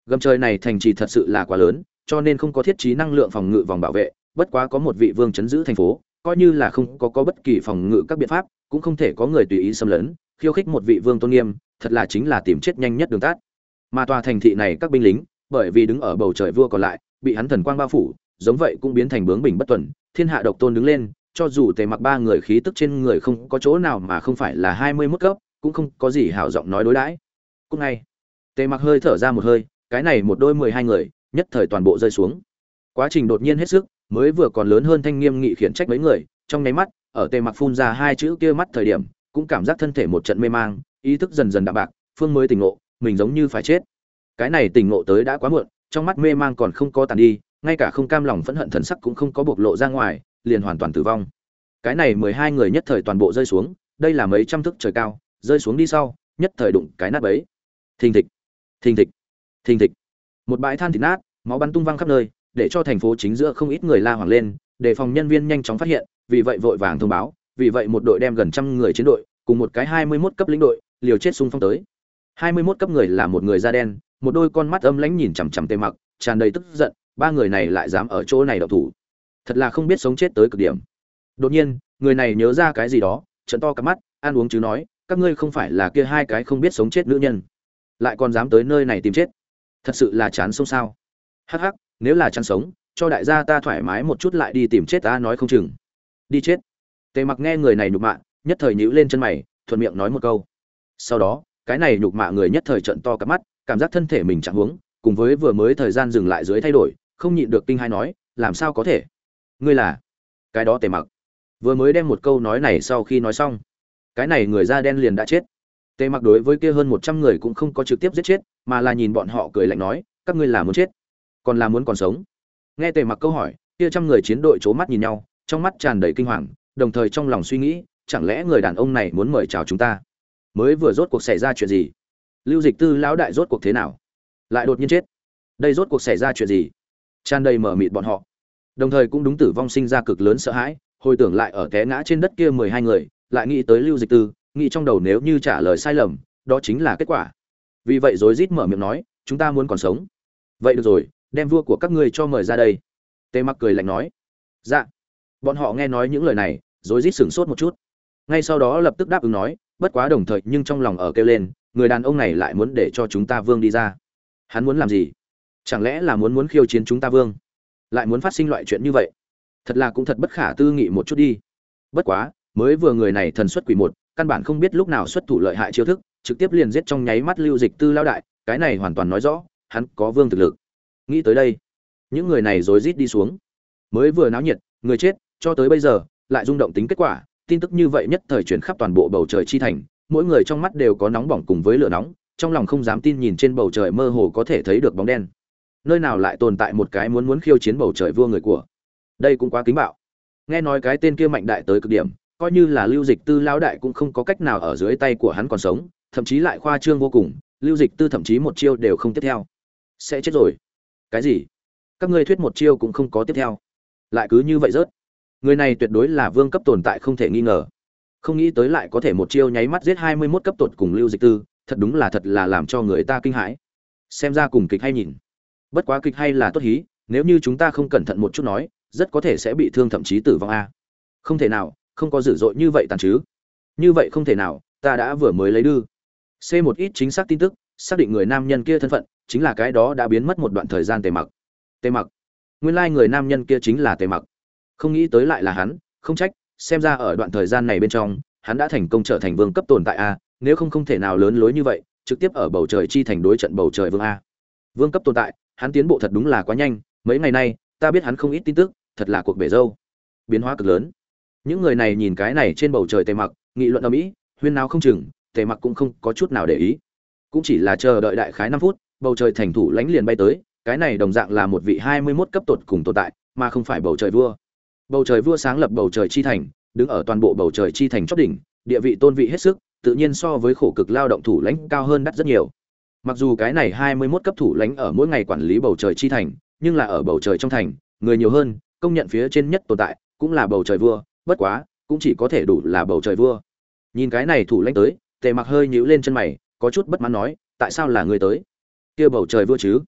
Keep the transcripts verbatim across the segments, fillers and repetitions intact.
Gầm trời này thành trì thật sự là quá lớn, cho nên không có thiết trí năng lượng phòng ngự vòng bảo vệ, bất quá có một vị vương chấn giữ thành phố, coi như là không có có bất kỳ phòng ngự các biện pháp, cũng không thể có người tùy ý xâm lấn, khiêu khích một vị vương tôn nghiêm, thật là chính là tìm chết nhanh nhất đường tắt. Mà tòa thành thị này các binh lính, bởi vì đứng ở bầu trời vua còn lại, bị hắn thần quang bao phủ, giống vậy cũng biến thành bướng bỉnh bất tuần, thiên hạ độc tôn đứng lên, cho dù Tề Mặc ba người khí tức trên người không có chỗ nào mà không phải là hai mươi mốt cấp, cũng không có gì hảo giọng nói đối đãi. Cũng ngay, Tề Mặc hơi thở ra một hơi, cái này một đôi mười hai người, nhất thời toàn bộ rơi xuống. Quá trình đột nhiên hết sức, mới vừa còn lớn hơn Thanh Nghiêm nghị khiển trách mấy người, trong nháy mắt, ở Tề Mặc phun ra hai chữ kia mắt thời điểm, cũng cảm giác thân thể một trận mê mang, ý thức dần dần đạm bạc, phương mới tỉnh ngộ, mình giống như phải chết. Cái này tỉnh ngộ tới đã quá muộn, trong mắt mê mang còn không có tàn đi, ngay cả không cam lòng phẫn hận thần sắc cũng không có bộc lộ ra ngoài, liền hoàn toàn tử vong. Cái này mười hai người nhất thời toàn bộ rơi xuống, đây là mấy trăm thước trời cao, rơi xuống đi sau, nhất thời đụng cái nát bấy. Thình thịch, thình thịch, thình thịch. Một bãi than thịt nát, máu bắn tung văng khắp nơi, để cho thành phố chính giữa không ít người la hoảng lên, đề phòng nhân viên nhanh chóng phát hiện, vì vậy vội vàng thông báo, vì vậy một đội đem gần trăm người chiến đội, cùng một cái hai mươi mốt cấp lĩnh đội, liều chết xung phong tới. hai mươi mốt cấp người là một người da đen, một đôi con mắt âm lãnh nhìn chằm chằm Tề Mặc, tràn đầy tức giận, ba người này lại dám ở chỗ này động thủ, thật là không biết sống chết tới cực điểm. Đột nhiên, người này nhớ ra cái gì đó, trợn to cả mắt, ăn uống chứ nói, các ngươi không phải là kia hai cái không biết sống chết nữ nhân, lại còn dám tới nơi này tìm chết, thật sự là chán sống sao? Hắc hắc, nếu là chán sống, cho đại gia ta thoải mái một chút lại đi tìm chết ta nói không chừng. Đi chết. Tề Mặc nghe người này nhục mạ, nhất thời nhíu lên chân mày, thuận miệng nói một câu. Sau đó, cái này nhục mạ người nhất thời trợn to cả mắt, cảm giác thân thể mình chẳng huống, cùng với vừa mới thời gian dừng lại dưới thay đổi, không nhịn được kinh hai nói, làm sao có thể? Ngươi là? Cái đó Tề Mặc. Vừa mới đem một câu nói này sau khi nói xong, cái này người da đen liền đã chết. Tề Mặc đối với kia hơn một trăm người cũng không có trực tiếp giết chết, mà là nhìn bọn họ cười lạnh nói, các ngươi là muốn chết, còn là muốn còn sống? Nghe Tề Mặc câu hỏi, kia trăm người chiến đội chố mắt nhìn nhau, trong mắt tràn đầy kinh hoàng, đồng thời trong lòng suy nghĩ, chẳng lẽ người đàn ông này muốn mời chào chúng ta? Mới vừa rốt cuộc xảy ra chuyện gì? Lưu Dịch Tư lão đại rốt cuộc thế nào? Lại đột nhiên chết. Đây rốt cuộc xảy ra chuyện gì? Tràn đầy mở mịt bọn họ. Đồng thời cũng đúng tử vong sinh ra cực lớn sợ hãi, hồi tưởng lại ở té ngã trên đất kia mười hai người, lại nghĩ tới Lưu Dịch Tư, nghĩ trong đầu nếu như trả lời sai lầm, đó chính là kết quả. Vì vậy rối rít mở miệng nói, chúng ta muốn còn sống. Vậy được rồi, đem vua của các ngươi cho mời ra đây. Tề Mặc cười lạnh nói. Dạ. Bọn họ nghe nói những lời này, rối rít sửng sốt một chút. Ngay sau đó lập tức đáp ứng nói, bất quá đồng thời nhưng trong lòng ở kêu lên, người đàn ông này lại muốn để cho chúng ta vương đi ra. Hắn muốn làm gì? Chẳng lẽ là muốn muốn khiêu chiến chúng ta vương? Lại muốn phát sinh loại chuyện như vậy? Thật là cũng thật bất khả tư nghị một chút đi. Bất quá, mới vừa người này thần xuất quỷ một, căn bản không biết lúc nào xuất thủ lợi hại chiêu thức, trực tiếp liền giết trong nháy mắt Lưu Dịch Tư lão đại, cái này hoàn toàn nói rõ, hắn có vương thực lực. Nghĩ tới đây, những người này rối rít đi xuống. Mới vừa náo nhiệt, người chết, cho tới bây giờ, lại rung động tính kết quả, tin tức như vậy nhất thời truyền khắp toàn bộ bầu trời chi thành, mỗi người trong mắt đều có nóng bỏng cùng với lửa nóng, trong lòng không dám tin nhìn trên bầu trời mơ hồ có thể thấy được bóng đen. Nơi nào lại tồn tại một cái muốn muốn khiêu chiến bầu trời vua người của? Đây cũng quá kính bạo. Nghe nói cái tên kia mạnh đại tới cực điểm, coi như là Lưu Dịch Tư lão đại cũng không có cách nào ở dưới tay của hắn còn sống, thậm chí lại khoa trương vô cùng, Lưu Dịch Tư thậm chí một chiêu đều không tiếp theo. Sẽ chết rồi. Cái gì? Các ngươi thuyết một chiêu cũng không có tiếp theo, lại cứ như vậy rớt. Người này tuyệt đối là vương cấp tồn tại không thể nghi ngờ. Không nghĩ tới lại có thể một chiêu nháy mắt giết hai mươi mốt cấp tột cùng Lưu Dịch Tư, thật đúng là thật là làm cho người ta kinh hãi. Xem ra cùng kịch hay nhìn. Bất quá kịch hay là tốt hí, nếu như chúng ta không cẩn thận một chút nói, rất có thể sẽ bị thương thậm chí tử vong a. Không thể nào, không có dữ dội như vậy tàn chứ. Như vậy không thể nào, ta đã vừa mới lấy đưa. C một ít chính xác tin tức, xác định người nam nhân kia thân phận, chính là cái đó đã biến mất một đoạn thời gian Tề Mặc. Tề Mặc. Nguyên lai like người nam nhân kia chính là Tề Mặc. Không nghĩ tới lại là hắn, không trách, xem ra ở đoạn thời gian này bên trong, hắn đã thành công trở thành vương cấp tồn tại a, nếu không không thể nào lớn lối như vậy, trực tiếp ở bầu trời chi thành đối trận bầu trời vương a. Vương cấp tồn tại, hắn tiến bộ thật đúng là quá nhanh, mấy ngày nay, ta biết hắn không ít tin tức, thật là cuộc bể dâu. Biến hóa cực lớn. Những người này nhìn cái này trên bầu trời Tề Mặc, nghị luận ầm ĩ, huyên náo không chừng, Tề Mặc cũng không có chút nào để ý. Cũng chỉ là chờ đợi đại khái năm phút, bầu trời thành thủ lãnh liền bay tới, cái này đồng dạng là một vị hai mươi mốt cấp tột cùng tồn tại, mà không phải bầu trời vua. Bầu trời vua sáng lập bầu trời chi thành, đứng ở toàn bộ bầu trời chi thành chóp đỉnh, địa vị tôn vị hết sức, tự nhiên so với khổ cực lao động thủ lãnh cao hơn đắt rất nhiều. Mặc dù cái này hai mươi mốt cấp thủ lãnh ở mỗi ngày quản lý bầu trời chi thành, nhưng là ở bầu trời trong thành, người nhiều hơn, công nhận phía trên nhất tồn tại, cũng là bầu trời vua, bất quá, cũng chỉ có thể đủ là bầu trời vua. Nhìn cái này thủ lãnh tới, Tề Mặc hơi nhíu lên chân mày, có chút bất mãn nói, tại sao là người tới? Kia bầu trời vua chứ?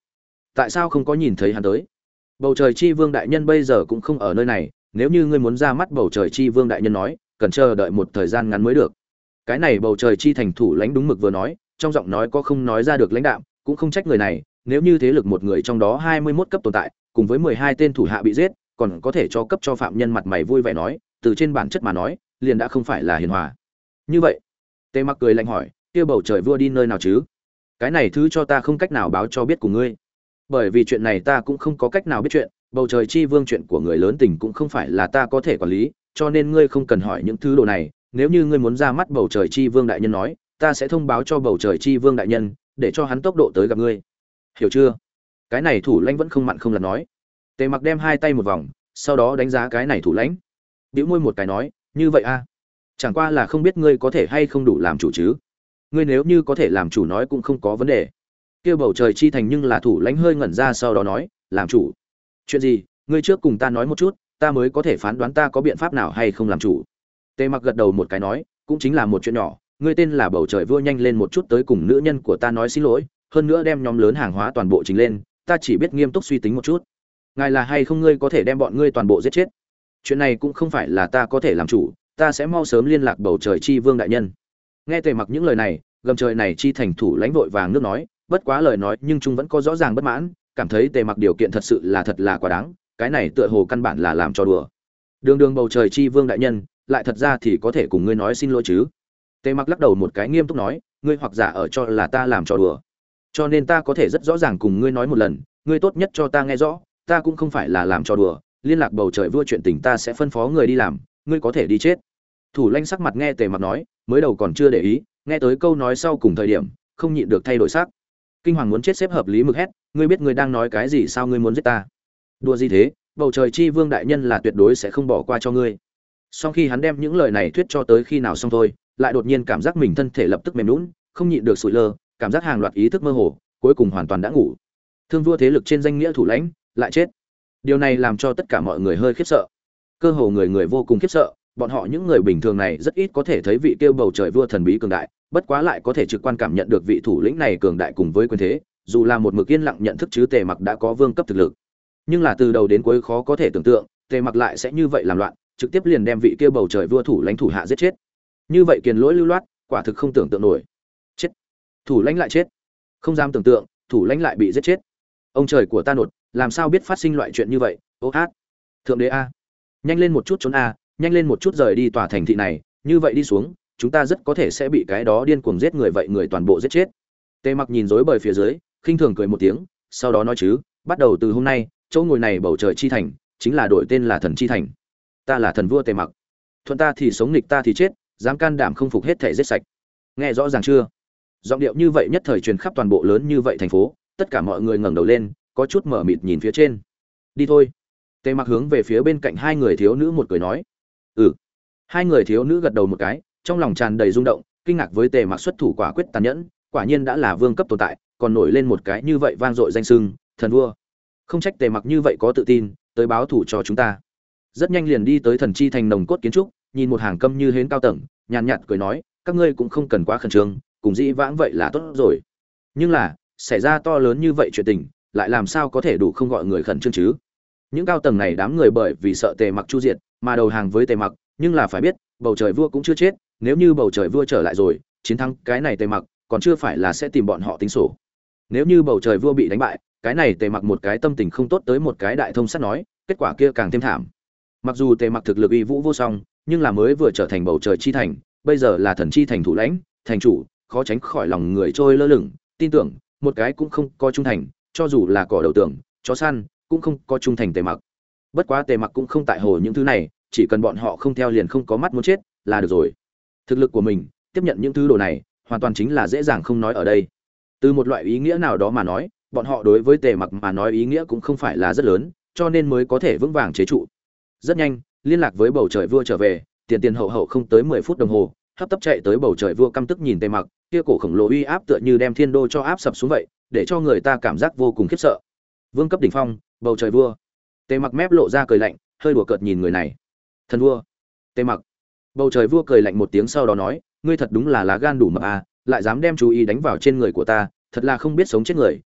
Tại sao không có nhìn thấy hắn tới? Bầu trời chi vương đại nhân bây giờ cũng không ở nơi này, nếu như ngươi muốn ra mắt bầu trời chi vương đại nhân nói, cần chờ đợi một thời gian ngắn mới được. Cái này bầu trời chi thành thủ lãnh đúng mực vừa nói, trong giọng nói có không nói ra được lãnh đạm, cũng không trách người này, nếu như thế lực một người trong đó hai mươi mốt cấp tồn tại, cùng với mười hai tên thủ hạ bị giết, còn có thể cho cấp cho phạm nhân mặt mày vui vẻ nói, từ trên bản chất mà nói, liền đã không phải là hiền hòa. Như vậy, Tề Mặc cười lạnh hỏi, kia bầu trời vua đi nơi nào chứ? Cái này thứ cho ta không cách nào báo cho biết của ngươi. Bởi vì chuyện này ta cũng không có cách nào biết chuyện, bầu trời chi vương chuyện của người lớn tình cũng không phải là ta có thể quản lý, cho nên ngươi không cần hỏi những thứ đồ này, nếu như ngươi muốn ra mắt bầu trời chi vương đại nhân nói, ta sẽ thông báo cho bầu trời chi vương đại nhân, để cho hắn tốc độ tới gặp ngươi. Hiểu chưa? Cái này thủ lãnh vẫn không mặn không lạt nói. Tề Mặc đem hai tay một vòng, sau đó đánh giá cái này thủ lãnh. Bĩu môi một cái nói, như vậy a? Chẳng qua là không biết ngươi có thể hay không đủ làm chủ chứ? Ngươi nếu như có thể làm chủ nói cũng không có vấn đề. Kia bầu trời chi thành nhưng là thủ lãnh hơi ngẩn ra sau đó nói, làm chủ? Chuyện gì? Ngươi trước cùng ta nói một chút, ta mới có thể phán đoán ta có biện pháp nào hay không làm chủ. Tề Mặc gật đầu một cái nói, cũng chính là một chuyện nhỏ, ngươi tên là bầu trời vua, nhanh lên một chút tới cùng nữ nhân của ta nói xin lỗi, hơn nữa đem nhóm lớn hàng hóa toàn bộ trình lên, ta chỉ biết nghiêm túc suy tính một chút. Ngài là hay không ngươi có thể đem bọn ngươi toàn bộ giết chết? Chuyện này cũng không phải là ta có thể làm chủ, ta sẽ mau sớm liên lạc bầu trời chi vương đại nhân. Nghe Tề Mặc những lời này, gầm trời này chi thành thủ lãnh vội vàng nước nói, bất quá lời nói nhưng chúng vẫn có rõ ràng bất mãn, cảm thấy Tề Mặc điều kiện thật sự là thật là quá đáng, cái này tựa hồ căn bản là làm cho đùa. Đường đường bầu trời chi vương đại nhân, lại thật ra thì có thể cùng ngươi nói xin lỗi chứ? Tề Mặc lắc đầu một cái nghiêm túc nói, ngươi hoặc giả ở cho là ta làm cho đùa, cho nên ta có thể rất rõ ràng cùng ngươi nói một lần, ngươi tốt nhất cho ta nghe rõ, ta cũng không phải là làm cho đùa, liên lạc bầu trời vua chuyện tình ta sẽ phân phó người đi làm, ngươi có thể đi chết. Thủ lãnh sắc mặt nghe Tề Mặc nói, mới đầu còn chưa để ý, nghe tới câu nói sau cùng thời điểm, không nhịn được thay đổi sắc. Kinh hoàng muốn chết xếp hợp lý mực hét, ngươi biết ngươi đang nói cái gì sao, ngươi muốn giết ta? Đùa gì thế, bầu trời chi vương đại nhân là tuyệt đối sẽ không bỏ qua cho ngươi. Sau khi hắn đem những lời này thuyết cho tới khi nào xong thôi, lại đột nhiên cảm giác mình thân thể lập tức mềm nhũn, không nhịn được sụi lơ, cảm giác hàng loạt ý thức mơ hồ, cuối cùng hoàn toàn đã ngủ. Thương vua thế lực trên danh nghĩa thủ lãnh lại chết. Điều này làm cho tất cả mọi người hơi khiếp sợ. Cơ hồ người người vô cùng khiếp sợ, bọn họ những người bình thường này rất ít có thể thấy vị kêu bầu trời vua thần bí cường đại, bất quá lại có thể trực quan cảm nhận được vị thủ lĩnh này cường đại cùng với quyền thế, dù là một mực yên lặng nhận thức chứ Tề Mặc đã có vương cấp thực lực. Nhưng là từ đầu đến cuối khó có thể tưởng tượng, Tề Mặc lại sẽ như vậy làm loạn, trực tiếp liền đem vị kia bầu trời vua thủ lãnh thủ hạ giết chết. Như vậy kiền lỗi lưu loát, quả thực không tưởng tượng nổi. Chết. Thủ lãnh lại chết. Không dám tưởng tượng, thủ lãnh lại bị giết chết. Ông trời của ta nột, làm sao biết phát sinh loại chuyện như vậy? Ô hát. Thượng đế a. Nhanh lên một chút trốn a, nhanh lên một chút rời đi tòa thành thị này, như vậy đi xuống, chúng ta rất có thể sẽ bị cái đó điên cuồng giết người vậy người toàn bộ giết chết. Tề Mặc nhìn rối bời phía dưới, khinh thường cười một tiếng, sau đó nói chứ, bắt đầu từ hôm nay, chỗ ngồi này bầu trời chi thành, chính là đổi tên là thần chi thành. Ta là thần vua Tề Mặc. Thuận ta thì sống, nghịch ta thì chết, dám can đảm không phục hết thể giết sạch. Nghe rõ ràng chưa? Giọng điệu như vậy nhất thời truyền khắp toàn bộ lớn như vậy thành phố, tất cả mọi người ngẩng đầu lên, có chút mở mịt nhìn phía trên. Đi thôi. Tề Mặc hướng về phía bên cạnh hai người thiếu nữ một cười nói. Ừ. Hai người thiếu nữ gật đầu một cái, trong lòng tràn đầy rung động, kinh ngạc với Tề Mặc xuất thủ quả quyết tàn nhẫn, quả nhiên đã là vương cấp tồn tại, còn nổi lên một cái như vậy vang dội danh xưng, thần vua. Không trách Tề Mặc như vậy có tự tin, tới báo thủ cho chúng ta. Rất nhanh liền đi tới thần chi thành nồng cốt kiến trúc, nhìn một hàng câm như hến cao tầng, nhàn nhạt cười nói, các ngươi cũng không cần quá khẩn trương, cùng dĩ vãng vậy là tốt rồi. Nhưng là, xảy ra to lớn như vậy chuyện tình, lại làm sao có thể đủ không gọi người khẩn trương chứ? Những cao tầng này đám người bởi vì sợ Tề Mặc chu diệt, mà đầu hàng với Tề Mặc, nhưng là phải biết, bầu trời vua cũng chưa chết, nếu như bầu trời vua trở lại rồi, chiến thắng cái này Tề Mặc, còn chưa phải là sẽ tìm bọn họ tính sổ. Nếu như bầu trời vua bị đánh bại, cái này Tề Mặc một cái tâm tình không tốt tới một cái đại thông sát nói, kết quả kia càng thêm thảm. Mặc dù Tề Mặc thực lực uy vũ vô song, nhưng là mới vừa trở thành bầu trời chi thành, bây giờ là thần chi thành thủ lãnh, thành chủ, khó tránh khỏi lòng người trôi lơ lửng, tin tưởng, một cái cũng không có trung thành, cho dù là cỏ đầu tường, chó săn, cũng không có trung thành Tề Mặc. Bất quá Tề Mặc cũng không tại hồ những thứ này, chỉ cần bọn họ không theo liền không có mắt muốn chết, là được rồi. Thực lực của mình, tiếp nhận những thứ đồ này, hoàn toàn chính là dễ dàng không nói ở đây. Từ một loại ý nghĩa nào đó mà nói, bọn họ đối với Tề Mặc mà nói ý nghĩa cũng không phải là rất lớn, cho nên mới có thể vững vàng chế trụ. Rất nhanh, liên lạc với bầu trời vua trở về, tiền tiền hậu hậu không tới mười phút đồng hồ, hấp tấp chạy tới bầu trời vua căm tức nhìn Tề Mặc, kia cổ khổng lồ uy áp tựa như đem thiên đô cho áp sập xuống vậy, để cho người ta cảm giác vô cùng khiếp sợ. Vương cấp đỉnh phong, bầu trời vua. Tề Mặc mép lộ ra cười lạnh, hơi đùa cợt nhìn người này. Thần vua. Tề Mặc. Bầu trời vua cười lạnh một tiếng sau đó nói, ngươi thật đúng là lá gan đủ mập à, lại dám đem chú ý đánh vào trên người của ta, thật là không biết sống chết người,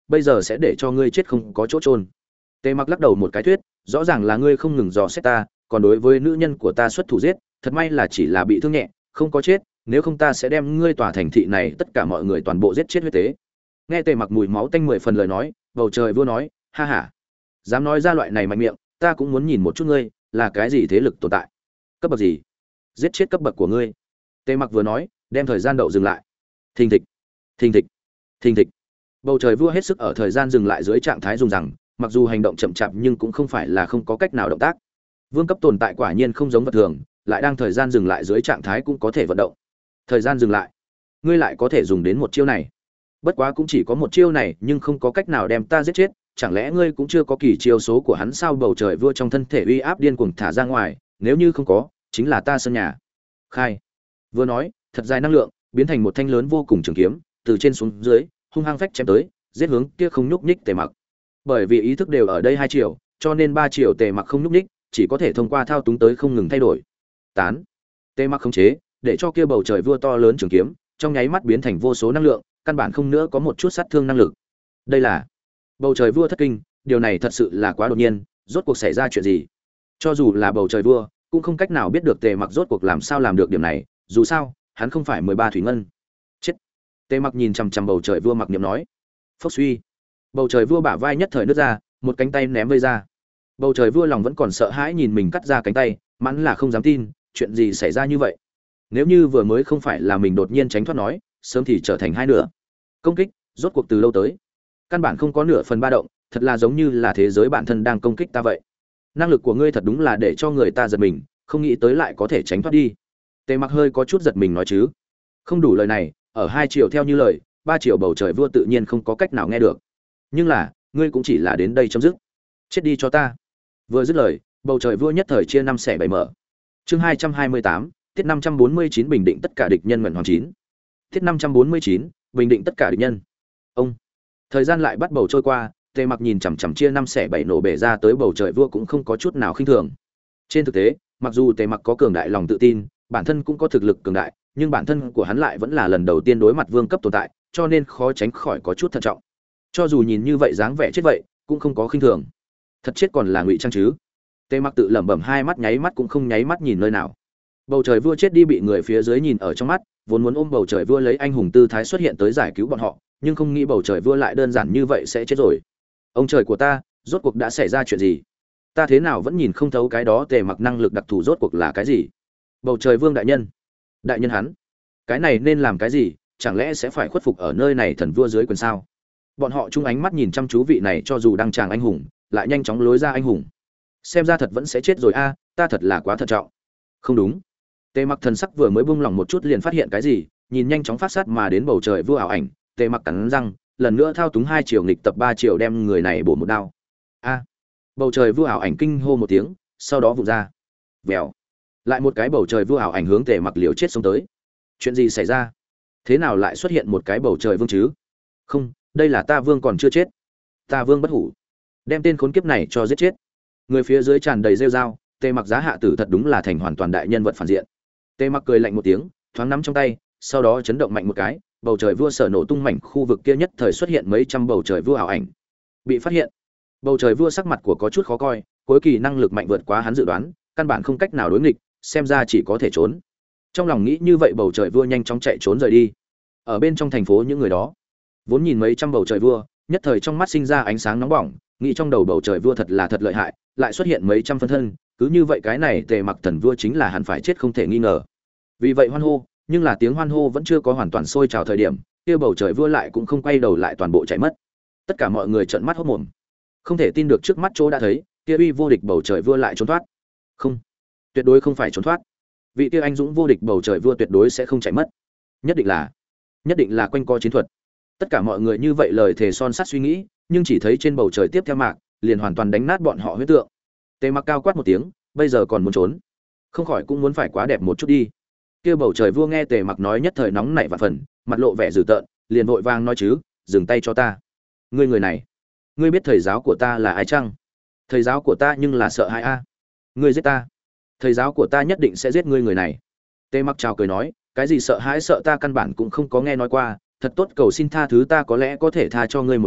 bây giờ sẽ để cho ngươi chết không có chỗ trôn. Tề Mặc lắc đầu một cái thuyết, rõ ràng là ngươi không ngừng dò xét ta, còn đối với nữ nhân của ta xuất thủ giết, thật may là chỉ là bị thương nhẹ, không có chết, nếu không ta sẽ đem ngươi tòa thành thị này tất cả mọi người toàn bộ giết chết huyết tế. Nghe Tề Mặc mùi máu tanh mười phần lời nói, bầu trời vua nói, ha ha, dám nói ra loại này mạnh miệng, ta cũng muốn nhìn một chút ngươi là cái gì thế lực tồn tại, cấp bậc gì, giết chết cấp bậc của ngươi. Tề Mặc vừa nói, đem thời gian đậu dừng lại. Thình thịch, thình thịch, thình thịch. Bầu trời vua hết sức ở thời gian dừng lại dưới trạng thái dùng rằng, mặc dù hành động chậm chạp nhưng cũng không phải là không có cách nào động tác. Vương cấp tồn tại quả nhiên không giống vật thường, lại đang thời gian dừng lại dưới trạng thái cũng có thể vận động. Thời gian dừng lại, ngươi lại có thể dùng đến một chiêu này. Bất quá cũng chỉ có một chiêu này, nhưng không có cách nào đem ta giết chết, chẳng lẽ ngươi cũng chưa có kỳ chiêu số của hắn sao? Bầu trời vua trong thân thể uy áp điên cuồng thả ra ngoài, nếu như không có, chính là ta sân nhà. Khai. Vừa nói, thật dài năng lượng, biến thành một thanh lớn vô cùng trường kiếm, từ trên xuống dưới, hung hăng phách chém tới, giết hướng kia không nhúc nhích Tề Mặc. Bởi vì ý thức đều ở đây hai chiều, cho nên ba chiều Tề Mặc không nhúc nhích, chỉ có thể thông qua thao túng tới không ngừng thay đổi. Tán. Tề Mặc khống chế, để cho kia bầu trời vua to lớn trường kiếm, trong nháy mắt biến thành vô số năng lượng, căn bản không nữa có một chút sát thương năng lực. Đây là bầu trời vua thất kinh, điều này thật sự là quá đột nhiên, rốt cuộc xảy ra chuyện gì? Cho dù là bầu trời vua, cũng không cách nào biết được Tề Mặc rốt cuộc làm sao làm được điểm này, dù sao, hắn không phải mười ba thủy ngân. Chết. Tề Mặc nhìn chằm chằm bầu trời vua mặc niệm nói. Phốc suy. Bầu trời vua bả vai nhất thời nứt ra, một cánh tay ném vơi ra. Bầu trời vua lòng vẫn còn sợ hãi nhìn mình cắt ra cánh tay, mắn là không dám tin, chuyện gì xảy ra như vậy? Nếu như vừa mới không phải là mình đột nhiên tránh thoát nói, sớm thì trở thành hai nửa. Công kích, rốt cuộc từ lâu tới. Căn bản không có nửa phần ba động, thật là giống như là thế giới bản thân đang công kích ta vậy. Năng lực của ngươi thật đúng là để cho người ta giật mình, không nghĩ tới lại có thể tránh thoát đi. Tề Mặc hơi có chút giật mình nói chứ. Không đủ lời này, ở hai chiều theo như lời, ba chiều bầu trời vua tự nhiên không có cách nào nghe được. Nhưng là, ngươi cũng chỉ là đến đây chấm dứt. Chết đi cho ta. Vừa dứt lời, bầu trời vua nhất thời chia năm xẻ bảy mở. Chương hai trăm hai mươi tám, tiết năm trăm bốn mươi chín bình định tất cả địch nhân nguyện hoàng chín. Tiết năm trăm bốn mươi chín, bình định tất cả địch nhân. Ông. Thời gian lại bắt đầu trôi qua, Tề Mặc nhìn chằm chằm chia năm xẻ bảy nổ bể ra tới bầu trời vua cũng không có chút nào khinh thường. Trên thực tế, mặc dù Tề Mặc có cường đại lòng tự tin, bản thân cũng có thực lực cường đại, nhưng bản thân của hắn lại vẫn là lần đầu tiên đối mặt vương cấp tồn tại, cho nên khó tránh khỏi có chút thận trọng. Cho dù nhìn như vậy dáng vẻ chết vậy, cũng không có khinh thường. Thật chết còn là ngụy trang chứ? Tề Mặc tự lẩm bẩm, hai mắt nháy mắt cũng không nháy mắt nhìn nơi nào. Bầu trời vua chết đi bị người phía dưới nhìn ở trong mắt, vốn muốn ôm bầu trời vua lấy anh hùng tư thái xuất hiện tới giải cứu bọn họ, nhưng không nghĩ bầu trời vua lại đơn giản như vậy sẽ chết rồi. Ông trời của ta, rốt cuộc đã xảy ra chuyện gì? Ta thế nào vẫn nhìn không thấu cái đó Tề Mặc năng lực đặc thù rốt cuộc là cái gì? Bầu trời vương đại nhân, đại nhân hắn, cái này nên làm cái gì? Chẳng lẽ sẽ phải khuất phục ở nơi này thần vua dưới quyền sao? Bọn họ chung ánh mắt nhìn chăm chú vị này cho dù đang tràng anh hùng, lại nhanh chóng lối ra anh hùng. Xem ra thật vẫn sẽ chết rồi a, ta thật là quá thận trọng. Không đúng. Tề Mặc thần sắc vừa mới buông lỏng một chút liền phát hiện cái gì, nhìn nhanh chóng phát sát mà đến bầu trời vua ảo ảnh, Tề Mặc cắn răng, lần nữa thao túng hai chiều nghịch tập ba chiều đem người này bổ một đao. A! Bầu trời vua ảo ảnh kinh hô một tiếng, sau đó vụt ra. Vèo. Lại một cái bầu trời vua ảo ảnh hướng Tề Mặc liều chết xông tới. Chuyện gì xảy ra? Thế nào lại xuất hiện một cái bầu trời vương chứ? Không, đây là ta vương còn chưa chết. Ta vương bất hủ. Đem tên khốn kiếp này cho giết chết. Người phía dưới tràn đầy rêu rao, Tề Mặc giá hạ tử thật đúng là thành hoàn toàn đại nhân vật phản diện. Tề Mặc cười lạnh một tiếng, thoáng nắm trong tay, sau đó chấn động mạnh một cái, bầu trời vua sở nổ tung mảnh khu vực kia nhất thời xuất hiện mấy trăm bầu trời vua ảo ảnh. Bị phát hiện. Bầu trời vua sắc mặt của có chút khó coi, cuối kỳ năng lực mạnh vượt quá hắn dự đoán, căn bản không cách nào đối nghịch, xem ra chỉ có thể trốn. Trong lòng nghĩ như vậy bầu trời vua nhanh chóng chạy trốn rời đi. Ở bên trong thành phố những người đó, vốn nhìn mấy trăm bầu trời vua, nhất thời trong mắt sinh ra ánh sáng nóng bỏng, nghĩ trong đầu bầu trời vua thật là thật lợi hại, lại xuất hiện mấy trăm phân thân, cứ như vậy cái này Tề Mặc thần vua chính là hẳn phải chết không thể nghi ngờ. Vì vậy hoan hô, nhưng là tiếng hoan hô vẫn chưa có hoàn toàn sôi trào thời điểm, kia bầu trời vua lại cũng không quay đầu lại toàn bộ chạy mất. Tất cả mọi người trợn mắt hốt mồm, không thể tin được trước mắt chỗ đã thấy, kia uy vô địch bầu trời vua lại trốn thoát. Không, tuyệt đối không phải trốn thoát. Vị kia anh dũng vô địch bầu trời vua tuyệt đối sẽ không chạy mất. Nhất định là, nhất định là quanh co chiến thuật. Tất cả mọi người như vậy lời thề son sắt suy nghĩ, nhưng chỉ thấy trên bầu trời tiếp theo mạc, liền hoàn toàn đánh nát bọn họ huyết tượng. Tề Mặc cao quát một tiếng, bây giờ còn muốn trốn, không khỏi cũng muốn phải quá đẹp một chút đi. Kia bầu trời vua nghe Tề Mặc nói nhất thời nóng nảy vạn phần, mặt lộ vẻ dữ tợn, liền vội vàng nói chứ, dừng tay cho ta. Ngươi người này, ngươi biết thầy giáo của ta là ai chăng? Thầy giáo của ta nhưng là sợ hãi a. Ngươi giết ta, thầy giáo của ta nhất định sẽ giết ngươi người này. Tề Mặc chào cười nói, cái gì sợ hãi sợ ta căn bản cũng không có nghe nói qua, thật tốt cầu xin tha thứ ta có lẽ có thể tha cho ngươi một mạng,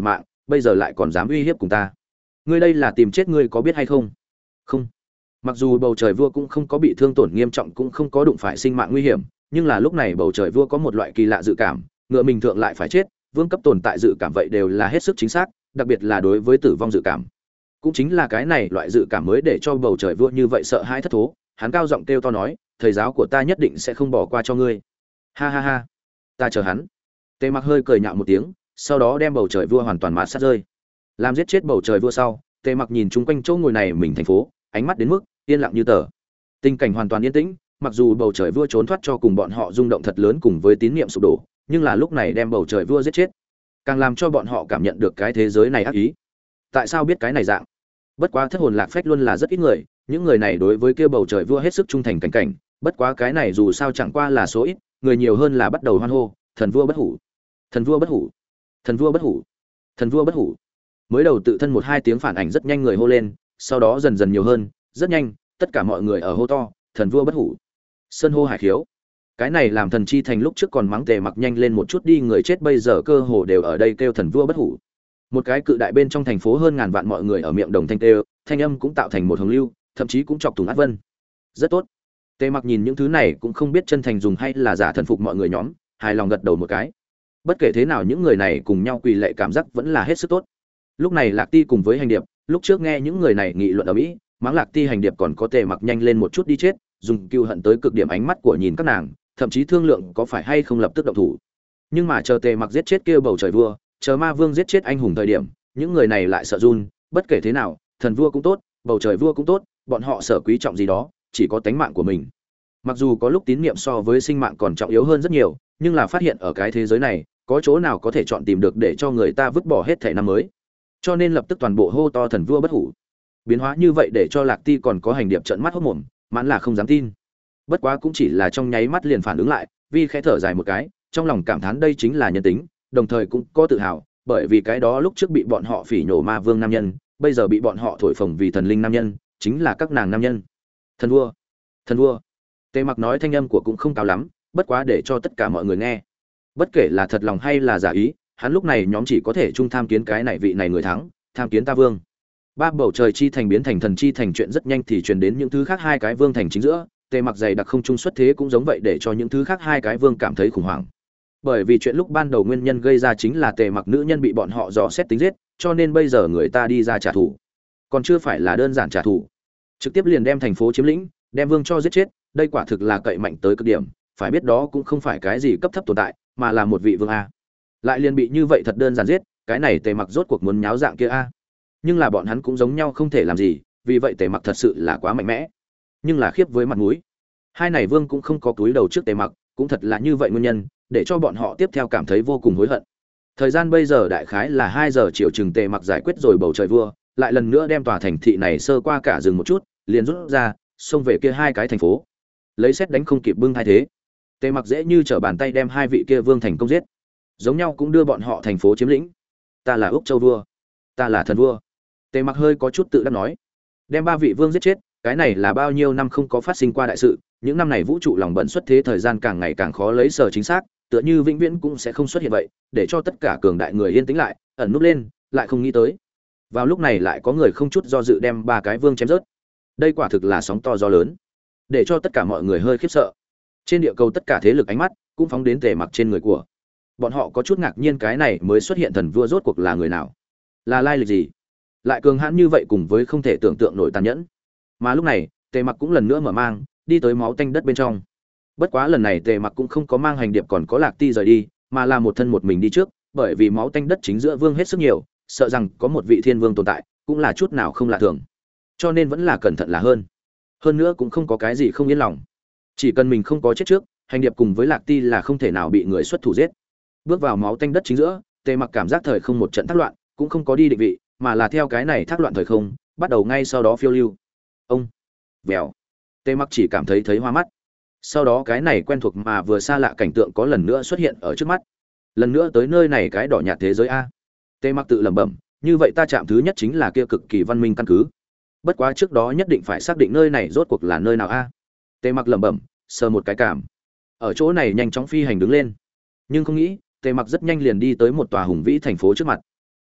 bây giờ lại còn dám uy hiếp cùng ta. Ngươi đây là tìm chết ngươi có biết hay không? Không. Mặc dù bầu trời vua cũng không có bị thương tổn nghiêm trọng, cũng không có đụng phải sinh mạng nguy hiểm, nhưng là lúc này bầu trời vua có một loại kỳ lạ dự cảm, ngựa mình thượng lại phải chết, vương cấp tồn tại dự cảm vậy đều là hết sức chính xác, đặc biệt là đối với tử vong dự cảm. Cũng chính là cái này loại dự cảm mới để cho bầu trời vua như vậy sợ hãi thất thố, hắn cao giọng kêu to nói, thầy giáo của ta nhất định sẽ không bỏ qua cho ngươi. Ha ha ha, ta chờ hắn. Tề Mặc hơi cười nhạo một tiếng, sau đó đem bầu trời vua hoàn toàn mạt sát rơi. Làm giết chết bầu trời vua sau, Tề Mặc nhìn chung quanh chỗ ngồi này mình thành phố, ánh mắt đến mức yên lặng như tờ. Tình cảnh hoàn toàn yên tĩnh, mặc dù bầu trời vua trốn thoát cho cùng bọn họ rung động thật lớn cùng với tín niệm sụp đổ, nhưng là lúc này đem bầu trời vua giết chết, càng làm cho bọn họ cảm nhận được cái thế giới này ác ý. Tại sao biết cái này dạng? Bất quá thất hồn lạc phách luôn là rất ít người, những người này đối với kia bầu trời vua hết sức trung thành cảnh cảnh, bất quá cái này dù sao chẳng qua là số ít, người nhiều hơn là bắt đầu hoan hô, thần vua bất hủ, thần vua bất hủ, thần vua bất hủ, thần vua bất hủ. Mới đầu tự thân một hai tiếng phản ảnh rất nhanh người hô lên, sau đó dần dần nhiều hơn, rất nhanh, tất cả mọi người ở hô to, thần vua bất hủ. Sơn hô hải khiếu. Cái này làm Thần Chi Thành lúc trước còn mắng Tề Mặc nhanh lên một chút đi người chết, bây giờ cơ hồ đều ở đây kêu thần vua bất hủ. Một cái cự đại bên trong thành phố hơn ngàn vạn mọi người ở miệng đồng thanh kêu, thanh âm cũng tạo thành một hồng lưu, thậm chí cũng chọc thủng át vân. Rất tốt. Tề Mặc nhìn những thứ này cũng không biết chân thành dùng hay là giả thần phục mọi người nhóm, hài lòng gật đầu một cái. Bất kể thế nào những người này cùng nhau quỳ lạy cảm giác vẫn là hết sức tốt. Lúc này Lạc Ti cùng với Hành Điệp, lúc trước nghe những người này nghị luận ở mỹ, mắng Lạc Ti Hành Điệp còn có Tề Mặc nhanh lên một chút đi chết, dùng cừu hận tới cực điểm ánh mắt của nhìn các nàng, thậm chí thương lượng có phải hay không lập tức động thủ. Nhưng mà chờ Tề Mặc giết chết kia bầu trời vua, chờ Ma Vương giết chết anh hùng thời điểm, những người này lại sợ run, bất kể thế nào, thần vua cũng tốt, bầu trời vua cũng tốt, bọn họ sợ quý trọng gì đó, chỉ có tánh mạng của mình. Mặc dù có lúc tín niệm so với sinh mạng còn trọng yếu hơn rất nhiều, nhưng là phát hiện ở cái thế giới này, có chỗ nào có thể chọn tìm được để cho người ta vứt bỏ hết thảy năm mới. Cho nên lập tức toàn bộ hô to thần vua bất hủ. Biến hóa như vậy để cho Lạc Ti còn có Hành Điệp trợn mắt hốt mồm, mãn là không dám tin. Bất quá cũng chỉ là trong nháy mắt liền phản ứng lại, vì khẽ thở dài một cái, trong lòng cảm thán đây chính là nhân tính, đồng thời cũng có tự hào, bởi vì cái đó lúc trước bị bọn họ phỉ nhổ Ma Vương nam nhân, bây giờ bị bọn họ thổi phồng vì thần linh nam nhân, chính là các nàng nam nhân. Thần vua, thần vua. Tề Mặc nói thanh âm của cũng không cao lắm, bất quá để cho tất cả mọi người nghe. Bất kể là thật lòng hay là giả ý, hắn lúc này nhóm chỉ có thể chung tham kiến cái này vị này người thắng, tham kiến ta vương. Ba bầu trời chi thành biến thành thần chi thành chuyện rất nhanh thì truyền đến những thứ khác hai cái vương thành chính giữa, Tề Mặc dày đặc không trung xuất thế cũng giống vậy để cho những thứ khác hai cái vương cảm thấy khủng hoảng. Bởi vì chuyện lúc ban đầu nguyên nhân gây ra chính là Tề Mặc nữ nhân bị bọn họ dò xét tính giết, cho nên bây giờ người ta đi ra trả thù. Còn chưa phải là đơn giản trả thù, trực tiếp liền đem thành phố chiếm lĩnh, đem vương cho giết chết, đây quả thực là cậy mạnh tới cực điểm, phải biết đó cũng không phải cái gì cấp thấp tồn tại, mà là một vị vương a. Lại liền bị như vậy thật đơn giản giết, cái này Tề Mặc rốt cuộc muốn nháo dạng kia a. Nhưng là bọn hắn cũng giống nhau không thể làm gì, vì vậy Tề Mặc thật sự là quá mạnh mẽ. Nhưng là khiếp với mặt mũi. Hai này vương cũng không có túi đầu trước Tề Mặc, cũng thật là như vậy nguyên nhân, để cho bọn họ tiếp theo cảm thấy vô cùng hối hận. Thời gian bây giờ đại khái là hai giờ chiều chừng, Tề Mặc giải quyết rồi bầu trời vua, lại lần nữa đem tòa thành thị này sơ qua cả rừng một chút, liền rút ra, xông về kia hai cái thành phố. Lấy xét đánh không kịp bưng thay thế. Tề Mặc dễ như trở bàn tay đem hai vị kia vương thành công giết. Giống nhau cũng đưa bọn họ thành phố chiếm lĩnh. Ta là Úc Châu vua, ta là thần vua. Tề Mặc hơi có chút tự đắc nói, đem ba vị vương giết chết, cái này là bao nhiêu năm không có phát sinh qua đại sự, những năm này vũ trụ lòng bận xuất thế thời gian càng ngày càng khó lấy sở chính xác, tựa như vĩnh viễn cũng sẽ không xuất hiện vậy, để cho tất cả cường đại người yên tĩnh lại, ẩn núp lên, lại không nghĩ tới. Vào lúc này lại có người không chút do dự đem ba cái vương chém rớt. Đây quả thực là sóng to gió lớn, để cho tất cả mọi người hơi khiếp sợ. Trên địa cầu tất cả thế lực ánh mắt cũng phóng đến Tề Mặc trên người của. Bọn họ có chút ngạc nhiên cái này mới xuất hiện thần vua rốt cuộc là người nào? Là lai lịch gì? Lại cường hãn như vậy cùng với không thể tưởng tượng nổi tàn nhẫn. Mà lúc này, Tề Mặc cũng lần nữa mở mang, đi tới máu tanh đất bên trong. Bất quá lần này Tề Mặc cũng không có mang Hành Điệp còn có Lạc Ti rời đi, mà là một thân một mình đi trước, bởi vì máu tanh đất chính giữa vương hết sức nhiều, sợ rằng có một vị thiên vương tồn tại, cũng là chút nào không lạ thường. Cho nên vẫn là cẩn thận là hơn. Hơn nữa cũng không có cái gì không yên lòng. Chỉ cần mình không có chết trước, Hành Điệp cùng với Lạc Ti là không thể nào bị người xuất thủ giết. Bước vào máu tanh đất chính giữa, Tề Mặc cảm giác thời không một trận thác loạn, cũng không có đi định vị, mà là theo cái này thác loạn thời không, bắt đầu ngay sau đó phiêu lưu. Ông, vèo. Tề Mặc chỉ cảm thấy thấy hoa mắt. Sau đó cái này quen thuộc mà vừa xa lạ cảnh tượng có lần nữa xuất hiện ở trước mắt. Lần nữa tới nơi này cái đỏ nhạt thế giới a. Tề Mặc tự lẩm bẩm, như vậy ta chạm thứ nhất chính là kia cực kỳ văn minh căn cứ. Bất quá trước đó nhất định phải xác định nơi này rốt cuộc là nơi nào a. Tề Mặc lẩm bẩm, sờ một cái cảm. Ở chỗ này nhanh chóng phi hành đứng lên. Nhưng không nghĩ, Tề Mặc rất nhanh liền đi tới một tòa hùng vĩ thành phố trước mặt.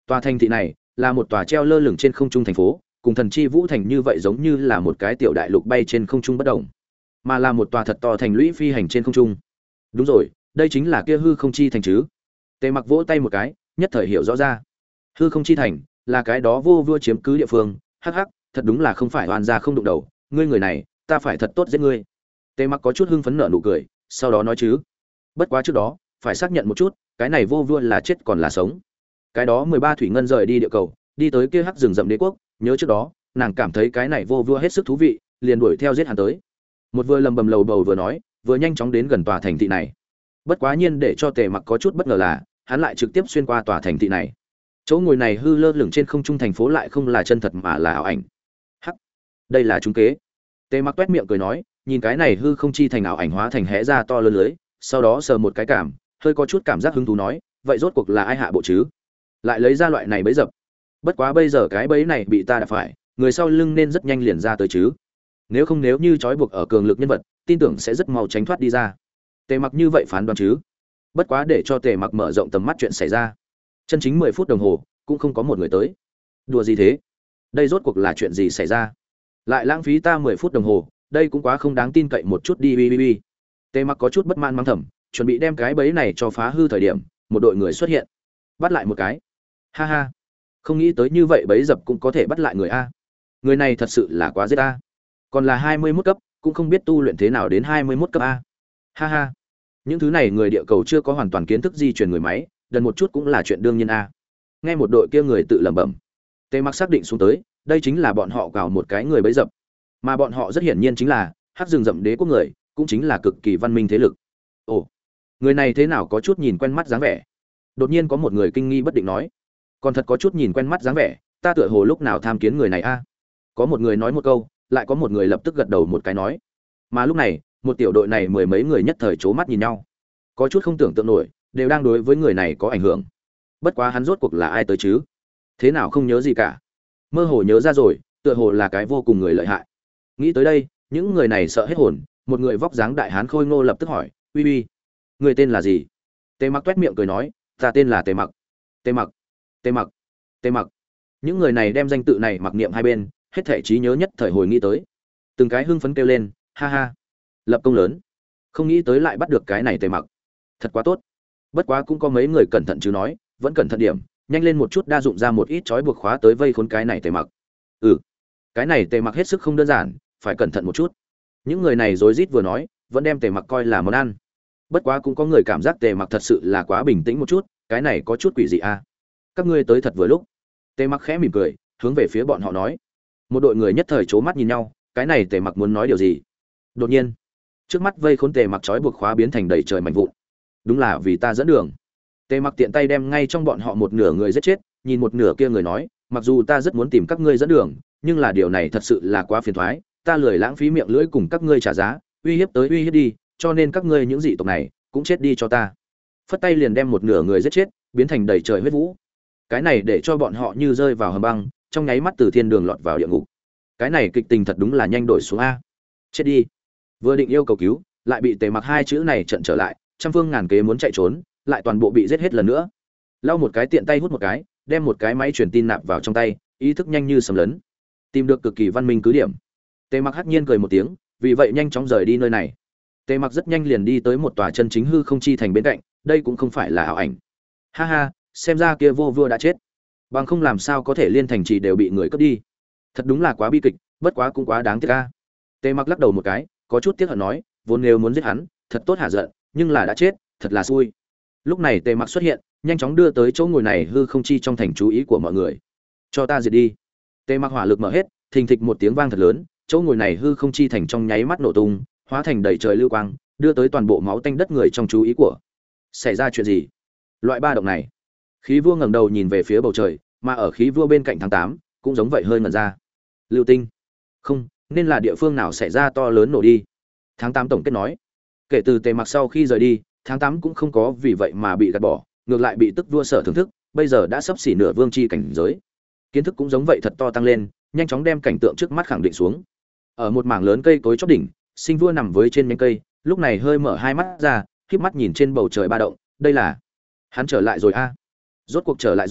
Tòa thành thị này là một tòa treo lơ lửng trên không trung thành phố, cùng Thần Chi Vũ Thành như vậy giống như là một cái tiểu đại lục bay trên không trung bất động, mà là một tòa thật to thành lũy phi hành trên không trung. Đúng rồi, đây chính là kia hư không chi thành chứ? Tề Mặc vỗ tay một cái, nhất thời hiểu rõ ra. Hư không chi thành là cái đó vô vua chiếm cứ địa phương, hắc hắc, thật đúng là không phải oan gia không đụng đầu, ngươi người này, ta phải thật tốt giết ngươi. Tề Mặc có chút hưng phấn nở nụ cười, sau đó nói chứ, bất quá trước đó, phải xác nhận một chút, cái này vô vua là chết còn là sống. Cái đó mười ba thủy ngân rời đi địa cầu, đi tới kia hắc rừng rậm đế quốc, nhớ trước đó, nàng cảm thấy cái này vô vua hết sức thú vị, liền đuổi theo giết hắn tới. Một vừa lầm bầm lầu bầu vừa nói, vừa nhanh chóng đến gần tòa thành thị này. Bất quá nhiên để cho Tề Mặc có chút bất ngờ là, hắn lại trực tiếp xuyên qua tòa thành thị này. Chỗ ngồi này hư lơ lửng trên không trung thành phố lại không là chân thật mà là ảo ảnh. Hắc, đây là trúng kế. Tề Mặc toét miệng cười nói, nhìn cái này hư không chi thành ảo ảnh hóa thành hẽ ra to lớn lưới, sau đó sờ một cái cảm, hơi có chút cảm giác hứng thú nói, vậy rốt cuộc là ai hạ bộ chứ? Lại lấy ra loại này bẫy dập. Bất quá bây giờ cái bẫy này bị ta đạp phải, người sau lưng nên rất nhanh liền ra tới chứ. Nếu không nếu như trói buộc ở cường lực nhân vật, tin tưởng sẽ rất mau tránh thoát đi ra. Tề Mặc như vậy phán đoán chứ. Bất quá để cho Tề Mặc mở rộng tầm mắt chuyện xảy ra. Chân chính mười phút đồng hồ, cũng không có một người tới. Đùa gì thế? Đây rốt cuộc là chuyện gì xảy ra? Lại lãng phí ta mười phút đồng hồ, đây cũng quá không đáng tin cậy một chút đi. Ui ui ui. Tề Mặc có chút bất mãn mắng thầm, chuẩn bị đem cái bẫy này cho phá hư thời điểm, một đội người xuất hiện, bắt lại một cái. Ha ha, không nghĩ tới như vậy bẫy dập cũng có thể bắt lại người a. Người này thật sự là quá giết a. Còn là hai mươi mốt cấp, cũng không biết tu luyện thế nào đến hai mươi mốt cấp a. Ha ha. Những thứ này người địa cầu chưa có hoàn toàn kiến thức di truyền người máy, đần một chút cũng là chuyện đương nhiên a. Nghe một đội kia người tự lẩm bẩm. Tề Mặc xác định xuống tới, đây chính là bọn họ cào một cái người bẫy dập. Mà bọn họ rất hiển nhiên chính là hắc rừng rậm đế quốc người, cũng chính là cực kỳ văn minh thế lực. Ồ, người này thế nào có chút nhìn quen mắt dáng vẻ. Đột nhiên có một người kinh nghi bất định nói, còn thật có chút nhìn quen mắt dáng vẻ, ta tựa hồ lúc nào tham kiến người này a. Có một người nói một câu, lại có một người lập tức gật đầu một cái nói. Mà lúc này, một tiểu đội này mười mấy người nhất thời c mắt nhìn nhau, có chút không tưởng tượng nổi, đều đang đối với người này có ảnh hưởng. Bất quá hắn rốt cuộc là ai tới chứ? Thế nào không nhớ gì cả? Mơ hồ nhớ ra rồi, tựa hồ là cái vô cùng người lợi hại. Nghĩ tới đây, những người này sợ hết hồn. Một người vóc dáng đại hán khôi ngô lập tức hỏi, uy uy, người tên là gì? Tề Mặc toét miệng cười nói, ta tên là Tề Mặc. Tề Mặc, Tề Mặc, Tề Mặc. Những người này đem danh tự này mặc niệm hai bên, hết thể trí nhớ nhất thời hồi nghĩ tới, từng cái hưng phấn kêu lên, ha ha, lập công lớn, không nghĩ tới lại bắt được cái này Tề Mặc, thật quá tốt. Bất quá cũng có mấy người cẩn thận chứ nói, vẫn cẩn thận điểm, nhanh lên một chút, đa dụng ra một ít trói buộc khóa tới vây khốn cái này Tề Mặc. Ừ, cái này Tề Mặc hết sức không đơn giản, phải cẩn thận một chút. Những người này rối rít vừa nói, vẫn đem Tề Mặc coi là món ăn. Bất quá cũng có người cảm giác Tề Mặc thật sự là quá bình tĩnh một chút, cái này có chút quỷ dị a. À? Các ngươi tới thật vừa lúc. Tề Mặc khẽ mỉm cười, hướng về phía bọn họ nói. Một đội người nhất thời c mắt nhìn nhau, cái này Tề Mặc muốn nói điều gì? Đột nhiên, trước mắt vây khốn Tề Mặc trói buộc khóa biến thành đầy trời mảnh vụn. Đúng là vì ta dẫn đường. Tề Mặc tiện tay đem ngay trong bọn họ một nửa người giết chết, nhìn một nửa kia người nói, mặc dù ta rất muốn tìm các ngươi dẫn đường, nhưng là điều này thật sự là quá phiền toái, ta lười lãng phí miệng lưỡi cùng các ngươi trả giá, uy hiếp tới uy hiếp đi, cho nên các ngươi những dị tộc này cũng chết đi cho ta. Phất tay liền đem một nửa người giết chết, biến thành đầy trời huyết vũ. Cái này để cho bọn họ như rơi vào hầm băng, trong nháy mắt từ thiên đường lọt vào địa ngục. Cái này kịch tình thật đúng là nhanh đổi xuống a. Chết đi. Vừa định yêu cầu cứu, lại bị Tề Mặc hai chữ này trận trở lại, trăm phương ngàn kế muốn chạy trốn, lại toàn bộ bị giết hết lần nữa. Lau một cái tiện tay hút một cái, đem một cái máy truyền tin nạp vào trong tay, ý thức nhanh như sấm lấn. Tìm được cực kỳ văn minh cứ điểm. Tề Mặc hắc nhiên cười một tiếng, vì vậy nhanh chóng rời đi nơi này. Tề Mặc rất nhanh liền đi tới một tòa chân chính hư không chi thành bên cạnh, đây cũng không phải là ảo ảnh. Ha ha, xem ra kia vô vua đã chết. Bằng không làm sao có thể liên thành trì đều bị người cướp đi. Thật đúng là quá bi kịch, bất quá cũng quá đáng tiếc a. Tề Mặc lắc đầu một cái, có chút tiếc hận nói, vốn nếu muốn giết hắn, thật tốt hả giận, nhưng là đã chết, thật là xui. Lúc này Tề Mặc xuất hiện, nhanh chóng đưa tới chỗ ngồi này hư không chi trong thành chú ý của mọi người. Cho ta diệt đi. Tề Mặc hỏa lực mở hết, thình thịch một tiếng vang thật lớn, chỗ ngồi này hư không chi thành trong nháy mắt nổ tung, hóa thành đầy trời lưu quang, đưa tới toàn bộ máu tanh đất người trong chú ý của. Xảy ra chuyện gì? Loại ba động này. Khí Vua ngẩng đầu nhìn về phía bầu trời, mà ở Khí Vua bên cạnh tháng tám, cũng giống vậy hơi ngẩn ra. Lưu tinh? Không, nên là địa phương nào xảy ra to lớn nổ đi. Tháng tám tổng kết nói. Kể từ Tề Mặc sau khi rời đi, tháng tám cũng không có vì vậy mà bị gạt bỏ, ngược lại bị tức vua sở thưởng thức, bây giờ đã sắp xỉ nửa vương chi cảnh giới. Kiến thức cũng giống vậy thật to tăng lên, nhanh chóng đem cảnh tượng trước mắt khẳng định xuống. Ở một mảng lớn cây cối chóp đỉnh, Sinh Vua nằm với trên nhánh cây, lúc này hơi mở hai mắt ra, khép mắt nhìn trên bầu trời ba động, đây là hắn trở lại rồi a. Rốt cuộc trở lại rồi,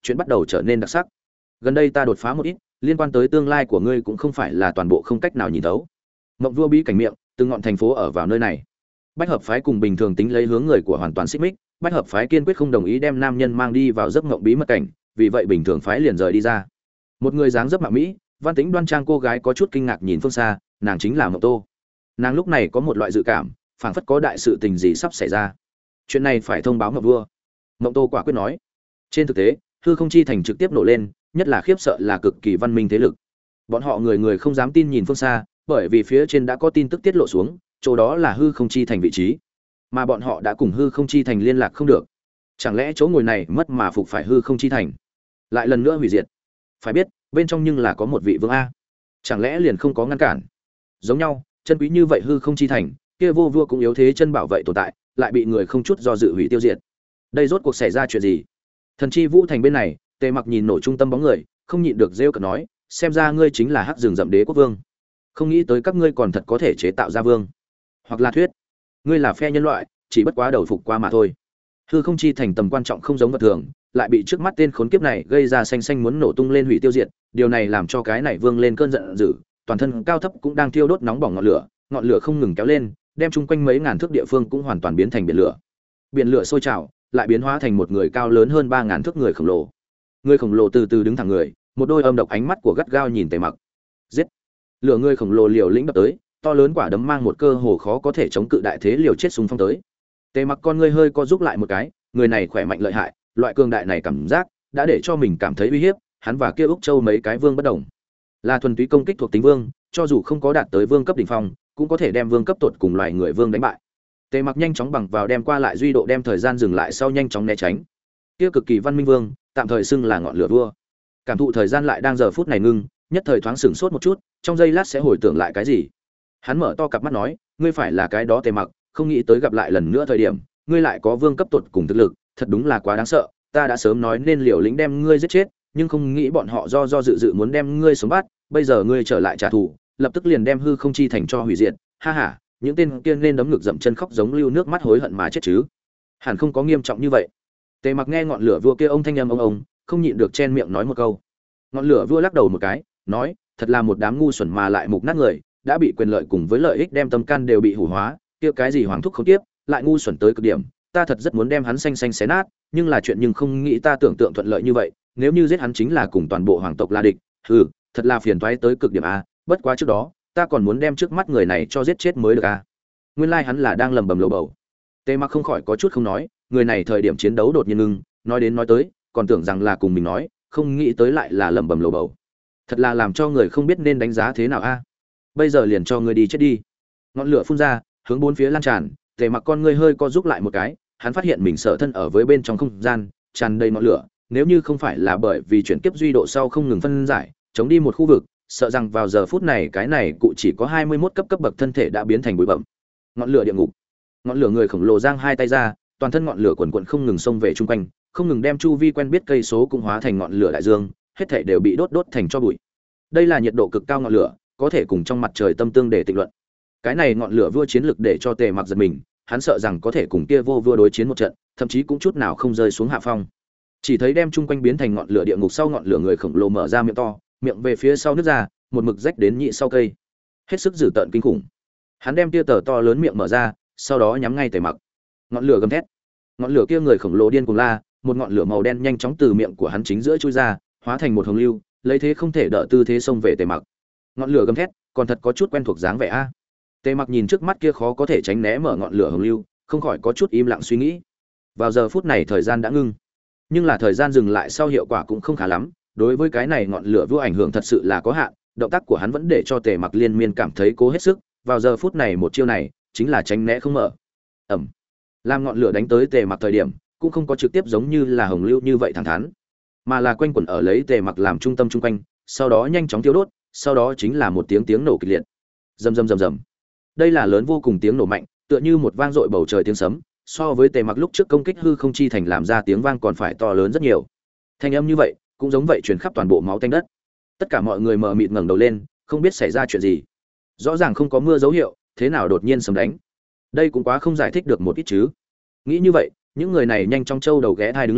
chuyện bắt đầu trở nên đặc sắc. Gần đây ta đột phá một ít, liên quan tới tương lai của ngươi cũng không phải là toàn bộ không cách nào nhìn thấu. Mộng vua bí cảnh miệng, từng ngọn thành phố ở vào nơi này. Bách hợp phái cùng bình thường tính lấy hướng người của hoàn toàn xích mích, bách hợp phái kiên quyết không đồng ý đem nam nhân mang đi vào giấc mộng bí mật cảnh, vì vậy bình thường phái liền rời đi ra. Một người dáng dấp mạo mỹ, văn tính đoan trang cô gái có chút kinh ngạc nhìn phương xa, nàng chính là Mộng Tô. Nàng lúc này có một loại dự cảm, phảng phất có đại sự tình gì sắp xảy ra. Chuyện này phải thông báo Mộng vua. Mộng Tô quả quyết nói. Trên thực tế, hư không chi thành trực tiếp nổ lên, nhất là khiếp sợ là cực kỳ văn minh thế lực. Bọn họ người người không dám tin nhìn phương xa, bởi vì phía trên đã có tin tức tiết lộ xuống, chỗ đó là hư không chi thành vị trí, mà bọn họ đã cùng hư không chi thành liên lạc không được. Chẳng lẽ chỗ ngồi này mất mà phục phải hư không chi thành, lại lần nữa hủy diệt? Phải biết, bên trong nhưng là có một vị vương a, chẳng lẽ liền không có ngăn cản? Giống nhau, chân quý như vậy hư không chi thành, kia vô vua cũng yếu thế chân bảo vệ tồn tại, lại bị người không chút do dự hủy tiêu diệt. Đây rốt cuộc xảy ra chuyện gì? Thần chi vũ thành bên này, Tề Mặc nhìn nổ trung tâm bóng người, không nhịn được rêu cợt nói, xem ra ngươi chính là hắc rừng rậm đế quốc vương. Không nghĩ tới các ngươi còn thật có thể chế tạo ra vương, hoặc là thuyết, ngươi là phe nhân loại, chỉ bất quá đầu phục qua mà thôi. Hư không chi thành tầm quan trọng không giống vật thường, lại bị trước mắt tên khốn kiếp này gây ra xanh xanh muốn nổ tung lên hủy tiêu diệt, điều này làm cho cái này vương lên cơn giận dữ, toàn thân cao thấp cũng đang thiêu đốt nóng bỏng ngọn lửa, ngọn lửa không ngừng kéo lên, đem chung quanh mấy ngàn thước địa phương cũng hoàn toàn biến thành biển lửa. Biển lửa sôi trào, lại biến hóa thành một người cao lớn hơn ba ngàn thước người khổng lồ. Người khổng lồ từ từ đứng thẳng người, một đôi âm độc ánh mắt của gắt gao nhìn Tề Mặc. Giết! Lửa người khổng lồ liều lĩnh đập tới, to lớn quả đấm mang một cơ hồ khó có thể chống cự đại thế liều chết xung phong tới. Tề Mặc con ngươi hơi co rút lại một cái, người này khỏe mạnh lợi hại, loại cường đại này cảm giác đã để cho mình cảm thấy uy hiếp, hắn và kia Úc Châu mấy cái vương bất đồng. Là thuần túy công kích thuộc tính vương, cho dù không có đạt tới vương cấp đỉnh phong, cũng có thể đem vương cấp tột cùng loài người vương đánh bại. Tề Mặc nhanh chóng bằng vào đem qua lại duy độ đem thời gian dừng lại sau nhanh chóng né tránh. Kia cực kỳ văn minh vương, tạm thời xưng là ngọn lửa vua. Cảm thụ thời gian lại đang giờ phút này ngưng, nhất thời thoáng sửng sốt một chút, trong giây lát sẽ hồi tưởng lại cái gì. Hắn mở to cặp mắt nói, ngươi phải là cái đó Tề Mặc, không nghĩ tới gặp lại lần nữa thời điểm, ngươi lại có vương cấp tột cùng thực lực, thật đúng là quá đáng sợ, ta đã sớm nói nên liều lĩnh đem ngươi giết chết, nhưng không nghĩ bọn họ do do dự dự muốn đem ngươi sống bắt, bây giờ ngươi trở lại trả thù, lập tức liền đem hư không chi thành cho hủy diệt, ha ha, những tên kia nên đấm ngực dậm chân khóc giống lưu nước mắt hối hận mà chết chứ. Hẳn không có nghiêm trọng như vậy. Tề Mặc nghe ngọn lửa vua kia ông thanh âm ông ông, không nhịn được chen miệng nói một câu. Ngọn lửa vua lắc đầu một cái, nói, thật là một đám ngu xuẩn mà lại mục nát người, đã bị quyền lợi cùng với lợi ích đem tâm can đều bị hủ hóa, kia cái gì hoàng thúc không tiếp, lại ngu xuẩn tới cực điểm, ta thật rất muốn đem hắn xanh xanh xé nát, nhưng là chuyện nhưng không nghĩ ta tưởng tượng thuận lợi như vậy, nếu như giết hắn chính là cùng toàn bộ hoàng tộc là địch, hừ, thật là phiền toái tới cực điểm a, bất quá trước đó, ta còn muốn đem trước mắt người này cho giết chết mới được a. Nguyên lai like hắn là đang lầm bầm lầu bầu. Tề Mặc không khỏi có chút không nói, người này thời điểm chiến đấu đột nhiên ngưng, nói đến nói tới, còn tưởng rằng là cùng mình nói, không nghĩ tới lại là lầm bầm lầu bầu. Thật là làm cho người không biết nên đánh giá thế nào a. Bây giờ liền cho ngươi đi chết đi. Ngọn lửa phun ra, hướng bốn phía lan tràn, Tề Mặc con ngươi hơi co rúm lại một cái, hắn phát hiện mình sở thân ở với bên trong không gian, tràn đầy ngọn lửa, nếu như không phải là bởi vì chuyển kiếp duy độ sau không ngừng phân giải, chống đi một khu vực, sợ rằng vào giờ phút này cái này cụ chỉ có hai mươi mốt cấp cấp bậc thân thể đã biến thành bụi bặm. Ngọn lửa địa ngục. Ngọn lửa người khổng lồ giang hai tay ra, toàn thân ngọn lửa quần quần không ngừng xông về trung quanh, không ngừng đem chu vi quen biết cây số cũng hóa thành ngọn lửa đại dương, hết thảy đều bị đốt đốt thành cho bụi. Đây là nhiệt độ cực cao ngọn lửa, có thể cùng trong mặt trời tâm tương để tịnh luận. Cái này ngọn lửa vua chiến lực để cho Tề Mặc giật mình, hắn sợ rằng có thể cùng kia vô vua đối chiến một trận, thậm chí cũng chút nào không rơi xuống hạ phong. Chỉ thấy đem chung quanh biến thành ngọn lửa địa ngục sau ngọn lửa người khổng lồ mở ra miệng to, miệng về phía sau nứt ra, một mực rách đến nhị sau cây. Hết sức dữ tợn kinh khủng. Hắn đem tia tờ to lớn miệng mở ra, sau đó nhắm ngay Tề Mặc. Ngọn lửa gầm thét. Ngọn lửa kia người khổng lồ điên cuồng la, một ngọn lửa màu đen nhanh chóng từ miệng của hắn chính giữa chui ra, hóa thành một hồng lưu, lấy thế không thể đỡ tư thế xông về Tề Mặc. Ngọn lửa gầm thét, còn thật có chút quen thuộc dáng vẻ a. Tề Mặc nhìn trước mắt kia khó có thể tránh né mở ngọn lửa hồng lưu, không khỏi có chút im lặng suy nghĩ. Vào giờ phút này thời gian đã ngưng, nhưng là thời gian dừng lại sau hiệu quả cũng không khá lắm, đối với cái này ngọn lửa vua ảnh hưởng thật sự là có hạn, động tác của hắn vẫn để cho Tề Mặc liên miên cảm thấy cố hết sức, vào giờ phút này một chiêu này chính là tránh né không mở. Ầm. Làm ngọn lửa đánh tới Tề Mặc thời điểm, cũng không có trực tiếp giống như là hồng lưu như vậy thẳng thắn, mà là quanh quẩn ở lấy Tề Mặc làm trung tâm chung quanh, sau đó nhanh chóng tiêu đốt, sau đó chính là một tiếng tiếng nổ kịch liệt. Rầm rầm rầm rầm. Đây là lớn vô cùng tiếng nổ mạnh, tựa như một vang dội bầu trời tiếng sấm, so với Tề Mặc lúc trước công kích hư không chi thành làm ra tiếng vang còn phải to lớn rất nhiều. Thanh âm như vậy, cũng giống vậy truyền khắp toàn bộ máu tanh đất. Tất cả mọi người mờ mịt ngẩng đầu lên, không biết xảy ra chuyện gì. Rõ ràng không có mưa dấu hiệu, thế nào đột nhiên sấm đánh? Đây cũng quá không giải thích được một ít chứ. Nghĩ như vậy, những người này nhanh chóng trâu đầu ghé thai đứng lên,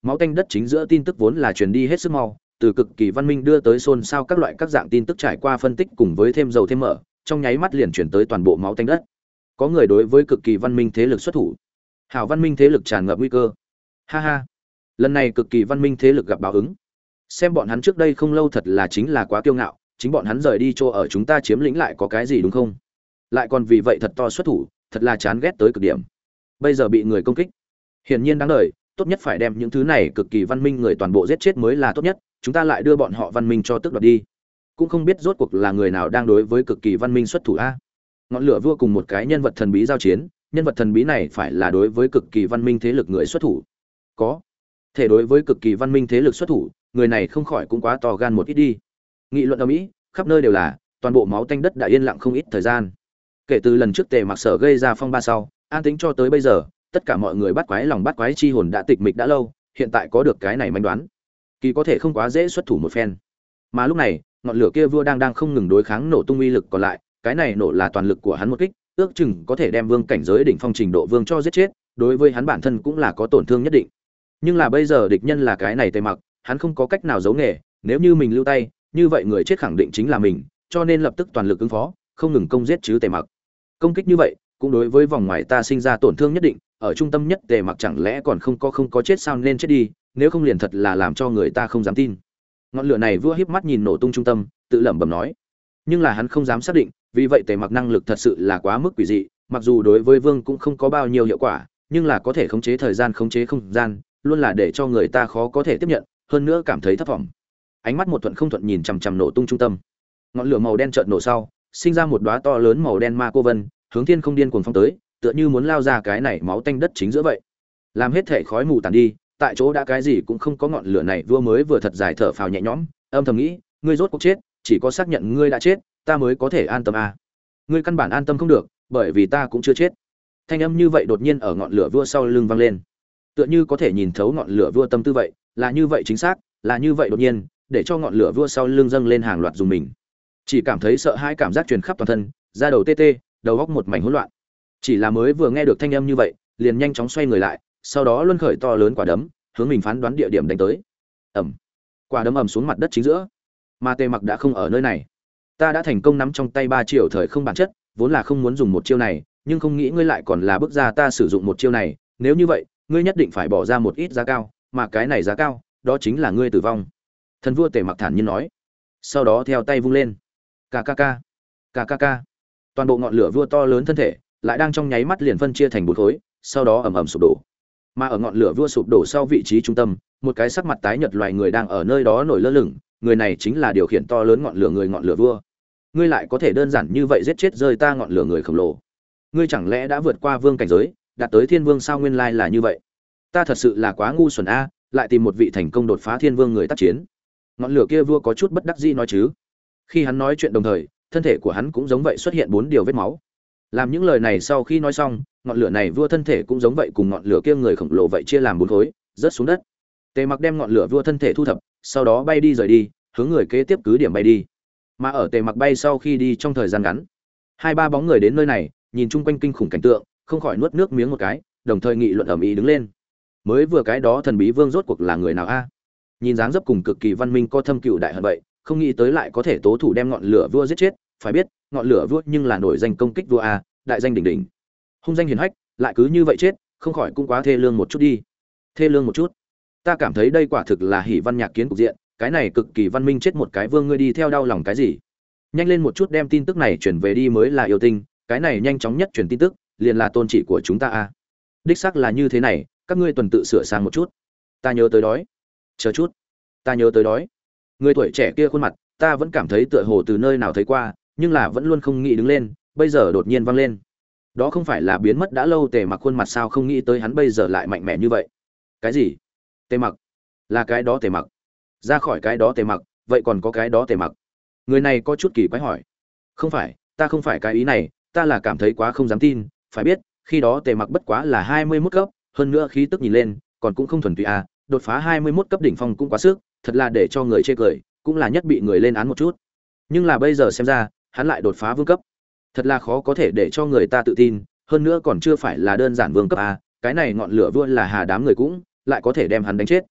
Máu tanh đất chính giữa tin tức vốn là truyền đi hết sức mau, từ cực kỳ văn minh đưa tới xôn xao các loại các dạng tin tức trải qua phân tích cùng với thêm dầu thêm mỡ, trong nháy mắt liền chuyển tới toàn bộ máu tanh đất. Có người đối với cực kỳ văn minh thế lực xuất thủ. Hảo văn minh thế lực tràn ngập nguy cơ. Ha ha. Lần này cực kỳ văn minh thế lực gặp báo ứng. Xem bọn hắn trước đây không lâu thật là chính là quá kiêu ngạo, chính bọn hắn rời đi chỗ ở chúng ta chiếm lĩnh lại có cái gì đúng không? Lại còn vì vậy thật to xuất thủ, thật là chán ghét tới cực điểm. Bây giờ bị người công kích, hiển nhiên đáng đời, tốt nhất phải đem những thứ này cực kỳ văn minh người toàn bộ giết chết mới là tốt nhất, chúng ta lại đưa bọn họ văn minh cho tước đoạt đi. Cũng không biết rốt cuộc là người nào đang đối với cực kỳ văn minh xuất thủ a. Ngọn lửa vua cùng một cái nhân vật thần bí giao chiến, nhân vật thần bí này phải là đối với cực kỳ văn minh thế lực người xuất thủ. Có thể đối với cực kỳ văn minh thế lực xuất thủ, người này không khỏi cũng quá to gan một ít đi. Nghị luận ầm ĩ, khắp nơi đều là, toàn bộ máu tanh đất đã yên lặng không ít thời gian. Kể từ lần trước Tề Mặc Sở gây ra phong ba sau, an tính cho tới bây giờ, tất cả mọi người bắt quái lòng bắt quái chi hồn đã tịch mịch đã lâu, hiện tại có được cái này manh đoán, kỳ có thể không quá dễ xuất thủ một phen. Mà lúc này, ngọn lửa kia vua đang đang không ngừng đối kháng nổ tung uy lực còn lại, cái này nổ là toàn lực của hắn một kích, ước chừng có thể đem vương cảnh giới đỉnh phong trình độ vương cho giết chết, đối với hắn bản thân cũng là có tổn thương nhất định. Nhưng là bây giờ địch nhân là cái này Tề Mặc, hắn không có cách nào giấu nghề, nếu như mình lưu tay, như vậy người chết khẳng định chính là mình, cho nên lập tức toàn lực ứng phó, không ngừng công giết chứ Tề Mặc. Công kích như vậy, cũng đối với vòng ngoài ta sinh ra tổn thương nhất định, ở trung tâm nhất Tề Mặc chẳng lẽ còn không có không có chết sao nên chết đi, nếu không liền thật là làm cho người ta không dám tin. Ngọn lửa này vua híp mắt nhìn nổ tung trung tâm, tự lẩm bẩm nói. Nhưng là hắn không dám xác định, vì vậy Tề Mặc năng lực thật sự là quá mức quỷ dị, mặc dù đối với vương cũng không có bao nhiêu hiệu quả, nhưng là có thể khống chế thời gian, khống chế không gian, luôn là để cho người ta khó có thể tiếp nhận, hơn nữa cảm thấy thất vọng. Ánh mắt một thuận không thuận nhìn chằm chằm nổ tung trung tâm. Ngọn lửa màu đen chợt nổ sau, sinh ra một đóa to lớn màu đen ma cô vân, hướng thiên không điên cuồng phóng tới, tựa như muốn lao ra cái này máu tanh đất chính giữa vậy. Làm hết thể khói mù tàn đi, tại chỗ đã cái gì cũng không có, ngọn lửa này vua mới vừa thật dài thở phào nhẹ nhõm, âm thầm nghĩ, ngươi rốt cuộc chết, chỉ có xác nhận ngươi đã chết, ta mới có thể an tâm à. Ngươi căn bản an tâm không được, bởi vì ta cũng chưa chết. Thanh âm như vậy đột nhiên ở ngọn lửa vua sau lưng vang lên, tựa như có thể nhìn thấu ngọn lửa vua tâm tư vậy, là như vậy chính xác, là như vậy đột nhiên, để cho ngọn lửa vua sau lưng dâng lên hàng loạt dùng mình. Chỉ cảm thấy sợ hãi cảm giác truyền khắp toàn thân, da đầu tê tê, đầu óc một mảnh hỗn loạn. Chỉ là mới vừa nghe được thanh âm như vậy, liền nhanh chóng xoay người lại, sau đó luân khởi to lớn quả đấm, hướng mình phán đoán địa điểm đánh tới. Ầm. Quả đấm ầm xuống mặt đất chính giữa. Mà Tề Mặc đã không ở nơi này. Ta đã thành công nắm trong tay ba triệu thời không bản chất, vốn là không muốn dùng một chiêu này, nhưng không nghĩ ngươi lại còn là bước ra ta sử dụng một chiêu này, nếu như vậy, ngươi nhất định phải bỏ ra một ít giá cao, mà cái này giá cao, đó chính là ngươi tử vong. Thần vua Tề Mặc thản nhiên nói. Sau đó theo tay vung lên. Kkkk, kkkk. Toàn bộ ngọn lửa vua to lớn thân thể, lại đang trong nháy mắt liền phân chia thành bốn khối, sau đó ầm ầm sụp đổ. Mà ở ngọn lửa vua sụp đổ sau vị trí trung tâm, một cái sắc mặt tái nhợt loài người đang ở nơi đó nổi lơ lửng, người này chính là điều khiển to lớn ngọn lửa người ngọn lửa vua. Ngươi lại có thể đơn giản như vậy giết chết rơi ta ngọn lửa người khổng lồ. Ngươi chẳng lẽ đã vượt qua vương cảnh giới, đạt tới thiên vương sao? Nguyên lai là như vậy. Ta thật sự là quá ngu xuẩn a, lại tìm một vị thành công đột phá thiên vương người tác chiến. Ngọn lửa kia vua có chút bất đắc dĩ nói chứ. Khi hắn nói chuyện đồng thời, thân thể của hắn cũng giống vậy xuất hiện bốn điều vết máu. Làm những lời này sau khi nói xong, ngọn lửa này vua thân thể cũng giống vậy cùng ngọn lửa kia người khổng lồ vậy chia làm bốn khối, rớt xuống đất. Tề Mặc đem ngọn lửa vua thân thể thu thập, sau đó bay đi rời đi, hướng người kế tiếp cứ điểm bay đi. Mà ở Tề Mặc bay sau khi đi trong thời gian ngắn, hai ba bóng người đến nơi này, nhìn chung quanh kinh khủng cảnh tượng, không khỏi nuốt nước miếng một cái, đồng thời nghị luận ầm ĩ đứng lên. Mới vừa cái đó thần bí vương rốt cuộc là người nào a? Nhìn dáng dấp cùng cực kỳ văn minh có thâm cựu đại hận vậy, không nghĩ tới lại có thể tố thủ đem ngọn lửa vua giết chết, phải biết, ngọn lửa vua nhưng là nổi danh công kích vua a, đại danh đỉnh đỉnh. Hung danh hiển hách, lại cứ như vậy chết, không khỏi cũng quá thê lương một chút đi. Thê lương một chút. Ta cảm thấy đây quả thực là hỉ văn nhạc kiến cục diện, cái này cực kỳ văn minh chết một cái vương, ngươi đi theo đau lòng cái gì? Nhanh lên một chút đem tin tức này chuyển về đi mới là yêu tinh, cái này nhanh chóng nhất truyền tin tức, liền là tôn trị của chúng ta a. Đích xác là như thế này, các ngươi tuần tự sửa sang một chút. Ta nhớ tới đói. Chờ chút. Ta nhớ tới đói. Người tuổi trẻ kia khuôn mặt, ta vẫn cảm thấy tựa hồ từ nơi nào thấy qua, nhưng là vẫn luôn không nghĩ đứng lên, bây giờ đột nhiên vang lên. Đó không phải là biến mất đã lâu Tề Mặc khuôn mặt sao? Không nghĩ tới hắn bây giờ lại mạnh mẽ như vậy. Cái gì? Tề Mặc? Là cái đó Tề Mặc? Ra khỏi cái đó Tề Mặc, vậy còn có cái đó Tề Mặc? Người này có chút kỳ quái hỏi. Không phải, ta không phải cái ý này, ta là cảm thấy quá không dám tin, phải biết, khi đó Tề Mặc bất quá là hai mươi mốt cấp, hơn nữa khí tức nhìn lên, còn cũng không thuần túy à, đột phá hai mươi mốt cấp đỉnh phong cũng quá sức, thật là để cho người chê cười, cũng là nhất bị người lên án một chút. Nhưng là bây giờ xem ra, hắn lại đột phá vương cấp. Thật là khó có thể để cho người ta tự tin, hơn nữa còn chưa phải là đơn giản vương cấp à, cái này ngọn lửa vua là hà đám người cũng lại có thể đem hắn đánh chết.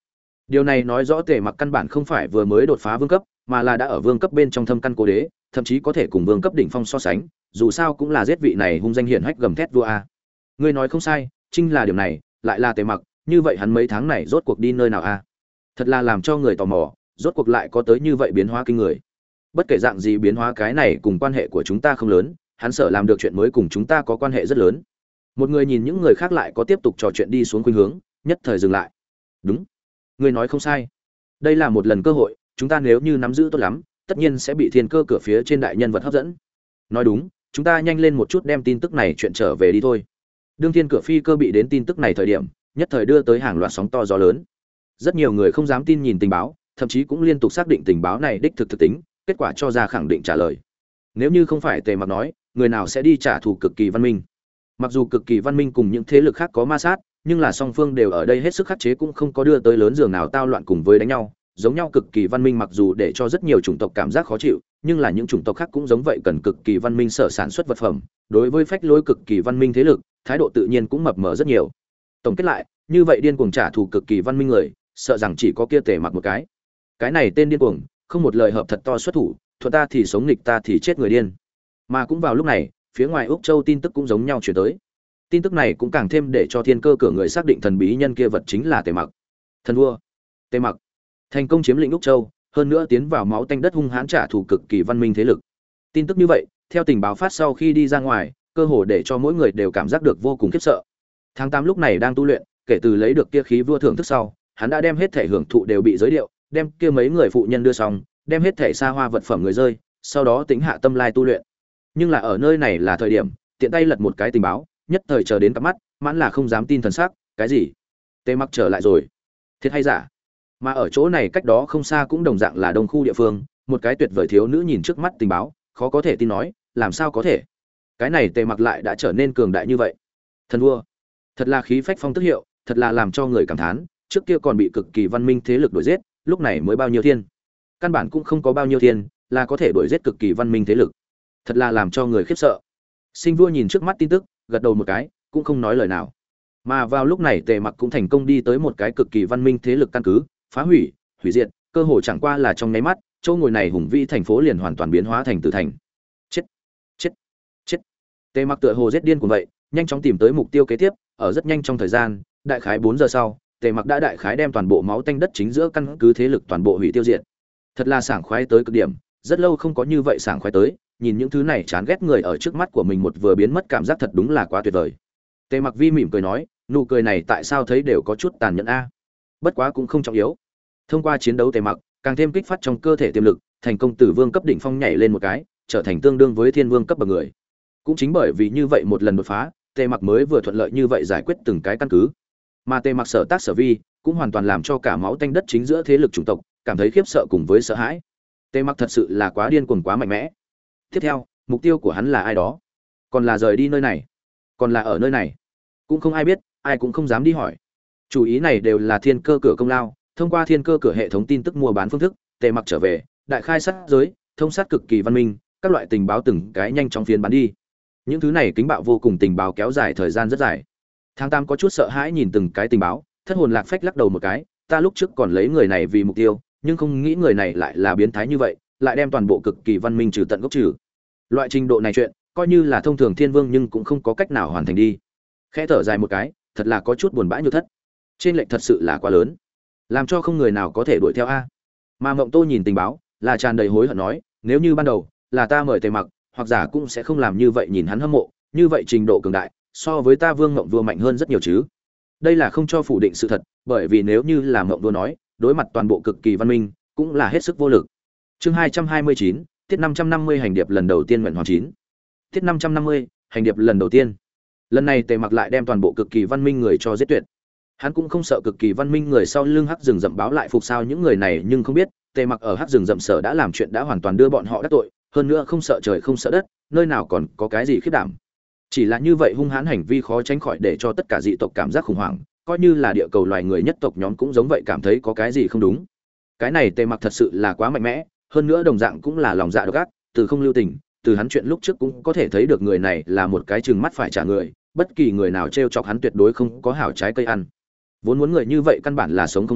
Điều này nói rõ Tề Mặc căn bản không phải vừa mới đột phá vương cấp, mà là đã ở vương cấp bên trong thâm căn cố đế, thậm chí có thể cùng vương cấp đỉnh phong so sánh, dù sao cũng là giết vị này hung danh hiển hách gầm thét vua a. Ngươi nói không sai, chính là điều này, lại là Tề Mặc, như vậy hắn mấy tháng này rốt cuộc đi nơi nào a? Thật là làm cho người tò mò, rốt cuộc lại có tới như vậy biến hóa kinh người. Bất kể dạng gì biến hóa, cái này cùng quan hệ của chúng ta không lớn, hắn sợ làm được chuyện mới cùng chúng ta có quan hệ rất lớn. Một người nhìn những người khác lại có tiếp tục trò chuyện đi xuống khuynh hướng, nhất thời dừng lại. Đúng, ngươi nói không sai. Đây là một lần cơ hội, chúng ta nếu như nắm giữ tốt lắm, tất nhiên sẽ bị thiên cơ cửa phía trên đại nhân vật hấp dẫn. Nói đúng, chúng ta nhanh lên một chút đem tin tức này chuyện trở về đi thôi. Đương thiên cửa phi cơ bị đến tin tức này thời điểm, nhất thời đưa tới hàng loạt sóng to gió lớn. Rất nhiều người không dám tin nhìn tình báo, thậm chí cũng liên tục xác định tình báo này đích thực thực tính, kết quả cho ra khẳng định trả lời. Nếu như không phải Tề Mặc nói, người nào sẽ đi trả thù cực kỳ văn minh? Mặc dù cực kỳ văn minh cùng những thế lực khác có ma sát, nhưng là song phương đều ở đây hết sức khắc chế, cũng không có đưa tới lớn giường nào tao loạn cùng với đánh nhau. Giống nhau cực kỳ văn minh mặc dù để cho rất nhiều chủng tộc cảm giác khó chịu, nhưng là những chủng tộc khác cũng giống vậy, cần cực kỳ văn minh sở sản xuất vật phẩm. Đối với phách lối cực kỳ văn minh thế lực, thái độ tự nhiên cũng mập mờ rất nhiều. Tổng kết lại, như vậy điên cuồng trả thù cực kỳ văn minh người, sợ rằng chỉ có kia Tề Mặc một cái. Cái này tên điên cuồng, không một lời hợp thật to xuất thủ, thuận ta thì sống, nghịch ta thì chết người điên. Mà cũng vào lúc này, phía ngoài Úc Châu tin tức cũng giống nhau chuyển tới. Tin tức này cũng càng thêm để cho thiên cơ cửa người xác định thần bí nhân kia vật chính là Tề Mặc. Thần vua Tề Mặc thành công chiếm lĩnh Úc Châu, hơn nữa tiến vào máu tanh đất hung hãn trả thù cực kỳ văn minh thế lực. Tin tức như vậy, theo tình báo phát sau khi đi ra ngoài, cơ hồ để cho mỗi người đều cảm giác được vô cùng khiếp sợ. Tháng tám lúc này đang tu luyện, kể từ lấy được kia khí vua thưởng thức sau, hắn đã đem hết thể hưởng thụ đều bị giới điệu, đem kia mấy người phụ nhân đưa xong, đem hết thể xa hoa vật phẩm người rơi, sau đó tính hạ tâm lai tu luyện. Nhưng là ở nơi này là thời điểm, tiện tay lật một cái tình báo, nhất thời chờ đến cặp mắt, mãn là không dám tin thần sắc, cái gì? Tề Mặc trở lại rồi? Thiệt hay giả? Mà ở chỗ này cách đó không xa cũng đồng dạng là đông khu địa phương, một cái tuyệt vời thiếu nữ nhìn trước mắt tình báo, khó có thể tin nói, làm sao có thể? Cái này Tề Mặc lại đã trở nên cường đại như vậy. Thần vua, thật là khí phách phong tức hiệu, thật là làm cho người cảm thán, trước kia còn bị cực kỳ văn minh thế lực đuổi giết, lúc này mới bao nhiêu thiên? Căn bản cũng không có bao nhiêu thiên, là có thể đuổi giết cực kỳ văn minh thế lực. Thật là làm cho người khiếp sợ. Sinh vua nhìn trước mắt tin tức, gật đầu một cái, cũng không nói lời nào. Mà vào lúc này Tề Mặc cũng thành công đi tới một cái cực kỳ văn minh thế lực căn cứ, phá hủy, hủy diệt, cơ hồ chẳng qua là trong nháy mắt, chỗ ngồi này hùng vĩ thành phố liền hoàn toàn biến hóa thành tử thành. Chết, chết, chết. Tề Mặc tựa hồ giết điên cuồng vậy, nhanh chóng tìm tới mục tiêu kế tiếp, ở rất nhanh trong thời gian, đại khái bốn giờ sau, Tề Mặc đã đại khái đem toàn bộ máu tanh đất chính giữa căn cứ thế lực toàn bộ hủy tiêu diệt. Thật là sảng khoái tới cực điểm, rất lâu không có như vậy sảng khoái tới, nhìn những thứ này chán ghét người ở trước mắt của mình một vừa biến mất, cảm giác thật đúng là quá tuyệt vời. Tề Mặc vi mỉm cười nói, nụ cười này tại sao thấy đều có chút tàn nhẫn a. Bất quá cũng không trọng yếu. Thông qua chiến đấu Tề Mặc càng thêm kích phát trong cơ thể tiềm lực, thành công từ vương cấp đỉnh phong nhảy lên một cái, trở thành tương đương với thiên vương cấp bậc người. Cũng chính bởi vì như vậy một lần đột phá, Tề Mặc mới vừa thuận lợi như vậy giải quyết từng cái căn cứ. Mà Tề Mặc sở tác sở vi cũng hoàn toàn làm cho cả máu tanh đất chính giữa thế lực chủng tộc cảm thấy khiếp sợ cùng với sợ hãi. Tề Mặc thật sự là quá điên cuồng, quá mạnh mẽ. Tiếp theo, mục tiêu của hắn là ai đó? Còn là rời đi nơi này? Còn là ở nơi này? Cũng không ai biết, ai cũng không dám đi hỏi. Chủ ý này đều là thiên cơ cửa công lao, thông qua thiên cơ cửa hệ thống tin tức mua bán phương thức, Tề Mặc trở về, đại khai sát giới, thông sát cực kỳ văn minh, các loại tình báo từng cái nhanh chóng phiến bán đi. Những thứ này kính bạo vô cùng tình báo kéo dài thời gian rất dài. Tháng tám có chút sợ hãi nhìn từng cái tình báo, thất hồn lạc phách lắc đầu một cái, ta lúc trước còn lấy người này vì mục tiêu, nhưng không nghĩ người này lại là biến thái như vậy, lại đem toàn bộ cực kỳ văn minh trừ tận gốc trừ. Loại trình độ này chuyện, coi như là thông thường thiên vương nhưng cũng không có cách nào hoàn thành đi. Khẽ thở dài một cái, thật là có chút buồn bã như thất. Trên lệnh thật sự là quá lớn, làm cho không người nào có thể đuổi theo a. Mà Mộng Tô nhìn tình báo, là tràn đầy hối hận nói, nếu như ban đầu là ta mời Tề Mặc, hoặc giả cũng sẽ không làm như vậy, nhìn hắn hâm mộ, như vậy trình độ cường đại, so với ta Vương Ngộng Vua mạnh hơn rất nhiều chứ. Đây là không cho phủ định sự thật, bởi vì nếu như là Ngộng Vua nói, đối mặt toàn bộ cực kỳ văn minh, cũng là hết sức vô lực. Chương hai trăm hai mươi chín, tiết năm trăm năm mươi hành điệp lần đầu tiên nguyện hoàng chín. Tiết năm trăm năm mươi, hành điệp lần đầu tiên. Lần này Tề Mặc lại đem toàn bộ cực kỳ văn minh người cho giết tuyệt. Hắn cũng không sợ cực kỳ văn minh người sau lưng hắc rừng rậm báo lại phục sao những người này, nhưng không biết, Tề Mặc ở hắc rừng rậm sở đã làm chuyện đã hoàn toàn đưa bọn họ đắc tội, hơn nữa không sợ trời không sợ đất, nơi nào còn có cái gì khiếp đảm. Chỉ là như vậy hung hãn hành vi khó tránh khỏi để cho tất cả dị tộc cảm giác khủng hoảng, coi như là địa cầu loài người nhất tộc nhóm cũng giống vậy, cảm thấy có cái gì không đúng. Cái này Tề Mặc thật sự là quá mạnh mẽ, hơn nữa đồng dạng cũng là lòng dạ độc ác, từ không lưu tình, từ hắn chuyện lúc trước cũng có thể thấy được người này là một cái trừng mắt phải trả người, bất kỳ người nào trêu chọc hắn tuyệt đối không có hảo trái cây ăn. Vốn muốn người như vậy căn bản là sống không lâu,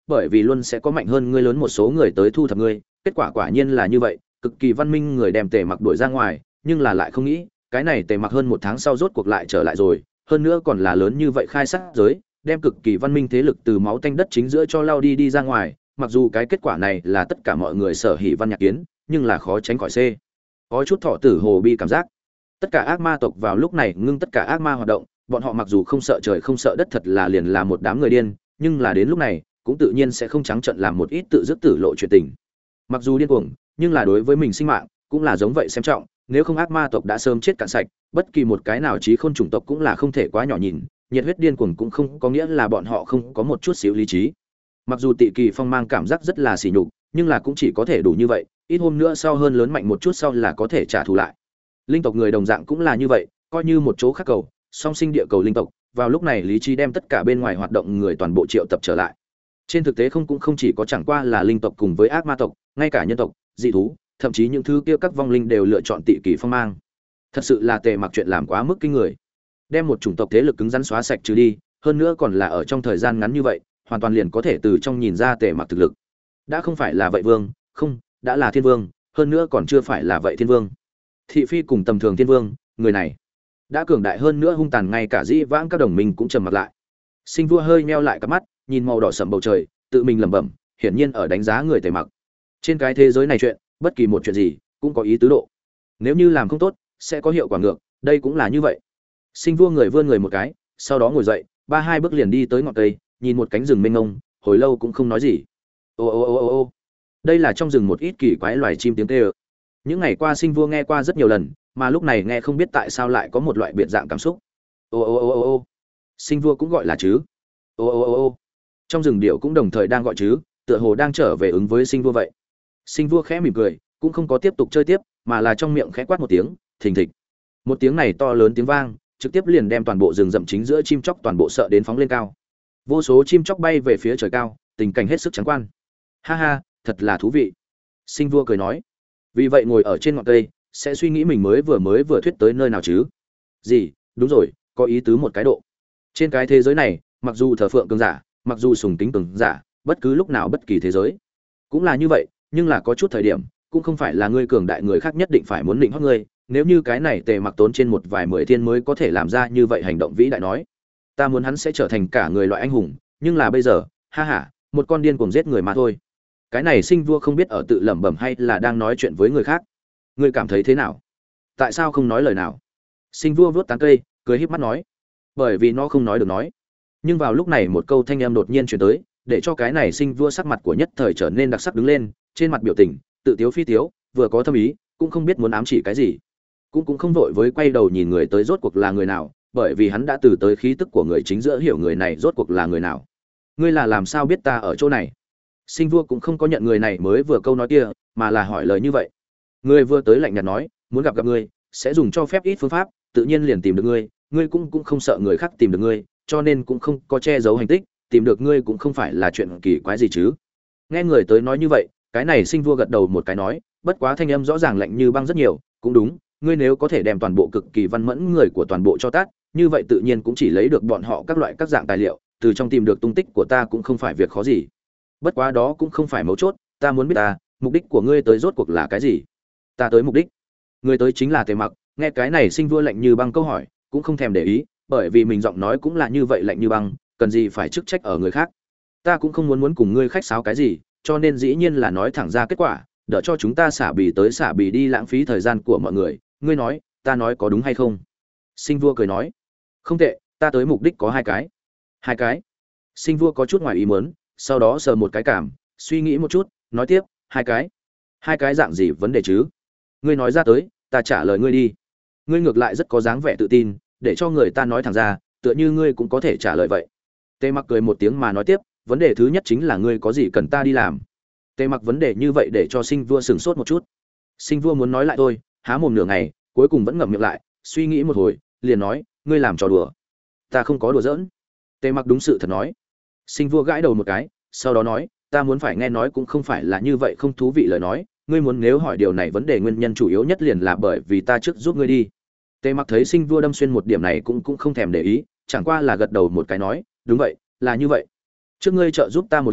bởi vì luôn sẽ có mạnh hơn ngươi lớn một số người tới thu thập ngươi. Kết quả quả nhiên là như vậy, cực kỳ văn minh người đem Tề Mặc đuổi ra ngoài, nhưng là lại không nghĩ, cái này Tề Mặc hơn một tháng sau rốt cuộc lại trở lại rồi, hơn nữa còn là lớn như vậy khai sát giới, đem cực kỳ văn minh thế lực từ máu tanh đất chính giữa cho lao đi đi ra ngoài. Mặc dù cái kết quả này là tất cả mọi người sở hỉ văn nhạc kiến, nhưng là khó tránh khỏi c có chút thọ tử hồ bi cảm giác. Tất cả ác ma tộc vào lúc này ngưng tất cả ác ma hoạt động, bọn họ mặc dù không sợ trời không sợ đất, thật là liền là một đám người điên, nhưng là đến lúc này cũng tự nhiên sẽ không trắng trợn làm một ít tự dứt tử lộ chuyện tình. Mặc dù điên cuồng, nhưng là đối với mình sinh mạng cũng là giống vậy xem trọng, nếu không ác ma tộc đã sớm chết cạn sạch, bất kỳ một cái nào chí khôn chủng tộc cũng là không thể quá nhỏ nhìn, nhiệt huyết điên cuồng cũng không có nghĩa là bọn họ không có một chút xíu lý trí. Mặc dù Tị Kỳ Phong mang cảm giác rất là sỉ nhục, nhưng là cũng chỉ có thể đủ như vậy, ít hôm nữa sau hơn lớn mạnh một chút sau là có thể trả thù lại. Linh tộc người đồng dạng cũng là như vậy, coi như một chỗ khác cầu, song sinh địa cầu linh tộc, vào lúc này lý trí đem tất cả bên ngoài hoạt động người toàn bộ triệu tập trở lại. Trên thực tế không cũng không chỉ có chẳng qua là linh tộc cùng với ác ma tộc, ngay cả nhân tộc, dị thú, thậm chí những thứ kia các vong linh đều lựa chọn Tị Kỳ Phong mang. Thật sự là Tề Mặc chuyện làm quá mức kinh người, đem một chủng tộc thế lực cứng rắn xóa sạch trừ đi, hơn nữa còn là ở trong thời gian ngắn như vậy, hoàn toàn liền có thể từ trong nhìn ra Tề Mặc thực lực. Đã không phải là vậy vương, không, đã là thiên vương, hơn nữa còn chưa phải là vậy thiên vương. Thị phi cùng tầm thường thiên vương, người này đã cường đại hơn nữa hung tàn, ngay cả dĩ vãng các đồng minh cũng trầm mặt lại. Sinh vua hơi meo lại cặp mắt, nhìn màu đỏ sẫm bầu trời, tự mình lẩm bẩm, hiển nhiên ở đánh giá người Tề Mặc. Trên cái thế giới này chuyện, bất kỳ một chuyện gì cũng có ý tứ độ. Nếu như làm không tốt, sẽ có hiệu quả ngược, đây cũng là như vậy. Sinh vua người vươn người một cái, sau đó ngồi dậy, ba hai bước liền đi tới ngọn cây, nhìn một cánh rừng mênh mông, hồi lâu cũng không nói gì. Ô ô ô ô ô. Đây là trong rừng một ít kỳ quái loài chim tiếng kêu. Những ngày qua Sinh vua nghe qua rất nhiều lần, mà lúc này nghe không biết tại sao lại có một loại biệt dạng cảm xúc. Ô ô ô ô ô. Sinh vua cũng gọi là chứ. Ô ô ô ô. Trong rừng điệu cũng đồng thời đang gọi chứ, tựa hồ đang trở về ứng với Sinh vua vậy. Sinh vua khẽ mỉm cười, cũng không có tiếp tục chơi tiếp, mà là trong miệng khẽ quát một tiếng, thình thịch. Một tiếng này to lớn tiếng vang, trực tiếp liền đem toàn bộ rừng rậm chính giữa chim chóc toàn bộ sợ đến phóng lên cao. Vô số chim chóc bay về phía trời cao, tình cảnh hết sức trắng quan. Ha ha, thật là thú vị. Sinh vua cười nói. Vì vậy ngồi ở trên ngọn cây, sẽ suy nghĩ mình mới vừa mới vừa thuyết tới nơi nào chứ? Gì? Đúng rồi, có ý tứ một cái độ. Trên cái thế giới này, mặc dù thờ phượng cường giả, mặc dù sùng kính cường giả, bất cứ lúc nào bất kỳ thế giới cũng là như vậy, nhưng là có chút thời điểm, cũng không phải là ngươi cường đại người khác nhất định phải muốn định hót ngươi. Nếu như cái này Tề Mặc tốn trên một vài mười thiên mới có thể làm ra như vậy hành động vĩ đại nói, ta muốn hắn sẽ trở thành cả người loại anh hùng, nhưng là bây giờ, ha ha, một con điên cuồng giết người mà thôi. Cái này Sinh vua không biết ở tự lẩm bẩm hay là đang nói chuyện với người khác. Ngươi cảm thấy thế nào? Tại sao không nói lời nào? Sinh vua vuốt tán cây, cười híp mắt nói, bởi vì nó không nói được nói. Nhưng vào lúc này một câu thanh âm đột nhiên truyền tới, để cho cái này Sinh vua sắc mặt của nhất thời trở nên đặc sắc đứng lên, trên mặt biểu tình tự tiếu phi tiếu, vừa có thâm ý, cũng không biết muốn ám chỉ cái gì, cũng cũng không vội với quay đầu nhìn người tới rốt cuộc là người nào, bởi vì hắn đã từ tới khí tức của người chính giữa hiểu người này rốt cuộc là người nào. Ngươi là làm sao biết ta ở chỗ này? Sinh vua cũng không có nhận người này mới vừa câu nói kia, mà là hỏi lời như vậy. Người vừa tới lạnh nhạt nói, muốn gặp gặp ngươi, sẽ dùng cho phép ít phương pháp, tự nhiên liền tìm được ngươi, ngươi cũng cũng không sợ người khác tìm được ngươi, cho nên cũng không có che giấu hành tích, tìm được ngươi cũng không phải là chuyện kỳ quái gì chứ. Nghe người tới nói như vậy, cái này Sinh vua gật đầu một cái nói, bất quá thanh âm rõ ràng lạnh như băng rất nhiều, cũng đúng, ngươi nếu có thể đem toàn bộ cực kỳ văn mẫn người của toàn bộ cho tát, như vậy tự nhiên cũng chỉ lấy được bọn họ các loại các dạng tài liệu, từ trong tìm được tung tích của ta cũng không phải việc khó gì. Bất quá đó cũng không phải mấu chốt, ta muốn biết ta, mục đích của ngươi tới rốt cuộc là cái gì? Ta tới mục đích. Ngươi tới chính là Tề Mặc, nghe cái này Sinh vua lạnh như băng câu hỏi, cũng không thèm để ý, bởi vì mình giọng nói cũng là như vậy lạnh như băng, cần gì phải chức trách ở người khác. Ta cũng không muốn muốn cùng ngươi khách sáo cái gì, cho nên dĩ nhiên là nói thẳng ra kết quả, đỡ cho chúng ta xả bì tới xả bì đi lãng phí thời gian của mọi người. Ngươi nói, ta nói có đúng hay không? Sinh vua cười nói, không tệ, ta tới mục đích có hai cái. Hai cái? Sinh vua có chút ngoài ý muốn, sau đó sờ một cái cảm, suy nghĩ một chút, nói tiếp, hai cái. Hai cái dạng gì vấn đề chứ? Ngươi nói ra tới, ta trả lời ngươi đi. Ngươi ngược lại rất có dáng vẻ tự tin, để cho người ta nói thẳng ra, tựa như ngươi cũng có thể trả lời vậy. Tề Mặc cười một tiếng mà nói tiếp, vấn đề thứ nhất chính là ngươi có gì cần ta đi làm. Tề Mặc vấn đề như vậy để cho Sinh vua sửng sốt một chút. Sinh vua muốn nói lại thôi, há mồm nửa ngày, cuối cùng vẫn ngậm miệng lại, suy nghĩ một hồi, liền nói, ngươi làm trò đùa. Ta không có đùa giỡn. Tề Mặc đúng sự thật nói. Sinh vua gãi đầu một cái, sau đó nói, ta muốn phải nghe nói cũng không phải là như vậy không thú vị lời nói, ngươi muốn nếu hỏi điều này vấn đề nguyên nhân chủ yếu nhất liền là bởi vì ta trước giúp ngươi đi. Tề Mặc thấy Sinh vua đâm xuyên một điểm này cũng cũng không thèm để ý, chẳng qua là gật đầu một cái nói, đúng vậy, là như vậy. Trước ngươi trợ giúp ta một lần,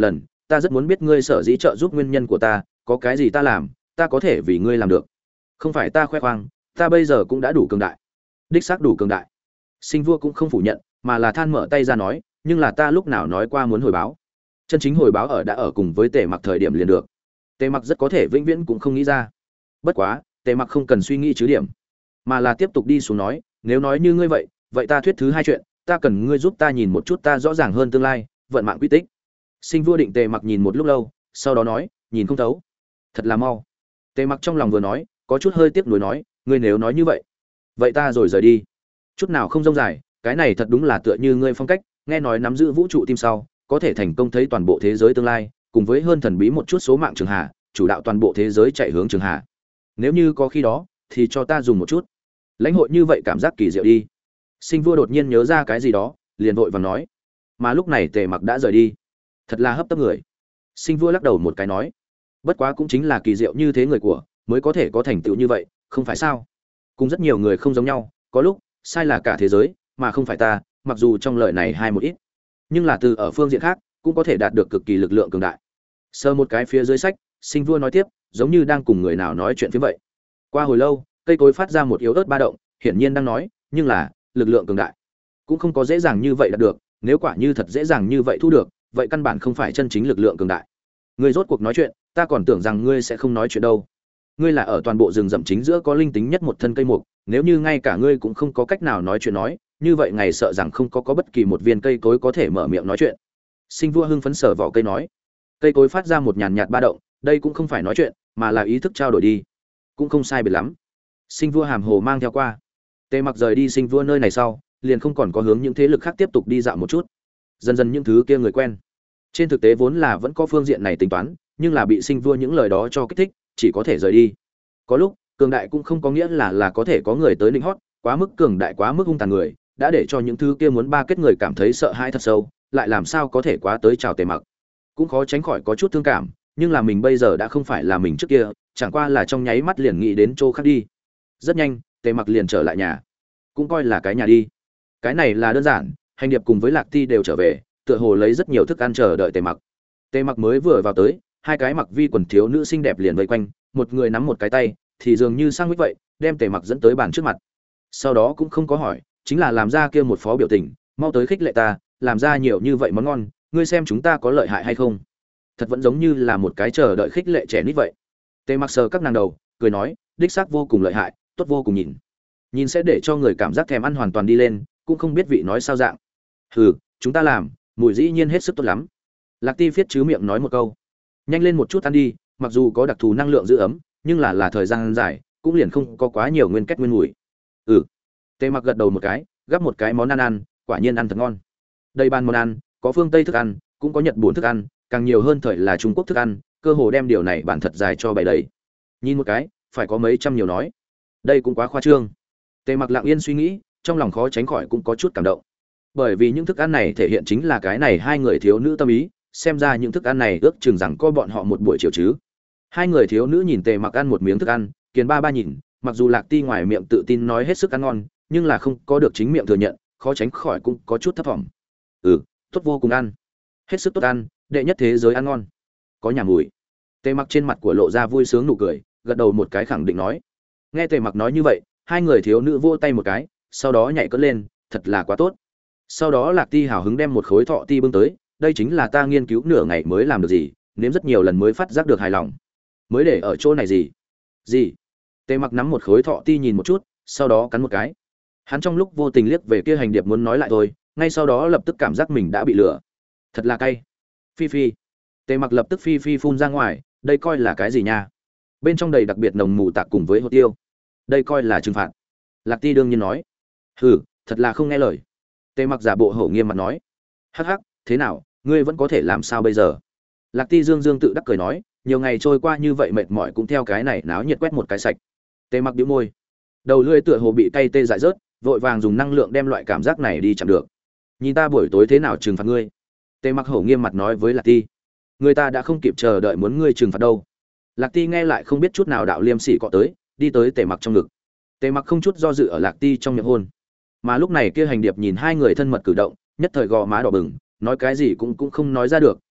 ta rất muốn biết ngươi sở dĩ trợ giúp nguyên nhân của ta, có cái gì ta làm ta có thể vì ngươi làm được. Không phải ta khoe khoang, ta bây giờ cũng đã đủ cường đại. Đích xác đủ cường đại. Sinh vua cũng không phủ nhận, mà là than mở tay ra nói, nhưng là ta lúc nào nói qua muốn hồi báo. Chân chính hồi báo ở đã ở cùng với Tề Mặc thời điểm liền được. Tề Mặc rất có thể vĩnh viễn cũng không nghĩ ra. Bất quá, Tề Mặc không cần suy nghĩ chứ điểm, mà là tiếp tục đi xuống nói, nếu nói như ngươi vậy, vậy ta thuyết thứ hai chuyện, ta cần ngươi giúp ta nhìn một chút ta rõ ràng hơn tương lai, vận mạng quy tích. Sinh vua định Tề Mặc nhìn một lúc lâu, sau đó nói, nhìn không thấu. Thật là mau. Tề Mặc trong lòng vừa nói, có chút hơi tiếc nuối nói, ngươi nếu nói như vậy, vậy ta rồi rời đi. Chút nào không rông dài, cái này thật đúng là tựa như ngươi phong cách, nghe nói nắm giữ vũ trụ tim sau, có thể thành công thấy toàn bộ thế giới tương lai, cùng với hơn thần bí một chút số mạng trường hạ, chủ đạo toàn bộ thế giới chạy hướng trường hạ. Nếu như có khi đó, thì cho ta dùng một chút. Lãnh hội như vậy cảm giác kỳ diệu đi. Sinh vua đột nhiên nhớ ra cái gì đó, liền vội vàng nói. Mà lúc này Tề Mặc đã rời đi. Thật là hấp tấp người. Sinh vua lắc đầu một cái nói, bất quá cũng chính là kỳ diệu như thế người của, mới có thể có thành tựu như vậy, không phải sao? Cùng rất nhiều người không giống nhau, có lúc sai là cả thế giới, mà không phải ta, mặc dù trong lời này hai một ít, nhưng là từ ở phương diện khác, cũng có thể đạt được cực kỳ lực lượng cường đại. Sờ một cái phía dưới sách, Sinh vua nói tiếp, giống như đang cùng người nào nói chuyện phía vậy. Qua hồi lâu, cây cối phát ra một yếu ớt ba động, hiển nhiên đang nói, nhưng là lực lượng cường đại cũng không có dễ dàng như vậy đạt được, nếu quả như thật dễ dàng như vậy thu được, vậy căn bản không phải chân chính lực lượng cường đại. Ngươi rốt cuộc nói chuyện, ta còn tưởng rằng ngươi sẽ không nói chuyện đâu. Ngươi là ở toàn bộ rừng rậm chính giữa có linh tính nhất một thân cây mục, nếu như ngay cả ngươi cũng không có cách nào nói chuyện nói, như vậy ngày sợ rằng không có có bất kỳ một viên cây cối có thể mở miệng nói chuyện. Sinh vua hưng phấn sở vỏ cây nói. Cây cối phát ra một nhàn nhạt ba động, đây cũng không phải nói chuyện, mà là ý thức trao đổi đi. Cũng không sai biệt lắm. Sinh vua hàm hồ mang theo qua. Tề Mặc rời đi sinh vua nơi này sau, liền không còn có hướng những thế lực khác tiếp tục đi dạo một chút. Dần dần những thứ kia người quen. Trên thực tế vốn là vẫn có phương diện này tính toán, nhưng là bị sinh vua những lời đó cho kích thích, chỉ có thể rời đi. Có lúc, cường đại cũng không có nghĩa là là có thể có người tới lĩnh hót, quá mức cường đại quá mức hung tàn người, đã để cho những thứ kia muốn ba kết người cảm thấy sợ hãi thật sâu, lại làm sao có thể quá tới chào Tề Mặc. Cũng khó tránh khỏi có chút thương cảm, nhưng là mình bây giờ đã không phải là mình trước kia, chẳng qua là trong nháy mắt liền nghĩ đến chỗ khác đi. Rất nhanh, Tề Mặc liền trở lại nhà, cũng coi là cái nhà đi. Cái này là đơn giản, Hành Điệp cùng với Lạc Ti đều trở về, tựa hồ lấy rất nhiều thức ăn chờ đợi Tề Mặc. Tề Mặc mới vừa vào tới, hai cái mặc vi quần thiếu nữ xinh đẹp liền vây quanh, một người nắm một cái tay, thì dường như sang mít vậy, đem Tề Mặc dẫn tới bàn trước mặt. Sau đó cũng không có hỏi, chính là làm ra kia một phó biểu tình, mau tới khích lệ ta, làm ra nhiều như vậy món ngon, ngươi xem chúng ta có lợi hại hay không. Thật vẫn giống như là một cái chờ đợi khích lệ trẻ nít vậy. Tề Mặc sờ các nàng đầu, cười nói, đích xác vô cùng lợi hại, tốt vô cùng nhìn. Nhìn sẽ để cho người cảm giác thèm ăn hoàn toàn đi lên, cũng không biết vị nói sao dạng. Hừ, chúng ta làm, mùi dĩ nhiên hết sức tốt lắm. Lạc Ti viết chứ miệng nói một câu, nhanh lên một chút ăn đi, mặc dù có đặc thù năng lượng giữ ấm, nhưng là là thời gian dài, cũng liền không có quá nhiều nguyên kết nguyên mùi. Ừ. Tề Mặc gật đầu một cái, gắp một cái món ăn ăn, quả nhiên ăn thật ngon. Đây bàn món ăn, có phương Tây thức ăn, cũng có Nhật Bản thức ăn, càng nhiều hơn thời là Trung Quốc thức ăn, cơ hồ đem điều này bản thật dài cho bày đầy. Nhìn một cái, phải có mấy trăm nhiều nói. Đây cũng quá khoa trương. Tề Mặc lặng yên suy nghĩ, trong lòng khó tránh khỏi cũng có chút cảm động. Bởi vì những thức ăn này thể hiện chính là cái này hai người thiếu nữ tâm ý, xem ra những thức ăn này ước chừng rằng có bọn họ một buổi chiều chứ. Hai người thiếu nữ nhìn Tề Mặc ăn một miếng thức ăn, Kiền Ba Ba nhìn, mặc dù Lạc Ti ngoài miệng tự tin nói hết sức ăn ngon, nhưng là không có được chính miệng thừa nhận, khó tránh khỏi cũng có chút thất vọng. Ừ, tốt vô cùng ăn. Hết sức tốt ăn, đệ nhất thế giới ăn ngon. Có nhà mùi. Tề Mặc trên mặt của lộ ra vui sướng nụ cười, gật đầu một cái khẳng định nói. Nghe Tề Mặc nói như vậy, hai người thiếu nữ vỗ tay một cái, sau đó nhảy cất lên, thật là quá tốt. Sau đó Lạc Ti hào hứng đem một khối thọ ti bưng tới, đây chính là ta nghiên cứu nửa ngày mới làm được gì, nếm rất nhiều lần mới phát giác được hài lòng. Mới để ở chỗ này gì? Gì? Tề Mặc nắm một khối thọ ti nhìn một chút, sau đó cắn một cái. Hắn trong lúc vô tình liếc về kia Hành Điệp muốn nói lại thôi, ngay sau đó lập tức cảm giác mình đã bị lừa. Thật là cay. Phi phi. Tề Mặc lập tức phi phi phun ra ngoài, đây coi là cái gì nha? Bên trong đầy đặc biệt nồng mù tạc cùng với hột tiêu. Đây coi là trừng phạt. Lạc Ti đương nhiên nói. Hừ, thật là không nghe lời. Tề Mặc giả bộ hổ nghiêm mặt nói. Hắc hắc, thế nào, ngươi vẫn có thể làm sao bây giờ? Lạc Ti dương dương tự đắc cười nói, nhiều ngày trôi qua như vậy mệt mỏi cũng theo cái này náo nhiệt quét một cái sạch. Tề Mặc bĩu môi, đầu lưỡi tựa hồ bị cay tê dại rớt, vội vàng dùng năng lượng đem loại cảm giác này đi chặn được. Nhìn ta buổi tối thế nào trừng phạt ngươi? Tề Mặc hổ nghiêm mặt nói với Lạc Ti. Người ta đã không kịp chờ đợi muốn ngươi trừng phạt đâu. Lạc Ti nghe lại không biết chút nào đạo liêm sỉ cọ tới, đi tới Tề Mặc trong ngực. Tề Mặc không chút do dự ở Lạc Ti trong miệng hôn. Mà lúc này kia Hành Điệp nhìn hai người thân mật cử động, nhất thời gò má đỏ bừng, nói cái gì cũng cũng không nói ra được,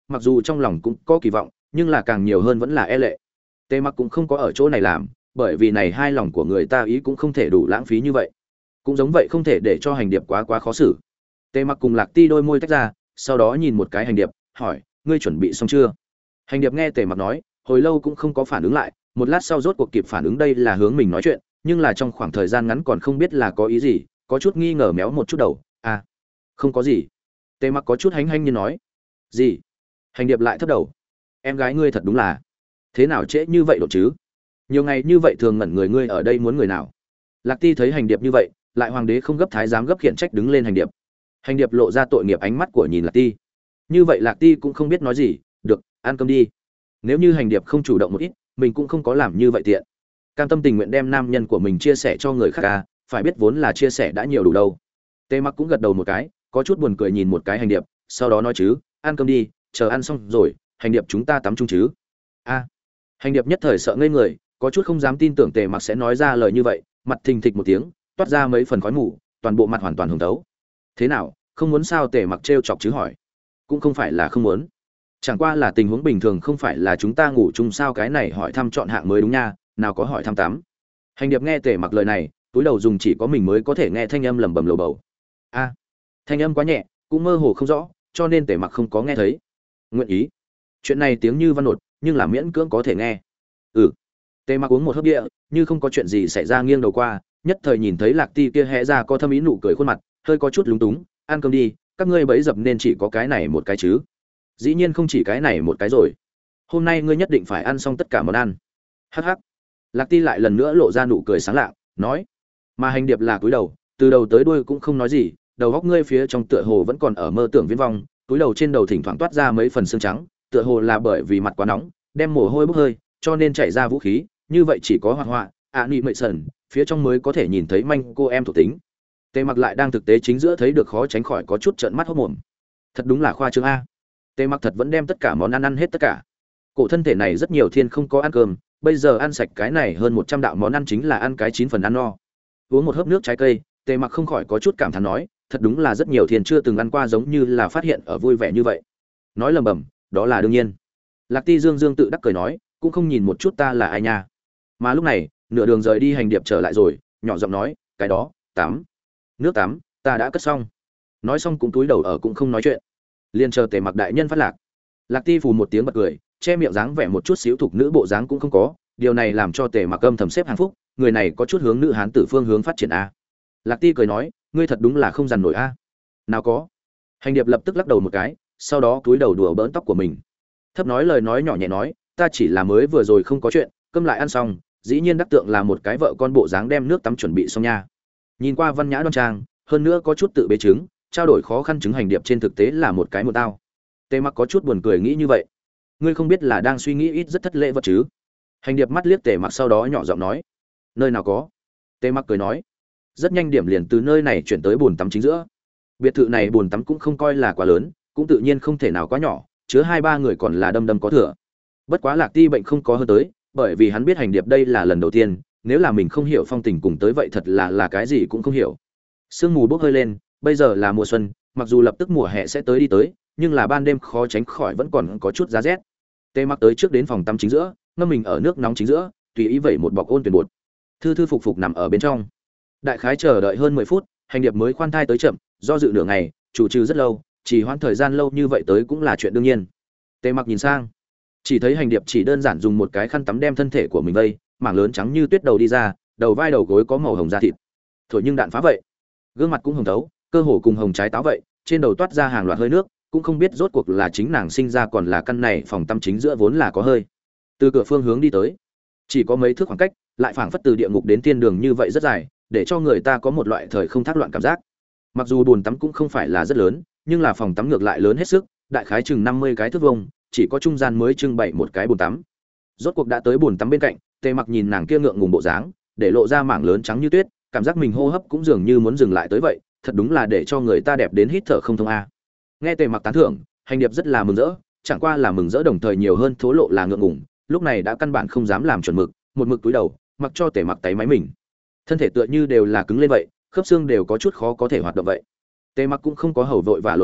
mặc dù trong lòng cũng có kỳ vọng nhưng là càng nhiều hơn vẫn là e lệ. Tề Mặc cũng không có ở chỗ này làm, bởi vì này hai lòng của người ta ý cũng không thể đủ lãng phí như vậy, cũng giống vậy không thể để cho hành điệp quá quá khó xử. Tề Mặc cùng Lạc Ti đôi môi tách ra, sau đó nhìn một cái hành điệp, hỏi: ngươi chuẩn bị xong chưa? Hành điệp nghe Tề Mặc nói, hồi lâu cũng không có phản ứng lại, một lát sau rốt cuộc kịp phản ứng đây là hướng mình nói chuyện, nhưng là trong khoảng thời gian ngắn còn không biết là có ý gì, có chút nghi ngờ méo một chút đầu. À, không có gì. Tề Mặc có chút hánh hanh như nói. Gì? Hành điệp lại thấp đầu. Em gái ngươi thật đúng là, thế nào trễ như vậy độ chứ? Nhiều ngày như vậy thường ngẩn người, ngươi ở đây muốn người nào? Lạc Ti thấy hành điệp như vậy, lại hoàng đế không gấp thái giám gấp khiển trách đứng lên hành điệp. Hành điệp lộ ra tội nghiệp ánh mắt của nhìn Lạc Ti. Như vậy Lạc Ti cũng không biết nói gì, được, ăn cơm đi. Nếu như hành điệp không chủ động một ít, mình cũng không có làm như vậy tiện. Cam tâm tình nguyện đem nam nhân của mình chia sẻ cho người khác à, phải biết vốn là chia sẻ đã nhiều đủ đâu. Tề Mặc cũng gật đầu một cái, có chút buồn cười nhìn một cái hành điệp, sau đó nói chứ, ăn cơm đi, chờ ăn xong rồi, hành điệp chúng ta tắm chung chứ. A. Hành điệp nhất thời sợ ngây người, có chút không dám tin tưởng Tề Mặc sẽ nói ra lời như vậy, mặt thình thịch một tiếng, toát ra mấy phần khói mù, toàn bộ mặt hoàn toàn hồng tấu. Thế nào, không muốn sao? Tề Mặc trêu chọc chứ hỏi. Cũng không phải là không muốn, chẳng qua là tình huống bình thường, không phải là chúng ta ngủ chung sao? Cái này hỏi thăm chọn hạng mới đúng nha, nào có hỏi thăm tắm. Hành điệp nghe Tề Mặc lời này, túi đầu dùng chỉ có mình mới có thể nghe thanh âm lẩm bẩm lầu bầu. A. Thanh âm quá nhẹ, cũng mơ hồ không rõ, cho nên Tề Mặc không có nghe thấy. Nguyện ý. Chuyện này tiếng như văn nột, nhưng là miễn cưỡng có thể nghe. Ừ. Tề Mặc uống một hớp bia, như không có chuyện gì xảy ra nghiêng đầu qua, nhất thời nhìn thấy Lạc Ti kia hé ra có thâm ý nụ cười khuôn mặt, hơi có chút lúng túng. Ăn cơm đi, các ngươi bẫy dập nên chỉ có cái này một cái chứ? Dĩ nhiên không chỉ cái này một cái rồi. Hôm nay ngươi nhất định phải ăn xong tất cả món ăn. Hắc hắc. Lạc Ti lại lần nữa lộ ra nụ cười sáng lạng, nói. Mà hành điệp là cúi đầu, từ đầu tới đuôi cũng không nói gì, đầu góc ngươi phía trong tựa hồ vẫn còn ở mơ tưởng viễn vong, túi đầu trên đầu thỉnh thoảng toát ra mấy phần xương trắng, tựa hồ là bởi vì mặt quá nóng, đem mồ hôi bốc hơi, cho nên chảy ra vũ khí, như vậy chỉ có hoạt họa, ạ nị mệ sần, phía trong mới có thể nhìn thấy manh cô em thuộc tính. Tề Mặc lại đang thực tế chính giữa thấy được, khó tránh khỏi có chút trợn mắt hốt mồm. Thật đúng là khoa trương a. Tề Mặc thật vẫn đem tất cả món ăn ăn hết tất cả. Cổ thân thể này rất nhiều thiên không có ăn cơm, bây giờ ăn sạch cái này hơn một trăm đạo món ăn chính là ăn cái chín phần ăn no. Uống một hớp nước trái cây, Tề Mặc không khỏi có chút cảm thán nói, thật đúng là rất nhiều thiên chưa từng ăn qua, giống như là phát hiện ở vui vẻ như vậy. Nói lầm bầm, đó là đương nhiên. Lạc Ti dương dương tự đắc cười nói, cũng không nhìn một chút ta là ai nha. Mà lúc này, nửa đường rời đi hành điệp trở lại rồi, nhỏ giọng nói, cái đó, tắm. Nước tắm, ta đã cất xong. Nói xong cũng túi đầu ở cũng không nói chuyện. Liên chờ Tề Mặc đại nhân phát lạc. Lạc Ti phù một tiếng bật cười, che miệng dáng vẻ một chút xíu thục nữ bộ dáng cũng không có, điều này làm cho Tề Mặc âm thầm xếp hàng phúc, người này có chút hướng nữ hán tử phương hướng phát triển a. Lạc Ti cười nói, ngươi thật đúng là không dằn nổi a. Nào có. Hành điệp lập tức lắc đầu một cái, sau đó cúi đầu đùa bỡn tóc của mình. Thấp nói lời nói nhỏ nhẹ nói, ta chỉ là mới vừa rồi không có chuyện, cơm lại ăn xong, dĩ nhiên đắc tượng là một cái vợ con bộ dáng đem nước tắm chuẩn bị xong nha. Nhìn qua văn nhã đoan trang, hơn nữa có chút tự bế chứng, trao đổi khó khăn chứng hành điệp trên thực tế là một cái một tao. Tề Mặc có chút buồn cười nghĩ như vậy. Ngươi không biết là đang suy nghĩ ít rất thất lễ vật chứ? Hành điệp mắt liếc Tề Mặc sau đó nhỏ giọng nói, nơi nào có. Tề Mặc cười nói, rất nhanh điểm liền từ nơi này chuyển tới bồn tắm chính giữa. Biệt thự này bồn tắm cũng không coi là quá lớn, cũng tự nhiên không thể nào quá nhỏ, chứa hai ba người còn là đâm đâm có thừa. Bất quá Lạc Ti bệnh không có hơn tới, bởi vì hắn biết hành điệp đây là lần đầu tiên, nếu là mình không hiểu phong tình cùng tới vậy thật là là cái gì cũng không hiểu. Sương mù bốc hơi lên, bây giờ là mùa xuân, mặc dù lập tức mùa hè sẽ tới đi tới, nhưng là ban đêm khó tránh khỏi vẫn còn có chút giá rét. Tề Mặc tới trước đến phòng tắm chính giữa, ngâm mình ở nước nóng chính giữa, tùy ý vẩy một bọc ôn tuyển bột, thư thư phục phục nằm ở bên trong. Đại khái chờ đợi hơn mười phút, hành điệp mới khoan thai tới chậm, do dự nửa ngày, chủ trừ rất lâu, chỉ hoãn thời gian lâu như vậy tới cũng là chuyện đương nhiên. Tề Mặc nhìn sang, chỉ thấy hành điệp chỉ đơn giản dùng một cái khăn tắm đem thân thể của mình vây, mảng lớn trắng như tuyết đầu đi ra, đầu vai đầu gối có màu hồng da thịt, thổi nhưng đạn phá vậy, gương mặt cũng hồng thấu, cơ hồ cùng hồng trái táo vậy, trên đầu toát ra hàng loạt hơi nước, cũng không biết rốt cuộc là chính nàng sinh ra còn là căn này phòng tắm chính giữa vốn là có hơi. Từ cửa phương hướng đi tới, chỉ có mấy thước khoảng cách, lại phảng phất từ địa ngục đến thiên đường như vậy rất dài, để cho người ta có một loại thời không thác loạn cảm giác. Mặc dù bồn tắm cũng không phải là rất lớn, nhưng là phòng tắm ngược lại lớn hết sức, đại khái chừng năm mươi cái thước vuông, chỉ có trung gian mới trưng bày một cái bồn tắm. Rốt cuộc đã tới bồn tắm bên cạnh, Tề Mặc nhìn nàng kia ngượng ngùng bộ dáng, để lộ ra mảng lớn trắng như tuyết, cảm giác mình hô hấp cũng dường như muốn dừng lại tới vậy, thật đúng là để cho người ta đẹp đến hít thở không thông a. Nghe Tề Mặc tán thưởng, hành điệp rất là mừng rỡ, chẳng qua là mừng rỡ đồng thời nhiều hơn thố lộ là ngượng ngùng, lúc này đã căn bản không dám làm chuẩn mực, một mực túi đầu, mặc cho Tề Mặc tay máy mình. Thân thể tựa như đều là cứng lên vậy, khớp xương đều có chút khó có thể hoạt động vậy. Tề Mặc cũng không có hầu vội và lộn xộn,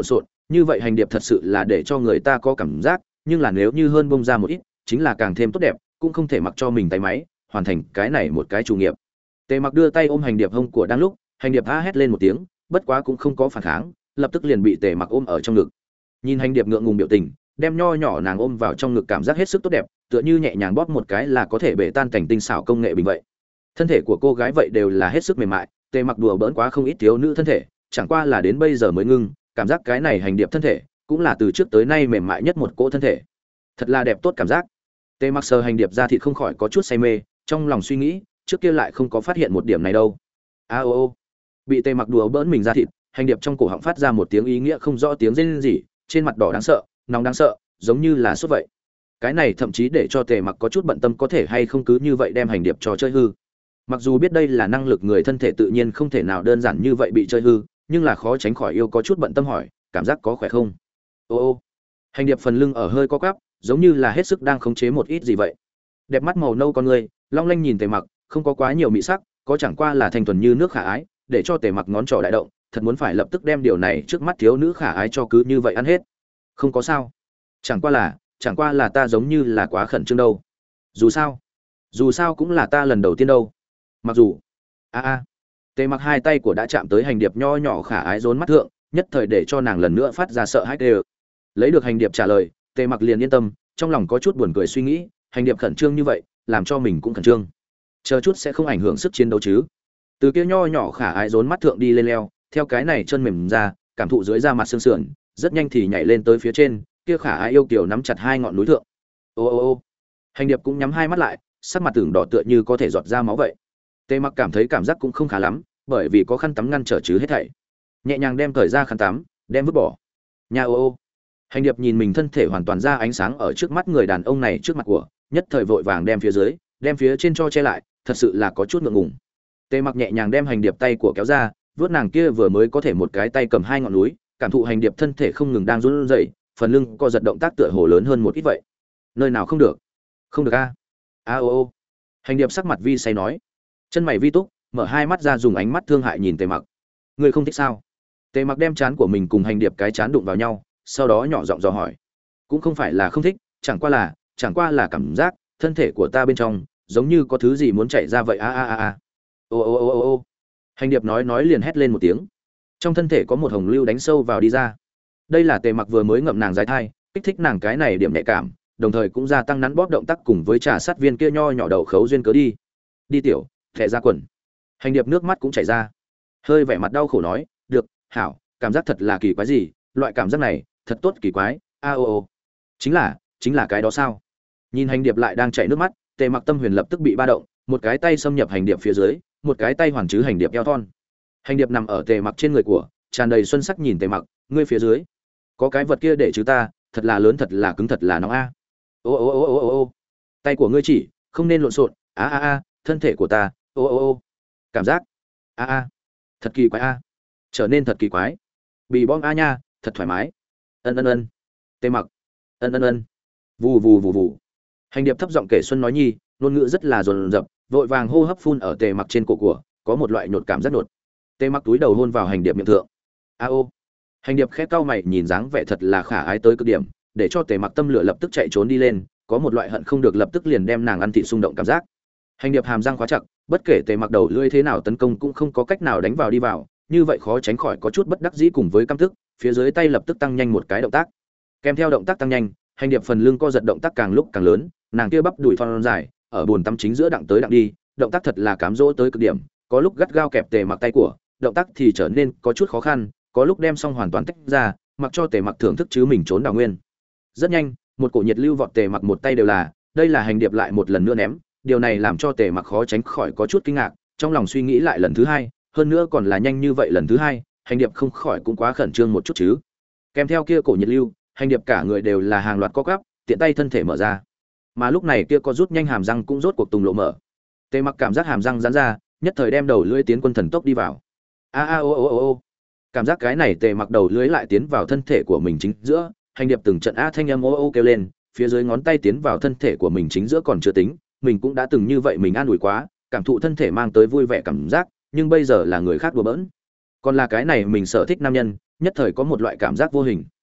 như vậy hành điệp thật sự là để cho người ta có cảm giác, nhưng là nếu như hơn bông ra một ít chính là càng thêm tốt đẹp, cũng không thể mặc cho mình tay máy hoàn thành cái này một cái chủ nghiệp. Tề Mặc đưa tay ôm hành điệp hông của đang lúc, hành điệp a hét lên một tiếng, bất quá cũng không có phản kháng, lập tức liền bị Tề Mặc ôm ở trong ngực. Nhìn hành điệp ngượng ngùng biểu tình, đem nho nhỏ nàng ôm vào trong ngực, cảm giác hết sức tốt đẹp, tựa như nhẹ nhàng bóp một cái là có thể bể tan cảnh tinh xảo công nghệ bình vậy. Thân thể của cô gái vậy đều là hết sức mềm mại, Tề Mặc đùa bỡn quá không ít thiếu nữ thân thể, chẳng qua là đến bây giờ mới ngưng, cảm giác cái này hành điệp thân thể cũng là từ trước tới nay mềm mại nhất một cỗ thân thể. Thật là đẹp tốt cảm giác. Tề Mặc sờ hành điệp ra thịt không khỏi có chút say mê, trong lòng suy nghĩ, trước kia lại không có phát hiện một điểm này đâu. A ô ô. Bị Tề Mặc đùa bỡn mình ra thịt, hành điệp trong cổ họng phát ra một tiếng ý nghĩa không rõ tiếng rên rỉ, trên mặt đỏ đáng sợ, nóng đáng sợ, giống như là sốt vậy. Cái này thậm chí để cho Tề Mặc có chút bận tâm có thể hay không cứ như vậy đem hành điệp cho chơi hư. Mặc dù biết đây là năng lực người thân thể tự nhiên không thể nào đơn giản như vậy bị chơi hư, nhưng là khó tránh khỏi yêu có chút bận tâm hỏi, cảm giác có khỏe không? Ô ô. Hành điệp phần lưng ở hơi co quắp, giống như là hết sức đang khống chế một ít gì vậy. Đẹp mắt màu nâu con người, long lanh nhìn Tề Mặc, không có quá nhiều mị sắc, có chẳng qua là thanh thuần như nước khả ái, để cho Tề Mặc ngón trỏ đại động, thật muốn phải lập tức đem điều này trước mắt thiếu nữ khả ái cho cứ như vậy ăn hết. Không có sao, chẳng qua là, chẳng qua là ta giống như là quá khẩn trương đâu. Dù sao, dù sao cũng là ta lần đầu tiên đâu. Mặc dù, a a, Tề Mặc hai tay của đã chạm tới hành điệp nho nhỏ khả ái rốn mắt thượng, nhất thời để cho nàng lần nữa phát ra sợ hãi đều. Lấy được hành điệp trả lời, Tề Mặc liền yên tâm, trong lòng có chút buồn cười suy nghĩ, hành điệp khẩn trương như vậy, làm cho mình cũng khẩn trương. Chờ chút sẽ không ảnh hưởng sức chiến đấu chứ? Từ kia nho nhỏ khả ái rốn mắt thượng đi lên leo, theo cái này chân mềm ra, cảm thụ dưới da mặt xương sườn, rất nhanh thì nhảy lên tới phía trên, kia khả ái yêu kiều nắm chặt hai ngọn núi thượng. Ô ô ô. Hành điệp cũng nhắm hai mắt lại, sắc mặt tưởng đỏ tựa như có thể giọt ra máu vậy. Tề Mặc cảm thấy cảm giác cũng không khá lắm, bởi vì có khăn tắm ngăn trở chứ hết thảy. Nhẹ nhàng đem cởi ra khăn tắm, đem vứt bỏ. Nha ô ô. Hành điệp nhìn mình thân thể hoàn toàn ra ánh sáng ở trước mắt người đàn ông này trước mặt của, nhất thời vội vàng đem phía dưới, đem phía trên cho che lại, thật sự là có chút ngượng ngùng. Tề Mặc nhẹ nhàng đem hành điệp tay của kéo ra, vuốt nàng kia vừa mới có thể một cái tay cầm hai ngọn núi, cảm thụ hành điệp thân thể không ngừng đang run rẩy, phần lưng co giật động tác tựa hồ lớn hơn một ít vậy. Nơi nào không được? Không được a. A ô ô. Hành điệp sắc mặt vi say nói. Chân mày vi túc, mở hai mắt ra dùng ánh mắt thương hại nhìn Tề Mặc. Ngươi không thích sao? Tề Mặc đem trán của mình cùng hành điệp cái trán đụng vào nhau, sau đó nhỏ giọng dò hỏi. Cũng không phải là không thích, chẳng qua là, chẳng qua là cảm giác thân thể của ta bên trong giống như có thứ gì muốn chạy ra vậy a a a a. Ô ô ô ô ô. Hành điệp nói nói liền hét lên một tiếng. Trong thân thể có một hồng lưu đánh sâu vào đi ra. Đây là Tề Mặc vừa mới ngậm nàng dài thai, kích thích nàng cái này điểm nhạy cảm, đồng thời cũng gia tăng nắn bóp động tác cùng với trà sát viên kia nho nhỏ đầu khấu duyên cớ đi. Đi tiểu, thẻ ra quần. Hành điệp nước mắt cũng chảy ra. Hơi vẻ mặt đau khổ nói, được, hảo, cảm giác thật là kỳ quái gì, loại cảm giác này, thật tốt kỳ quái, a ô ô. Chính là, chính là cái đó sao? Nhìn hành điệp lại đang chảy nước mắt, Tề Mặc tâm huyền lập tức bị ba động, một cái tay xâm nhập hành điệp phía dưới, một cái tay hoàn chứ hành điệp eo thon. Hành điệp nằm ở Tề Mặc trên người của, tràn đầy xuân sắc nhìn Tề Mặc, ngươi phía dưới, có cái vật kia để chứ ta, thật là lớn, thật là cứng, thật là nóng a. Ô ô ô ô ô ô. Tay của ngươi chỉ, không nên lộn xộn, a a a, thân thể của ta, ô ô ô. Cảm giác, a a, thật kỳ quái a. Trở nên thật kỳ quái. Bị bom a nha, thật thoải mái. Ân ân ân. Tề Mặc, ân ân ân. Vù vù vù vù. Hành điệp thấp giọng kể xuân nói nhi, ngôn ngữ rất là dồn dập, vội vàng hô hấp phun ở Tề Mặc trên cổ của, có một loại nhột cảm giác nhột. Tề Mặc túi đầu hôn vào hành điệp miệng thượng. A ô. Hành điệp khẽ cau mày nhìn dáng vẻ thật là khả ái tới cực điểm, để cho Tề Mặc tâm lửa lập tức chạy trốn đi lên, có một loại hận không được lập tức liền đem nàng ăn thịt xung động cảm giác. Hành điệp hàm răng khóa chặt, bất kể Tề Mặc đầu lưỡi thế nào tấn công cũng không có cách nào đánh vào đi vào, như vậy khó tránh khỏi có chút bất đắc dĩ cùng với căm tức, phía dưới tay lập tức tăng nhanh một cái động tác. Kèm theo động tác tăng nhanh, hành điệp phần lưng co giật động tác càng lúc càng lớn, nàng kia bắp đùi thon dài, ở bồn tắm chính giữa đặng tới đặng đi, động tác thật là cám dỗ tới cực điểm, có lúc gắt gao kẹp Tề Mặc tay của, động tác thì trở nên có chút khó khăn, có lúc đem xong hoàn toàn tách ra, mặc cho Tề Mặc thưởng thức chứ mình trốn đào nguyên. Rất nhanh, một cổ nhiệt lưu vọt Tề Mặc một tay đều là, đây là hành điệp lại một lần nữa ném, điều này làm cho Tề Mặc khó tránh khỏi có chút kinh ngạc, trong lòng suy nghĩ lại lần thứ hai, hơn nữa còn là nhanh như vậy lần thứ hai, hành điệp không khỏi cũng quá khẩn trương một chút chứ. Kèm theo kia cổ nhiệt lưu, hành điệp cả người đều là hàng loạt co quắp, tiện tay thân thể mở ra. Mà lúc này kia có rút nhanh hàm răng cũng rốt cuộc tùng lộ mở. Tề Mặc cảm giác hàm răng giãn ra, nhất thời đem đầu lưỡi tiến quân thần tốc đi vào. A a ô ô ô ô. Cảm giác cái này Tề Mặc đầu lưỡi lại tiến vào thân thể của mình chính giữa, hành điệp từng trận a thanh âm ô ô kêu lên, phía dưới ngón tay tiến vào thân thể của mình chính giữa còn chưa tính, mình cũng đã từng như vậy mình an ủi quá, cảm thụ thân thể mang tới vui vẻ cảm giác, nhưng bây giờ là người khác đùa bỡn. Còn là cái này mình sở thích nam nhân, nhất thời có một loại cảm giác vô hình,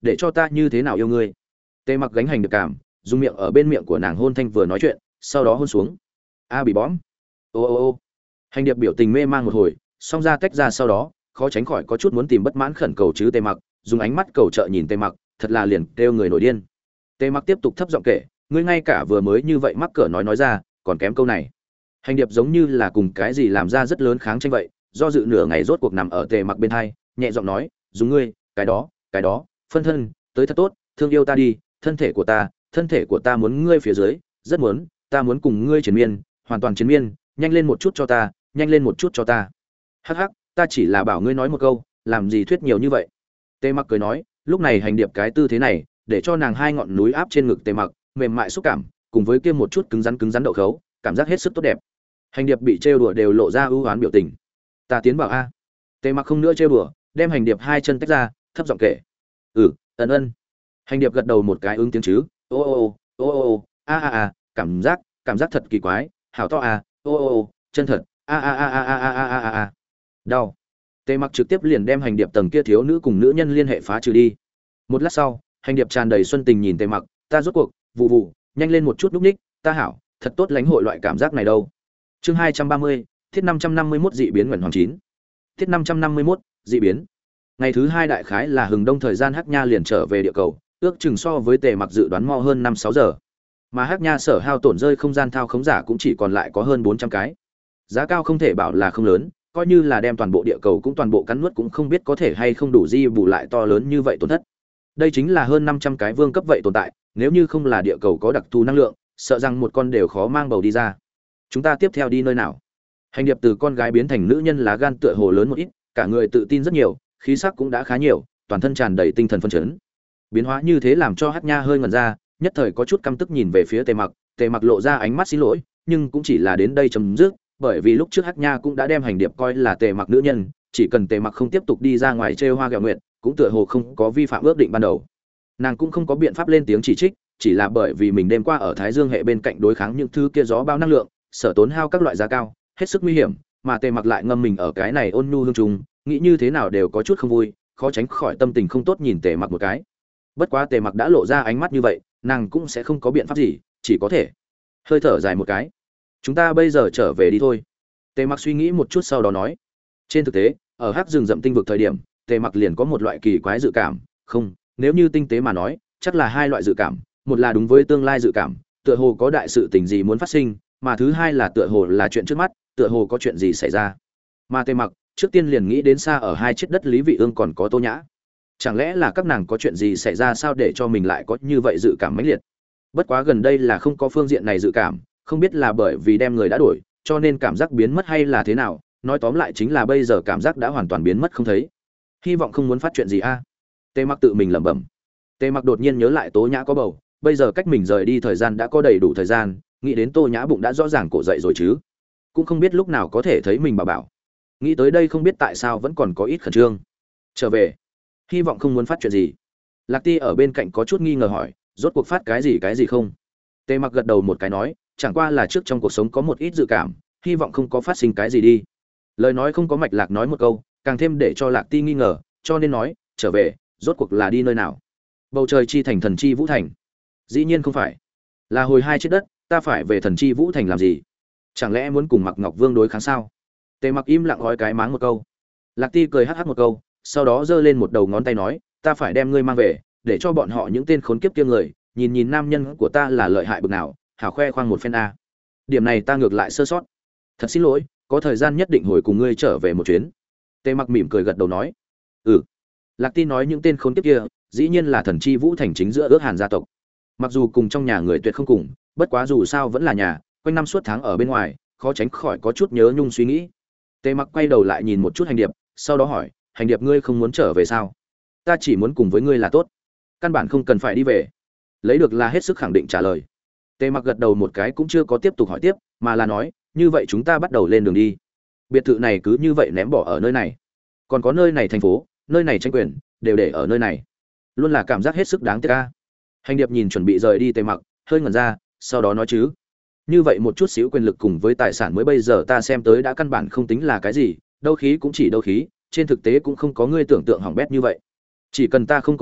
để cho ta như thế nào yêu ngươi. Tề Mặc gánh hành được cảm, dùng miệng ở bên miệng của nàng hôn thanh vừa nói chuyện, sau đó hôn xuống. A bị bõm. Ô ô ô. Hành điệp biểu tình mê mang một hồi, song ra tách ra sau đó, khó tránh khỏi có chút muốn tìm bất mãn khẩn cầu chứ Tề Mặc, dùng ánh mắt cầu trợ nhìn Tề Mặc, thật là liền kêu người nổi điên. Tề Mặc tiếp tục thấp giọng kể, ngươi ngay cả vừa mới như vậy mắc cỡ nói nói ra, còn kém câu này. Hành điệp giống như là cùng cái gì làm ra rất lớn kháng tranh vậy, do dự nửa ngày rốt cuộc nằm ở Tề Mặc bên hai, nhẹ giọng nói, dùng ngươi, cái đó, cái đó, phân thân, tới thật tốt, thương yêu ta đi, thân thể của ta, thân thể của ta muốn ngươi phía dưới, rất muốn, ta muốn cùng ngươi chiến miên, hoàn toàn chiến miên, nhanh lên một chút cho ta, nhanh lên một chút cho ta. Hắc hắc, ta chỉ là bảo ngươi nói một câu, làm gì thuyết nhiều như vậy. Tề Mặc cười nói, lúc này hành điệp cái tư thế này, để cho nàng hai ngọn núi áp trên ngực Tề Mặc, mềm mại xúc cảm, cùng với kia một chút cứng rắn cứng rắn đậu khấu, cảm giác hết sức tốt đẹp. Hành điệp bị trêu đùa đều lộ ra ưu oán biểu tình. Ta tiến bảo a. Tề Mặc không nữa trêu đùa, đem hành điệp hai chân tách ra, thấp giọng kể. Ừ, ân ân. Hành điệp gật đầu một cái ứng tiếng chứ. Ô ô ô, ô ô ô, a a a, cảm giác, cảm giác thật kỳ quái, hảo to a, ô ô ô, chân thật, a a a a a a a a a. Đau. Tề Mặc trực tiếp liền đem hành điệp tầng kia thiếu nữ cùng nữ nhân liên hệ phá trừ đi. Một lát sau, hành điệp tràn đầy xuân tình nhìn Tề Mặc, ta rốt cuộc, vụ vụ, nhanh lên một chút núp ních, ta hảo, thật tốt lãnh hội loại cảm giác này đâu. Chương hai trăm ba mươi, thiết năm trăm năm mươi mốt dị biến nguyện hoàng chín. Thiết năm trăm năm mươi mốt, dị biến. Ngày thứ hai đại khái là hừng đông thời gian Hắc Nha liền trở về địa cầu, ước chừng so với Tề Mặc dự đoán mo hơn năm sáu giờ. Mà Hắc Nha sở hao tổn rơi không gian thao khống giả cũng chỉ còn lại có hơn bốn trăm cái. Giá cao không thể bảo là không lớn, coi như là đem toàn bộ địa cầu cũng toàn bộ cắn nuốt cũng không biết có thể hay không đủ di bù lại to lớn như vậy tổn thất. Đây chính là hơn năm trăm cái vương cấp vậy tồn tại, nếu như không là địa cầu có đặc thù năng lượng, sợ rằng một con đều khó mang bầu đi ra. Chúng ta tiếp theo đi nơi nào? Hành điệp từ con gái biến thành nữ nhân lá gan tựa hồ lớn một ít, cả người tự tin rất nhiều, khí sắc cũng đã khá nhiều, toàn thân tràn đầy tinh thần phấn chấn. Biến hóa như thế làm cho Hắc Nha hơi ngẩn ra, nhất thời có chút căm tức nhìn về phía Tề Mặc, Tề Mặc lộ ra ánh mắt xin lỗi, nhưng cũng chỉ là đến đây chấm dứt, bởi vì lúc trước Hắc Nha cũng đã đem hành điệp coi là Tề Mặc nữ nhân, chỉ cần Tề Mặc không tiếp tục đi ra ngoài trêu hoa ghẹo nguyệt, cũng tựa hồ không có vi phạm ước định ban đầu. Nàng cũng không có biện pháp lên tiếng chỉ trích, chỉ là bởi vì mình đêm qua ở Thái Dương hệ bên cạnh đối kháng những thứ kia gió bao năng lượng, sở tốn hao các loại giá cao, hết sức nguy hiểm, mà Tề Mặc lại ngâm mình ở cái này ôn nhu hương trùng, nghĩ như thế nào đều có chút không vui, khó tránh khỏi tâm tình không tốt nhìn Tề Mặc một cái. Bất quá Tề Mặc đã lộ ra ánh mắt như vậy, nàng cũng sẽ không có biện pháp gì, chỉ có thể hơi thở dài một cái. Chúng ta bây giờ trở về đi thôi. Tề Mặc suy nghĩ một chút sau đó nói. Trên thực tế, ở hắc rừng rậm tinh vực thời điểm, Tề Mặc liền có một loại kỳ quái dự cảm, không, nếu như tinh tế mà nói, chắc là hai loại dự cảm, một là đúng với tương lai dự cảm, tựa hồ có đại sự tình gì muốn phát sinh, mà thứ hai là tựa hồ là chuyện trước mắt, tựa hồ có chuyện gì xảy ra. Mà Tề Mặc trước tiên liền nghĩ đến xa ở hai chiếc đất Lý Vị Ương còn có Tô Nhã. Chẳng lẽ là các nàng có chuyện gì xảy ra sao để cho mình lại có như vậy dự cảm mãnh liệt? Bất quá gần đây là không có phương diện này dự cảm, không biết là bởi vì đem người đã đổi, cho nên cảm giác biến mất hay là thế nào, nói tóm lại chính là bây giờ cảm giác đã hoàn toàn biến mất không thấy. Hy vọng không muốn phát chuyện gì a. À? Tề Mặc tự mình lẩm bẩm. Tề Mặc đột nhiên nhớ lại Tố Nhã có bầu, bây giờ cách mình rời đi thời gian đã có đầy đủ thời gian, nghĩ đến Tô Nhã bụng đã rõ ràng cổ dậy rồi chứ, cũng không biết lúc nào có thể thấy mình bảo bảo. Nghĩ tới đây không biết tại sao vẫn còn có ít khẩn trương. Trở về, hy vọng không muốn phát chuyện gì. Lạc Ti ở bên cạnh có chút nghi ngờ hỏi, rốt cuộc phát cái gì cái gì không? Tề Mặc gật đầu một cái nói, chẳng qua là trước trong cuộc sống có một ít dự cảm, hy vọng không có phát sinh cái gì đi. Lời nói không có mạch lạc nói một câu, càng thêm để cho Lạc Ti nghi ngờ, cho nên nói, trở về, rốt cuộc là đi nơi nào? Bầu trời chi thành thần chi vũ thành? Dĩ nhiên không phải, là hồi hai chiếc đất, ta phải về thần chi vũ thành làm gì? Chẳng lẽ muốn cùng Mặc Ngọc Vương đối kháng sao? Tề Mặc im lặng gói cái máng một câu. Lạc Ti cười hắc hắc một câu, sau đó giơ lên một đầu ngón tay nói, ta phải đem ngươi mang về, để cho bọn họ những tên khốn kiếp kia người, nhìn nhìn nam nhân của ta là lợi hại bực nào, hảo khoe khoang một phen a. Điểm này ta ngược lại sơ sót. Thật xin lỗi, có thời gian nhất định hồi cùng ngươi trở về một chuyến. Tề Mặc mỉm cười gật đầu nói, ừ. Lạc Ti nói những tên khốn kiếp kia, dĩ nhiên là thần chi vũ thành chính giữa ước Hàn gia tộc. Mặc dù cùng trong nhà người tuyệt không cùng, bất quá dù sao vẫn là nhà, quanh năm suốt tháng ở bên ngoài, khó tránh khỏi có chút nhớ nhung suy nghĩ. Tề Mặc quay đầu lại nhìn một chút Hành Điệp, sau đó hỏi, Hành Điệp ngươi không muốn trở về sao? Ta chỉ muốn cùng với ngươi là tốt, căn bản không cần phải đi về. Lấy được là hết sức khẳng định trả lời. Tề Mặc gật đầu một cái cũng chưa có tiếp tục hỏi tiếp, mà là nói, như vậy chúng ta bắt đầu lên đường đi. Biệt thự này cứ như vậy ném bỏ ở nơi này, còn có nơi này thành phố, nơi này tranh quyền, đều để ở nơi này, luôn là cảm giác hết sức đáng tiếc a. Hành Điệp nhìn chuẩn bị rời đi Tề Mặc, hơi ngẩn ra, sau đó nói chứ, như vậy một chút xíu quyền lực cùng với tài sản mới bây giờ ta xem tới đã căn bản không tính là cái gì, đấu khí cũng chỉ đấu khí, trên thực tế cũng không có ngươi tưởng tượng hỏng bét như vậy. Chỉ cần ta không có chết,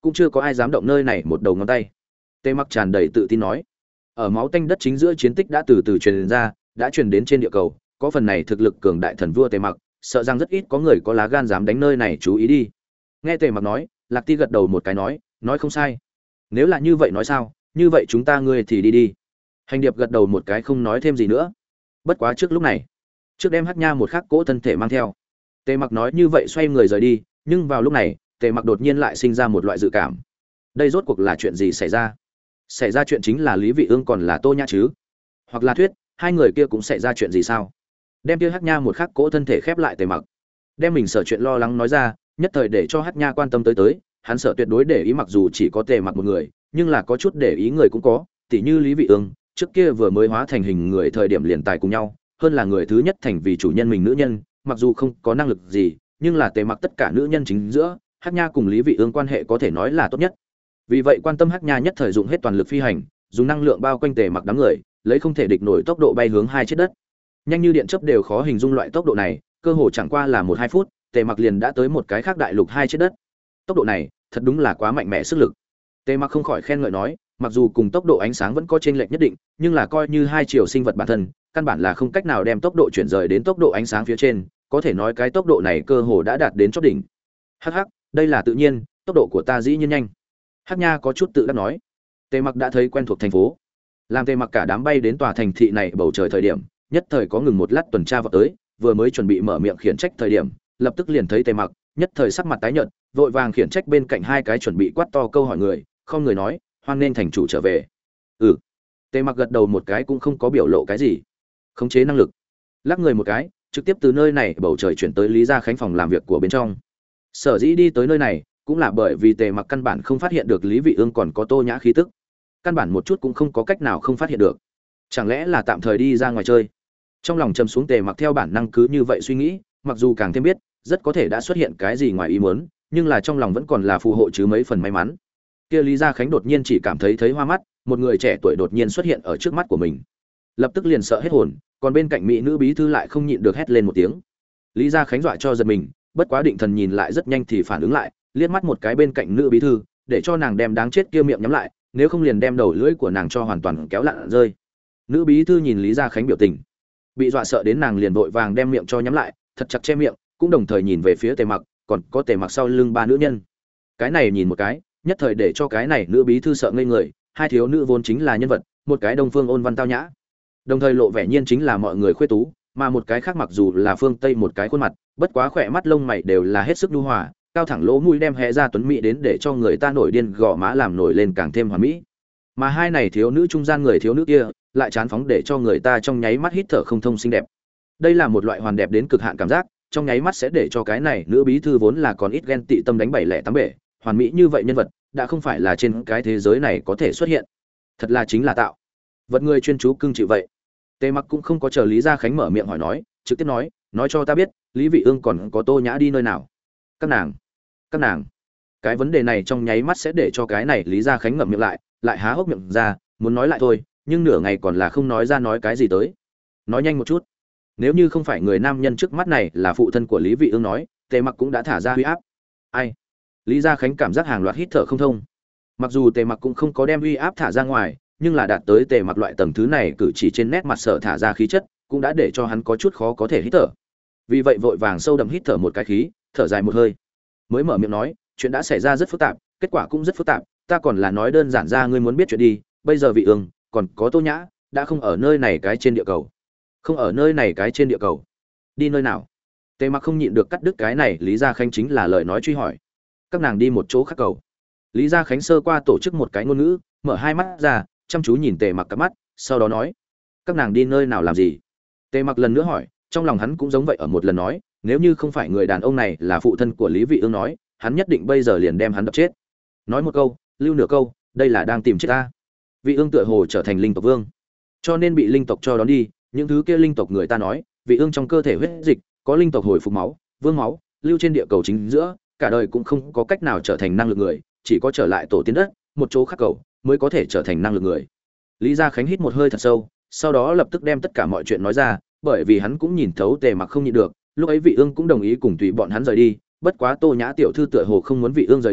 cũng chưa có ai dám động nơi này một đầu ngón tay. Tề Mặc tràn đầy tự tin nói. Ở máu tanh đất chính giữa chiến tích đã từ từ truyền ra, đã truyền đến trên địa cầu, có phần này thực lực cường đại thần vua Tề Mặc, sợ rằng rất ít có người có lá gan dám đánh nơi này chú ý đi. Nghe Tề Mặc nói, Lạc Ti gật đầu một cái nói, nói không sai. Nếu là như vậy nói sao, như vậy chúng ta ngươi thì đi đi. Hành Điệp gật đầu một cái không nói thêm gì nữa. Bất quá trước lúc này, trước đem Hắc Nha một khắc cỗ thân thể mang theo. Tề Mặc nói như vậy xoay người rời đi, nhưng vào lúc này, Tề Mặc đột nhiên lại sinh ra một loại dự cảm. Đây rốt cuộc là chuyện gì xảy ra? Xảy ra chuyện chính là Lý Vị Ương còn là Tô Nhã chứ? Hoặc là thuyết, hai người kia cũng xảy ra chuyện gì sao? Đem kia Hắc Nha một khắc cỗ thân thể khép lại Tề Mặc, đem mình sợ chuyện lo lắng nói ra, nhất thời để cho Hắc Nha quan tâm tới tới, hắn sợ tuyệt đối để ý mặc dù chỉ có Tề Mặc một người, nhưng là có chút để ý người cũng có, tỉ như Lý Vị Ương, trước kia vừa mới hóa thành hình người thời điểm liền tài cùng nhau, hơn là người thứ nhất thành vì chủ nhân mình nữ nhân, mặc dù không có năng lực gì, nhưng là Tề Mặc tất cả nữ nhân chính giữa, Hắc Nha cùng Lý Vị Ương quan hệ có thể nói là tốt nhất. Vì vậy quan tâm Hắc Nha nhất thời dụng hết toàn lực phi hành, dùng năng lượng bao quanh Tề Mặc đám người, lấy không thể địch nổi tốc độ bay hướng hai chiếc đất. Nhanh như điện chớp đều khó hình dung loại tốc độ này, cơ hồ chẳng qua là một hai phút, Tề Mặc liền đã tới một cái khác đại lục hai chiếc đất. Tốc độ này, thật đúng là quá mạnh mẽ sức lực. Tề Mặc không khỏi khen ngợi nói, mặc dù cùng tốc độ ánh sáng vẫn có chênh lệch nhất định, nhưng là coi như hai chiều sinh vật bản thân, căn bản là không cách nào đem tốc độ chuyển rời đến tốc độ ánh sáng phía trên, có thể nói cái tốc độ này cơ hồ đã đạt đến chót đỉnh. Hắc hắc, đây là tự nhiên, tốc độ của ta dĩ nhiên nhanh. Hắc Nha có chút tự đắc nói. Tề Mặc đã thấy quen thuộc thành phố, làm Tề Mặc cả đám bay đến tòa thành thị này bầu trời thời điểm, nhất thời có ngừng một lát tuần tra vọt tới, vừa mới chuẩn bị mở miệng khiển trách thời điểm, lập tức liền thấy Tề Mặc, nhất thời sắc mặt tái nhợt, vội vàng khiển trách bên cạnh hai cái chuẩn bị quát to câu hỏi người, không người nói, hoan nên thành chủ trở về. Ừ. Tề Mặc gật đầu một cái cũng không có biểu lộ cái gì. Khống chế năng lực, lắc người một cái, trực tiếp từ nơi này bầu trời chuyển tới Lý Gia Khánh phòng làm việc của bên trong. Sở dĩ đi tới nơi này, cũng là bởi vì Tề Mặc căn bản không phát hiện được Lý Vị Ương còn có Tô Nhã khí tức, căn bản một chút cũng không có cách nào không phát hiện được. Chẳng lẽ là tạm thời đi ra ngoài chơi? Trong lòng trầm xuống, Tề Mặc theo bản năng cứ như vậy suy nghĩ, mặc dù càng thêm biết, rất có thể đã xuất hiện cái gì ngoài ý muốn, nhưng là trong lòng vẫn còn là phù hộ chứ mấy phần may mắn. Kia Lý Gia Khánh đột nhiên chỉ cảm thấy thấy hoa mắt, một người trẻ tuổi đột nhiên xuất hiện ở trước mắt của mình, lập tức liền sợ hết hồn, còn bên cạnh mỹ nữ bí thư lại không nhịn được hét lên một tiếng. Lý Gia Khánh dọa cho giật mình, bất quá định thần nhìn lại rất nhanh thì phản ứng lại, liếc mắt một cái bên cạnh nữ bí thư, để cho nàng đem đáng chết kia miệng nhắm lại, nếu không liền đem đầu lưỡi của nàng cho hoàn toàn kéo lặn rơi. Nữ bí thư nhìn Lý Gia Khánh biểu tình, bị dọa sợ đến nàng liền vội vàng đem miệng cho nhắm lại, thật chặt che miệng, cũng đồng thời nhìn về phía Tề Mặc, còn có Tề Mặc sau lưng ba nữ nhân. Cái này nhìn một cái, nhất thời để cho cái này nữ bí thư sợ ngây người, hai thiếu nữ vốn chính là nhân vật, một cái Đông Phương ôn văn tao nhã, đồng thời lộ vẻ nhiên chính là mọi người khuê tú, mà một cái khác mặc dù là phương Tây một cái khuôn mặt, bất quá khỏe mắt lông mày đều là hết sức nhu hòa, cao thẳng lỗ mũi đem hé ra tuấn mỹ đến để cho người ta nổi điên gò má làm nổi lên càng thêm hoàn mỹ. Mà hai này thiếu nữ trung gian người thiếu nữ kia, lại chán phóng để cho người ta trong nháy mắt hít thở không thông xinh đẹp. Đây là một loại hoàn đẹp đến cực hạn cảm giác, trong nháy mắt sẽ để cho cái này nữ bí thư vốn là còn ít ghen tị tâm đánh bảy lẻ tám bể, hoàn mỹ như vậy nhân vật, đã không phải là trên cái thế giới này có thể xuất hiện. Thật là chính là tạo vật người chuyên chú cưng chịu vậy. Tề Mặc cũng không có chờ Lý Gia Khánh mở miệng hỏi nói, trực tiếp nói, nói cho ta biết, Lý Vị Ương còn có Tô Nhã đi nơi nào? Các nàng, các nàng. Cái vấn đề này trong nháy mắt sẽ để cho cái này Lý Gia Khánh ngậm miệng lại, lại há hốc miệng ra, muốn nói lại thôi, nhưng nửa ngày còn là không nói ra nói cái gì tới. Nói nhanh một chút. Nếu như không phải người nam nhân trước mắt này là phụ thân của Lý Vị Ương nói, Tề Mặc cũng đã thả ra huy áp. Ai? Lý Gia Khánh cảm giác hàng loạt hít thở không thông. Mặc dù Tề Mặc cũng không có đem uy áp thả ra ngoài, nhưng là đạt tới Tề Mặc loại tầng thứ này cử chỉ trên nét mặt sở thả ra khí chất, cũng đã để cho hắn có chút khó có thể hít thở. Vì vậy vội vàng sâu đậm hít thở một cái khí, thở dài một hơi, mới mở miệng nói, chuyện đã xảy ra rất phức tạp, kết quả cũng rất phức tạp, ta còn là nói đơn giản ra ngươi muốn biết chuyện đi, bây giờ Vị Ương, còn có Tô Nhã, đã không ở nơi này cái trên địa cầu. Không ở nơi này cái trên địa cầu. Đi nơi nào? Tề Mặc không nhịn được cắt đứt cái này, Lý Gia Khánh chính là lời nói truy hỏi. Các nàng đi một chỗ khác cầu. Lý Gia Khánh sơ qua tổ chức một cái ngôn ngữ, mở hai mắt ra, chăm chú nhìn Tề Mặc cặp mắt, sau đó nói, các nàng đi nơi nào làm gì? Tề Mặc lần nữa hỏi, trong lòng hắn cũng giống vậy ở một lần nói, nếu như không phải người đàn ông này là phụ thân của Lý Vị Ương nói, hắn nhất định bây giờ liền đem hắn đập chết. Nói một câu, lưu nửa câu, đây là đang tìm chết ta. Vị Ương tựa hồ trở thành linh tộc vương, cho nên bị linh tộc cho đón đi, những thứ kia linh tộc người ta nói, Vị Ương trong cơ thể huyết dịch có linh tộc hồi phục máu, vương máu, lưu trên địa cầu chính giữa, cả đời cũng không có cách nào trở thành năng lực người, chỉ có trở lại tổ tiên đất, một chỗ khác cầu mới có thể trở thành năng lực người. Lý Gia Khánh hít một hơi thật sâu, sau đó lập tức đem tất cả mọi chuyện nói ra, bởi vì hắn cũng nhìn thấu Tề Mặc không nhịn được, lúc ấy Vị Ương cũng đồng ý cùng tùy bọn hắn rời đi, bất quá Tô Nhã tiểu thư tựa hồ không muốn Vị Ương rời đi,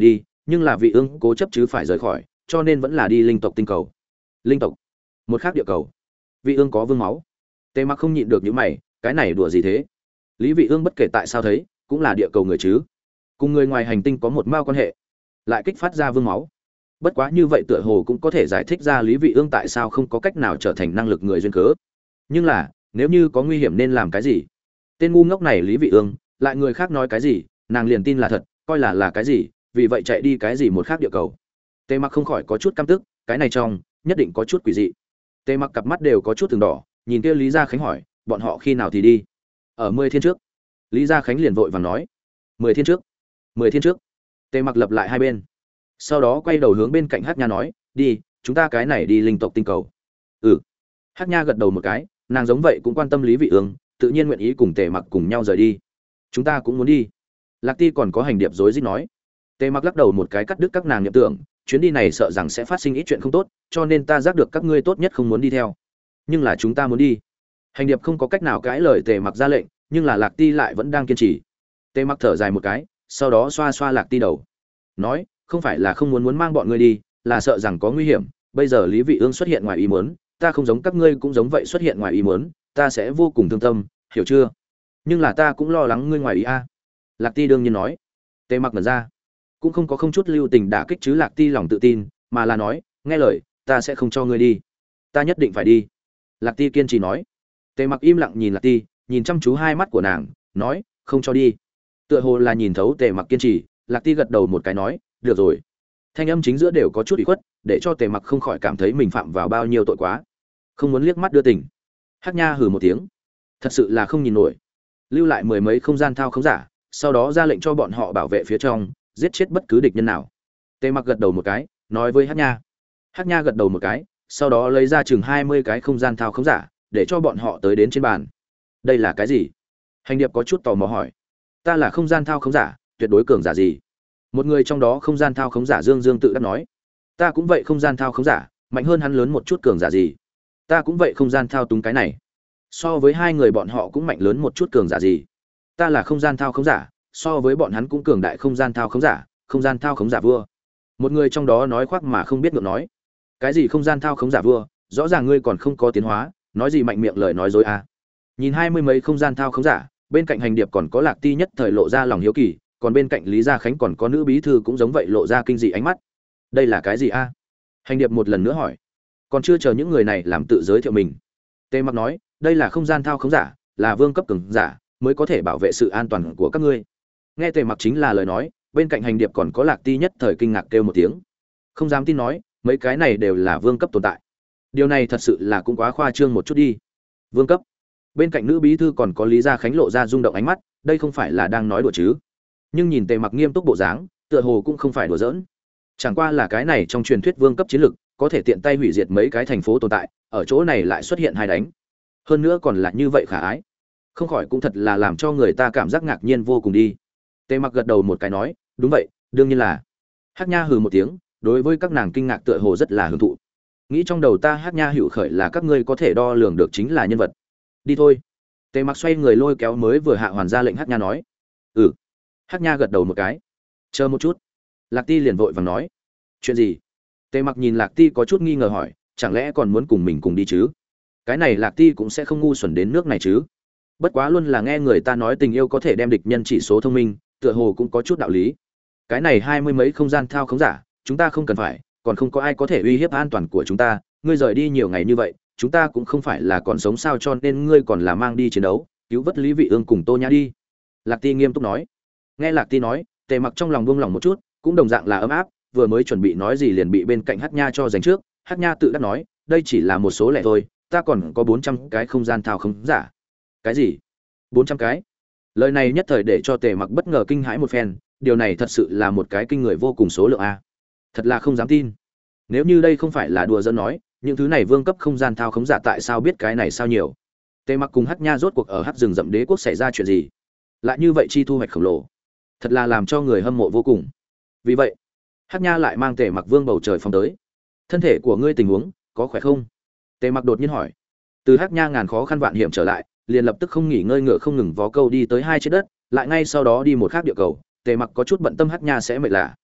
nhưng là vị ương cố chấp chứ phải rời khỏi, cho nên vẫn là đi linh tộc tinh cầu. Linh tộc, một khác địa cầu. Vị ương có vương máu. Tề Mặc không nhịn được những mày, cái này đùa gì thế? Lý Vị ương bất kể tại sao thấy, cũng là địa cầu người chứ, cùng người ngoài hành tinh có một mao quan hệ, lại kích phát ra vương máu. Bất quá như vậy tựa hồ cũng có thể giải thích ra Lý Vị ương tại sao không có cách nào trở thành năng lực người duyên cớ. Nhưng là, nếu như có nguy hiểm nên làm cái gì? Tên ngu ngốc này Lý Vị ương, lại người khác nói cái gì, nàng liền tin là thật, coi là là cái gì, vì vậy chạy đi cái gì một khác địa cầu. Tề Mặc không khỏi có chút căm tức, cái này trong nhất định có chút quỷ dị. Tề Mặc cặp mắt đều có chút từng đỏ, nhìn kia Lý Gia Khánh hỏi, bọn họ khi nào thì đi? Ở mười thiên trước. Lý Gia Khánh liền vội vàng nói, mười thiên trước, mười thiên trước. Tề Mặc lập lại hai bên, sau đó quay đầu hướng bên cạnh Hắc Nha nói, đi, chúng ta cái này đi linh tộc tinh cầu. Ừ. Hắc Nha gật đầu một cái, nàng giống vậy cũng quan tâm Lý Vị ương, tự nhiên nguyện ý cùng Tề Mặc cùng nhau rời đi. Chúng ta cũng muốn đi. Lạc Ti còn có hành điệp rối rít nói. Tề Mặc lắc đầu một cái cắt đứt các nàng nhậm tưởng, chuyến đi này sợ rằng sẽ phát sinh ít chuyện không tốt, cho nên ta giác được các ngươi tốt nhất không muốn đi theo. Nhưng là chúng ta muốn đi. Hành điệp không có cách nào cãi lời Tề Mặc ra lệnh, nhưng là Lạc Ti lại vẫn đang kiên trì. Tề Mặc thở dài một cái, sau đó xoa xoa Lạc Ti đầu, nói, không phải là không muốn muốn mang bọn ngươi đi, là sợ rằng có nguy hiểm. Bây giờ Lý Vị ương xuất hiện ngoài ý muốn, ta không giống các ngươi cũng giống vậy xuất hiện ngoài ý muốn, ta sẽ vô cùng thương tâm, hiểu chưa? Nhưng là ta cũng lo lắng ngươi ngoài ý a. Lạc Ti đương nhiên nói. Tề Mặc ngẩn ra, cũng không có không chút lưu tình đả kích chứ Lạc Ti lòng tự tin, mà là nói, nghe lời, ta sẽ không cho ngươi đi, ta nhất định phải đi. Lạc Ti kiên trì nói. Tề Mặc im lặng nhìn Lạc Ti, nhìn chăm chú hai mắt của nàng, nói, không cho đi. Tựa hồ là nhìn thấu Tề Mặc kiên trì, Lạc Ti gật đầu một cái nói, được rồi. Thanh âm chính giữa đều có chút ủy khuất, để cho Tề Mặc không khỏi cảm thấy mình phạm vào bao nhiêu tội quá, không muốn liếc mắt đưa tình. Hắc Nha hừ một tiếng, thật sự là không nhìn nổi, lưu lại mười mấy không gian thao khống giả, sau đó ra lệnh cho bọn họ bảo vệ phía trong, giết chết bất cứ địch nhân nào. Tề Mặc gật đầu một cái, nói với Hắc Nha. Hắc Nha gật đầu một cái, sau đó lấy ra chừng hai mươi cái không gian thao khống giả, để cho bọn họ tới đến trên bàn. Đây là cái gì? Hành điệp có chút tò mò hỏi. Ta là không gian thao khống giả, tuyệt đối cường giả gì? Một người trong đó không gian thao khống giả Dương Dương tự đắc nói. Ta cũng vậy không gian thao khống giả, mạnh hơn hắn lớn một chút cường giả gì? Ta cũng vậy không gian thao túng cái này. So với hai người bọn họ cũng mạnh lớn một chút cường giả gì? Ta là không gian thao khống giả, so với bọn hắn cũng cường đại không gian thao khống giả, không gian thao khống giả vua. Một người trong đó nói khoác mà không biết ngượng nói. Cái gì không gian thao khống giả vua, rõ ràng ngươi còn không có tiến hóa, nói gì mạnh miệng lời nói dối à? Nhìn hai mươi mấy không gian thao khống giả, bên cạnh hành điệp còn có Lạc Ti nhất thời lộ ra lòng hiếu kỳ, còn bên cạnh Lý Gia Khánh còn có nữ bí thư cũng giống vậy lộ ra kinh dị ánh mắt. Đây là cái gì a? À? Hành điệp một lần nữa hỏi. Còn chưa chờ những người này làm tự giới thiệu mình, Tề Mặc nói, đây là không gian thao khống giả, là vương cấp cường giả, mới có thể bảo vệ sự an toàn của các ngươi. Nghe Tề Mặc chính là lời nói, bên cạnh hành điệp còn có Lạc Ti nhất thời kinh ngạc kêu một tiếng, không dám tin nói, mấy cái này đều là vương cấp tồn tại. Điều này thật sự là cũng quá khoa trương một chút đi. Vương cấp. Bên cạnh nữ bí thư còn có Lý Gia Khánh lộ ra rung động ánh mắt, đây không phải là đang nói đùa chứ? Nhưng nhìn Tề Mặc nghiêm túc bộ dáng, tựa hồ cũng không phải đùa giỡn. Chẳng qua là cái này trong truyền thuyết vương cấp chiến lực, có thể tiện tay hủy diệt mấy cái thành phố tồn tại, ở chỗ này lại xuất hiện hai đánh. Hơn nữa còn là như vậy khả ái. Không khỏi cũng thật là làm cho người ta cảm giác ngạc nhiên vô cùng đi. Tề Mặc gật đầu một cái nói, đúng vậy, đương nhiên là. Hắc Nha hừ một tiếng, đối với các nàng kinh ngạc tựa hồ rất là hưởng thụ. Nghĩ trong đầu ta Hắc Nha hữu khởi là các ngươi có thể đo lường được chính là nhân vật. Đi thôi. Tề Mặc xoay người lôi kéo mới vừa hạ hoàn ra lệnh Hắc Nha nói. Ừ. Hắc Nha gật đầu một cái. Chờ một chút. Lạc Ti liền vội vàng nói. Chuyện gì? Tề Mặc nhìn Lạc Ti có chút nghi ngờ hỏi, chẳng lẽ còn muốn cùng mình cùng đi chứ? Cái này Lạc Ti cũng sẽ không ngu xuẩn đến nước này chứ? Bất quá luôn là nghe người ta nói tình yêu có thể đem địch nhân chỉ số thông minh, tựa hồ cũng có chút đạo lý. Cái này hai mươi mấy không gian thao khống giả, chúng ta không cần phải, còn không có ai có thể uy hiếp an toàn của chúng ta, ngươi rời đi nhiều ngày như vậy, chúng ta cũng không phải là còn sống sao, cho nên ngươi còn là mang đi chiến đấu, cứu vớt Lý Vị Ương cùng Tô Nhã đi. Lạc Ti nghiêm túc nói. Nghe Lạc Ti nói, Tề Mặc trong lòng buông lòng một chút, cũng đồng dạng là ấm áp, vừa mới chuẩn bị nói gì liền bị bên cạnh Hắc Nha cho giành trước. Hắc Nha tự đắc nói, đây chỉ là một số lẻ thôi, ta còn có bốn trăm cái không gian thao khống giả. Cái gì? bốn trăm cái? Lời này nhất thời để cho Tề Mặc bất ngờ kinh hãi một phen, điều này thật sự là một cái kinh người vô cùng số lượng a. Thật là không dám tin. Nếu như đây không phải là đùa giỡn nói, những thứ này vương cấp không gian thao khống giả tại sao biết cái này sao nhiều? Tề Mặc cùng Hắc Nha rốt cuộc ở Hắc rừng rậm đế quốc xảy ra chuyện gì? Lại như vậy chi thu hoạch khổng lồ, thật là làm cho người hâm mộ vô cùng. Vì vậy, Hắc Nha lại mang Tề Mặc vương bầu trời phong tới. Thân thể của ngươi tình huống có khỏe không? Tề Mặc đột nhiên hỏi. Từ Hắc Nha ngàn khó khăn vạn hiểm trở lại, liền lập tức không nghỉ ngơi ngựa không ngừng vó câu đi tới hai trên đất, lại ngay sau đó đi một khác địa cầu. Tề Mặc có chút bận tâm Hắc Nha sẽ mệt lạ.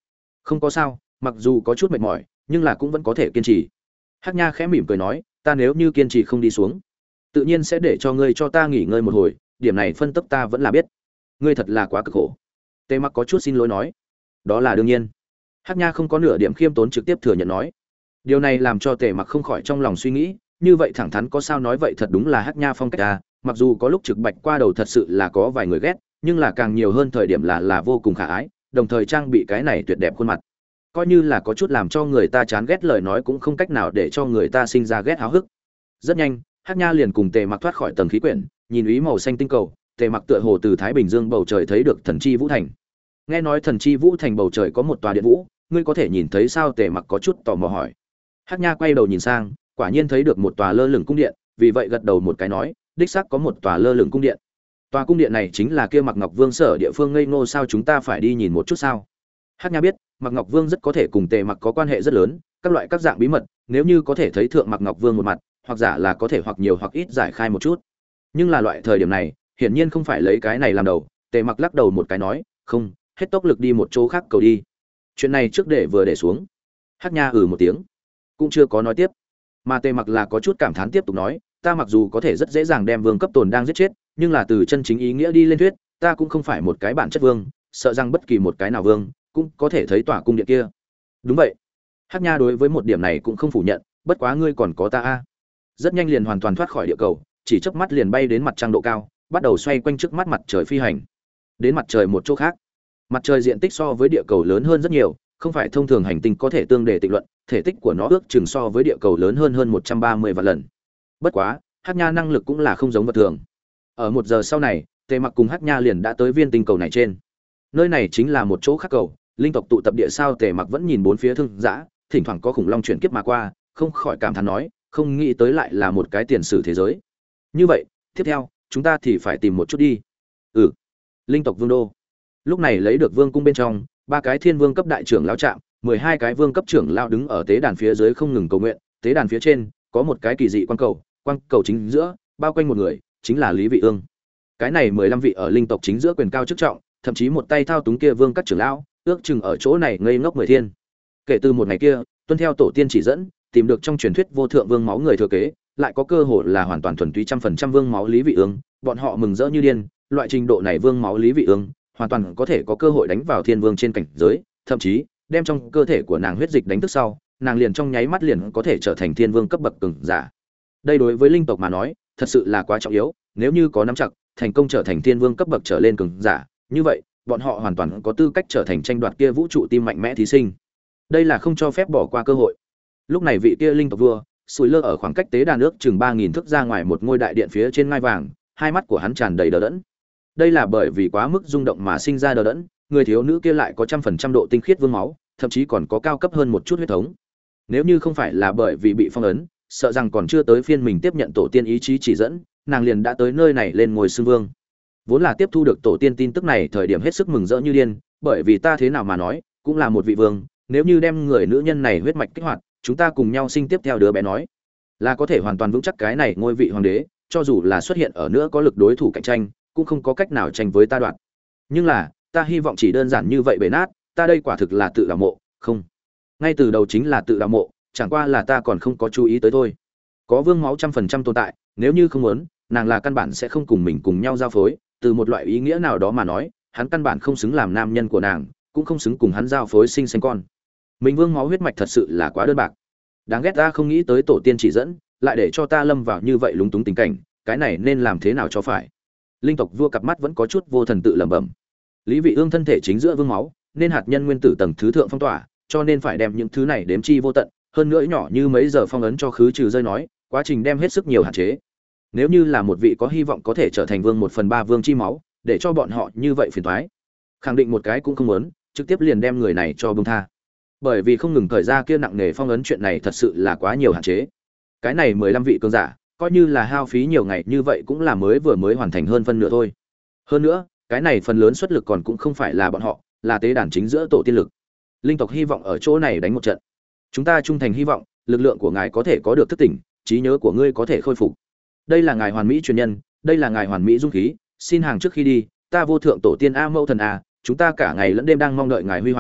Không có sao, mặc dù có chút mệt mỏi nhưng là cũng vẫn có thể kiên trì. Hắc Nha khẽ mỉm cười nói, ta nếu như kiên trì không đi xuống, tự nhiên sẽ để cho ngươi cho ta nghỉ ngơi một hồi, điểm này phân tức ta vẫn là biết. Ngươi thật là quá cực khổ. Tề Mặc có chút xin lỗi nói. Đó là đương nhiên. Hắc Nha không có nửa điểm khiêm tốn trực tiếp thừa nhận nói. Điều này làm cho Tề Mặc không khỏi trong lòng suy nghĩ, như vậy thẳng thắn có sao nói vậy, thật đúng là Hắc Nha phong cách a, mặc dù có lúc trực bạch qua đầu thật sự là có vài người ghét, nhưng là càng nhiều hơn thời điểm là là vô cùng khả ái, đồng thời trang bị cái này tuyệt đẹp khuôn mặt. Coi như là có chút làm cho người ta chán ghét lời nói cũng không cách nào để cho người ta sinh ra ghét háo hức. Rất nhanh, Hắc Nha liền cùng Tề Mặc thoát khỏi tầng khí quyển, nhìn ý màu xanh tinh cầu, Tề Mặc tựa hồ từ Thái Bình Dương bầu trời thấy được thần chi vũ thành. Nghe nói thần chi vũ thành bầu trời có một tòa điện vũ, ngươi có thể nhìn thấy sao? Tề Mặc có chút tò mò hỏi. Hắc Nha quay đầu nhìn sang, quả nhiên thấy được một tòa lơ lửng cung điện, vì vậy gật đầu một cái nói, đích xác có một tòa lơ lửng cung điện. Tòa cung điện này chính là kia Mặc Ngọc Vương sở địa phương ngây ngô sao, chúng ta phải đi nhìn một chút sao? Hắc Nha biết, Mặc Ngọc Vương rất có thể cùng Tề Mặc có quan hệ rất lớn, các loại các dạng bí mật, nếu như có thể thấy thượng Mặc Ngọc Vương một mặt, hoặc giả là có thể hoặc nhiều hoặc ít giải khai một chút. Nhưng là loại thời điểm này, hiển nhiên không phải lấy cái này làm đầu, Tề Mặc lắc đầu một cái nói, không, hết tốc lực đi một chỗ khác cầu đi. Chuyện này trước để vừa để xuống. Hắc Nha ừ một tiếng, cũng chưa có nói tiếp. Mà Tề Mặc là có chút cảm thán tiếp tục nói, ta mặc dù có thể rất dễ dàng đem vương cấp tồn đang giết chết, nhưng là từ chân chính ý nghĩa đi lên thuyết, ta cũng không phải một cái bản chất vương, sợ rằng bất kỳ một cái nào vương cũng có thể thấy tòa cung điện kia. Đúng vậy. Hắc Nha đối với một điểm này cũng không phủ nhận, bất quá ngươi còn có ta a. Rất nhanh liền hoàn toàn thoát khỏi địa cầu, chỉ chớp mắt liền bay đến mặt trăng độ cao, bắt đầu xoay quanh trước mắt mặt trời phi hành. Đến mặt trời một chỗ khác. Mặt trời diện tích so với địa cầu lớn hơn rất nhiều, không phải thông thường hành tinh có thể tương đề tịnh luận, thể tích của nó ước chừng so với địa cầu lớn hơn hơn một trăm ba mươi vạn lần. Bất quá, Hắc Nha năng lực cũng là không giống vật thường. Ở một giờ sau này, Tề Mặc cùng Hắc Nha liền đã tới viên tinh cầu này trên. Nơi này chính là một chỗ khác cầu, linh tộc tụ tập địa sao. Tề Mặc vẫn nhìn bốn phía thương dã, thỉnh thoảng có khủng long chuyển kiếp mà qua, không khỏi cảm thán nói, không nghĩ tới lại là một cái tiền sử thế giới. Như vậy, tiếp theo, chúng ta thì phải tìm một chút đi. Ừ. Linh tộc vương đô. Lúc này lấy được vương cung bên trong, ba cái thiên vương cấp đại trưởng lão trạm, mười hai cái vương cấp trưởng lão đứng ở tế đàn phía dưới không ngừng cầu nguyện, tế đàn phía trên có một cái kỳ dị quang cầu, quang cầu chính giữa bao quanh một người, chính là Lý Vị Ương. Cái này mười lăm vị ở linh tộc chính giữa quyền cao chức trọng, thậm chí một tay thao túng kia vương các trưởng lão, ước chừng ở chỗ này ngây ngốc mười thiên. Kể từ một ngày kia, tuân theo tổ tiên chỉ dẫn, tìm được trong truyền thuyết vô thượng vương máu người thừa kế, lại có cơ hội là hoàn toàn thuần túy trăm phần trăm vương máu Lý Vị Ương, bọn họ mừng rỡ như điên, loại trình độ này vương máu Lý Vị Ương, hoàn toàn có thể có cơ hội đánh vào thiên vương trên cảnh giới, thậm chí đem trong cơ thể của nàng huyết dịch đánh thức sau, nàng liền trong nháy mắt liền có thể trở thành thiên vương cấp bậc cường giả. Đây đối với linh tộc mà nói, thật sự là quá trọng yếu, nếu như có nắm chặt, thành công trở thành thiên vương cấp bậc trở lên cường giả, như vậy, bọn họ hoàn toàn có tư cách trở thành tranh đoạt kia vũ trụ tim mạnh mẽ thí sinh. Đây là không cho phép bỏ qua cơ hội. Lúc này vị kia linh tộc vua, sủi lơ ở khoảng cách tế đàn nước chừng ba nghìn thước ra ngoài một ngôi đại điện phía trên ngai vàng, hai mắt của hắn tràn đầy đờ đẫn. Đây là bởi vì quá mức rung động mà sinh ra đờ đẫn, người thiếu nữ kia lại có trăm phần trăm độ tinh khiết vương máu, thậm chí còn có cao cấp hơn một chút huyết thống. Nếu như không phải là bởi vì bị phong ấn, sợ rằng còn chưa tới phiên mình tiếp nhận tổ tiên ý chí chỉ dẫn, nàng liền đã tới nơi này lên ngồi xưng vương. Vốn là tiếp thu được tổ tiên tin tức này thời điểm hết sức mừng rỡ như điên, bởi vì ta thế nào mà nói, cũng là một vị vương, nếu như đem người nữ nhân này huyết mạch kích hoạt, chúng ta cùng nhau sinh tiếp theo đứa bé nói, là có thể hoàn toàn vững chắc cái này ngôi vị hoàng đế, cho dù là xuất hiện ở nữa có lực đối thủ cạnh tranh, cũng không có cách nào tranh với ta đoạn. Nhưng là, ta hy vọng chỉ đơn giản như vậy bể nát, ta đây quả thực là tự đào mộ, không. Ngay từ đầu chính là tự đào mộ, chẳng qua là ta còn không có chú ý tới thôi. Có vương máu trăm phần trăm tồn tại, nếu như không muốn, nàng là căn bản sẽ không cùng mình cùng nhau giao phối, từ một loại ý nghĩa nào đó mà nói, hắn căn bản không xứng làm nam nhân của nàng, cũng không xứng cùng hắn giao phối sinh sinh con. Mình vương máu huyết mạch thật sự là quá đơn bạc. Đáng ghét, ta không nghĩ tới tổ tiên chỉ dẫn, lại để cho ta lâm vào như vậy lúng túng tình cảnh, cái này nên làm thế nào cho phải. Linh tộc vua cặp mắt vẫn có chút vô thần tự lẩm bẩm. Lý Vị Ương thân thể chính giữa vương máu, nên hạt nhân nguyên tử tầng thứ thượng phong tỏa, cho nên phải đem những thứ này đếm chi vô tận, hơn nữa nhỏ như mấy giờ phong ấn cho khứ trừ rơi nói, quá trình đem hết sức nhiều hạn chế. Nếu như là một vị có hy vọng có thể trở thành vương một phần ba vương chi máu, để cho bọn họ như vậy phiền toái, khẳng định một cái cũng không muốn, trực tiếp liền đem người này cho buông tha. Bởi vì không ngừng thời ra kia nặng nề phong ấn chuyện này thật sự là quá nhiều hạn chế. Cái này mười lăm vị cường giả, coi như là hao phí nhiều ngày như vậy cũng là mới vừa mới hoàn thành hơn phân nửa thôi. Hơn nữa, cái này phần lớn xuất lực còn cũng không phải là bọn họ, là tế đàn chính giữa tổ tiên lực. Linh tộc hy vọng ở chỗ này đánh một trận. Chúng ta trung thành hy vọng, lực lượng của ngài có thể có được thức tỉnh, trí nhớ của ngươi có thể khôi phục. Đây là ngài hoàn mỹ truyền nhân, đây là ngài hoàn mỹ dung khí, xin hàng trước khi đi, ta vô thượng tổ tiên a mẫu thần a, chúng ta cả ngày lẫn đêm đang mong đợi ngài huy hoàng,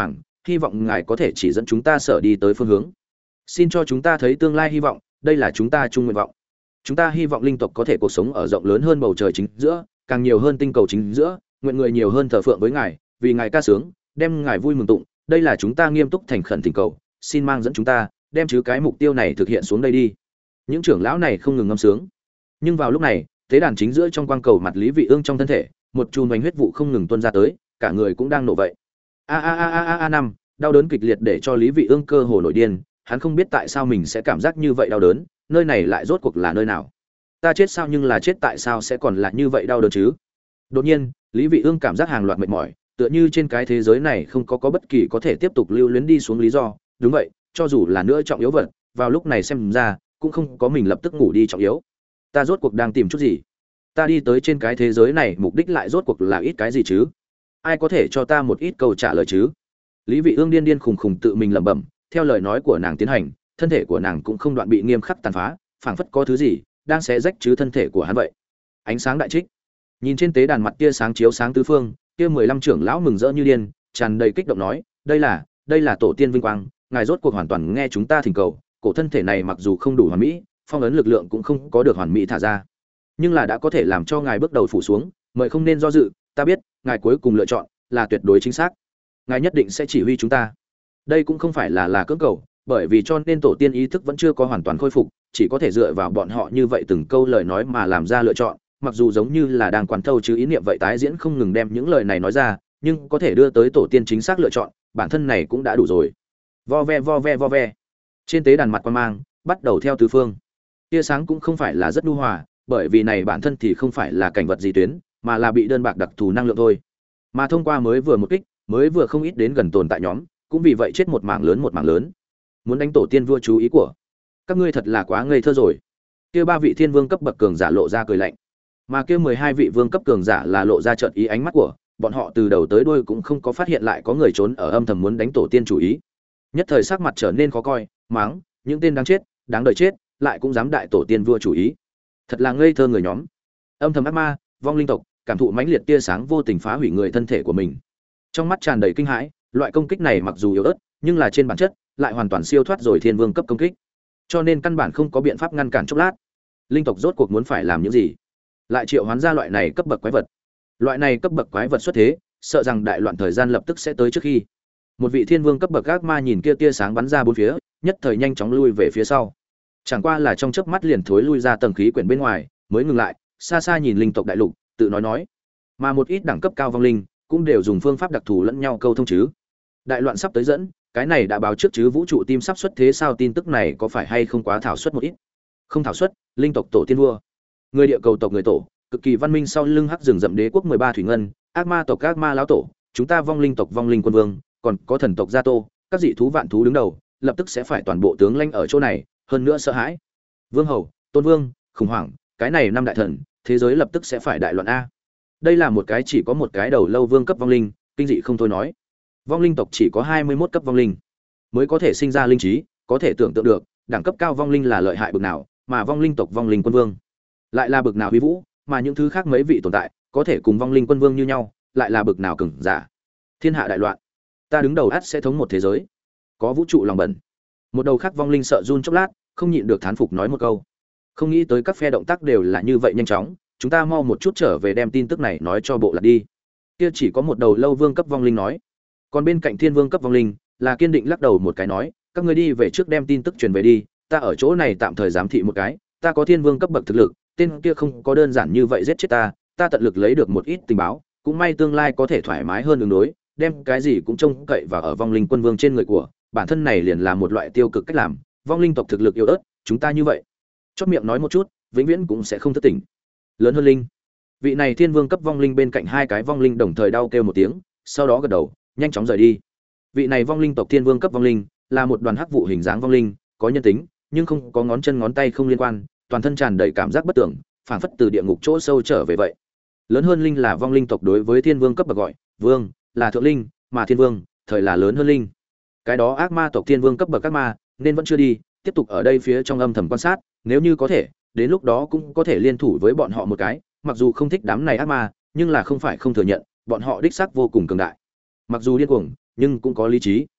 hy vọng ngài có thể chỉ dẫn chúng ta sở đi tới phương hướng. Xin cho chúng ta thấy tương lai hy vọng, đây là chúng ta chung nguyện vọng. Chúng ta hy vọng linh tộc có thể cuộc sống ở rộng lớn hơn bầu trời chính giữa, càng nhiều hơn tinh cầu chính giữa, nguyện người nhiều hơn thờ phượng với ngài, vì ngài ca sướng, đem ngài vui mừng tụng, đây là chúng ta nghiêm túc thành khẩn thỉnh cầu, xin mang dẫn chúng ta, đem chứ cái mục tiêu này thực hiện xuống đây đi. Những trưởng lão này không ngừng ngâm sướng. Nhưng vào lúc này, tế đàn chính giữa trong quang cầu mặt Lý Vị Ương trong thân thể, một chùm ánh huyết vụ không ngừng tuôn ra tới, cả người cũng đang nổ vậy. A a a a a năm, đau đớn kịch liệt để cho Lý Vị Ương cơ hồ nổi điên, hắn không biết tại sao mình sẽ cảm giác như vậy đau đớn, nơi này lại rốt cuộc là nơi nào? Ta chết sao nhưng là chết tại sao sẽ còn là như vậy đau đớn chứ? Đột nhiên, Lý Vị Ương cảm giác hàng loạt mệt mỏi, tựa như trên cái thế giới này không có có bất kỳ có thể tiếp tục lưu luyến đi xuống lý do. Đúng vậy, cho dù là nữa trọng yếu vật, vào lúc này xem ra cũng không có mình lập tức ngủ đi trọng yếu. Ta rốt cuộc đang tìm chút gì? Ta đi tới trên cái thế giới này mục đích lại rốt cuộc là ít cái gì chứ? Ai có thể cho ta một ít câu trả lời chứ? Lý Vị Ương điên điên khùng khùng tự mình lẩm bẩm, theo lời nói của nàng tiến hành, thân thể của nàng cũng không đoạn bị nghiêm khắc tàn phá, phảng phất có thứ gì đang xé rách chứ thân thể của hắn vậy. Ánh sáng đại trích. Nhìn trên tế đàn mặt kia sáng chiếu sáng tứ phương, kia mười lăm trưởng lão mừng rỡ như điên, tràn đầy kích động nói, đây là, đây là tổ tiên vinh quang, ngài rốt cuộc hoàn toàn nghe chúng ta thỉnh cầu, cổ thân thể này mặc dù không đủ hoàn mỹ, phong ấn lực lượng cũng không có được hoàn mỹ thả ra, nhưng là đã có thể làm cho ngài bước đầu phủ xuống, mời không nên do dự, ta biết, ngài cuối cùng lựa chọn là tuyệt đối chính xác. Ngài nhất định sẽ chỉ huy chúng ta. Đây cũng không phải là là cưỡng cầu, bởi vì cho nên tổ tiên ý thức vẫn chưa có hoàn toàn khôi phục, chỉ có thể dựa vào bọn họ như vậy từng câu lời nói mà làm ra lựa chọn, mặc dù giống như là đang quán thâu chứ ý niệm vậy tái diễn không ngừng đem những lời này nói ra, nhưng có thể đưa tới tổ tiên chính xác lựa chọn, bản thân này cũng đã đủ rồi. Vo ve vo ve vo ve. Trên tế đàn mặt quan mang bắt đầu theo tứ phương. Tia sáng cũng không phải là rất nhu hòa, bởi vì này bản thân thì không phải là cảnh vật gì tuyến, mà là bị đơn bạc đặc thù năng lượng thôi. Mà thông qua mới vừa một kích, mới vừa không ít đến gần tồn tại nhóm, cũng vì vậy chết một mảng lớn một mảng lớn. Muốn đánh tổ tiên vua chú ý của các ngươi thật là quá ngây thơ rồi. Kia ba vị thiên vương cấp bậc cường giả lộ ra cười lạnh, mà kia mười hai vị vương cấp cường giả là lộ ra trợn ý ánh mắt của bọn họ, từ đầu tới đuôi cũng không có phát hiện lại có người trốn ở âm thầm muốn đánh tổ tiên chủ ý. Nhất thời sắc mặt trở nên khó coi, mắng, những tên đáng chết, đáng đời chết, lại cũng dám đại tổ tiên vua chủ ý. Thật là ngây thơ người nhóm. Âm thầm ác ma, vong linh tộc, cảm thụ mãnh liệt tia sáng vô tình phá hủy người thân thể của mình. Trong mắt tràn đầy kinh hãi, loại công kích này mặc dù yếu ớt, nhưng là trên bản chất lại hoàn toàn siêu thoát rồi thiên vương cấp công kích. Cho nên căn bản không có biện pháp ngăn cản chốc lát. Linh tộc rốt cuộc muốn phải làm những gì? Lại triệu hoán ra loại này cấp bậc quái vật. Loại này cấp bậc quái vật xuất thế, sợ rằng đại loạn thời gian lập tức sẽ tới trước khi. Một vị thiên vương cấp bậc ác ma nhìn kia tia sáng bắn ra bốn phía, nhất thời nhanh chóng lui về phía sau. Chẳng qua là trong chớp mắt liền thối lui ra tầng khí quyển bên ngoài, mới ngừng lại, xa xa nhìn linh tộc đại lục, tự nói nói. Mà một ít đẳng cấp cao vong linh cũng đều dùng phương pháp đặc thù lẫn nhau câu thông chứ. Đại loạn sắp tới dẫn, cái này đã báo trước chứ vũ trụ tim sắp xuất thế sao, tin tức này có phải hay không quá thảo suất một ít? Không thảo suất, linh tộc tổ tiên vua, người địa cầu tộc người tổ, cực kỳ văn minh sau lưng hắc rừng rậm đế quốc mười ba thủy ngân, ác ma tộc ác ma lão tổ, chúng ta vong linh tộc vong linh quân vương, còn có thần tộc gia tô, các dị thú vạn thú đứng đầu, lập tức sẽ phải toàn bộ tướng lãnh ở chỗ này, hơn nữa sợ hãi. Vương hầu, tôn vương, khủng hoảng, cái này năm đại thần, thế giới lập tức sẽ phải đại loạn a. Đây là một cái chỉ có một cái đầu lâu vương cấp vong linh, kinh dị không thôi nói. Vong linh tộc chỉ có hai mươi mốt cấp vong linh mới có thể sinh ra linh trí, có thể tưởng tượng được, đẳng cấp cao vong linh là lợi hại bực nào, mà vong linh tộc vong linh quân vương lại là bực nào uy vũ, mà những thứ khác mấy vị tồn tại có thể cùng vong linh quân vương như nhau, lại là bực nào cường giả. Thiên hạ đại loạn, ta đứng đầu ắt sẽ thống một thế giới. Có vũ trụ lòng bẩn. Một đầu khác vong linh sợ run chốc lát, không nhịn được thán phục nói một câu. Không nghĩ tới các phe động tác đều là như vậy nhanh chóng, chúng ta mau một chút trở về đem tin tức này nói cho bộ lạc đi. Kia chỉ có một đầu lâu vương cấp vong linh nói. Còn bên cạnh thiên vương cấp vong linh là kiên định lắc đầu một cái nói, các ngươi đi về trước đem tin tức truyền về đi, ta ở chỗ này tạm thời giám thị một cái, ta có thiên vương cấp bậc thực lực, tên kia không có đơn giản như vậy giết chết ta, ta tận lực lấy được một ít tình báo, cũng may tương lai có thể thoải mái hơn ứng đối, đem cái gì cũng trông cậy vào ở vong linh quân vương trên người của, bản thân này liền là một loại tiêu cực cách làm, vong linh tộc thực lực yếu ớt, chúng ta như vậy. Chót miệng nói một chút, vĩnh viễn cũng sẽ không thức tỉnh. Lớn hơn linh. Vị này thiên vương cấp vong linh bên cạnh hai cái vong linh đồng thời đau kêu một tiếng, sau đó gật đầu, nhanh chóng rời đi. Vị này vong linh tộc thiên vương cấp vong linh là một đoàn hắc vụ hình dáng vong linh, có nhân tính, nhưng không có ngón chân ngón tay không liên quan, toàn thân tràn đầy cảm giác bất tưởng, phảng phất từ địa ngục chỗ sâu trở về vậy. Lớn hơn linh là vong linh tộc đối với thiên vương cấp bậc gọi, vương là thượng linh, mà thiên vương thời là lớn hơn linh. Cái đó ác ma tộc thiên vương cấp bậc ác ma, nên vẫn chưa đi, tiếp tục ở đây phía trong âm thầm quan sát, nếu như có thể, đến lúc đó cũng có thể liên thủ với bọn họ một cái, mặc dù không thích đám này ác ma, nhưng là không phải không thừa nhận, bọn họ đích xác vô cùng cường đại. Mặc dù điên cuồng, nhưng cũng có lý trí.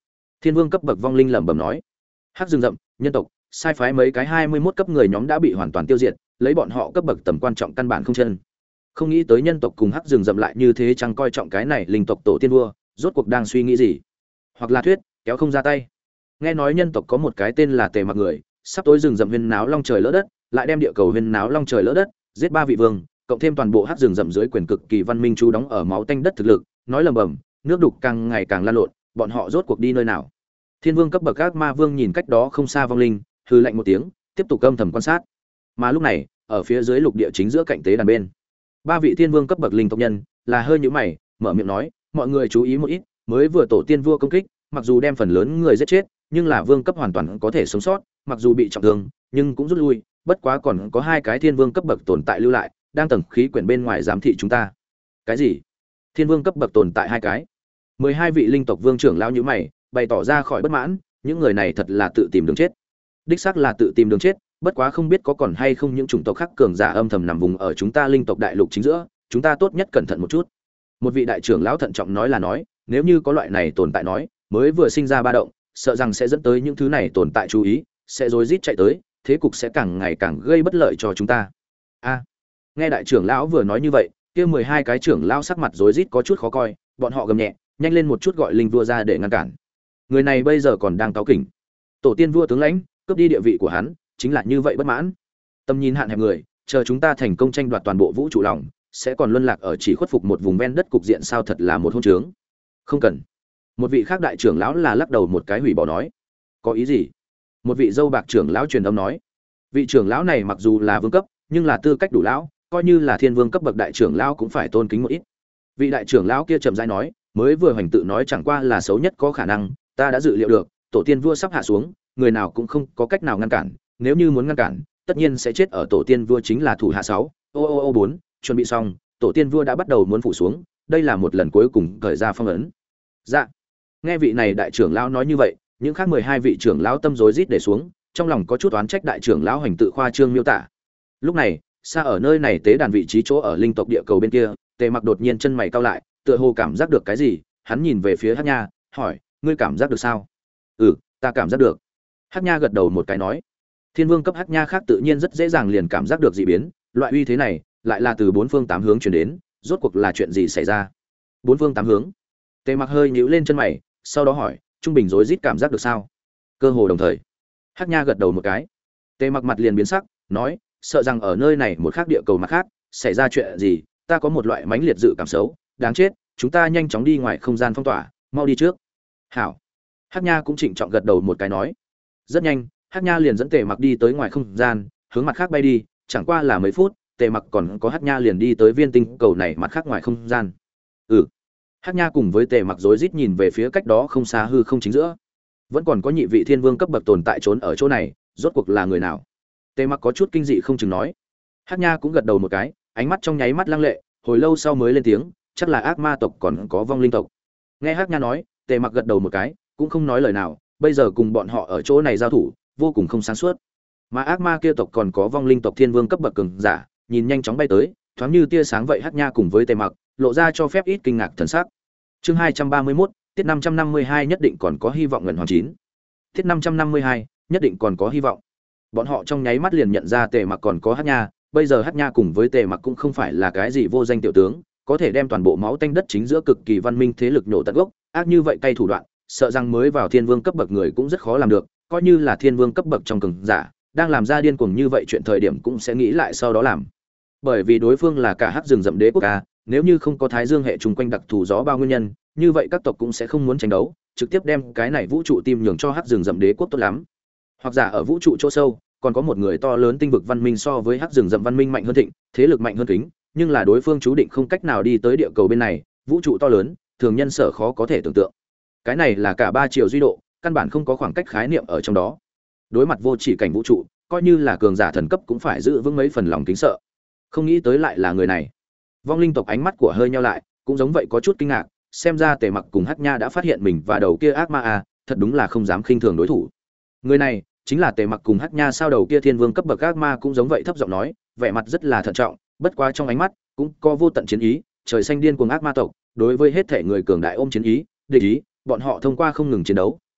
Thiên vương cấp bậc vong linh lẩm bẩm nói. Hắc rừng rậm, nhân tộc, sai phái mấy cái hai mươi mốt cấp người nhóm đã bị hoàn toàn tiêu diệt, lấy bọn họ cấp bậc tầm quan trọng căn bản không chân. Không nghĩ tới nhân tộc cùng Hắc rừng rậm lại như thế chẳng coi trọng cái này linh tộc tổ tiên vua, rốt cuộc đang suy nghĩ gì? Hoặc là thuyết, kéo không ra tay. Nghe nói nhân tộc có một cái tên là Tề Mặc người, sắp tối rừng rậm huyên náo long trời lỡ đất, lại đem địa cầu huyên náo long trời lỡ đất, giết ba vị vương, cộng thêm toàn bộ Hắc rừng rậm dưới quyền cực kỳ văn minh chú đóng ở máu tanh đất thực lực, nói lầm bầm, nước đục càng ngày càng lan lộn, bọn họ rốt cuộc đi nơi nào? Thiên vương cấp bậc các ma vương nhìn cách đó không xa vong linh, hừ lạnh một tiếng, tiếp tục âm thầm quan sát. Mà lúc này, ở phía dưới lục địa chính giữa cạnh tế đàn bên, ba vị thiên vương cấp bậc linh tộc nhân là hơi nhíu mày, mở miệng nói, mọi người chú ý một ít, mới vừa tổ tiên vua công kích, mặc dù đem phần lớn người giết chết, nhưng là vương cấp hoàn toàn có thể sống sót, mặc dù bị trọng thương, nhưng cũng rút lui, bất quá còn có hai cái thiên vương cấp bậc tồn tại lưu lại, đang tầng khí quyển bên ngoài giám thị chúng ta. Cái gì? Thiên vương cấp bậc tồn tại hai cái? mười hai vị linh tộc vương trưởng lão nhíu mày, bày tỏ ra khỏi bất mãn, những người này thật là tự tìm đường chết. Đích xác là tự tìm đường chết, bất quá không biết có còn hay không những chủng tộc khác cường giả âm thầm nằm vùng ở chúng ta linh tộc đại lục chính giữa, chúng ta tốt nhất cẩn thận một chút. Một vị đại trưởng lão thận trọng nói là nói, nếu như có loại này tồn tại nói, mới vừa sinh ra ba động, sợ rằng sẽ dẫn tới những thứ này tồn tại chú ý, sẽ rối rít chạy tới, thế cục sẽ càng ngày càng gây bất lợi cho chúng ta. A, nghe đại trưởng lão vừa nói như vậy, kia mười hai cái trưởng lão sắc mặt rối rít có chút khó coi, bọn họ gầm nhẹ, nhanh lên một chút gọi linh vua ra để ngăn cản. Người này bây giờ còn đang cáu kỉnh. Tổ tiên vua tướng lãnh, cướp đi địa vị của hắn, chính là như vậy bất mãn. Tầm nhìn hạn hẹp người, chờ chúng ta thành công tranh đoạt toàn bộ vũ trụ lòng, sẽ còn luân lạc ở chỉ khuất phục một vùng ven đất cục diện sao thật là một hôn trướng. Không cần. Một vị khác đại trưởng lão là lắc đầu một cái hủy bỏ nói. Có ý gì? Một vị dâu bạc trưởng lão truyền âm nói. Vị trưởng lão này mặc dù là vương cấp, nhưng là tư cách đủ lão, coi như là thiên vương cấp bậc đại trưởng lão cũng phải tôn kính một ít. Vị đại trưởng lão kia chậm rãi nói, mới vừa hoành tự nói chẳng qua là xấu nhất có khả năng, ta đã dự liệu được, tổ tiên vua sắp hạ xuống, người nào cũng không có cách nào ngăn cản, nếu như muốn ngăn cản, tất nhiên sẽ chết ở tổ tiên vua chính là thủ hạ sáu. Ô ô ô bốn, chuẩn bị xong, tổ tiên vua đã bắt đầu muốn phủ xuống, đây là một lần cuối cùng thời ra phong ấn. Dạ. Nghe vị này đại trưởng lão nói như vậy, những khác mười hai vị trưởng lão tâm rối rít để xuống, trong lòng có chút oán trách đại trưởng lão hành tự khoa trương miêu tả. Lúc này, xa ở nơi này tế đàn vị trí chỗ ở linh tộc địa cầu bên kia, Tề Mặc đột nhiên chân mày cau lại, tựa hồ cảm giác được cái gì, hắn nhìn về phía Hắc Nha, hỏi, ngươi cảm giác được sao? Ừ, ta cảm giác được. Hắc Nha gật đầu một cái nói. Thiên vương cấp Hắc Nha khác tự nhiên rất dễ dàng liền cảm giác được dị biến, loại uy thế này lại là từ bốn phương tám hướng truyền đến, rốt cuộc là chuyện gì xảy ra? Bốn phương tám hướng? Tề Mặc hơi nhíu lên chân mày, sau đó hỏi, trung bình rối rít cảm giác được sao? Cơ hồ đồng thời. Hắc Nha gật đầu một cái. Tề Mặc mặt liền biến sắc, nói, sợ rằng ở nơi này một khác địa cầu mặt khác, xảy ra chuyện gì, ta có một loại mãnh liệt dự cảm xấu, đáng chết, chúng ta nhanh chóng đi ngoài không gian phong tỏa, mau đi trước. Hảo. Hắc Nha cũng trịnh trọng gật đầu một cái nói. Rất nhanh, Hắc Nha liền dẫn Tề Mặc đi tới ngoài không gian, hướng mặt khác bay đi, chẳng qua là mấy phút, Tề Mặc còn có Hắc Nha liền đi tới viên tinh cầu này mặt khác ngoài không gian. Ừ. Hắc Nha cùng với Tề Mặc rối rít nhìn về phía cách đó không xa hư không chính giữa. Vẫn còn có nhị vị thiên vương cấp bậc tồn tại trốn ở chỗ này, rốt cuộc là người nào? Tề Mặc có chút kinh dị không chừng nói. Hắc Nha cũng gật đầu một cái, ánh mắt trong nháy mắt lăng lệ, hồi lâu sau mới lên tiếng, chắc là ác ma tộc còn có vong linh tộc. Nghe Hắc Nha nói, Tề Mặc gật đầu một cái, cũng không nói lời nào, bây giờ cùng bọn họ ở chỗ này giao thủ, vô cùng không sáng suốt. Mà ác ma kia tộc còn có vong linh tộc thiên vương cấp bậc cường giả, nhìn nhanh chóng bay tới, thoáng như tia sáng vậy Hắc Nha cùng với Tề Mặc, lộ ra cho phép ít kinh ngạc thần sắc. Chương hai trăm ba mươi mốt, tiết năm trăm năm mươi hai nhất định còn có hy vọng ngẩn hoàng chín. Tiết năm trăm năm mươi hai, nhất định còn có hy vọng. Bọn họ trong nháy mắt liền nhận ra Tề Mặc còn có Hắc Nha, bây giờ Hắc Nha cùng với Tề Mặc cũng không phải là cái gì vô danh tiểu tướng, có thể đem toàn bộ máu tanh đất chính giữa cực kỳ văn minh thế lực nhổ tận gốc, ác như vậy cay thủ đoạn, sợ rằng mới vào thiên vương cấp bậc người cũng rất khó làm được, coi như là thiên vương cấp bậc trong cường giả, đang làm ra điên cuồng như vậy chuyện thời điểm cũng sẽ nghĩ lại sau đó làm. Bởi vì đối phương là cả Hắc rừng rậm đế quốc a, nếu như không có Thái Dương hệ trùng quanh đặc thù gió bao nguyên nhân, như vậy các tộc cũng sẽ không muốn tranh đấu, trực tiếp đem cái này vũ trụ tim nhường cho Hắc rừng rậm đế quốc tốt lắm. Hoặc giả ở vũ trụ chỗ sâu, còn có một người to lớn tinh vực văn minh so với Hắc rừng rậm văn minh mạnh hơn thịnh, thế lực mạnh hơn kính, nhưng là đối phương chú định không cách nào đi tới địa cầu bên này, vũ trụ to lớn, thường nhân sở khó có thể tưởng tượng. Cái này là cả ba chiều duy độ, căn bản không có khoảng cách khái niệm ở trong đó. Đối mặt vô chỉ cảnh vũ trụ, coi như là cường giả thần cấp cũng phải giữ vững mấy phần lòng kính sợ. Không nghĩ tới lại là người này. Vong linh tộc ánh mắt của hơi nheo lại, cũng giống vậy có chút kinh ngạc, xem ra Tề Mặc cùng Hắc Nha đã phát hiện mình và đầu kia ác ma à, thật đúng là không dám khinh thường đối thủ. Người này chính là Tề Mặc cùng Hắc Nha sao đầu kia thiên vương cấp bậc ác ma cũng giống vậy thấp giọng nói, vẻ mặt rất là thận trọng, bất quá trong ánh mắt cũng có vô tận chiến ý, trời xanh điên cuồng ác ma tộc, đối với hết thể người cường đại ôm chiến ý, địch ý, bọn họ thông qua không ngừng chiến đấu,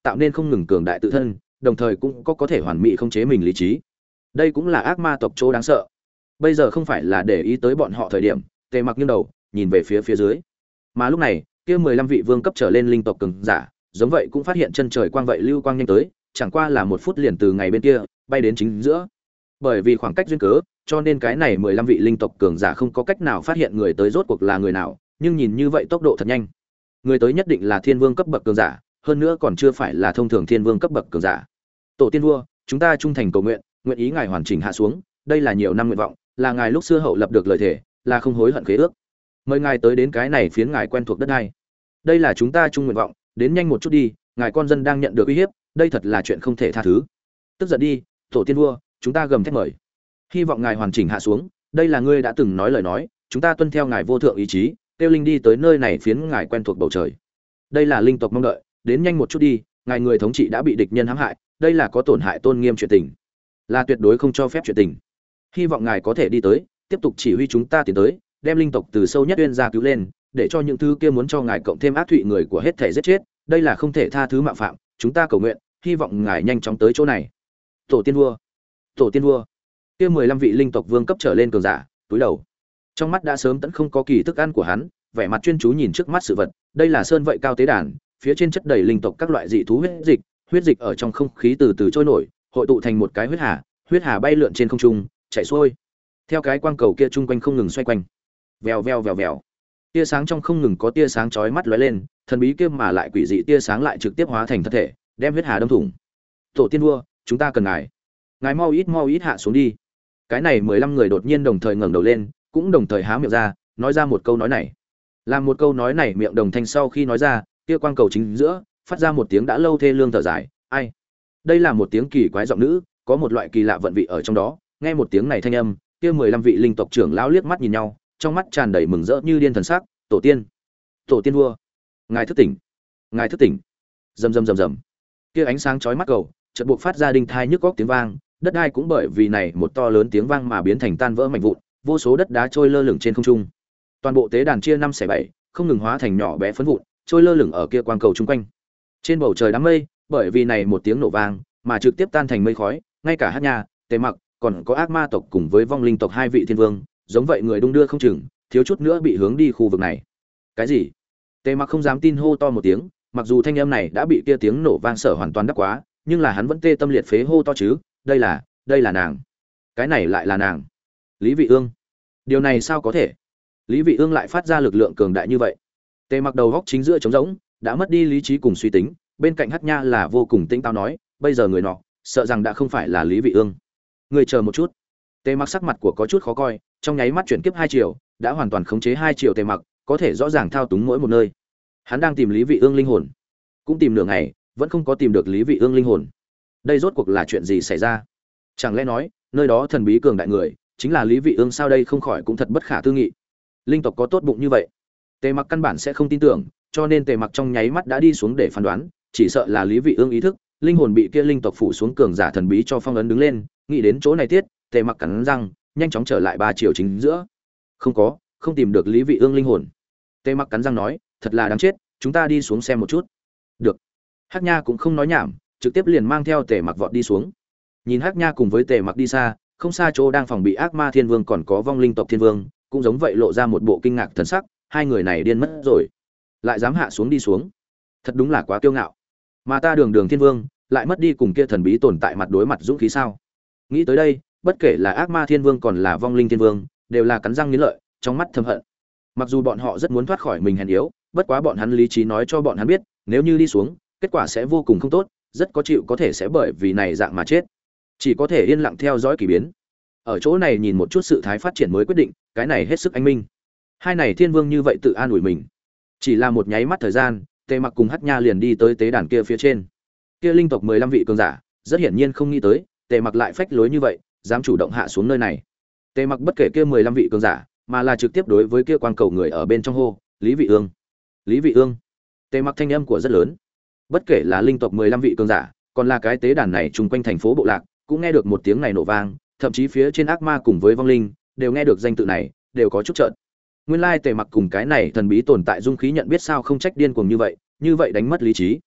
tạo nên không ngừng cường đại tự thân, đồng thời cũng có có thể hoàn mỹ khống chế mình lý trí. Đây cũng là ác ma tộc chỗ đáng sợ. Bây giờ không phải là để ý tới bọn họ thời điểm, Tề Mặc nghiêng đầu, nhìn về phía phía dưới. Mà lúc này, kia mười lăm vị vương cấp trở lên linh tộc cường giả, giống vậy cũng phát hiện chân trời quang vậy lưu quang nhanh tới, chẳng qua là một phút liền từ ngày bên kia bay đến chính giữa. Bởi vì khoảng cách duyên cớ, cho nên cái này mười lăm vị linh tộc cường giả không có cách nào phát hiện người tới rốt cuộc là người nào, nhưng nhìn như vậy tốc độ thật nhanh. Người tới nhất định là thiên vương cấp bậc cường giả, hơn nữa còn chưa phải là thông thường thiên vương cấp bậc cường giả. Tổ tiên vua, chúng ta trung thành cầu nguyện, nguyện ý ngài hoàn chỉnh hạ xuống, đây là nhiều năm nguyện vọng, là ngài lúc xưa hậu lập được lời thề, là không hối hận khế ước. Mời ngài tới đến cái này phiến ngài quen thuộc đất này. Đây là chúng ta chung nguyện vọng, đến nhanh một chút đi, ngài con dân đang nhận được uy hiếp, đây thật là chuyện không thể tha thứ. Tức giận đi, tổ tiên vua, chúng ta gầm thét mời. Hy vọng ngài hoàn chỉnh hạ xuống, đây là ngươi đã từng nói lời nói, chúng ta tuân theo ngài vô thượng ý chí, tiêu linh đi tới nơi này phiến ngài quen thuộc bầu trời. Đây là linh tộc mong đợi, đến nhanh một chút đi, ngài người thống trị đã bị địch nhân hãm hại, đây là có tổn hại tôn nghiêm chuyện tình, là tuyệt đối không cho phép chuyện tình. Hy vọng ngài có thể đi tới, tiếp tục chỉ huy chúng ta tiến tới, đem linh tộc từ sâu nhất uyên ra cứu lên, để cho những thứ kia muốn cho ngài cộng thêm ác thụy người của hết thể giết chết, đây là không thể tha thứ mạo phạm, chúng ta cầu nguyện, hy vọng ngài nhanh chóng tới chỗ này. Tổ tiên vua, tổ tiên vua, kia mười lăm vị linh tộc vương cấp trở lên cường giả, túi đầu. Trong mắt đã sớm tận không có kỳ thức ăn của hắn, vẻ mặt chuyên chú nhìn trước mắt sự vật, đây là sơn vậy cao tế đàn, phía trên chất đầy linh tộc các loại dị thú huyết dịch, huyết dịch ở trong không khí từ từ trôi nổi, hội tụ thành một cái huyết hà, huyết hà bay lượn trên không trung, chạy xuôi. Theo cái quang cầu kia chung quanh không ngừng xoay quanh. Vèo vèo vèo vèo. Tia sáng trong không ngừng có tia sáng chói mắt lóe lên, thần bí kia mà lại quỷ dị tia sáng lại trực tiếp hóa thành thân thể, đem huyết hà đâm thủng. Tổ tiên vua, chúng ta cần ngài. Ngài mau ít mau ít hạ xuống đi. Cái này mười lăm người đột nhiên đồng thời ngẩng đầu lên, cũng đồng thời há miệng ra, nói ra một câu nói này. Làm một câu nói này miệng đồng thanh sau khi nói ra, kia quang cầu chính giữa phát ra một tiếng đã lâu thê lương thở dài, ai. Đây là một tiếng kỳ quái giọng nữ, có một loại kỳ lạ vận vị ở trong đó, nghe một tiếng này thanh âm, kia mười lăm vị linh tộc trưởng lão liếc mắt nhìn nhau, trong mắt tràn đầy mừng rỡ như điên thần sắc, tổ tiên, tổ tiên vua, ngài thức tỉnh, ngài thức tỉnh. Rầm rầm rầm rầm. Kia ánh sáng chói mắt cầu, chợt buộc phát ra đinh thai nhức góc tiếng vang, đất đai cũng bởi vì này một to lớn tiếng vang mà biến thành tan vỡ mảnh vụn, vô số đất đá trôi lơ lửng trên không trung. Toàn bộ tế đàn chia năm xẻ bảy, không ngừng hóa thành nhỏ bé phấn vụn, trôi lơ lửng ở kia quang cầu chung quanh. Trên bầu trời đám mây, bởi vì này một tiếng nổ vang, mà trực tiếp tan thành mây khói, ngay cả Hắc Nha, Tề Mặc, còn có ác ma tộc cùng với vong linh tộc hai vị thiên vương, giống vậy người đung đưa không chừng, thiếu chút nữa bị hướng đi khu vực này. Cái gì? Tề Mặc không dám tin hô to một tiếng, mặc dù thanh âm này đã bị kia tiếng nổ vang sở hoàn toàn đắc quá, nhưng là hắn vẫn tê tâm liệt phế hô to chứ, đây là, đây là nàng. Cái này lại là nàng. Lý Vị Ương. Điều này sao có thể? Lý Vị Ương lại phát ra lực lượng cường đại như vậy. Tề Mặc đầu góc chính giữa trống rỗng, đã mất đi lý trí cùng suy tính, bên cạnh Hắc Nha là vô cùng tĩnh táo nói, bây giờ người nọ, sợ rằng đã không phải là Lý Vị Ương. Người chờ một chút. Tề Mặc sắc mặt của có chút khó coi, trong nháy mắt chuyển kiếp hai chiều, đã hoàn toàn khống chế hai chiều Tề Mặc, có thể rõ ràng thao túng mỗi một nơi. Hắn đang tìm Lý Vị Ương linh hồn, cũng tìm nửa ngày, vẫn không có tìm được Lý Vị Ương linh hồn. Đây rốt cuộc là chuyện gì xảy ra? Chẳng lẽ nói, nơi đó thần bí cường đại người, chính là Lý Vị Ương sao? Đây không khỏi cũng thật bất khả tư nghị. Linh tộc có tốt bụng như vậy? Tề Mặc căn bản sẽ không tin tưởng, cho nên Tề Mặc trong nháy mắt đã đi xuống để phán đoán, chỉ sợ là Lý Vị Ương ý thức, linh hồn bị kia linh tộc phủ xuống cường giả thần bí cho phong ấn đứng lên, nghĩ đến chỗ này tiết, Tề Mặc cắn răng, nhanh chóng trở lại ba chiều chính giữa. Không có, không tìm được Lý Vị Ương linh hồn. Tề Mặc cắn răng nói, thật là đáng chết, chúng ta đi xuống xem một chút. Được. Hắc Nha cũng không nói nhảm, trực tiếp liền mang theo Tề Mặc vọt đi xuống. Nhìn Hắc Nha cùng với Tề Mặc đi xa, không xa chỗ đang phòng bị ác ma thiên vương còn có vong linh tộc thiên vương, cũng giống vậy lộ ra một bộ kinh ngạc thần sắc, hai người này điên mất rồi, lại dám hạ xuống đi xuống, thật đúng là quá kiêu ngạo. Mà ta Đường Đường Thiên Vương lại mất đi cùng kia thần bí tồn tại mặt đối mặt dũng khí sao? Nghĩ tới đây, bất kể là ác ma thiên vương còn là vong linh thiên vương, đều là cắn răng nghiến lợi, trong mắt thầm hận. Mặc dù bọn họ rất muốn thoát khỏi mình hèn yếu, bất quá bọn hắn lý trí nói cho bọn hắn biết, nếu như đi xuống, kết quả sẽ vô cùng không tốt, rất có chịu có thể sẽ bởi vì này dạng mà chết. Chỉ có thể yên lặng theo dõi kỳ biến. Ở chỗ này nhìn một chút sự thái phát triển mới quyết định, cái này hết sức anh minh. Hai này thiên vương như vậy tự an ủi mình. Chỉ là một nháy mắt thời gian, Tề Mặc cùng Hắc Nha liền đi tới tế đàn kia phía trên. Kia linh tộc mười lăm vị cường giả, rất hiển nhiên không nghĩ tới, Tề Mặc lại phách lối như vậy, dám chủ động hạ xuống nơi này. Tề Mặc bất kể kia mười lăm vị cường giả, mà là trực tiếp đối với kia quang cầu người ở bên trong hô, Lý Vị Ương, Lý Vị Ương. Tề Mặc thanh âm của rất lớn. Bất kể là linh tộc mười lăm vị cường giả, còn là cái tế đàn này chung quanh thành phố bộ lạc, cũng nghe được một tiếng này nổ vang, thậm chí phía trên ác ma cùng với vong linh, đều nghe được danh tự này, đều có chút trợn. Nguyên lai Tề Mặc cùng cái này thần bí tồn tại dung khí nhận biết sao không trách điên cuồng như vậy, như vậy đánh mất lý trí.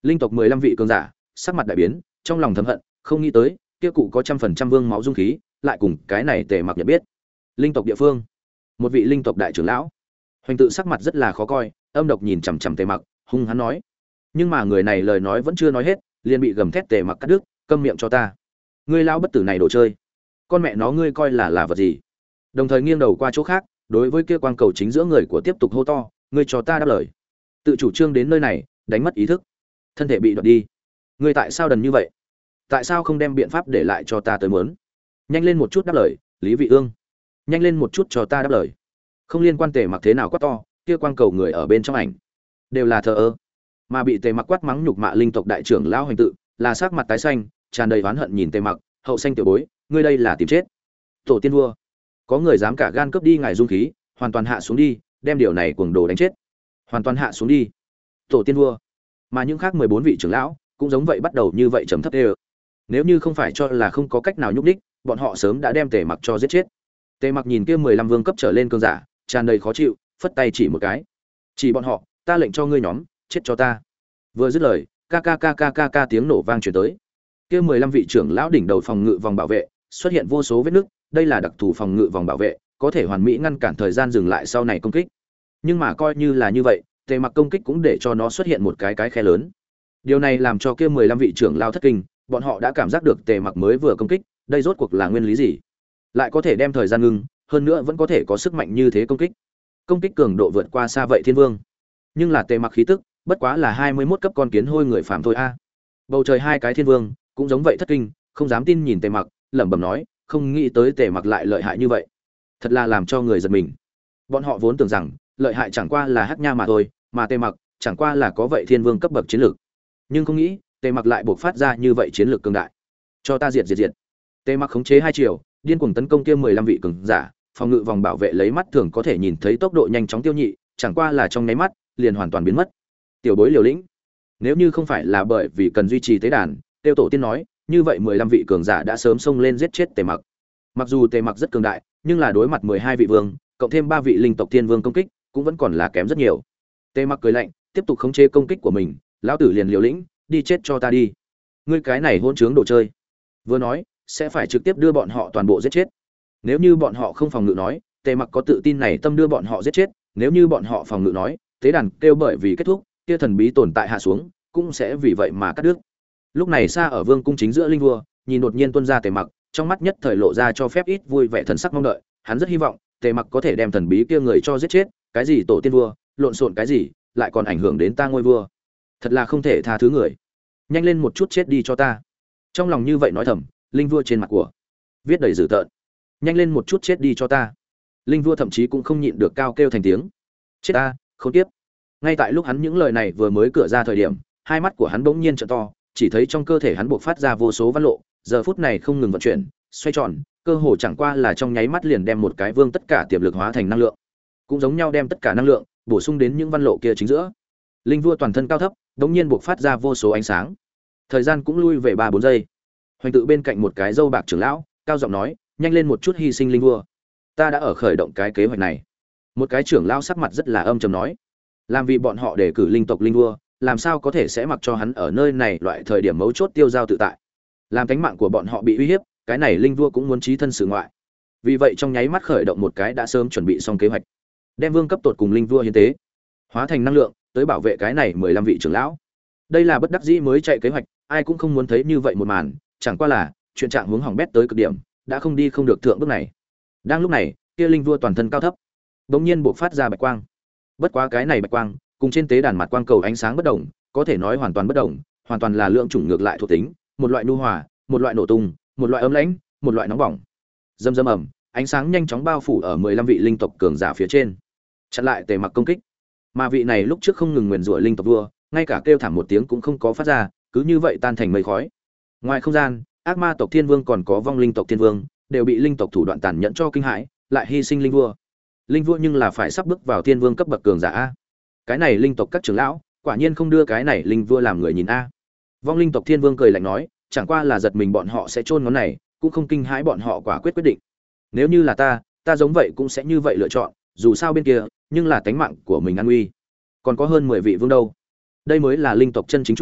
Linh tộc mười lăm vị cường giả sắc mặt đại biến, trong lòng thầm hận, không nghĩ tới kia cụ có trăm phần trăm vương máu dung khí lại cùng cái này Tề Mặc nhận biết. Linh tộc địa phương, một vị linh tộc đại trưởng lão Hoành Tự sắc mặt rất là khó coi, âm độc nhìn chằm chằm Tề Mặc, hung hắn nói. Nhưng mà người này lời nói vẫn chưa nói hết, liền bị gầm thét Tề Mặc cắt đứt, câm miệng cho ta. Ngươi lão bất tử này đồ chơi, con mẹ nó ngươi coi là là vật gì? Đồng thời nghiêng đầu qua chỗ khác, đối với kia quang cầu chính giữa người của tiếp tục hô to, ngươi cho ta đáp lời. Tự chủ trương đến nơi này, đánh mất ý thức, thân thể bị đoạt đi. Ngươi tại sao đần như vậy? Tại sao không đem biện pháp để lại cho ta tới muốn? Nhanh lên một chút đáp lời, Lý Vị Ương. Nhanh lên một chút cho ta đáp lời. Không liên quan Tề Mặc thế nào quát to, kia quang cầu người ở bên trong ảnh đều là thờ ơ, mà bị Tề Mặc quát mắng nhục mạ linh tộc đại trưởng lão Hoành Tự, là sắc mặt tái xanh, tràn đầy oán hận nhìn Tề Mặc, hậu xanh tiểu bối, ngươi đây là tìm chết. Tổ tiên vua, có người dám cả gan cướp đi ngài dung khí, hoàn toàn hạ xuống đi, đem điều này cuồng đồ đánh chết. Hoàn toàn hạ xuống đi. Tổ tiên vua. Mà những khác mười bốn vị trưởng lão cũng giống vậy bắt đầu như vậy trầm thấp đê. Nếu như không phải cho là không có cách nào nhúc đích, bọn họ sớm đã đem Tề Mặc cho giết chết. Tề Mặc nhìn kia mười lăm vương cấp trở lên cường giả, tràn đầy khó chịu, phất tay chỉ một cái. Chỉ bọn họ, ta lệnh cho ngươi nhóm, chết cho ta. Vừa dứt lời, ca ca ca ca ca ca tiếng nổ vang truyền tới. Kia mười lăm vị trưởng lão đỉnh đầu phòng ngự vòng bảo vệ, xuất hiện vô số vết nứt, đây là đặc thù phòng ngự vòng bảo vệ, có thể hoàn mỹ ngăn cản thời gian dừng lại sau này công kích. Nhưng mà coi như là như vậy, Tề Mặc công kích cũng để cho nó xuất hiện một cái cái khe lớn. Điều này làm cho kia mười lăm vị trưởng lão thất kinh, bọn họ đã cảm giác được Tề Mặc mới vừa công kích, đây rốt cuộc là nguyên lý gì? Lại có thể đem thời gian ngưng, hơn nữa vẫn có thể có sức mạnh như thế công kích. Công kích cường độ vượt qua xa vậy Thiên Vương. Nhưng là Tề Mặc khí tức, bất quá là hai mươi mốt cấp con kiến hôi người phàm thôi a. Bầu trời hai cái Thiên Vương cũng giống vậy thất kinh, không dám tin nhìn Tề Mặc, lẩm bẩm nói, không nghĩ tới Tề Mặc lại lợi hại như vậy. Thật là làm cho người giật mình. Bọn họ vốn tưởng rằng lợi hại chẳng qua là Hắc Nha mà thôi, mà Tề Mặc chẳng qua là có vậy Thiên Vương cấp bậc chiến lược. Nhưng không nghĩ, Tề Mặc lại bộc phát ra như vậy chiến lược cường đại. Cho ta diệt diệt diệt. Tề Mặc khống chế hai chiều, điên cuồng tấn công kia mười lăm vị cường giả, phòng ngự vòng bảo vệ lấy mắt thường có thể nhìn thấy tốc độ nhanh chóng tiêu nhị, chẳng qua là trong nháy mắt, liền hoàn toàn biến mất. Tiểu bối liều lĩnh. Nếu như không phải là bởi vì cần duy trì tế đàn, Tiêu tổ tiên nói, như vậy mười lăm vị cường giả đã sớm xông lên giết chết Tề Mặc. Mặc dù Tề Mặc rất cường đại, nhưng là đối mặt mười hai vị vương, cộng thêm ba vị linh tộc thiên vương công kích, cũng vẫn còn là kém rất nhiều. Tề Mặc cười lạnh, tiếp tục khống chế công kích của mình, lão tử liền liều lĩnh, đi chết cho ta đi. Ngươi cái này hỗn trướng đồ chơi. Vừa nói, sẽ phải trực tiếp đưa bọn họ toàn bộ giết chết. Nếu như bọn họ không phòng ngự nói, Tề Mặc có tự tin này tâm đưa bọn họ giết chết, nếu như bọn họ phòng ngự nói, tế đàn kêu bởi vì kết thúc, kia thần bí tồn tại hạ xuống, cũng sẽ vì vậy mà cắt đứt. Lúc này xa ở vương cung chính giữa linh vua, nhìn đột nhiên tuôn ra Tề Mặc, trong mắt nhất thời lộ ra cho phép ít vui vẻ thần sắc mong đợi, hắn rất hy vọng Tề Mặc có thể đem thần bí kia người cho giết chết, cái gì tổ tiên vua, lộn xộn cái gì, lại còn ảnh hưởng đến ta ngôi vua. Thật là không thể tha thứ người. Nhanh lên một chút chết đi cho ta. Trong lòng như vậy nói thầm, linh vua trên mặt của viết đầy dữ tợn. Nhanh lên một chút chết đi cho ta. Linh vua thậm chí cũng không nhịn được cao kêu thành tiếng. Chết ta, không tiếp. Ngay tại lúc hắn những lời này vừa mới cửa ra thời điểm, hai mắt của hắn bỗng nhiên trợ to, chỉ thấy trong cơ thể hắn bộc phát ra vô số văn lộ, giờ phút này không ngừng vận chuyển, xoay tròn, cơ hồ chẳng qua là trong nháy mắt liền đem một cái vương tất cả tiềm lực hóa thành năng lượng, cũng giống nhau đem tất cả năng lượng bổ sung đến những văn lộ kia chính giữa. Linh vua toàn thân cao thấp, bỗng nhiên bộc phát ra vô số ánh sáng. Thời gian cũng lui về ba bốn giây. Hoành Tự bên cạnh một cái râu bạc trưởng lão, cao giọng nói, nhanh lên một chút hy sinh linh vua. Ta đã ở khởi động cái kế hoạch này. Một cái trưởng lão sắc mặt rất là âm trầm nói, làm vì bọn họ đề cử linh tộc linh vua, làm sao có thể sẽ mặc cho hắn ở nơi này loại thời điểm mấu chốt tiêu dao tự tại. Làm cánh mạng của bọn họ bị uy hiếp, cái này linh vua cũng muốn chí thân sự ngoại. Vì vậy trong nháy mắt khởi động một cái đã sớm chuẩn bị xong kế hoạch, đem vương cấp tột cùng linh vua hiến tế, hóa thành năng lượng, tới bảo vệ cái này mười lăm vị trưởng lão. Đây là bất đắc dĩ mới chạy kế hoạch, ai cũng không muốn thấy như vậy một màn, chẳng qua là chuyện trạng hướng hỏng bét tới cực điểm, đã không đi không được thượng bước này. Đang lúc này, kia linh vua toàn thân cao thấp, bỗng nhiên bộc phát ra bạch quang. Bất quá cái này bạch quang, cùng trên tế đàn mặt quang cầu ánh sáng bất động, có thể nói hoàn toàn bất động, hoàn toàn là lượng chủng ngược lại thuộc tính, một loại nhu hòa, một loại nổ tung, một loại ấm lãnh, một loại nóng bỏng. Rầm rầm ầm, ánh sáng nhanh chóng bao phủ ở mười lăm vị linh tộc cường giả phía trên, chặn lại Tề Mặc công kích. Mà vị này lúc trước không ngừng nguyền rủa linh tộc vua, ngay cả kêu thảm một tiếng cũng không có phát ra, cứ như vậy tan thành mây khói. Ngoài không gian, ác ma tộc thiên vương còn có vong linh tộc thiên vương, đều bị linh tộc thủ đoạn tàn nhẫn cho kinh hãi, lại hy sinh linh vua. Linh vua nhưng là phải sắp bước vào thiên vương cấp bậc cường giả a. Cái này linh tộc các trưởng lão, quả nhiên không đưa cái này linh vua làm người nhìn a. Vong linh tộc thiên vương cười lạnh nói, chẳng qua là giật mình bọn họ sẽ chôn ngón này, cũng không kinh hãi bọn họ quả quyết quyết định. Nếu như là ta, ta giống vậy cũng sẽ như vậy lựa chọn, dù sao bên kia, nhưng là tánh mạng của mình an nguy. Còn có hơn mười vị vương đâu. Đây mới là linh tộc chân chính trụ,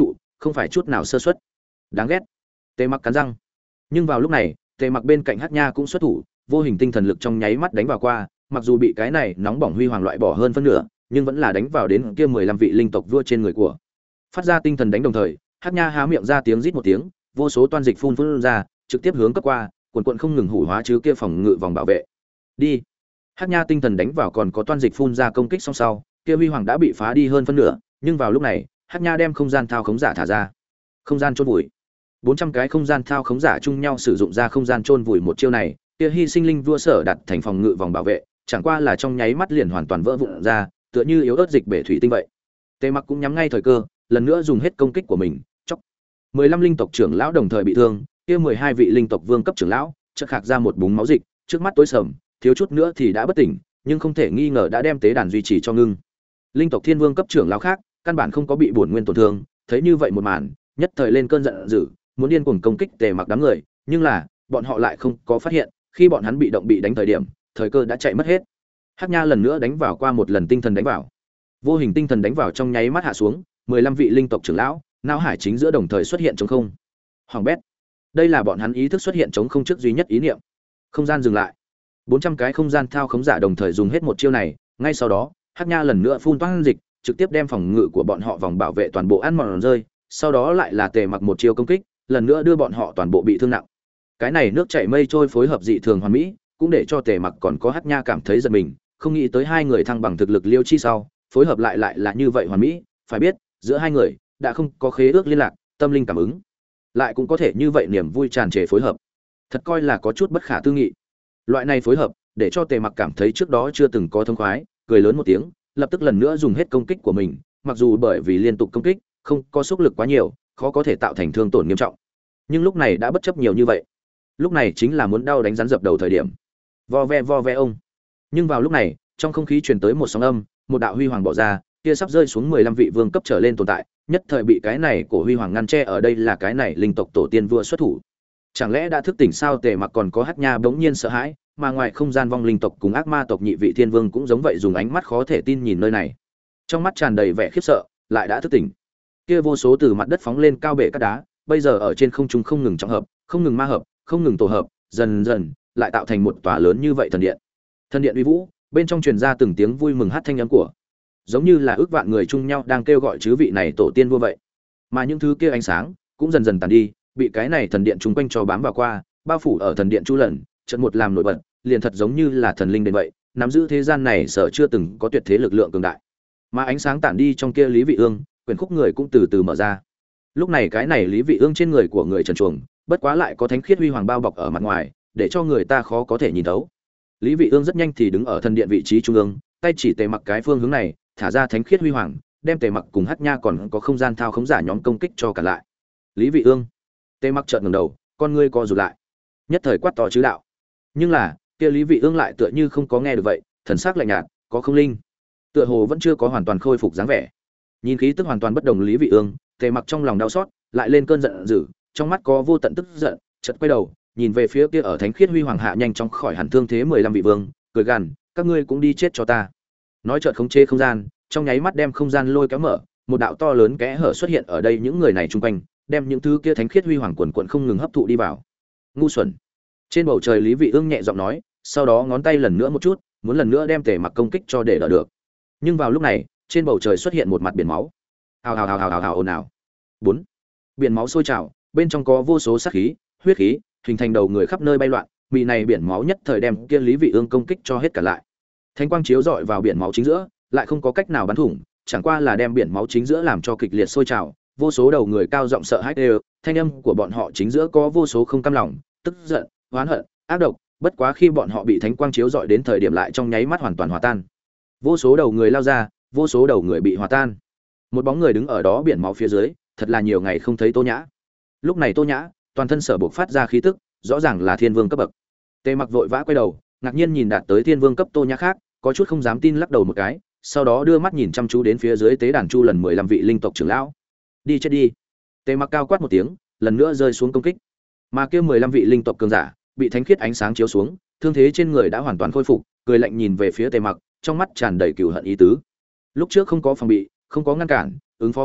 không phải chút nào sơ suất. Đáng ghét. Tề Mặc cắn răng. Nhưng vào lúc này, Tề Mặc bên cạnh Hắc Nha cũng xuất thủ, vô hình tinh thần lực trong nháy mắt đánh vào qua, mặc dù bị cái này nóng bỏng huy hoàng loại bỏ hơn phân nửa, nhưng vẫn là đánh vào đến kia mười lăm vị linh tộc vua trên người của. Phát ra tinh thần đánh đồng thời, Hắc Nha há miệng ra tiếng rít một tiếng, vô số toan dịch phun phun ra, trực tiếp hướng cấp qua, quần quần không ngừng hủ hóa chứ kia phòng ngự vòng bảo vệ. Đi. Hắc Nha tinh thần đánh vào còn có toan dịch phun ra công kích song sau, kia huy hoàng đã bị phá đi hơn phân nửa, nhưng vào lúc này, Hắc Nha đem không gian thao khống giả thả ra. Không gian chôn vùi. bốn trăm cái không gian thao khống giả chung nhau sử dụng ra không gian chôn vùi một chiêu này, kia hy sinh linh vua sở đặt thành phòng ngự vòng bảo vệ, chẳng qua là trong nháy mắt liền hoàn toàn vỡ vụn ra, tựa như yếu ớt dịch bể thủy tinh vậy. Tề Mặc cũng nhắm ngay thời cơ, lần nữa dùng hết công kích của mình, chốc. mười lăm linh tộc trưởng lão đồng thời bị thương, kia mười hai vị linh tộc vương cấp trưởng lão, chợt khạc ra một búng máu dịch, trước mắt tối sầm, thiếu chút nữa thì đã bất tỉnh, nhưng không thể nghi ngờ đã đem tế đàn duy trì cho ngưng. Linh tộc thiên vương cấp trưởng lão khác, căn bản không có bị bổn nguyên tổn thương, thấy như vậy một màn, nhất thời lên cơn giận dữ, muốn điên cuồng công kích Tề Mặc đám người, nhưng là, bọn họ lại không có phát hiện, khi bọn hắn bị động bị đánh thời điểm, thời cơ đã chạy mất hết. Hắc Nha lần nữa đánh vào qua một lần tinh thần đánh vào. Vô hình tinh thần đánh vào trong nháy mắt hạ xuống, mười lăm vị linh tộc trưởng lão, não hải chính giữa đồng thời xuất hiện trống không. Hoàng bét. Đây là bọn hắn ý thức xuất hiện trống không trước duy nhất ý niệm. Không gian dừng lại. bốn trăm cái không gian thao khống giả đồng thời dùng hết một chiêu này, ngay sau đó, Hắc Nha lần nữa phun toang dịch, trực tiếp đem phòng ngự của bọn họ vòng bảo vệ toàn bộ ăn mòn rơi, sau đó lại là Tề Mặc một chiêu công kích, lần nữa đưa bọn họ toàn bộ bị thương nặng. Cái này nước chảy mây trôi phối hợp dị thường hoàn mỹ, cũng để cho Tề Mặc còn có Hắc Nha cảm thấy giật mình, không nghĩ tới hai người thăng bằng thực lực liêu chi sau, phối hợp lại lại là như vậy hoàn mỹ, phải biết, giữa hai người đã không có khế ước liên lạc, tâm linh cảm ứng, lại cũng có thể như vậy niềm vui tràn trề phối hợp. Thật coi là có chút bất khả tư nghị. Loại này phối hợp, để cho Tề Mặc cảm thấy trước đó chưa từng có thông khoái, cười lớn một tiếng, lập tức lần nữa dùng hết công kích của mình, mặc dù bởi vì liên tục công kích, không có sức lực quá nhiều, khó có thể tạo thành thương tổn nghiêm trọng. Nhưng lúc này đã bất chấp nhiều như vậy. Lúc này chính là muốn đau đánh rắn dập đầu thời điểm. Vo ve vo ve ông. Nhưng vào lúc này, trong không khí truyền tới một sóng âm, một đạo huy hoàng bỏ ra, kia sắp rơi xuống mười lăm vị vương cấp trở lên tồn tại, nhất thời bị cái này cổ huy hoàng ngăn che ở đây là cái này linh tộc tổ tiên vua xuất thủ. Chẳng lẽ đã thức tỉnh sao? Tề Mặc còn có Hắc Nha bỗng nhiên sợ hãi, mà ngoài không gian vong linh tộc cùng ác ma tộc nhị vị thiên vương cũng giống vậy dùng ánh mắt khó thể tin nhìn nơi này. Trong mắt tràn đầy vẻ khiếp sợ, lại đã thức tỉnh. Kia vô số từ mặt đất phóng lên cao bể cát đá, bây giờ ở trên không trung không ngừng trọng hợp, không ngừng ma hợp, không ngừng tổ hợp, dần dần lại tạo thành một tòa lớn như vậy thần điện. Thần điện uy vũ, bên trong truyền ra từng tiếng vui mừng hát thanh âm của, giống như là ước vạn người chung nhau đang kêu gọi chứ vị này tổ tiên vua vậy. Mà những thứ kia ánh sáng cũng dần dần tàn đi, bị cái này thần điện chúng quanh cho bám vào qua, bao phủ ở thần điện chu lần, trận một làm nổi bật, liền thật giống như là thần linh đến vậy, nắm giữ thế gian này sở chưa từng có tuyệt thế lực lượng cường đại. Mà ánh sáng tản đi trong kia Lý Vị Ương, quyển khúc người cũng từ từ mở ra. Lúc này cái này Lý Vị Ương trên người của người trần truồng, bất quá lại có thánh khiết huy hoàng bao bọc ở mặt ngoài, để cho người ta khó có thể nhìn thấu. Lý Vị Ương rất nhanh thì đứng ở thần điện vị trí trung ương, tay chỉ Tề Mặc cái phương hướng này, thả ra thánh khiết huy hoàng, đem Tề Mặc cùng Hắc Nha còn có không gian thao khống giả nhóm công kích cho cả lại. Lý Vị Ương. Tề Mặc chợt ngẩng đầu, con ngươi co rụt lại. Nhất thời quát to chứ đạo. Nhưng là, kia Lý Vị Ương lại tựa như không có nghe được vậy, thần sắc lạnh nhạt, có không linh. Tựa hồ vẫn chưa có hoàn toàn khôi phục dáng vẻ. Nhìn khí tức hoàn toàn bất đồng Lý Vị Ương, Tề Mặc trong lòng đau xót, lại lên cơn giận dữ, trong mắt có vô tận tức giận, chợt quay đầu, nhìn về phía kia ở thánh khiết huy hoàng hạ nhanh chóng khỏi hẳn thương thế mười lăm vị vương, cười gằn, các ngươi cũng đi chết cho ta. Nói chợt khống chế không gian, trong nháy mắt đem không gian lôi kéo mở, một đạo to lớn kẽ hở xuất hiện ở đây những người này chung quanh, đem những thứ kia thánh khiết huy hoàng quần quần không ngừng hấp thụ đi vào. Ngu xuẩn. Trên bầu trời Lý Vị Ương nhẹ giọng nói, sau đó ngón tay lần nữa một chút, muốn lần nữa đem Tề Mặc công kích cho để đỡ được. Nhưng vào lúc này, trên bầu trời xuất hiện một mặt biển máu. Hào hào hào hào hào hào ồn ào. bốn. Biển máu sôi trào, bên trong có vô số sát khí, huyết khí, hình thành đầu người khắp nơi bay loạn, bị này biển máu nhất thời đem kia Lý Vị Ương công kích cho hết cả lại. Thánh quang chiếu rọi vào biển máu chính giữa, lại không có cách nào bắn thủng, chẳng qua là đem biển máu chính giữa làm cho kịch liệt sôi trào, vô số đầu người cao giọng sợ hãi đều, thanh âm của bọn họ chính giữa có vô số không cam lòng, tức giận, oán hận, ác độc, bất quá khi bọn họ bị thánh quang chiếu rọi đến thời điểm lại trong nháy mắt hoàn toàn hòa tan. Vô số đầu người lao ra, vô số đầu người bị hòa tan. Một bóng người đứng ở đó biển máu phía dưới, thật là nhiều ngày không thấy Tô Nhã. Lúc này Tô Nhã, toàn thân sở buộc phát ra khí tức, rõ ràng là thiên vương cấp bậc. Tề Mặc vội vã quay đầu, ngạc nhiên nhìn đạt tới thiên vương cấp Tô Nhã khác, có chút không dám tin lắc đầu một cái, sau đó đưa mắt nhìn chăm chú đến phía dưới tế đàn chu lần mười lăm vị linh tộc trưởng lão. Đi chết đi. Tề Mặc cao quát một tiếng, lần nữa rơi xuống công kích. Mà kia mười lăm vị linh tộc cường giả, bị thánh khiết ánh sáng chiếu xuống, thương thế trên người đã hoàn toàn khôi phục, cười lạnh nhìn về phía Tề Mặc, trong mắt tràn đầy cừu hận ý tứ. Lúc trước không có phòng bị, không có ngăn cản, ứng phó không kịp,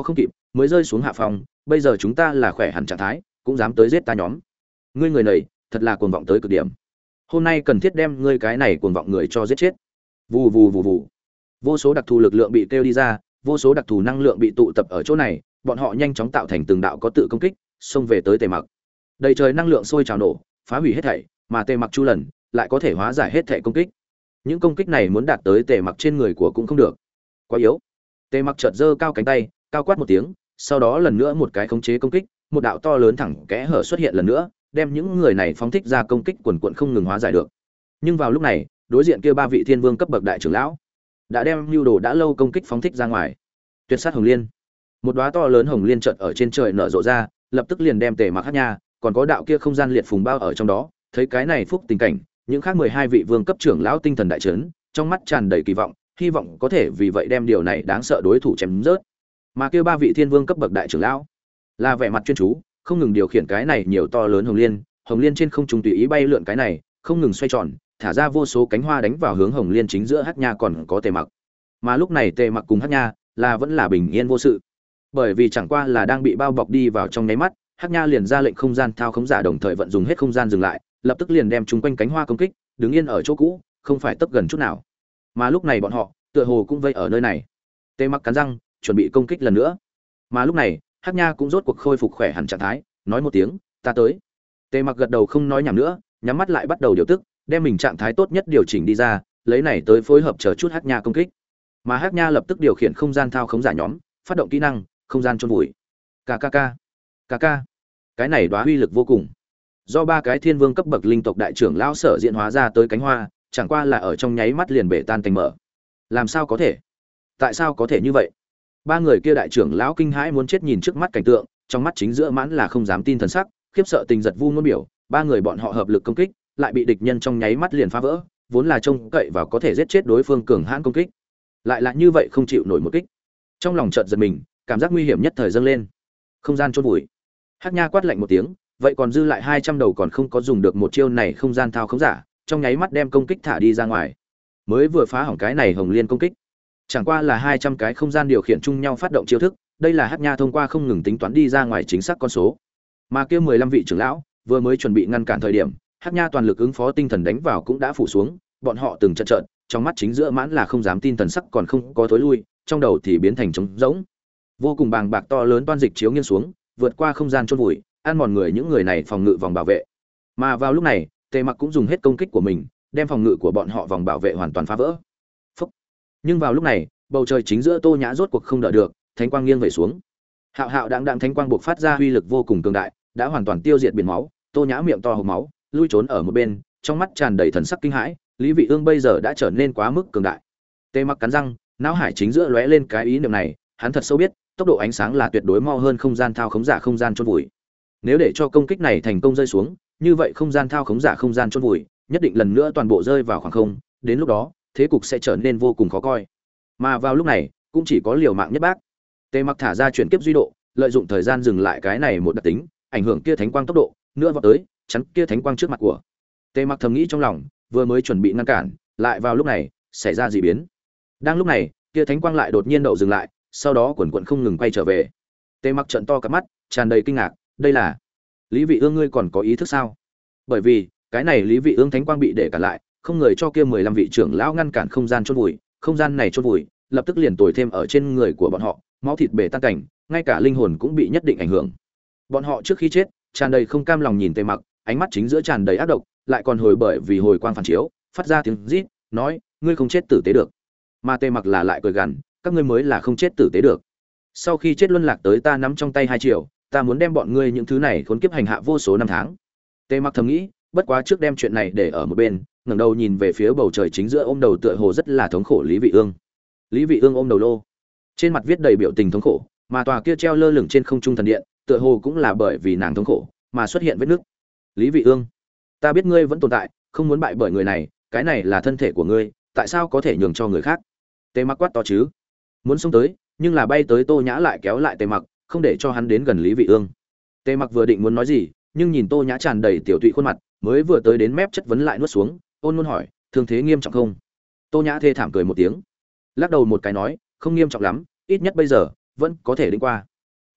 mới rơi xuống hạ phòng, bây giờ chúng ta là khỏe hẳn trạng thái, cũng dám tới giết ta nhóm. Ngươi người này, thật là cuồng vọng tới cực điểm. Hôm nay cần thiết đem ngươi cái này cuồng vọng người cho giết chết. Vù vù vù vù. Vô số đặc thù lực lượng bị kêu đi ra, vô số đặc thù năng lượng bị tụ tập ở chỗ này, bọn họ nhanh chóng tạo thành từng đạo có tự công kích, xông về tới Tề Mặc. Đầy trời năng lượng sôi trào nổ, phá hủy hết thảy, mà Tề Mặc Chu lần lại có thể hóa giải hết thảy công kích. Những công kích này muốn đạt tới Tề Mặc trên người của cũng không được, quá yếu. Tề Mặc chợt giơ cao cánh tay, cao quát một tiếng, sau đó lần nữa một cái khống chế công kích, một đạo to lớn thẳng kẽ hở xuất hiện lần nữa, đem những người này phóng thích ra công kích quần quần không ngừng hóa giải được. Nhưng vào lúc này, đối diện kia ba vị thiên vương cấp bậc đại trưởng lão đã đem lưu đồ đã lâu công kích phóng thích ra ngoài. Tuyệt sát hồng liên, một đóa to lớn hồng liên chợt ở trên trời nở rộ ra, lập tức liền đem Tề Mặc Hắc Nha, còn có đạo kia không gian liệt phùng bao ở trong đó. Thấy cái này phúc tình cảnh, những khác mười hai vị vương cấp trưởng lão tinh thần đại chấn, trong mắt tràn đầy kỳ vọng, hy vọng có thể vì vậy đem điều này đáng sợ đối thủ chém rớt. Mà kia ba vị thiên vương cấp bậc đại trưởng lão là vẻ mặt chuyên chú, không ngừng điều khiển cái này nhiều to lớn hồng liên, hồng liên trên không trung tùy ý bay lượn cái này, không ngừng xoay tròn, thả ra vô số cánh hoa đánh vào hướng hồng liên chính giữa Hắc Nha còn có Tề Mặc. Mà lúc này Tề Mặc cùng Hắc Nha là vẫn là bình yên vô sự, bởi vì chẳng qua là đang bị bao bọc đi vào trong nháy mắt, Hắc Nha liền ra lệnh không gian thao khống giả đồng thời vận dùng hết không gian dừng lại, lập tức liền đem chúng quanh cánh hoa công kích, đứng yên ở chỗ cũ, không phải tấp gần chút nào. Mà lúc này bọn họ, tựa hồ cũng vây ở nơi này. Tề Mặc cắn răng, chuẩn bị công kích lần nữa. Mà lúc này, Hắc Nha cũng rốt cuộc khôi phục khỏe hẳn trạng thái, nói một tiếng, "Ta tới." Tề Mặc gật đầu không nói nhảm nữa, nhắm mắt lại bắt đầu điều tức, đem mình trạng thái tốt nhất điều chỉnh đi ra, lấy này tới phối hợp chờ chút Hắc Nha công kích. Mà Hắc Nha lập tức điều khiển không gian thao khống giả nhóm, phát động kỹ năng, không gian chôn vùi. Kk, kk. Cái này đóa uy lực vô cùng. Do ba cái thiên vương cấp bậc linh tộc đại trưởng lão sở diễn hóa ra tới cánh hoa, chẳng qua là ở trong nháy mắt liền bể tan thành mở. Làm sao có thể? Tại sao có thể như vậy? Ba người kia đại trưởng lão kinh hãi muốn chết nhìn trước mắt cảnh tượng, trong mắt chính giữa mãn là không dám tin thần sắc, khiếp sợ tình giật vu ngôn biểu, ba người bọn họ hợp lực công kích, lại bị địch nhân trong nháy mắt liền phá vỡ, vốn là trông cậy vào có thể giết chết đối phương cường hãn công kích, lại là như vậy không chịu nổi một kích. Trong lòng chợt giật mình, cảm giác nguy hiểm nhất thời dâng lên. Không gian chôn vùi. Hắc Nha quát lạnh một tiếng, vậy còn dư lại hai trăm đầu còn không có dùng được một chiêu này không gian thao khống giả, trong nháy mắt đem công kích thả đi ra ngoài. Mới vừa phá hỏng cái này hồng liên công kích, chẳng qua là hai trăm cái không gian điều khiển chung nhau phát động chiêu thức, đây là Hắc Nha thông qua không ngừng tính toán đi ra ngoài chính xác con số. Mà kia mười lăm vị trưởng lão vừa mới chuẩn bị ngăn cản thời điểm, Hắc Nha toàn lực ứng phó tinh thần đánh vào cũng đã phủ xuống, bọn họ từng trận trận, trong mắt chính giữa mãn là không dám tin thần sắc còn không có thối lui, trong đầu thì biến thành trống rỗng. Vô cùng bàng bạc to lớn toan dịch chiếu nghiêng xuống, vượt qua không gian chôn vùi, ăn mòn người những người này phòng ngự vòng bảo vệ. Mà vào lúc này, Tề Mặc cũng dùng hết công kích của mình, đem phòng ngự của bọn họ vòng bảo vệ hoàn toàn phá vỡ. Phúc. Nhưng vào lúc này, bầu trời chính giữa Tô Nhã rốt cuộc không đỡ được, thánh quang nghiêng về xuống. Hạo hạo đãng đãng thánh quang bộc phát ra uy lực vô cùng cường đại, đã hoàn toàn tiêu diệt biển máu. Tô Nhã miệng to hộc máu, lui trốn ở một bên, trong mắt tràn đầy thần sắc kinh hãi. Lý Vị Ương bây giờ đã trở nên quá mức cường đại. Tề Mặc cắn răng, não hải chính giữa lóe lên cái ý niệm này, hắn thật sâu biết, tốc độ ánh sáng là tuyệt đối mau hơn không gian thao khống giả không gian chôn vùi. Nếu để cho công kích này thành công rơi xuống, như vậy không gian thao khống giả không gian chôn vùi, nhất định lần nữa toàn bộ rơi vào khoảng không, đến lúc đó, thế cục sẽ trở nên vô cùng khó coi. Mà vào lúc này, cũng chỉ có liều mạng nhất bác. Tề Mặc thả ra chuyển kiếp duy độ, lợi dụng thời gian dừng lại cái này một đặc tính, ảnh hưởng kia thánh quang tốc độ, nữa vào tới, chắn kia thánh quang trước mặt của. Tề Mặc thầm nghĩ trong lòng, vừa mới chuẩn bị ngăn cản, lại vào lúc này, xảy ra dị biến. Đang lúc này, kia thánh quang lại đột nhiên đậu dừng lại, sau đó quần quần không ngừng quay trở về. Tề Mặc trợn to cả mắt, tràn đầy kinh ngạc, đây là Lý Vị Ương, ngươi còn có ý thức sao? Bởi vì, cái này Lý Vị Ương thánh quang bị để cản lại, không người cho kia mười lăm vị trưởng lão ngăn cản không gian chôn vùi, không gian này chôn vùi, lập tức liền tồi thêm ở trên người của bọn họ, máu thịt bể tan cảnh, ngay cả linh hồn cũng bị nhất định ảnh hưởng. Bọn họ trước khi chết, tràn đầy không cam lòng nhìn Tề Mặc, ánh mắt chính giữa tràn đầy ác độc, lại còn hồi bởi vì hồi quang phản chiếu, phát ra tiếng rít, nói, ngươi không chết tử tế được. Mà Tề Mặc là lại cười gằn, các ngươi mới là không chết tử tế được. Sau khi chết luân lạc tới ta nắm trong tay hai triệu, ta muốn đem bọn ngươi những thứ này khốn kiếp hành hạ vô số năm tháng. Tề Mặc thầm nghĩ, bất quá trước đem chuyện này để ở một bên, ngẩng đầu nhìn về phía bầu trời chính giữa ôm đầu tựa hồ rất là thống khổ Lý Vị Ương. Lý Vị Ương ôm đầu lô, trên mặt viết đầy biểu tình thống khổ, mà tòa kia treo lơ lửng trên không trung thần điện, tựa hồ cũng là bởi vì nàng thống khổ mà xuất hiện vết nứt. Lý Vị Ương, ta biết ngươi vẫn tồn tại, không muốn bại bởi người này, cái này là thân thể của ngươi, tại sao có thể nhường cho người khác? Tề Mặc quát to chứ, muốn xông tới, nhưng là bay tới Tô Nhã lại kéo lại Tề Mặc, không để cho hắn đến gần Lý Vị Ương. Tề Mặc vừa định muốn nói gì, nhưng nhìn Tô Nhã tràn đầy tiểu tụy khuôn mặt, mới vừa tới đến mép chất vấn lại nuốt xuống, ôn luôn hỏi, thương thế nghiêm trọng không? Tô Nhã thê thảm cười một tiếng, lắc đầu một cái nói, không nghiêm trọng lắm, ít nhất bây giờ vẫn có thể đi qua.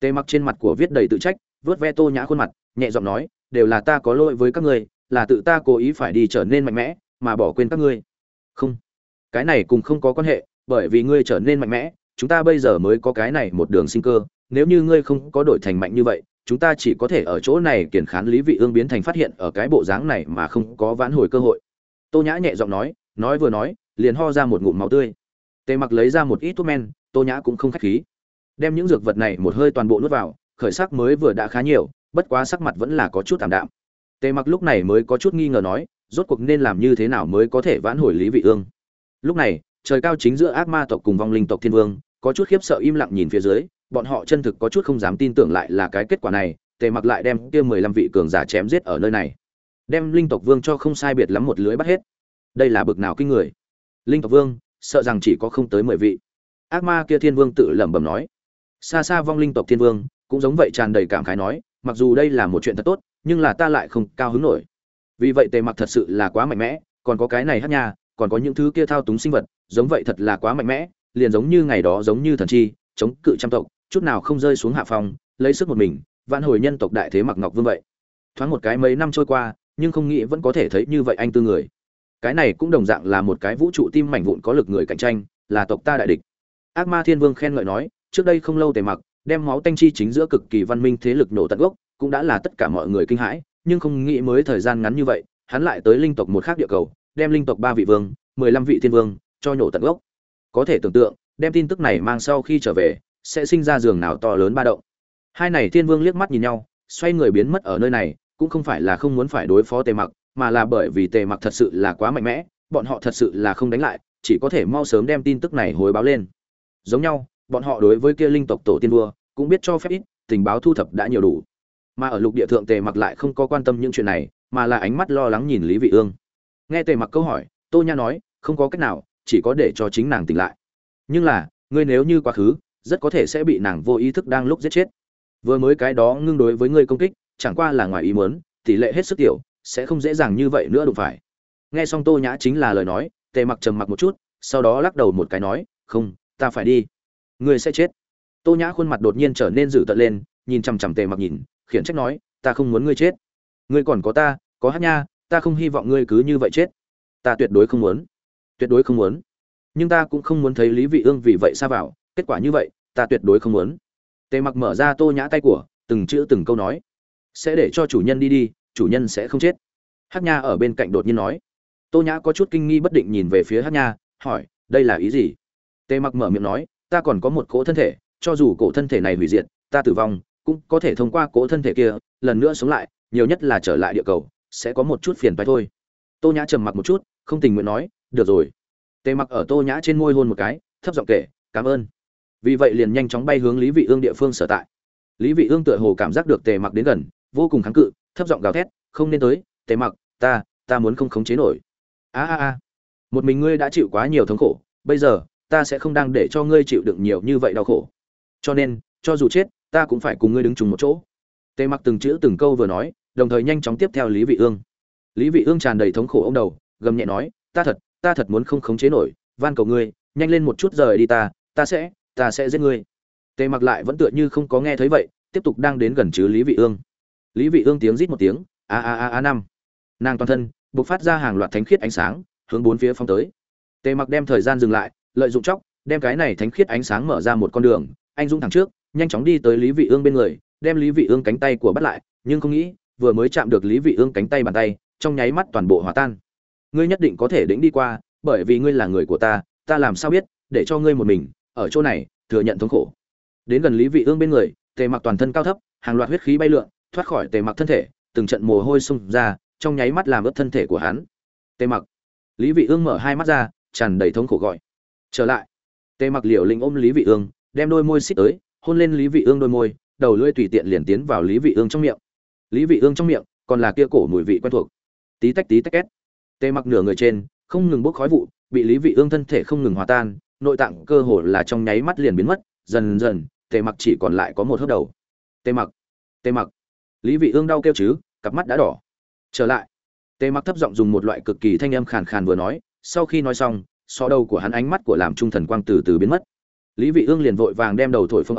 Tề Mặc trên mặt của viết đầy tự trách, vớt ve Tô Nhã khuôn mặt, nhẹ giọng nói, đều là ta có lỗi với các ngươi, là tự ta cố ý phải đi trở nên mạnh mẽ, mà bỏ quên các ngươi. Không, cái này cùng không có quan hệ, bởi vì ngươi trở nên mạnh mẽ, chúng ta bây giờ mới có cái này một đường sinh cơ, nếu như ngươi không có đổi thành mạnh như vậy, chúng ta chỉ có thể ở chỗ này kiển khán Lý Vị Ương biến thành phát hiện ở cái bộ dáng này mà không có vãn hồi cơ hội. Tô Nhã nhẹ giọng nói, nói vừa nói, liền ho ra một ngụm máu tươi. Tề Mặc lấy ra một ít thuốc men, Tô Nhã cũng không khách khí, đem những dược vật này một hơi toàn bộ nuốt vào, khởi sắc mới vừa đã khá nhiều, bất quá sắc mặt vẫn là có chút tạm đạm. Tề Mặc lúc này mới có chút nghi ngờ nói, rốt cuộc nên làm như thế nào mới có thể vãn hồi Lý Vị Ương. Lúc này, trời cao chính giữa ác ma tộc cùng vong linh tộc thiên vương, có chút khiếp sợ im lặng nhìn phía dưới, bọn họ chân thực có chút không dám tin tưởng lại là cái kết quả này. Tề Mặc lại đem kia mười lăm vị cường giả chém giết ở nơi này, đem linh tộc vương cho không sai biệt lắm một lưới bắt hết. Đây là bực nào kinh người. Linh tộc vương, sợ rằng chỉ có không tới mười vị. Ác ma kia thiên vương tự lẩm bẩm nói. Xa xa vong linh tộc thiên vương cũng giống vậy tràn đầy cảm khái nói, mặc dù đây là một chuyện thật tốt, nhưng là ta lại không cao hứng nổi. Vì vậy Tề Mặc thật sự là quá mạnh mẽ, còn có cái này hát nha, còn có những thứ kia thao túng sinh vật, giống vậy thật là quá mạnh mẽ, liền giống như ngày đó giống như thần chi, chống cự trăm tộc, chút nào không rơi xuống hạ phong, lấy sức một mình, vãn hồi nhân tộc đại thế Mặc Ngọc Vương vậy. Thoáng một cái mấy năm trôi qua, nhưng không nghĩ vẫn có thể thấy như vậy anh tư người. Cái này cũng đồng dạng là một cái vũ trụ tim mảnh vụn có lực người cạnh tranh, là tộc ta đại địch. Ác Ma Thiên Vương khen ngợi nói, trước đây không lâu Tề Mặc đem máu tanh chi chính giữa cực kỳ văn minh thế lực nổ tận gốc, cũng đã là tất cả mọi người kinh hãi, nhưng không nghĩ mới thời gian ngắn như vậy, hắn lại tới linh tộc một khác địa cầu, đem linh tộc ba vị vương, mười lăm vị thiên vương cho nhổ tận gốc. Có thể tưởng tượng, đem tin tức này mang sau khi trở về, sẽ sinh ra giường nào to lớn ba động. Hai này thiên vương liếc mắt nhìn nhau, xoay người biến mất ở nơi này, cũng không phải là không muốn phải đối phó Tề Mặc, mà là bởi vì Tề Mặc thật sự là quá mạnh mẽ, bọn họ thật sự là không đánh lại, chỉ có thể mau sớm đem tin tức này hồi báo lên. Giống nhau, bọn họ đối với kia linh tộc tổ tiên vua cũng biết cho phép ít, tình báo thu thập đã nhiều đủ. Mà ở lục địa thượng Tề Mặc lại không có quan tâm những chuyện này, mà là ánh mắt lo lắng nhìn Lý Vị Ương. Nghe Tề Mặc câu hỏi, Tô Nha nói, không có cách nào, chỉ có để cho chính nàng tỉnh lại. Nhưng là, ngươi nếu như quá khứ, rất có thể sẽ bị nàng vô ý thức đang lúc giết chết. Vừa mới cái đó ngưng đối với ngươi công kích, chẳng qua là ngoài ý muốn, tỷ lệ hết sức tiểu, sẽ không dễ dàng như vậy nữa đụng phải. Nghe xong Tô Nhã chính là lời nói, Tề Mặc trầm mặc một chút, sau đó lắc đầu một cái nói, không, ta phải đi. Ngươi sẽ chết. Tô Nhã khuôn mặt đột nhiên trở nên dữ tợn lên, nhìn chằm chằm Tề Mặc nhìn, khiển trách nói, ta không muốn ngươi chết. Ngươi còn có ta, có Hát Nha, ta không hy vọng ngươi cứ như vậy chết. Ta tuyệt đối không muốn, tuyệt đối không muốn. Nhưng ta cũng không muốn thấy Lý Vị Ương vì vậy xa vào, kết quả như vậy, ta tuyệt đối không muốn. Tề Mặc mở ra Tô Nhã tay của, từng chữ từng câu nói, sẽ để cho chủ nhân đi đi, chủ nhân sẽ không chết. Hát Nha ở bên cạnh đột nhiên nói. Tô Nhã có chút kinh nghi bất định nhìn về phía Hát Nha, hỏi, đây là ý gì? Tề Mặc mở miệng nói, ta còn có một cỗ thân thể, cho dù cỗ thân thể này hủy diệt, ta tử vong, cũng có thể thông qua cỗ thân thể kia, lần nữa sống lại, nhiều nhất là trở lại địa cầu, sẽ có một chút phiền toái thôi. Tô Nhã trầm mặc một chút, không tình nguyện nói, được rồi. Tề Mặc ở Tô Nhã trên môi hôn một cái, thấp giọng kể, cảm ơn. Vì vậy liền nhanh chóng bay hướng Lý Vị Ương địa phương sở tại. Lý Vị Ương tựa hồ cảm giác được Tề Mặc đến gần, vô cùng kháng cự, thấp giọng gào thét, không nên tới, Tề Mặc, ta, ta muốn không khống chế nổi. A a a, một mình ngươi đã chịu quá nhiều thống khổ, bây giờ, ta sẽ không đang để cho ngươi chịu đựng nhiều như vậy đau khổ. Cho nên, cho dù chết, ta cũng phải cùng ngươi đứng chung một chỗ. Tề Mặc từng chữ từng câu vừa nói, đồng thời nhanh chóng tiếp theo Lý Vị Ương. Lý Vị Ương tràn đầy thống khổ ôm đầu, gầm nhẹ nói, ta thật, ta thật muốn không khống chế nổi, van cầu ngươi, nhanh lên một chút rời đi ta, ta sẽ, ta sẽ giết ngươi. Tề Mặc lại vẫn tựa như không có nghe thấy vậy, tiếp tục đang đến gần chứ Lý Vị Ương. Lý Vị Ương tiếng rít một tiếng, a a a a năm. Nàng toàn thân bộc phát ra hàng loạt thánh khiết ánh sáng, hướng bốn phía phóng tới. Tề Mặc đem thời gian dừng lại, lợi dụng chốc, đem cái này thánh khiết ánh sáng mở ra một con đường, anh dũng thẳng trước, nhanh chóng đi tới Lý Vị Ương bên người, đem Lý Vị Ương cánh tay của bắt lại, nhưng không nghĩ, vừa mới chạm được Lý Vị Ương cánh tay bàn tay, trong nháy mắt toàn bộ hòa tan. Ngươi nhất định có thể đỉnh đi qua, bởi vì ngươi là người của ta, ta làm sao biết, để cho ngươi một mình ở chỗ này thừa nhận thống khổ. Đến gần Lý Vị Ương bên người, Tề Mặc toàn thân cao thấp, hàng loạt huyết khí bay lượn, thoát khỏi Tề Mặc thân thể, từng trận mồ hôi xung ra, trong nháy mắt làm ướt thân thể của hắn. Tề Mặc. Lý Vị Ương mở hai mắt ra, tràn đầy thống khổ gọi. Trở lại. Tề Mặc liều lĩnh ôm Lý Vị Ương, đem đôi môi xích tới, hôn lên Lý Vị Ương đôi môi, đầu lưỡi tùy tiện liền tiến vào Lý Vị Ương trong miệng. Lý Vị Ương trong miệng còn là kia cổ mùi vị quen thuộc. Tí tách tí tách két. Tề Mặc nửa người trên, không ngừng bốc khói vụ, bị Lý Vị Ương thân thể không ngừng hòa tan, nội tạng cơ hồ là trong nháy mắt liền biến mất, dần dần, Tề Mặc chỉ còn lại có một hớp đầu. Tề Mặc, Tề Mặc. Lý Vị Ương đau kêu chứ, cặp mắt đã đỏ. Trở lại. Tề Mặc thấp giọng dùng một loại cực kỳ thanh âm khàn khàn vừa nói, sau khi nói xong, so đầu của hắn ánh mắt của làm trung thần quang từ từ biến mất. Lý Vị Ương liền vội vàng đem đầu thổi phồng ở,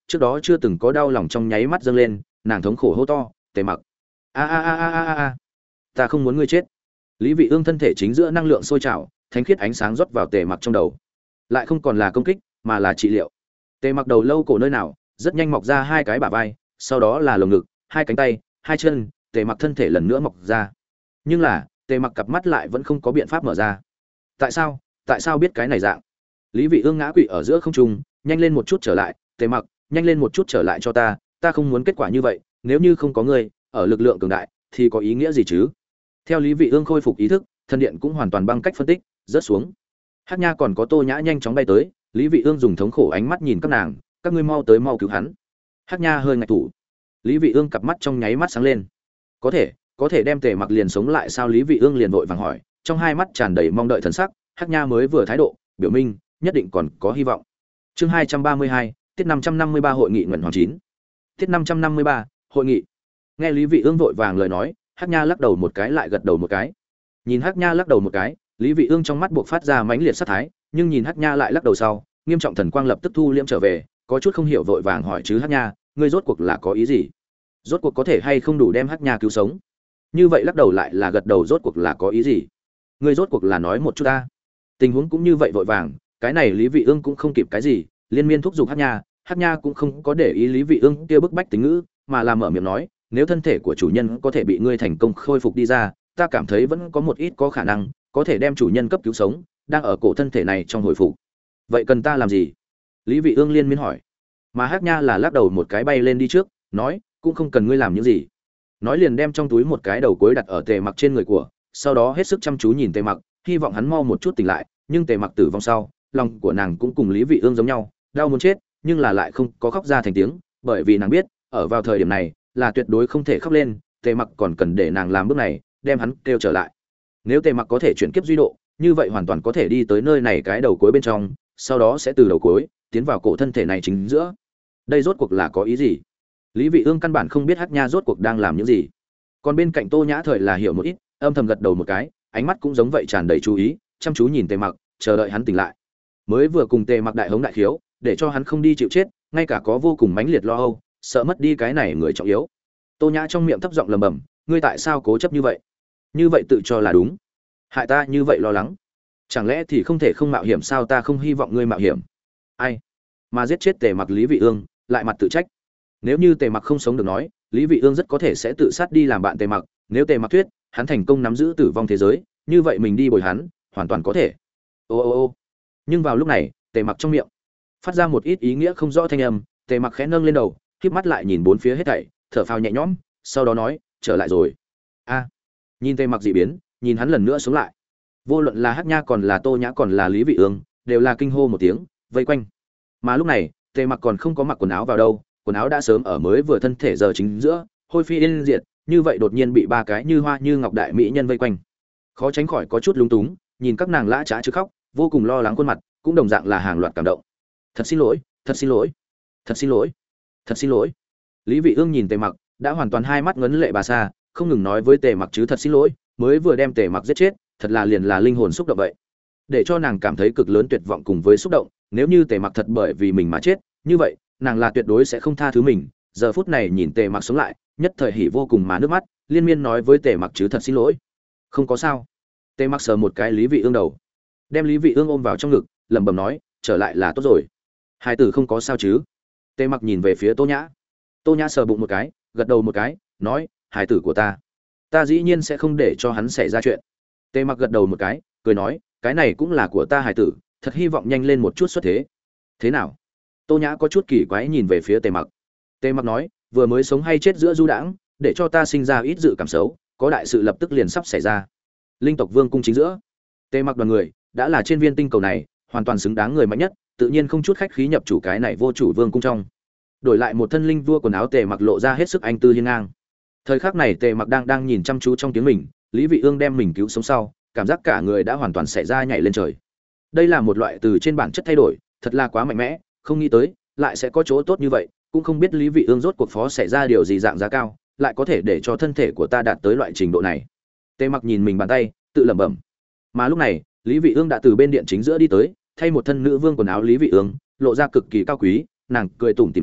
trước đó chưa từng có đau lòng trong nháy mắt dâng lên, nàng thống khổ hô to, "Tề Mặc, a a a a a a, ta không muốn ngươi chết." Lý Vị Ương thân thể chính giữa năng lượng sôi trào, thánh khiết ánh sáng rót vào Tề Mặc trong đầu, lại không còn là công kích, mà là trị liệu. Tề Mặc đầu lâu cổ nơi nào, rất nhanh mọc ra hai cái bả vai, sau đó là lồng ngực, hai cánh tay, hai chân, Tề Mặc thân thể lần nữa mọc ra. Nhưng là, Tề Mặc cặp mắt lại vẫn không có biện pháp mở ra. Tại sao? Tại sao biết cái này dạng? Lý Vị Ương ngã quỵ ở giữa không trung, nhanh lên một chút trở lại, Tề Mặc, nhanh lên một chút trở lại cho ta, ta không muốn kết quả như vậy, nếu như không có ngươi, ở lực lượng cường đại thì có ý nghĩa gì chứ? Theo Lý Vị Ương khôi phục ý thức, thân điện cũng hoàn toàn băng cách phân tích, rớt xuống. Hắc Nha còn có Tô Nhã nhanh chóng bay tới, Lý Vị Ương dùng thống khổ ánh mắt nhìn các nàng, các ngươi mau tới mau cứu hắn. Hắc Nha hơi ngạch thủ. Lý Vị Ương cặp mắt trong nháy mắt sáng lên. Có thể, có thể đem Tề Mặc liền sống lại sao? Lý Vị Ương liền vội vàng hỏi, trong hai mắt tràn đầy mong đợi thần sắc. Hắc Nha mới vừa thái độ, biểu minh, nhất định còn có hy vọng. Chương hai trăm ba mươi hai, tiết năm trăm năm mươi ba hội nghị nguyện hoàng chín. Tiết năm trăm năm mươi ba, hội nghị. Nghe Lý Vị Ương vội vàng lời nói, Hắc Nha lắc đầu một cái lại gật đầu một cái. Nhìn Hắc Nha lắc đầu một cái, Lý Vị Ương trong mắt buộc phát ra mãnh liệt sát thái, nhưng nhìn Hắc Nha lại lắc đầu sau, nghiêm trọng thần quang lập tức thu liễm trở về, có chút không hiểu vội vàng hỏi chứ Hắc Nha, ngươi rốt cuộc là có ý gì? Rốt cuộc có thể hay không đủ đem Hắc Nha cứu sống? Như vậy lắc đầu lại là gật đầu, rốt cuộc là có ý gì? Ngươi rốt cuộc là nói một chút ta. Tình huống cũng như vậy vội vàng, cái này Lý Vị Ương cũng không kịp cái gì, liên miên thúc giục Hắc Nha, Hắc Nha cũng không có để ý Lý Vị Ương kia bức bách tính ngữ, mà là mở miệng nói, nếu thân thể của chủ nhân có thể bị ngươi thành công khôi phục đi ra, ta cảm thấy vẫn có một ít có khả năng có thể đem chủ nhân cấp cứu sống, đang ở cổ thân thể này trong hồi phục. Vậy cần ta làm gì? Lý Vị Ương liên miên hỏi. Mà Hắc Nha là lắc đầu một cái bay lên đi trước, nói, cũng không cần ngươi làm những gì. Nói liền đem trong túi một cái đầu cuối đặt ở Tề Mặc trên người của, sau đó hết sức chăm chú nhìn Tề Mặc, hy vọng hắn mau một chút tỉnh lại, nhưng Tề Mặc tử vong sau, lòng của nàng cũng cùng Lý Vị Ương giống nhau, đau muốn chết, nhưng là lại không có khóc ra thành tiếng, bởi vì nàng biết, ở vào thời điểm này, là tuyệt đối không thể khóc lên, Tề Mặc còn cần để nàng làm bước này, đem hắn kêu trở lại. Nếu Tề Mặc có thể chuyển kiếp duy độ, như vậy hoàn toàn có thể đi tới nơi này cái đầu cuối bên trong, sau đó sẽ từ đầu cuối tiến vào cổ thân thể này chính giữa. Đây rốt cuộc là có ý gì? Lý Vị Ương căn bản không biết Hắc Nha rốt cuộc đang làm những gì. Còn bên cạnh Tô Nhã thời là hiểu một ít, âm thầm gật đầu một cái, ánh mắt cũng giống vậy tràn đầy chú ý, chăm chú nhìn Tề Mặc, chờ đợi hắn tỉnh lại. Mới vừa cùng Tề Mặc đại hống đại khiếu, để cho hắn không đi chịu chết, ngay cả có vô cùng mãnh liệt lo âu, sợ mất đi cái này người trọng yếu. Tô Nhã trong miệng thấp giọng lẩm bẩm, ngươi tại sao cố chấp như vậy? Như vậy tự cho là đúng, hại ta như vậy lo lắng, chẳng lẽ thì không thể không mạo hiểm sao? Ta không hy vọng ngươi mạo hiểm. Ai? Mà giết chết Tề Mặc, Lý Vị Ương lại mặt tự trách. Nếu như Tề Mặc không sống được nói, Lý Vị Ương rất có thể sẽ tự sát đi làm bạn Tề Mặc, nếu Tề Mặc thuyết, hắn thành công nắm giữ tử vong thế giới, như vậy mình đi bồi hắn, hoàn toàn có thể. Ô ô ô. Nhưng vào lúc này, Tề Mặc trong miệng phát ra một ít ý nghĩa không rõ thanh âm, Tề Mặc khẽ nâng lên đầu, khép mắt lại nhìn bốn phía hết thảy, thở phào nhẹ nhõm, sau đó nói, trở lại rồi. A. Nhìn Tề Mặc dị biến, nhìn hắn lần nữa sống lại. Vô luận là Hắc Nha còn là Tô Nhã còn là Lý Vị Ương, đều là kinh hô một tiếng, vây quanh. Mà lúc này, Tề Mặc còn không có mặc quần áo vào đâu, quần áo đã sớm ở mới vừa thân thể giờ chính giữa, hôi phi yên diệt, như vậy đột nhiên bị ba cái như hoa như ngọc đại mỹ nhân vây quanh. Khó tránh khỏi có chút lúng túng, nhìn các nàng lã chã chứ khóc, vô cùng lo lắng khuôn mặt, cũng đồng dạng là hàng loạt cảm động. Thật xin lỗi, thật xin lỗi, thật xin lỗi, thật xin lỗi. Lý Vị Ương nhìn Tề Mặc, đã hoàn toàn hai mắt ngấn lệ bà sa, không ngừng nói với Tề Mặc chứ thật xin lỗi, mới vừa đem Tề Mặc giết chết, thật là liền là linh hồn xúc động vậy. Để cho nàng cảm thấy cực lớn tuyệt vọng cùng với xúc động, nếu như Tề Mặc thật bởi vì mình mà chết, như vậy, nàng là tuyệt đối sẽ không tha thứ mình. Giờ phút này nhìn Tề Mặc sống lại, nhất thời hỉ vô cùng mà nước mắt, liên miên nói với Tề Mặc chứ thật xin lỗi. Không có sao. Tề Mặc sờ một cái Lý Vị Ương đầu, đem Lý Vị Ương ôm vào trong ngực, lẩm bẩm nói, trở lại là tốt rồi. Hai tử không có sao chứ? Tề Mặc nhìn về phía Tô Nhã. Tô Nhã sờ bụng một cái, gật đầu một cái, nói, hài tử của ta, ta dĩ nhiên sẽ không để cho hắn xảy ra chuyện. Tề Mặc gật đầu một cái, cười nói, cái này cũng là của ta hài tử, thật hy vọng nhanh lên một chút xuất thế. Thế nào? Tô Nhã có chút kỳ quái nhìn về phía Tề Mặc. Tề Mặc nói, vừa mới sống hay chết giữa du đãng, để cho ta sinh ra ít dự cảm xấu, có đại sự lập tức liền sắp xảy ra. Linh tộc vương cung chính giữa, Tề Mặc đoàn người đã là trên viên tinh cầu này, hoàn toàn xứng đáng người mạnh nhất, tự nhiên không chút khách khí nhập chủ cái này vô chủ vương cung trong. Đổi lại một thân linh vua quần áo, Tề Mặc lộ ra hết sức anh tư hiên ngang. Thời khắc này Tề Mặc đang đang nhìn chăm chú trong tiếng mình, Lý Vị Ương đem mình cứu sống sau, cảm giác cả người đã hoàn toàn xảy ra nhảy lên trời. Đây là một loại từ trên bản chất thay đổi, thật là quá mạnh mẽ, không nghĩ tới lại sẽ có chỗ tốt như vậy, cũng không biết Lý Vị Ương rốt cuộc phó xảy ra điều gì dạng giá cao, lại có thể để cho thân thể của ta đạt tới loại trình độ này. Tề Mặc nhìn mình bàn tay, tự lẩm bẩm. Mà lúc này, Lý Vị Ương đã từ bên điện chính giữa đi tới, thay một thân nữ vương quần áo Lý Vị Ương, lộ ra cực kỳ cao quý, nàng cười tủm tỉm nói,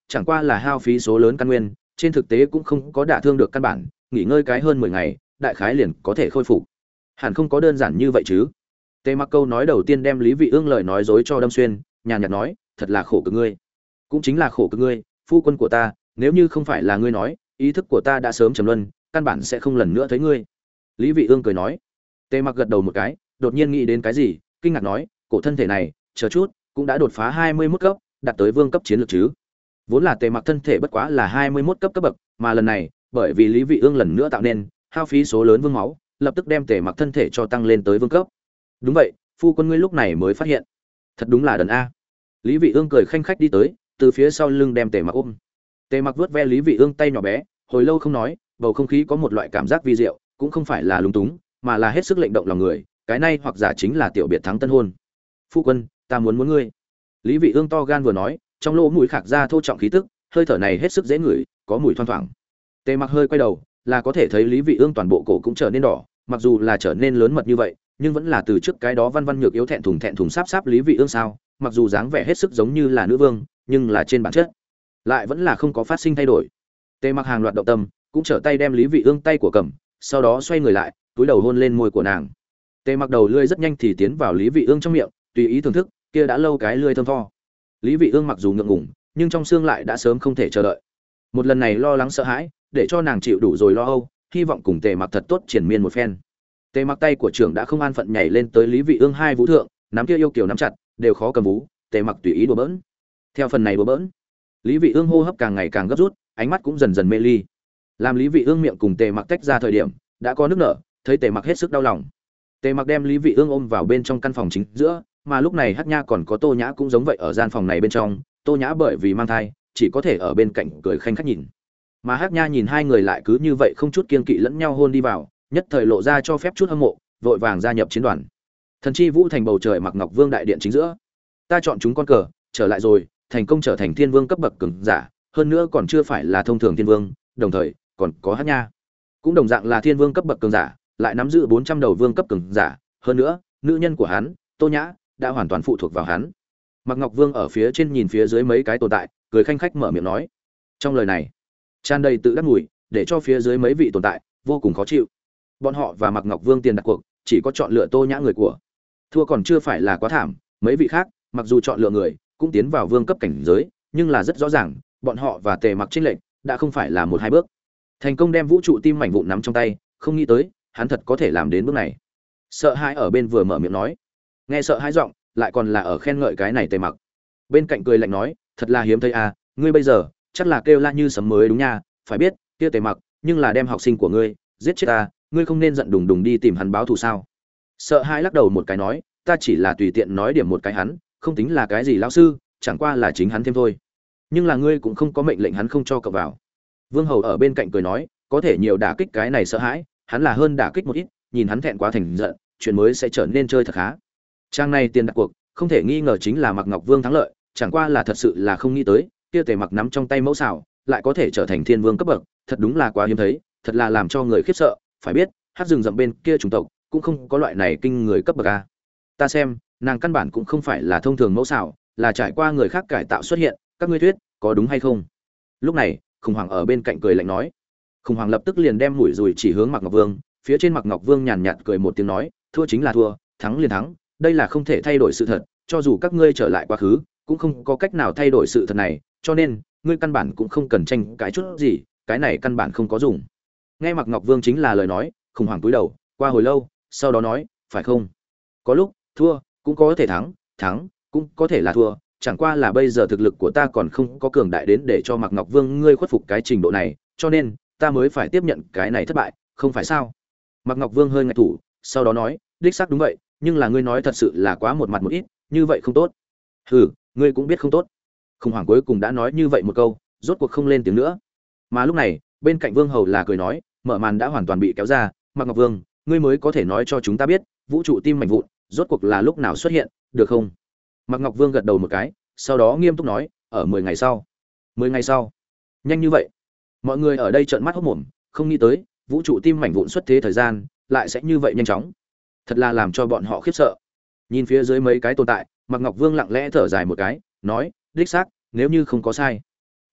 chẳng qua là hao phí số lớn căn nguyên, trên thực tế cũng không có đả thương được căn bản, nghỉ ngơi cái hơn mười ngày, đại khái liền có thể khôi phục. Hẳn không có đơn giản như vậy chứ. Tề Mặc câu nói đầu tiên đem Lý Vị Ương lời nói dối cho đâm xuyên, nhàn nhạt nói, thật là khổ cực ngươi. Cũng chính là khổ cực ngươi, phu quân của ta, nếu như không phải là ngươi nói, ý thức của ta đã sớm trầm luân, căn bản sẽ không lần nữa thấy ngươi. Lý Vị Ương cười nói. Tề Mặc gật đầu một cái, đột nhiên nghĩ đến cái gì, kinh ngạc nói, cổ thân thể này, chờ chút, cũng đã đột phá hai mươi mốt cấp, đạt tới vương cấp chiến lược chứ. Vốn là Tề Mặc thân thể bất quá là hai mươi mốt cấp cấp bậc, mà lần này, bởi vì Lý Vị Ương lần nữa tạo nên, hao phí số lớn vương máu, lập tức đem Tề Mặc thân thể cho tăng lên tới vương cấp. Đúng vậy, phu quân ngươi lúc này mới phát hiện. Thật đúng là đần a. Lý Vị Ương cười khanh khách đi tới, từ phía sau lưng đem Tề Mặc ôm. Tề Mặc vuốt ve Lý Vị Ương tay nhỏ bé, hồi lâu không nói, bầu không khí có một loại cảm giác vi diệu, cũng không phải là lúng túng, mà là hết sức lệnh động lòng người, cái này hoặc giả chính là tiểu biệt thắng tân hôn. Phu quân, ta muốn muốn ngươi. Lý Vị Ương to gan vừa nói, trong lỗ mũi khạc ra thô trọng khí tức, hơi thở này hết sức dễ ngửi, có mùi thoang thoảng. Tề Mặc hơi quay đầu, là có thể thấy Lý Vị Ương toàn bộ cổ cũng trở nên đỏ, mặc dù là trở nên lớn mật như vậy, nhưng vẫn là từ trước cái đó văn văn nhược yếu thẹn thùng thẹn thùng sáp sáp Lý Vị Ương sao? Mặc dù dáng vẻ hết sức giống như là nữ vương, nhưng là trên bản chất lại vẫn là không có phát sinh thay đổi. Tề Mặc hàng loạt động tâm, cũng trở tay đem Lý Vị Ương tay của cầm, sau đó xoay người lại, túi đầu hôn lên môi của nàng. Tề Mặc đầu lưỡi rất nhanh thì tiến vào Lý Vị Ương trong miệng, tùy ý thưởng thức, kia đã lâu cái lưỡi thơm tho. Lý Vị Ương mặc dù ngượng ngùng, nhưng trong xương lại đã sớm không thể chờ đợi. Một lần này lo lắng sợ hãi, để cho nàng chịu đủ rồi lo âu, hy vọng cùng Tề Mặc thật tốt triển miên một phen. Tề Mặc tay của trưởng đã không an phận nhảy lên tới Lý Vị Ương hai vũ thượng, nắm kia yêu kiều nắm chặt, đều khó cầm vú, Tề Mặc tùy ý đùa bỡn. Theo phần này đùa bỡn, Lý Vị Ương hô hấp càng ngày càng gấp rút, ánh mắt cũng dần dần mê ly. Làm Lý Vị Ương miệng cùng Tề Mặc tách ra thời điểm, đã có nước nở, thấy Tề Mặc hết sức đau lòng. Tề Mặc đem Lý Vị Ương ôm vào bên trong căn phòng chính giữa, mà lúc này Hắc Nha còn có Tô Nhã cũng giống vậy ở gian phòng này bên trong, Tô Nhã bởi vì mang thai, chỉ có thể ở bên cạnh cười khanh khách nhìn. Mà Hắc Nha nhìn hai người lại cứ như vậy không chút kiêng kỵ lẫn nhau hôn đi vào, nhất thời lộ ra cho phép chút hâm mộ, vội vàng gia nhập chiến đoàn. Thần chi vũ thành bầu trời Mặc Ngọc Vương đại điện chính giữa. Ta chọn chúng con cờ, trở lại rồi, thành công trở thành thiên vương cấp bậc cường giả, hơn nữa còn chưa phải là thông thường thiên vương, đồng thời còn có Hắc Nha, cũng đồng dạng là thiên vương cấp bậc cường giả, lại nắm giữ bốn trăm đầu vương cấp cường giả, hơn nữa, nữ nhân của hắn, Tô Nhã, đã hoàn toàn phụ thuộc vào hắn. Mặc Ngọc Vương ở phía trên nhìn phía dưới mấy cái tồn tại, cười khanh khách mở miệng nói. Trong lời này, tràn đầy tự đắc mùi, để cho phía dưới mấy vị tồn tại vô cùng khó chịu. Bọn họ và Mặc Ngọc Vương tiền đặt cuộc, chỉ có chọn lựa Tô Nhã người của. Thua còn chưa phải là quá thảm, mấy vị khác, mặc dù chọn lựa người, cũng tiến vào vương cấp cảnh giới, nhưng là rất rõ ràng, bọn họ và Tề Mặc chênh lệch đã không phải là một hai bước. Thành công đem vũ trụ tim mảnh vụn nắm trong tay, không nghĩ tới, hắn thật có thể làm đến bước này. Sợ hãi ở bên vừa mở miệng nói, nghe sợ hãi giọng, lại còn là ở khen ngợi cái này Tề Mặc. Bên cạnh cười lạnh nói, thật là hiếm thấy à, ngươi bây giờ chắc là kêu la như sấm mới đúng nha, phải biết, kia Tề Mặc, nhưng là đem học sinh của ngươi giết chết ta, ngươi không nên giận đùng đùng đi tìm hắn báo thù sao? Sợ hãi lắc đầu một cái nói, ta chỉ là tùy tiện nói điểm một cái hắn, không tính là cái gì lão sư, chẳng qua là chính hắn thêm thôi. Nhưng là ngươi cũng không có mệnh lệnh hắn không cho cậu vào. Vương Hầu ở bên cạnh cười nói, có thể nhiều đả kích cái này sợ hãi, hắn là hơn đả kích một ít, nhìn hắn thẹn quá thành giận, chuyện mới sẽ trở nên chơi thật khá. Trang này tiền đặt cuộc, không thể nghi ngờ chính là Mặc Ngọc Vương thắng lợi, chẳng qua là thật sự là không nghĩ tới, kia Tề Mặc nắm trong tay mẫu xảo, lại có thể trở thành thiên vương cấp bậc, thật đúng là quá hiếm thấy, thật là làm cho người khiếp sợ, phải biết, hát rừng rậm bên kia chủng tộc cũng không có loại này kinh người cấp bậc a. Ta xem, nàng căn bản cũng không phải là thông thường mẫu xảo, là trải qua người khác cải tạo xuất hiện, các ngươi thuyết, có đúng hay không? Lúc này, Khủng Hoảng ở bên cạnh cười lạnh nói. Khủng Hoảng lập tức liền đem mũi dùi chỉ hướng Mặc Ngọc Vương, phía trên Mặc Ngọc Vương nhàn nhạt cười một tiếng nói, thua chính là thua, thắng liền thắng, đây là không thể thay đổi sự thật, cho dù các ngươi trở lại quá khứ, cũng không có cách nào thay đổi sự thật này, cho nên, ngươi căn bản cũng không cần tranh cái chút gì, cái này căn bản không có dùng. Nghe Mặc Ngọc Vương chính là lời nói, Khủng Hoảng cúi đầu, qua hồi lâu, sau đó nói, phải không? Có lúc, thua, cũng có thể thắng, thắng, cũng có thể là thua, chẳng qua là bây giờ thực lực của ta còn không có cường đại đến để cho Mặc Ngọc Vương ngươi khuất phục cái trình độ này, cho nên, ta mới phải tiếp nhận cái này thất bại, không phải sao? Mặc Ngọc Vương hơi ngại thủ, sau đó nói, đích xác đúng vậy, nhưng là ngươi nói thật sự là quá một mặt một ít, như vậy không tốt. Hừ, ngươi cũng biết không tốt. Khủng Hoảng cuối cùng đã nói như vậy một câu, rốt cuộc không lên tiếng nữa. Mà lúc này, bên cạnh Vương Hầu là cười nói, mở màn đã hoàn toàn bị kéo ra, Mặc Ngọc Vương, ngươi mới có thể nói cho chúng ta biết, vũ trụ tim mảnh vụn, rốt cuộc là lúc nào xuất hiện, được không? Mặc Ngọc Vương gật đầu một cái, sau đó nghiêm túc nói, ở mười ngày sau. Mười ngày sau? Nhanh như vậy? Mọi người ở đây trợn mắt hốt mồm, không nghĩ tới, vũ trụ tim mảnh vụn xuất thế thời gian, lại sẽ như vậy nhanh chóng. Thật là làm cho bọn họ khiếp sợ. Nhìn phía dưới mấy cái tồn tại, Mặc Ngọc Vương lặng lẽ thở dài một cái, nói, đích xác, nếu như không có sai,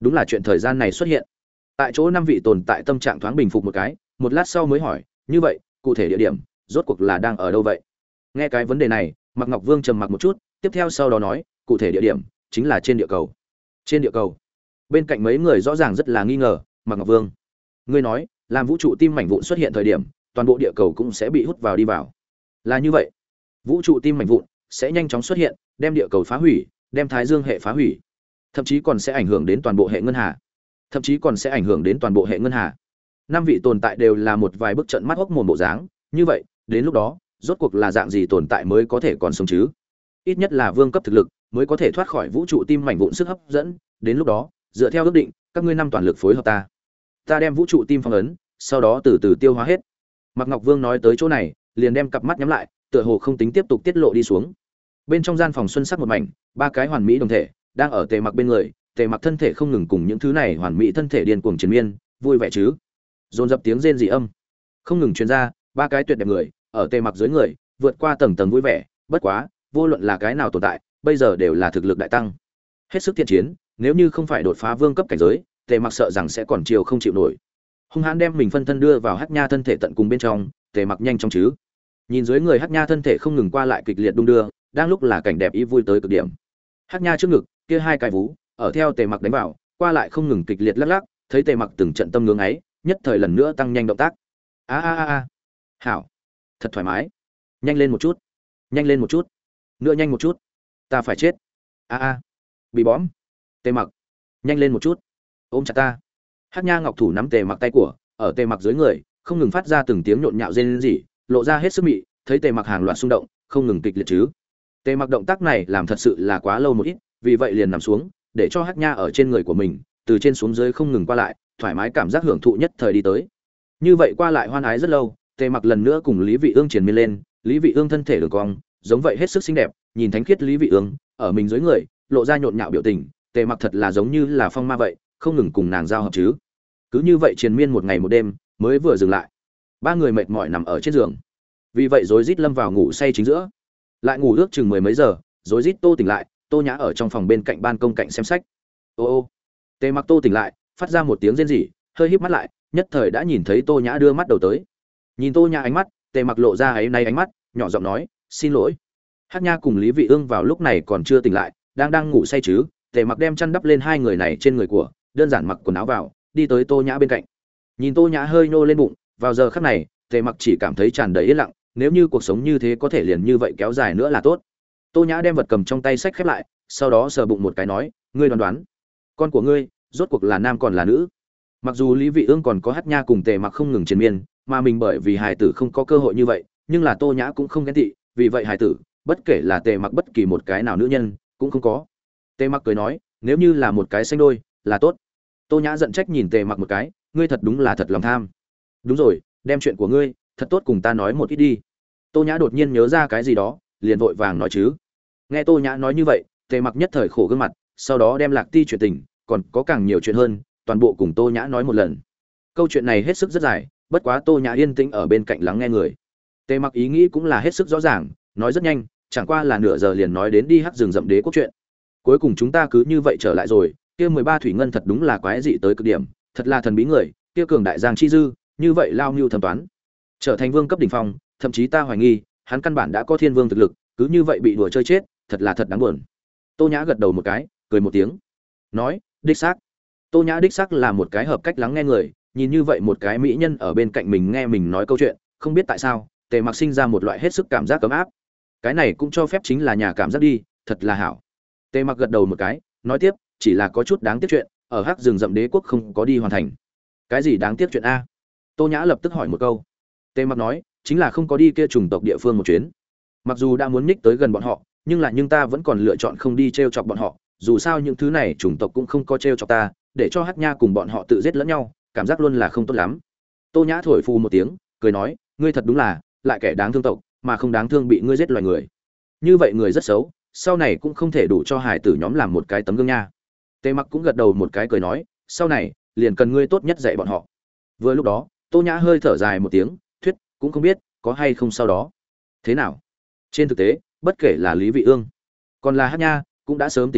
đúng là chuyện thời gian này xuất hiện. Tại chỗ năm vị tồn tại tâm trạng thoáng bình phục một cái, một lát sau mới hỏi, như vậy cụ thể địa điểm rốt cuộc là đang ở đâu vậy? Nghe cái vấn đề này, Mạc Ngọc Vương trầm mặc một chút, tiếp theo sau đó nói, cụ thể địa điểm chính là trên địa cầu. Trên địa cầu? Bên cạnh mấy người rõ ràng rất là nghi ngờ. Mạc Ngọc Vương, ngươi nói làm vũ trụ tim mảnh vụn xuất hiện thời điểm, toàn bộ địa cầu cũng sẽ bị hút vào đi vào, là như vậy? Vũ trụ tim mảnh vụn sẽ nhanh chóng xuất hiện, đem địa cầu phá hủy, đem thái dương hệ phá hủy, thậm chí còn sẽ ảnh hưởng đến toàn bộ hệ ngân hà, thậm chí còn sẽ ảnh hưởng đến toàn bộ hệ ngân hà. Năm vị tồn tại đều là một vài bức trận mắt hốc mồm bộ dáng. Như vậy đến lúc đó rốt cuộc là dạng gì tồn tại mới có thể còn sống chứ? Ít nhất là vương cấp thực lực mới có thể thoát khỏi vũ trụ tim mảnh vụn sức hấp dẫn. Đến lúc đó dựa theo ước định, các ngươi năm toàn lực phối hợp ta, ta đem vũ trụ tim phong ấn, sau đó từ từ tiêu hóa hết. Mạc Ngọc Vương nói tới chỗ này, liền đem cặp mắt nhắm lại, tựa hồ không tính tiếp tục tiết lộ đi xuống. Bên trong gian phòng xuân sắc một mảnh, ba cái hoàn mỹ đồng thể đang ở Tề Mặc bên người, Tề Mặc thân thể không ngừng cùng những thứ này hoàn mỹ thân thể điên cuồng chiến miên, vui vẻ chứ? Dồn dập tiếng rên rỉ âm không ngừng truyền ra, ba cái tuyệt đẹp người ở Tề Mặc dưới người, vượt qua tầng tầng vui vẻ. Bất quá, vô luận là cái nào tồn tại, bây giờ đều là thực lực đại tăng, hết sức thiện chiến. Nếu như không phải đột phá vương cấp cảnh giới, Tề Mặc sợ rằng sẽ còn chiều không chịu nổi. Hung hãn đem mình phân thân đưa vào Hắc Nha thân thể tận cùng bên trong, Tề Mặc nhanh chóng chứ? Nhìn dưới người Hắc Nha thân thể không ngừng qua lại kịch liệt đung đưa, đang lúc là cảnh đẹp ý vui tới cực điểm. Hắc Nha trước ngực kia hai cái vú ở theo Tề Mặc đánh vào, qua lại không ngừng kịch liệt lắc lắc, thấy Tề Mặc từng trận tâm ngưỡng ấy, nhất thời lần nữa tăng nhanh động tác. A a a a, hảo, thật thoải mái, nhanh lên một chút, nhanh lên một chút, nữa nhanh một chút, ta phải chết. A a, bị bõm. Tề Mặc, nhanh lên một chút, ôm chặt ta. Hắc Nha ngọc thủ nắm Tề Mặc tay của, ở Tề Mặc dưới người, không ngừng phát ra từng tiếng nhộn nhạo rên rỉ, lộ ra hết sức mị, thấy Tề Mặc hàng loạt xung động, không ngừng kịch liệt chứ. Tề Mặc động tác này làm thật sự là quá lâu một ít, vì vậy liền nằm xuống, để cho Hắc Nha ở trên người của mình, từ trên xuống dưới không ngừng qua lại, thoải mái cảm giác hưởng thụ nhất thời đi tới. Như vậy qua lại hoan ái rất lâu, Tề Mặc lần nữa cùng Lý Vị Ương triền miên lên, Lý Vị Ương thân thể đường cong, giống vậy hết sức xinh đẹp, nhìn thánh khiết Lý Vị Ương, ở mình dưới người, lộ ra nhộn nhạo biểu tình, Tề Mặc thật là giống như là phong ma vậy, không ngừng cùng nàng giao hợp chứ. Cứ như vậy triền miên một ngày một đêm, mới vừa dừng lại. Ba người mệt mỏi nằm ở trên giường. Vì vậy rối rít lâm vào ngủ say chính giữa. Lại ngủ ước chừng mười mấy giờ, rối rít Tô tỉnh lại, Tô Nhã ở trong phòng bên cạnh ban công cạnh xem sách. Ô ô. Tề Mặc Tô tỉnh lại, phát ra một tiếng rên rỉ, hơi híp mắt lại, nhất thời đã nhìn thấy Tô Nhã đưa mắt đầu tới. Nhìn Tô Nhã ánh mắt, Tề Mặc lộ ra áy náy ánh mắt, nhỏ giọng nói, "Xin lỗi." Hắc Nha cùng Lý Vị Ương vào lúc này còn chưa tỉnh lại, đang đang ngủ say chứ. Tề Mặc đem chăn đắp lên hai người này trên người của, đơn giản mặc quần áo vào, đi tới Tô Nhã bên cạnh. Nhìn Tô Nhã hơi nô lên bụng, vào giờ khắc này, Tề Mặc chỉ cảm thấy tràn đầy yên lặng, nếu như cuộc sống như thế có thể liền như vậy kéo dài nữa là tốt. Tô Nhã đem vật cầm trong tay sách khép lại, sau đó sờ bụng một cái nói, "Ngươi đoán đoán, con của ngươi rốt cuộc là nam còn là nữ?" Mặc dù Lý Vị Ương còn có Hắc Nha cùng Tề Mặc không ngừng triền miên, mà mình bởi vì hài tử không có cơ hội như vậy, nhưng là Tô Nhã cũng không ghen tị, vì vậy hài tử, bất kể là Tề Mặc bất kỳ một cái nào nữ nhân, cũng không có. Tề Mặc cười nói, "Nếu như là một cái sinh đôi, là tốt." Tô Nhã giận trách nhìn Tề Mặc một cái, "Ngươi thật đúng là thật lòng tham." "Đúng rồi, đem chuyện của ngươi thật tốt cùng ta nói một ít đi." Tô Nhã đột nhiên nhớ ra cái gì đó, liền vội vàng nói chứ. Nghe Tô Nhã nói như vậy, Tề Mặc nhất thời khổ gương mặt, sau đó đem Lạc Ti chuyện tình, còn có càng nhiều chuyện hơn, toàn bộ cùng Tô Nhã nói một lần. Câu chuyện này hết sức rất dài, bất quá Tô Nhã yên tĩnh ở bên cạnh lắng nghe người. Tề Mặc ý nghĩ cũng là hết sức rõ ràng, nói rất nhanh, chẳng qua là nửa giờ liền nói đến đi Hắc Rừng Rậm Đế quốc chuyện. Cuối cùng chúng ta cứ như vậy trở lại rồi, kia mười ba thủy ngân thật đúng là quái dị tới cực điểm, thật là thần bí người, kia cường đại giang chi dư, như vậy lao nưu thẩm toán, trở thành vương cấp đỉnh phong, thậm chí ta hoài nghi, hắn căn bản đã có thiên vương thực lực, cứ như vậy bị đùa chơi chết, thật là thật đáng buồn. Tô Nhã gật đầu một cái, cười một tiếng, nói, đích xác. Tô Nhã đích xác là một cái hợp cách lắng nghe người, nhìn như vậy một cái mỹ nhân ở bên cạnh mình nghe mình nói câu chuyện, không biết tại sao, Tề Mặc sinh ra một loại hết sức cảm giác ấm áp. Cái này cũng cho phép chính là nhà cảm giác đi, thật là hảo. Tề Mặc gật đầu một cái, nói tiếp, chỉ là có chút đáng tiếc chuyện, ở Hắc Rừng Rậm Đế quốc không có đi hoàn thành. Cái gì đáng tiếc chuyện a? Tô Nhã lập tức hỏi một câu. Tề Mặc nói, chính là không có đi kia chủng tộc địa phương một chuyến. Mặc dù đã muốn nhích tới gần bọn họ, nhưng là nhưng ta vẫn còn lựa chọn không đi trêu chọc bọn họ, dù sao những thứ này chủng tộc cũng không có trêu chọc ta, để cho Hắc Nha cùng bọn họ tự giết lẫn nhau, cảm giác luôn là không tốt lắm. Tô Nhã thổi phù một tiếng, cười nói, ngươi thật đúng là, lại kẻ đáng thương tộc, mà không đáng thương bị ngươi giết loài người. Như vậy người rất xấu, sau này cũng không thể đủ cho hải tử nhóm làm một cái tấm gương nha. Tề Mặc cũng gật đầu một cái cười nói, sau này liền cần ngươi tốt nhất dạy bọn họ. Vừa lúc đó, Tô Nhã hơi thở dài một tiếng, thuyết, cũng không biết có hay không sau đó. Thế nào? Trên thực tế, bất kể là Lý Vị Ương, còn là Hắc Nha, cũng đã sớm tỉnh lại,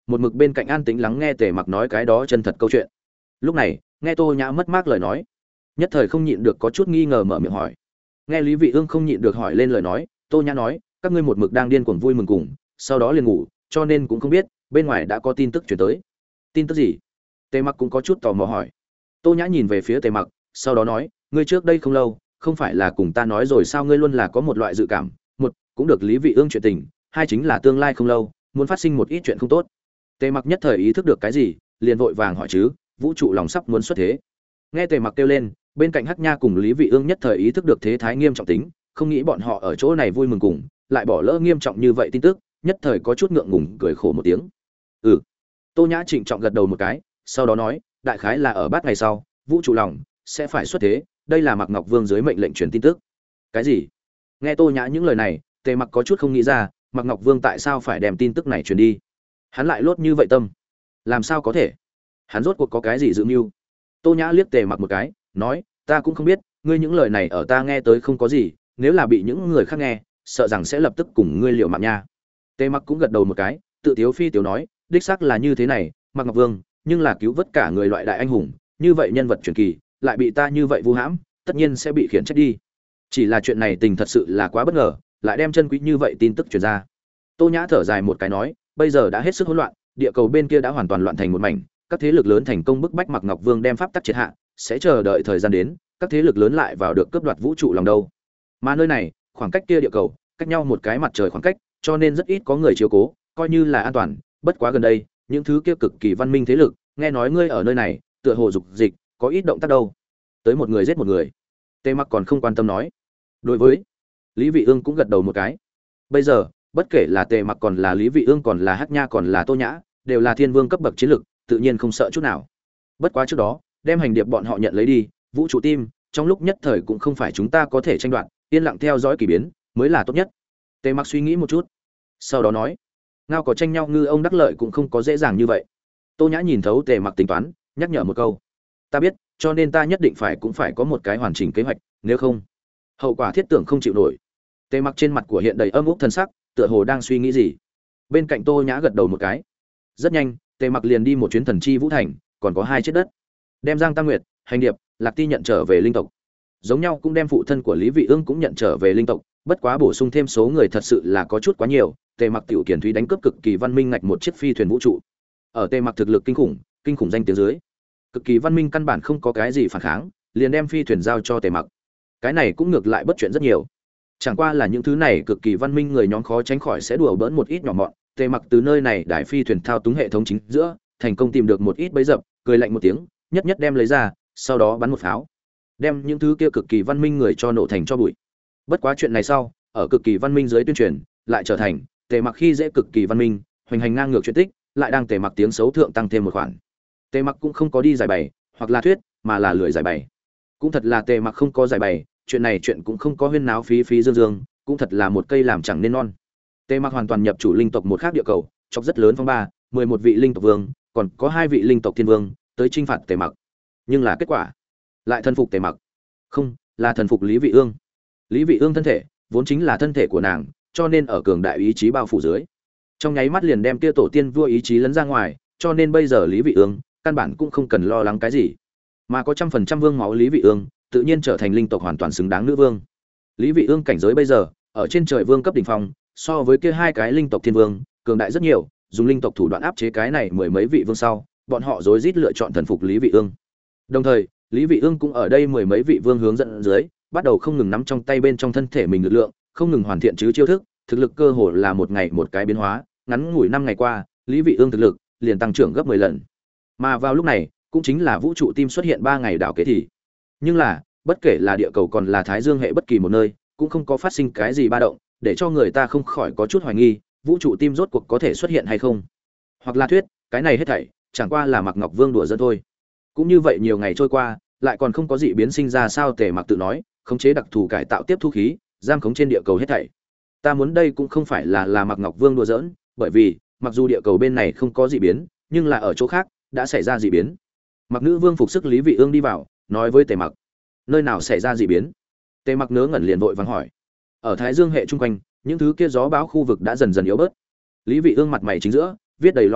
một mực bên cạnh an tĩnh lắng nghe Tề Mặc nói cái đó chân thật câu chuyện. Lúc này, nghe Tô Nhã mất mát lời nói, nhất thời không nhịn được có chút nghi ngờ mở miệng hỏi. Nghe Lý Vị Ương không nhịn được hỏi lên lời nói, Tô Nhã nói, các ngươi một mực đang điên cuồng vui mừng cùng, sau đó liền ngủ, cho nên cũng không biết bên ngoài đã có tin tức truyền tới. Tin tức gì? Tề Mặc cũng có chút tò mò hỏi. Tô Nhã nhìn về phía Tề Mặc, sau đó nói, ngươi trước đây không lâu, không phải là cùng ta nói rồi sao ngươi luôn là có một loại dự cảm, một, cũng được Lý Vị Ương chuyện tình, hai chính là tương lai không lâu, muốn phát sinh một ít chuyện không tốt. Tề Mặc nhất thời ý thức được cái gì, liền vội vàng hỏi chứ, vũ trụ lòng sắp muốn xuất thế. Nghe Tề Mặc kêu lên, bên cạnh Hắc Nha cùng Lý Vị Ương nhất thời ý thức được thế thái nghiêm trọng tính, không nghĩ bọn họ ở chỗ này vui mừng cùng, lại bỏ lỡ nghiêm trọng như vậy tin tức, nhất thời có chút ngượng ngùng cười khổ một tiếng. Ừ. Tô Nhã trịnh trọng gật đầu một cái, sau đó nói, đại khái là ở bát ngày sau, vũ trụ lòng sẽ phải xuất thế, đây là Mạc Ngọc Vương dưới mệnh lệnh truyền tin tức. Cái gì? Nghe Tô Nhã những lời này, Tề Mặc có chút không nghĩ ra, Mạc Ngọc Vương tại sao phải đem tin tức này truyền đi? Hắn lại lốt như vậy tâm, làm sao có thể? Hắn rốt cuộc có cái gì dự mưu? Tô Nhã liếc Tề Mặc một cái, nói, ta cũng không biết, ngươi những lời này ở ta nghe tới không có gì, nếu là bị những người khác nghe, sợ rằng sẽ lập tức cùng ngươi liều mạng nha. Tề Mặc cũng gật đầu một cái, tự tiếu phi tiếu nói, đích xác là như thế này, Mạc Ngọc Vương, nhưng là cứu vớt cả người loại đại anh hùng, như vậy nhân vật truyền kỳ, lại bị ta như vậy vu hãm, tất nhiên sẽ bị khiển trách đi. Chỉ là chuyện này tình thật sự là quá bất ngờ, lại đem chân quý như vậy tin tức truyền ra. Tô Nhã thở dài một cái nói, bây giờ đã hết sức hỗn loạn, địa cầu bên kia đã hoàn toàn loạn thành một mảnh, các thế lực lớn thành công bức bách Mạc Ngọc Vương đem pháp tắc triệt hạ, sẽ chờ đợi thời gian đến, các thế lực lớn lại vào được cướp đoạt vũ trụ lòng đâu. Mà nơi này, khoảng cách kia địa cầu, cách nhau một cái mặt trời khoảng cách, cho nên rất ít có người chiếu cố, coi như là an toàn, bất quá gần đây, những thứ kia cực kỳ văn minh thế lực, nghe nói ngươi ở nơi này, tựa hồ dục dịch, có ít động tác đâu. Tới một người giết một người. Tề Mặc còn không quan tâm nói. Đối với Lý Vị Ương cũng gật đầu một cái. Bây giờ, bất kể là Tề Mặc còn là Lý Vị Ương còn là Hắc Nha còn là Tô Nhã, đều là thiên vương cấp bậc chiến lực, tự nhiên không sợ chút nào. Bất quá trước đó, đem hành điệp bọn họ nhận lấy đi, vũ trụ tim, trong lúc nhất thời cũng không phải chúng ta có thể tranh đoạt, yên lặng theo dõi kỳ biến, mới là tốt nhất. Tề Mặc suy nghĩ một chút, sau đó nói, ngao có tranh nhau ngư ông đắc lợi cũng không có dễ dàng như vậy. Tô Nhã nhìn thấu Tề Mặc tính toán, nhắc nhở một câu, ta biết, cho nên ta nhất định phải cũng phải có một cái hoàn chỉnh kế hoạch, nếu không, hậu quả thiết tưởng không chịu nổi. Tề Mặc trên mặt của hiện đầy âm úc thần sắc, tựa hồ đang suy nghĩ gì. Bên cạnh Tô Nhã gật đầu một cái. Rất nhanh, Tề Mặc liền đi một chuyến thần chi vũ thành, còn có hai chiếc đất, đem Giang Tam Nguyệt, Hành Điệp, Lạc Ti nhận trở về linh tộc. Giống nhau cũng đem phụ thân của Lý Vị Ương cũng nhận trở về linh tộc, bất quá bổ sung thêm số người thật sự là có chút quá nhiều. Tề Mặc tiểu kiển thúy đánh cướp cực kỳ văn minh ngạch một chiếc phi thuyền vũ trụ. Ở Tề Mặc thực lực kinh khủng, kinh khủng danh tiếng dưới, cực kỳ văn minh căn bản không có cái gì phản kháng, liền đem phi thuyền giao cho Tề Mặc. Cái này cũng ngược lại bất chuyện rất nhiều. Chẳng qua là những thứ này cực kỳ văn minh người nhóm khó tránh khỏi sẽ đùa bỡn một ít nhỏ mọn. Tề Mặc từ nơi này đại phi thuyền thao túng hệ thống chính giữa, thành công tìm được một ít bẫy dập, cười lạnh một tiếng, nhất nhất đem lấy ra, sau đó bắn một pháo, đem những thứ kia cực kỳ văn minh người cho nổ thành cho bụi. Bất quá chuyện này sau, ở cực kỳ văn minh dưới tuyên truyền, lại trở thành Tề Mặc khi dễ cực kỳ văn minh, hoành hành ngang ngược chuyện tích, lại đang Tề Mặc tiếng xấu thượng tăng thêm một khoản. Tề Mặc cũng không có đi giải bày, hoặc là thuyết, mà là lười giải bày. Cũng thật là Tề Mặc không có giải bày, chuyện này chuyện cũng không có huyên náo phí phí dương dương, cũng thật là một cây làm chẳng nên non. Tề Mặc hoàn toàn nhập chủ linh tộc một khác địa cầu, chọc rất lớn phong ba, mười một vị linh tộc vương, còn có hai vị linh tộc thiên vương tới chinh phạt Tề Mặc. Nhưng là kết quả, lại thần phục Tề Mặc. Không, là thần phục Lý Vị Ương. Lý Vị Ương thân thể vốn chính là thân thể của nàng, cho nên ở cường đại ý chí bao phủ dưới, trong nháy mắt liền đem kia tổ tiên vua ý chí lấn ra ngoài, cho nên bây giờ Lý Vị Ương căn bản cũng không cần lo lắng cái gì, mà có trăm phần trăm vương máu Lý Vị Ương tự nhiên trở thành linh tộc hoàn toàn xứng đáng nữ vương. Lý Vị Ương cảnh giới bây giờ ở trên trời vương cấp đỉnh phong, so với kia hai cái linh tộc thiên vương cường đại rất nhiều, dùng linh tộc thủ đoạn áp chế cái này mười mấy vị vương sau, bọn họ rối rít lựa chọn thần phục Lý Vị Ương. Đồng thời, Lý Vị Ương cũng ở đây mười mấy vị vương hướng dẫn dưới, bắt đầu không ngừng nắm trong tay bên trong thân thể mình lực lượng, không ngừng hoàn thiện chứ chiêu thức, thực lực cơ hồ là một ngày một cái biến hóa, ngắn ngủi năm ngày qua, Lý Vị Ương thực lực liền tăng trưởng gấp mười lần. Mà vào lúc này, cũng chính là vũ trụ tim xuất hiện ba ngày đảo kế thì. Nhưng là, bất kể là địa cầu còn là Thái Dương hệ bất kỳ một nơi, cũng không có phát sinh cái gì ba động, để cho người ta không khỏi có chút hoài nghi, vũ trụ tim rốt cuộc có thể xuất hiện hay không. Hoặc là thuyết, cái này hết thảy chẳng qua là Mạc Ngọc Vương đùa giỡn thôi. Cũng như vậy nhiều ngày trôi qua, lại còn không có dị biến sinh ra sao? Tề Mặc tự nói, khống chế đặc thù cải tạo tiếp thu khí, giam khống trên địa cầu hết thảy. Ta muốn đây cũng không phải là là Mạc Ngọc Vương đùa giỡn, bởi vì mặc dù địa cầu bên này không có dị biến, nhưng là ở chỗ khác đã xảy ra dị biến. Mặc Nữ Vương phục sức Lý Vị Ương đi vào, nói với Tề Mặc, nơi nào xảy ra dị biến? Tề Mặc ngớ ngẩn liền vội vàng hỏi. Ở Thái Dương hệ chung quanh, những thứ kia gió bão khu vực đã dần dần yếu bớt. Lý Vị Ương mặt mày chính giữa viết đầy lo âu,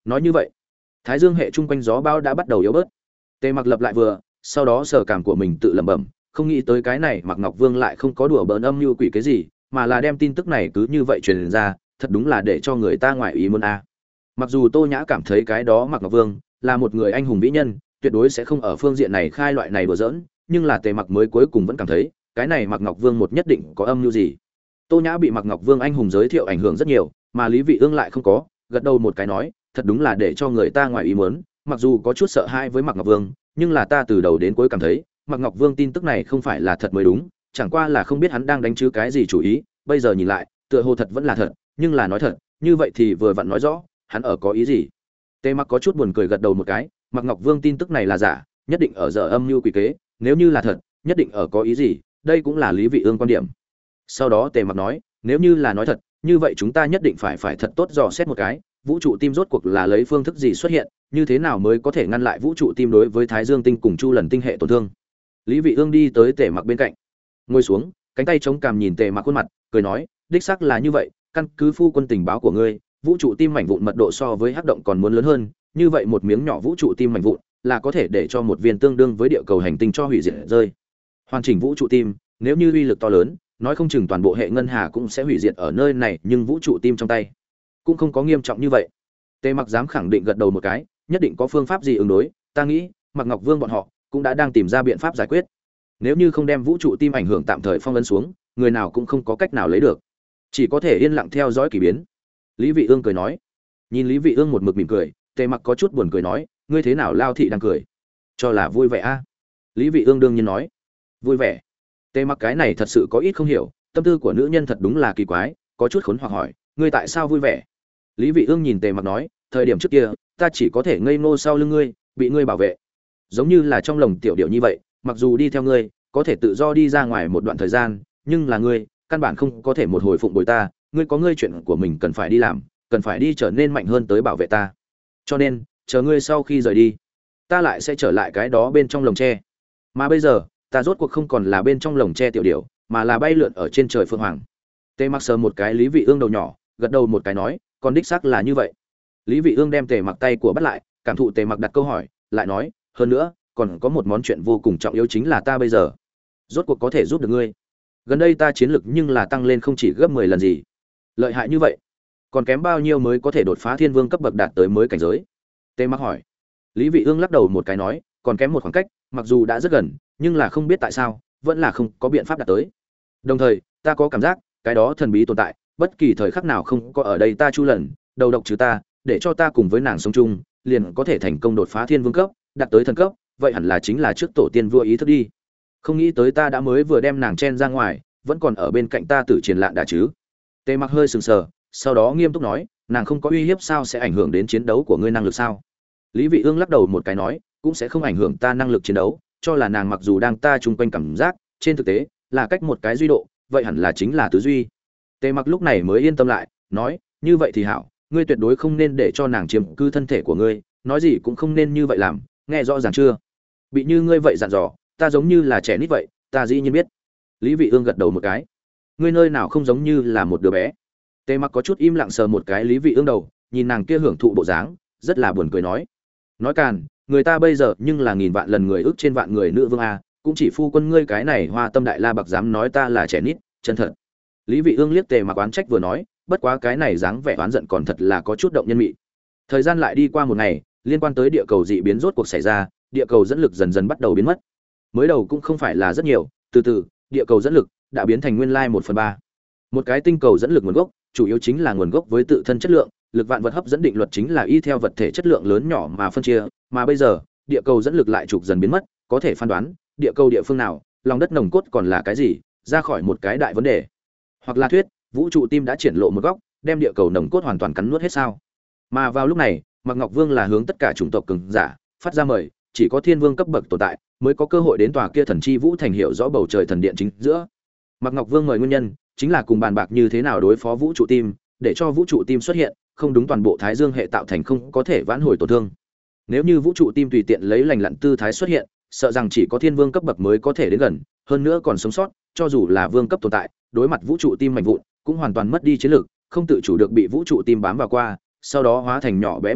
nói như vậy thái dương hệ chung quanh gió bão đã bắt đầu yếu bớt. Tề Mặc lập lại vừa, sau đó sở cảm của mình tự lẩm bẩm, không nghĩ tới cái này Mặc Ngọc Vương lại không có đùa bỡn âm mưu quỷ cái gì, mà là đem tin tức này cứ như vậy truyền ra, thật đúng là để cho người ta ngoài ý muốn a. Mặc dù Tô Nhã cảm thấy cái đó Mặc Ngọc Vương là một người anh hùng vĩ nhân, tuyệt đối sẽ không ở phương diện này khai loại này đùa giỡn, nhưng là Tề Mặc mới cuối cùng vẫn cảm thấy, cái này Mặc Ngọc Vương một nhất định có âm mưu gì. Tô Nhã bị Mặc Ngọc Vương anh hùng giới thiệu ảnh hưởng rất nhiều, mà Lý Vị Ương lại không có, gật đầu một cái nói, thật đúng là để cho người ta ngoài ý muốn, mặc dù có chút sợ hãi với Mặc Ngọc Vương, nhưng là ta từ đầu đến cuối cảm thấy, Mặc Ngọc Vương tin tức này không phải là thật mới đúng, chẳng qua là không biết hắn đang đánh chứ cái gì chủ ý, bây giờ nhìn lại, tựa hồ thật vẫn là thật, nhưng là nói thật, như vậy thì vừa vặn nói rõ, hắn ở có ý gì. Tề Mặc có chút buồn cười gật đầu một cái, Mặc Ngọc Vương tin tức này là giả, nhất định ở dở âm mưu quỷ kế, nếu như là thật, nhất định ở có ý gì, đây cũng là Lý Vị Ương quan điểm. Sau đó Tề Mặc nói, nếu như là nói thật, như vậy chúng ta nhất định phải phải thật tốt dò xét một cái, vũ trụ tim rốt cuộc là lấy phương thức gì xuất hiện, như thế nào mới có thể ngăn lại vũ trụ tim đối với Thái Dương tinh cùng Chu Lần tinh hệ tổn thương. Lý Vị Ương đi tới Tề Mặc bên cạnh, ngồi xuống, cánh tay chống cằm nhìn Tề Mặc khuôn mặt, cười nói, đích xác là như vậy, căn cứ phu quân tình báo của ngươi, vũ trụ tim mảnh vụn mật độ so với hắc động còn muốn lớn hơn, như vậy một miếng nhỏ vũ trụ tim mảnh vụn là có thể để cho một viên tương đương với địa cầu hành tinh cho hủy diệt rơi. Hoàn chỉnh vũ trụ tim, nếu như uy lực to lớn, nói không chừng toàn bộ hệ ngân hà cũng sẽ hủy diệt ở nơi này, nhưng vũ trụ tim trong tay cũng không có nghiêm trọng như vậy. Tề Mặc dám khẳng định gật đầu một cái, nhất định có phương pháp gì ứng đối, ta nghĩ Mặc Ngọc Vương bọn họ cũng đã đang tìm ra biện pháp giải quyết. Nếu như không đem vũ trụ tim ảnh hưởng tạm thời phong ấn xuống, người nào cũng không có cách nào lấy được, chỉ có thể yên lặng theo dõi kỳ biến. Lý Vị Ương cười nói. Nhìn Lý Vị Ương một mực mỉm cười, Tề Mặc có chút buồn cười nói, ngươi thế nào lao thị đang cười, cho là vui vẻ a? À? Lý Vị Ương đương nhiên nói, vui vẻ. Tề Mặc cái này thật sự có ít không hiểu, tâm tư của nữ nhân thật đúng là kỳ quái, có chút khốn hoặc hỏi, ngươi tại sao vui vẻ? Lý Vị Ương nhìn Tề Mặc nói, thời điểm trước kia, ta chỉ có thể ngây ngô sau lưng ngươi, bị ngươi bảo vệ, giống như là trong lồng tiểu điểu như vậy, mặc dù đi theo ngươi, có thể tự do đi ra ngoài một đoạn thời gian, nhưng là ngươi, căn bản không có thể một hồi phụng bồi ta, ngươi có ngươi chuyện của mình cần phải đi làm, cần phải đi trở nên mạnh hơn tới bảo vệ ta. Cho nên, chờ ngươi sau khi rời đi, ta lại sẽ trở lại cái đó bên trong lồng tre. Mà bây giờ, ta rốt cuộc không còn là bên trong lồng tre tiểu điểu, mà là bay lượn ở trên trời phượng hoàng. Tề Mặc sờ một cái Lý Vị Ương đầu nhỏ, gật đầu một cái nói, còn đích xác là như vậy. Lý Vị Ương đem Tề Mặc tay của bắt lại, cảm thụ Tề Mặc đặt câu hỏi, lại nói, hơn nữa, còn có một món chuyện vô cùng trọng yếu chính là ta bây giờ rốt cuộc có thể giúp được ngươi. Gần đây ta chiến lực nhưng là tăng lên không chỉ gấp mười lần gì. Lợi hại như vậy, còn kém bao nhiêu mới có thể đột phá thiên vương cấp bậc đạt tới mới cảnh giới? Tề Mặc hỏi. Lý Vị Ương lắc đầu một cái nói, còn kém một khoảng cách, mặc dù đã rất gần, nhưng là không biết tại sao, vẫn là không có biện pháp đạt tới. Đồng thời, ta có cảm giác, cái đó thần bí tồn tại, bất kỳ thời khắc nào không có ở đây ta Chu Lần, đầu độc trừ ta, để cho ta cùng với nàng sống chung, liền có thể thành công đột phá thiên vương cấp, đạt tới thần cấp, vậy hẳn là chính là trước tổ tiên vua ý thức đi. Không nghĩ tới ta đã mới vừa đem nàng chen ra ngoài, vẫn còn ở bên cạnh ta tử triển lạn đã chứ. Tề Mặc hơi sừng sờ, sau đó nghiêm túc nói, nàng không có uy hiếp sao sẽ ảnh hưởng đến chiến đấu của ngươi năng lực sao? Lý Vị Ương lắc đầu một cái nói, cũng sẽ không ảnh hưởng ta năng lực chiến đấu, cho là nàng mặc dù đang ta chung quanh cảm giác, trên thực tế là cách một cái duy độ, vậy hẳn là chính là tứ duy. Tề Mặc lúc này mới yên tâm lại, nói, như vậy thì hảo, ngươi tuyệt đối không nên để cho nàng chiếm cứ thân thể của ngươi, nói gì cũng không nên như vậy làm, nghe rõ ràng chưa? Bị như ngươi vậy dặn dò, ta giống như là trẻ nít vậy, ta dĩ nhiên biết. Lý Vị Ương gật đầu một cái, ngươi nơi nào không giống như là một đứa bé. Tề Mặc có chút im lặng sờ một cái Lý Vị Ương đầu, nhìn nàng kia hưởng thụ bộ dáng, rất là buồn cười nói, nói càn, người ta bây giờ nhưng là nghìn vạn lần người ước trên vạn người nữ vương a, cũng chỉ phu quân ngươi cái này hoa tâm đại la bạc dám nói ta là trẻ nít, chân thật. Lý Vị Ương liếc Tề Mặc oán trách vừa nói, bất quá cái này dáng vẻ oán giận còn thật là có chút động nhân mị. Thời gian lại đi qua một ngày, liên quan tới địa cầu dị biến rốt cuộc xảy ra, địa cầu dẫn lực dần dần bắt đầu biến mất. Mới đầu cũng không phải là rất nhiều, từ từ, địa cầu dẫn lực đã biến thành nguyên lai một phần ba. Một cái tinh cầu dẫn lực nguồn gốc, chủ yếu chính là nguồn gốc với tự thân chất lượng, lực vạn vật hấp dẫn định luật chính là y theo vật thể chất lượng lớn nhỏ mà phân chia, mà bây giờ, địa cầu dẫn lực lại trục dần biến mất, có thể phán đoán, địa cầu địa phương nào, lòng đất nồng cốt còn là cái gì, ra khỏi một cái đại vấn đề. Hoặc là thuyết, vũ trụ tim đã triển lộ một góc, đem địa cầu nồng cốt hoàn toàn cắn nuốt hết sao? Mà vào lúc này, Mạc Ngọc Vương là hướng tất cả chủng tộc cường giả phát ra mời, chỉ có thiên vương cấp bậc tồn tại mới có cơ hội đến tòa kia thần chi vũ thành hiểu rõ bầu trời thần điện chính giữa. Mạc Ngọc Vương mời nguyên nhân chính là cùng bàn bạc như thế nào đối phó vũ trụ tim, để cho vũ trụ tim xuất hiện, không đúng toàn bộ Thái Dương hệ tạo thành không có thể vãn hồi tổn thương. Nếu như vũ trụ tim tùy tiện lấy lành lặn tư thái xuất hiện, sợ rằng chỉ có thiên vương cấp bậc mới có thể đến gần, hơn nữa còn sống sót, cho dù là vương cấp tồn tại, đối mặt vũ trụ tim mạnh vụn, cũng hoàn toàn mất đi chiến lực, không tự chủ được bị vũ trụ tim bám vào qua, sau đó hóa thành nhỏ bé bụi bặm,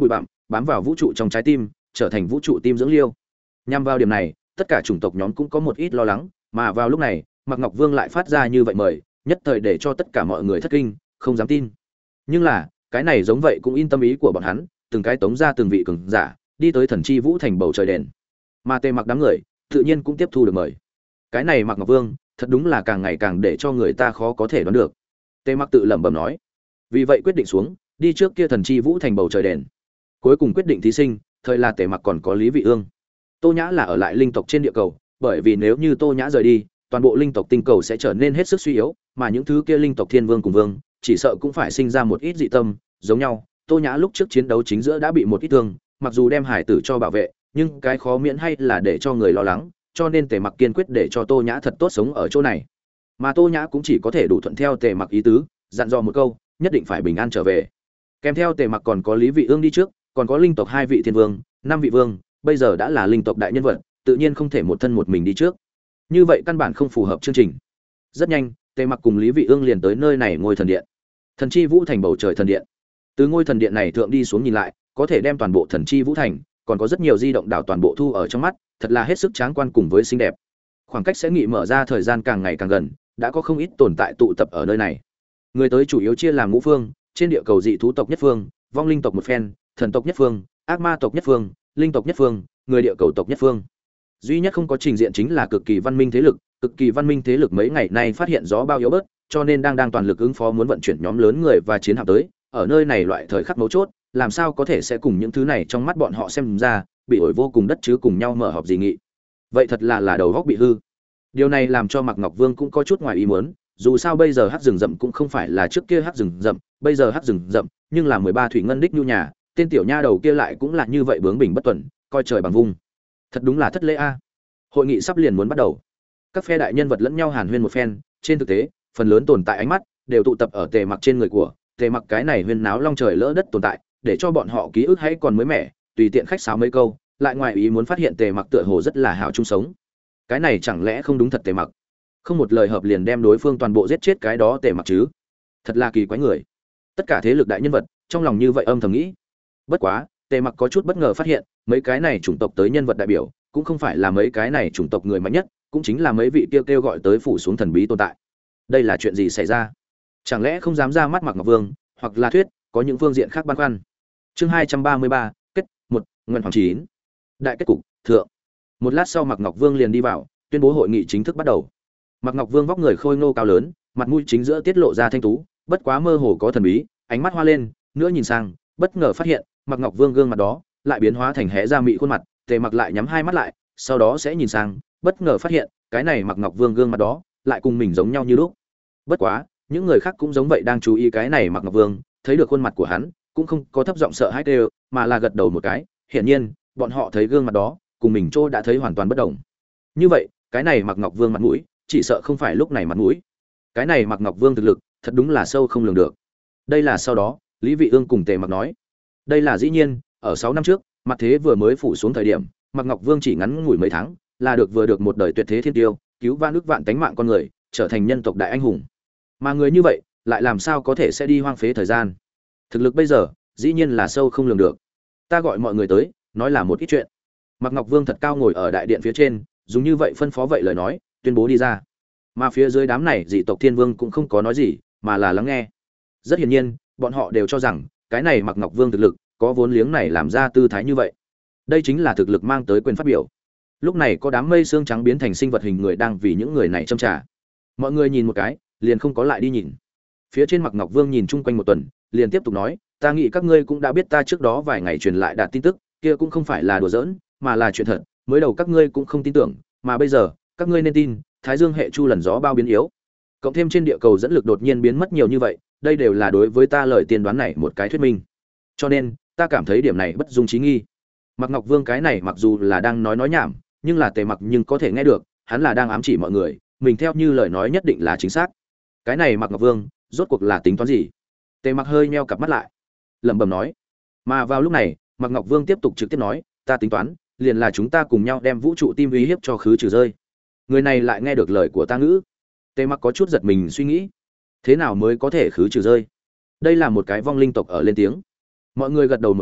bám vào vũ trụ trong trái tim, trở thành vũ trụ tim dưỡng liêu. Nhằm vào điểm này, tất cả chủng tộc nhóm cũng có một ít lo lắng, mà vào lúc này, Mạc Ngọc Vương lại phát ra như vậy mời, nhất thời để cho tất cả mọi người thất kinh, không dám tin. Nhưng là, cái này giống vậy cũng in tâm ý của bọn hắn, từng cái tống ra từng vị cường giả, đi tới thần chi vũ thành bầu trời đền. Mà Tề Mặc đám người, tự nhiên cũng tiếp thu được mời. Cái này Mạc Ngọc Vương, thật đúng là càng ngày càng để cho người ta khó có thể đoán được. Tề Mặc tự lẩm bẩm nói. Vì vậy quyết định xuống, đi trước kia thần chi vũ thành bầu trời đền. Cuối cùng quyết định thí sinh, thời là Tề Mặc còn có Lý Vị Ương. Tô Nhã là ở lại linh tộc trên địa cầu, bởi vì nếu như Tô Nhã rời đi, toàn bộ linh tộc tinh cầu sẽ trở nên hết sức suy yếu, mà những thứ kia linh tộc thiên vương cùng vương, chỉ sợ cũng phải sinh ra một ít dị tâm, giống nhau. Tô Nhã lúc trước chiến đấu chính giữa đã bị một ít thương, mặc dù đem hải tử cho bảo vệ, nhưng cái khó miễn hay là để cho người lo lắng, cho nên Tề Mặc kiên quyết để cho Tô Nhã thật tốt sống ở chỗ này. Mà Tô Nhã cũng chỉ có thể đủ thuận theo Tề Mặc ý tứ, dặn dò một câu, nhất định phải bình an trở về. Kèm theo Tề Mặc còn có Lý Vị Ương đi trước, còn có linh tộc hai vị thiên vương, năm vị vương, bây giờ đã là linh tộc đại nhân vật, tự nhiên không thể một thân một mình đi trước. Như vậy căn bản không phù hợp chương trình. Rất nhanh, Tề Mặc cùng Lý Vị Ương liền tới nơi này ngôi thần điện. Thần chi vũ thành bầu trời thần điện. Từ ngôi thần điện này thượng đi xuống nhìn lại, có thể đem toàn bộ thần chi vũ thành, còn có rất nhiều di động đảo toàn bộ thu ở trong mắt, thật là hết sức tráng quan cùng với xinh đẹp. Khoảng cách sẽ nghị mở ra thời gian càng ngày càng gần, đã có không ít tồn tại tụ tập ở nơi này. Người tới chủ yếu chia làm ngũ phương, trên địa cầu dị thú tộc nhất phương, vong linh tộc một phen, thần tộc nhất phương, ác ma tộc nhất phương, linh tộc nhất phương, người địa cầu tộc nhất phương. Duy nhất không có trình diện chính là cực kỳ văn minh thế lực, cực kỳ văn minh thế lực mấy ngày nay phát hiện gió bao yếu bớt, cho nên đang đang toàn lực ứng phó muốn vận chuyển nhóm lớn người và chiến hạm tới, ở nơi này loại thời khắc mấu chốt, làm sao có thể sẽ cùng những thứ này trong mắt bọn họ xem ra, bị ổi vô cùng đất chứ cùng nhau mở họp gì nghị. Vậy thật là là đầu góc bị hư. Điều này làm cho Mạc Ngọc Vương cũng có chút ngoài ý muốn, dù sao bây giờ hắc rừng rậm cũng không phải là trước kia hắc rừng rậm, bây giờ hắc rừng rậm, nhưng là mười ba thủy ngân đích nhu nhà, tên tiểu nha đầu kia lại cũng là như vậy bướng bỉnh bất tuần, coi trời bằng vung. Thật đúng là thất lễ a. Hội nghị sắp liền muốn bắt đầu. Các phe đại nhân vật lẫn nhau hàn huyên một phen, trên thực tế, phần lớn tồn tại ánh mắt đều tụ tập ở Tề Mặc trên người của, Tề Mặc cái này huyên náo long trời lỡ đất tồn tại, để cho bọn họ ký ức hãy còn mới mẻ, tùy tiện khách sáo mấy câu, lại ngoài ý muốn phát hiện Tề Mặc tựa hồ rất là hảo chung sống. Cái này chẳng lẽ không đúng thật Tề Mặc? Không một lời hợp liền đem đối phương toàn bộ giết chết cái đó Tề Mặc chứ? Thật là kỳ quái người. Tất cả thế lực đại nhân vật trong lòng như vậy âm thầm nghĩ. Bất quá, Tề Mặc có chút bất ngờ phát hiện, mấy cái này chủng tộc tới nhân vật đại biểu, cũng không phải là mấy cái này chủng tộc người mạnh nhất, cũng chính là mấy vị kêu kêu gọi tới phủ xuống thần bí tồn tại. Đây là chuyện gì xảy ra? Chẳng lẽ không dám ra mắt Mạc Ngọc Vương, hoặc là thuyết có những phương diện khác băn khoăn? Chương hai trăm ba mươi ba, kết một, Nguyên Hoàng chín. Đại kết cục, thượng. Một lát sau Mạc Ngọc Vương liền đi vào, tuyên bố hội nghị chính thức bắt đầu. Mạc Ngọc Vương vóc người khôi ngô cao lớn, mặt mũi chính giữa tiết lộ ra thanh tú, bất quá mơ hồ có thần bí, ánh mắt hoa lên, nữa nhìn sang, bất ngờ phát hiện, Mạc Ngọc Vương gương mặt đó lại biến hóa thành hé ra mị khuôn mặt, Tề Mặc lại nhắm hai mắt lại, sau đó sẽ nhìn sang, bất ngờ phát hiện, cái này Mạc Ngọc Vương gương mặt đó lại cùng mình giống nhau như lúc. Bất quá, những người khác cũng giống vậy đang chú ý cái này Mạc Ngọc Vương, thấy được khuôn mặt của hắn, cũng không có thấp giọng sợ hãi kêu, mà là gật đầu một cái, hiển nhiên, bọn họ thấy gương mặt đó, cùng mình chỗ đã thấy hoàn toàn bất đồng. Như vậy, cái này Mạc Ngọc Vương mặt mũi, chỉ sợ không phải lúc này mặt mũi. Cái này Mạc Ngọc Vương thực lực, thật đúng là sâu không lường được. Đây là sau đó, Lý Vị Ương cùng Tề Mặc nói. Đây là dĩ nhiên, ở sáu năm trước, mặt thế vừa mới phủ xuống thời điểm, Mạc Ngọc Vương chỉ ngắn ngủi mấy tháng, là được vừa được một đời tuyệt thế thiên tiêu, cứu vãn ức vạn tánh mạng con người, trở thành nhân tộc đại anh hùng. Mà người như vậy, lại làm sao có thể sẽ đi hoang phế thời gian? Thực lực bây giờ, dĩ nhiên là sâu không lường được. Ta gọi mọi người tới, nói là một ít chuyện. Mạc Ngọc Vương thật cao ngồi ở đại điện phía trên, dùng như vậy phân phó vậy lời nói, tuyên bố đi ra. Mà phía dưới đám này dị tộc thiên vương cũng không có nói gì, mà là lắng nghe. Rất hiển nhiên, bọn họ đều cho rằng, cái này Mạc Ngọc Vương thực lực, có vốn liếng này làm ra tư thái như vậy. Đây chính là thực lực mang tới quyền phát biểu. Lúc này có đám mây xương trắng biến thành sinh vật hình người đang vì những người này châm trà. Mọi người nhìn một cái, liền không có lại đi nhìn. Phía trên Mạc Ngọc Vương nhìn chung quanh một tuần, liền tiếp tục nói, ta nghĩ các ngươi cũng đã biết ta trước đó vài ngày truyền lại đạt tin tức, kia cũng không phải là đùa giỡn, mà là chuyện thật, mới đầu các ngươi cũng không tin tưởng, mà bây giờ, các ngươi nên tin, Thái Dương hệ chu lần gió bao biến yếu. Cộng thêm trên địa cầu dẫn lực đột nhiên biến mất nhiều như vậy, đây đều là đối với ta lời tiên đoán này một cái thuyết minh. Cho nên, ta cảm thấy điểm này bất dung trí nghi. Mạc Ngọc Vương cái này mặc dù là đang nói nói nhảm, nhưng là Tề Mặc nhưng có thể nghe được, hắn là đang ám chỉ mọi người, mình theo như lời nói nhất định là chính xác. Cái này Mạc Ngọc Vương, rốt cuộc là tính toán gì? Tề Mặc hơi nheo cặp mắt lại, lẩm bẩm nói. Mà vào lúc này, Mạc Ngọc Vương tiếp tục trực tiếp nói, ta tính toán, liền là chúng ta cùng nhau đem vũ trụ tim uy hiếp cho khứ trừ rơi. Người này lại nghe được lời của ta ngữ. Tề Mặc có chút giật mình suy nghĩ, thế nào mới có thể khứ trừ rơi? Đây là một cái vong linh tộc ở lên tiếng. Mọi người gật đầu một cái,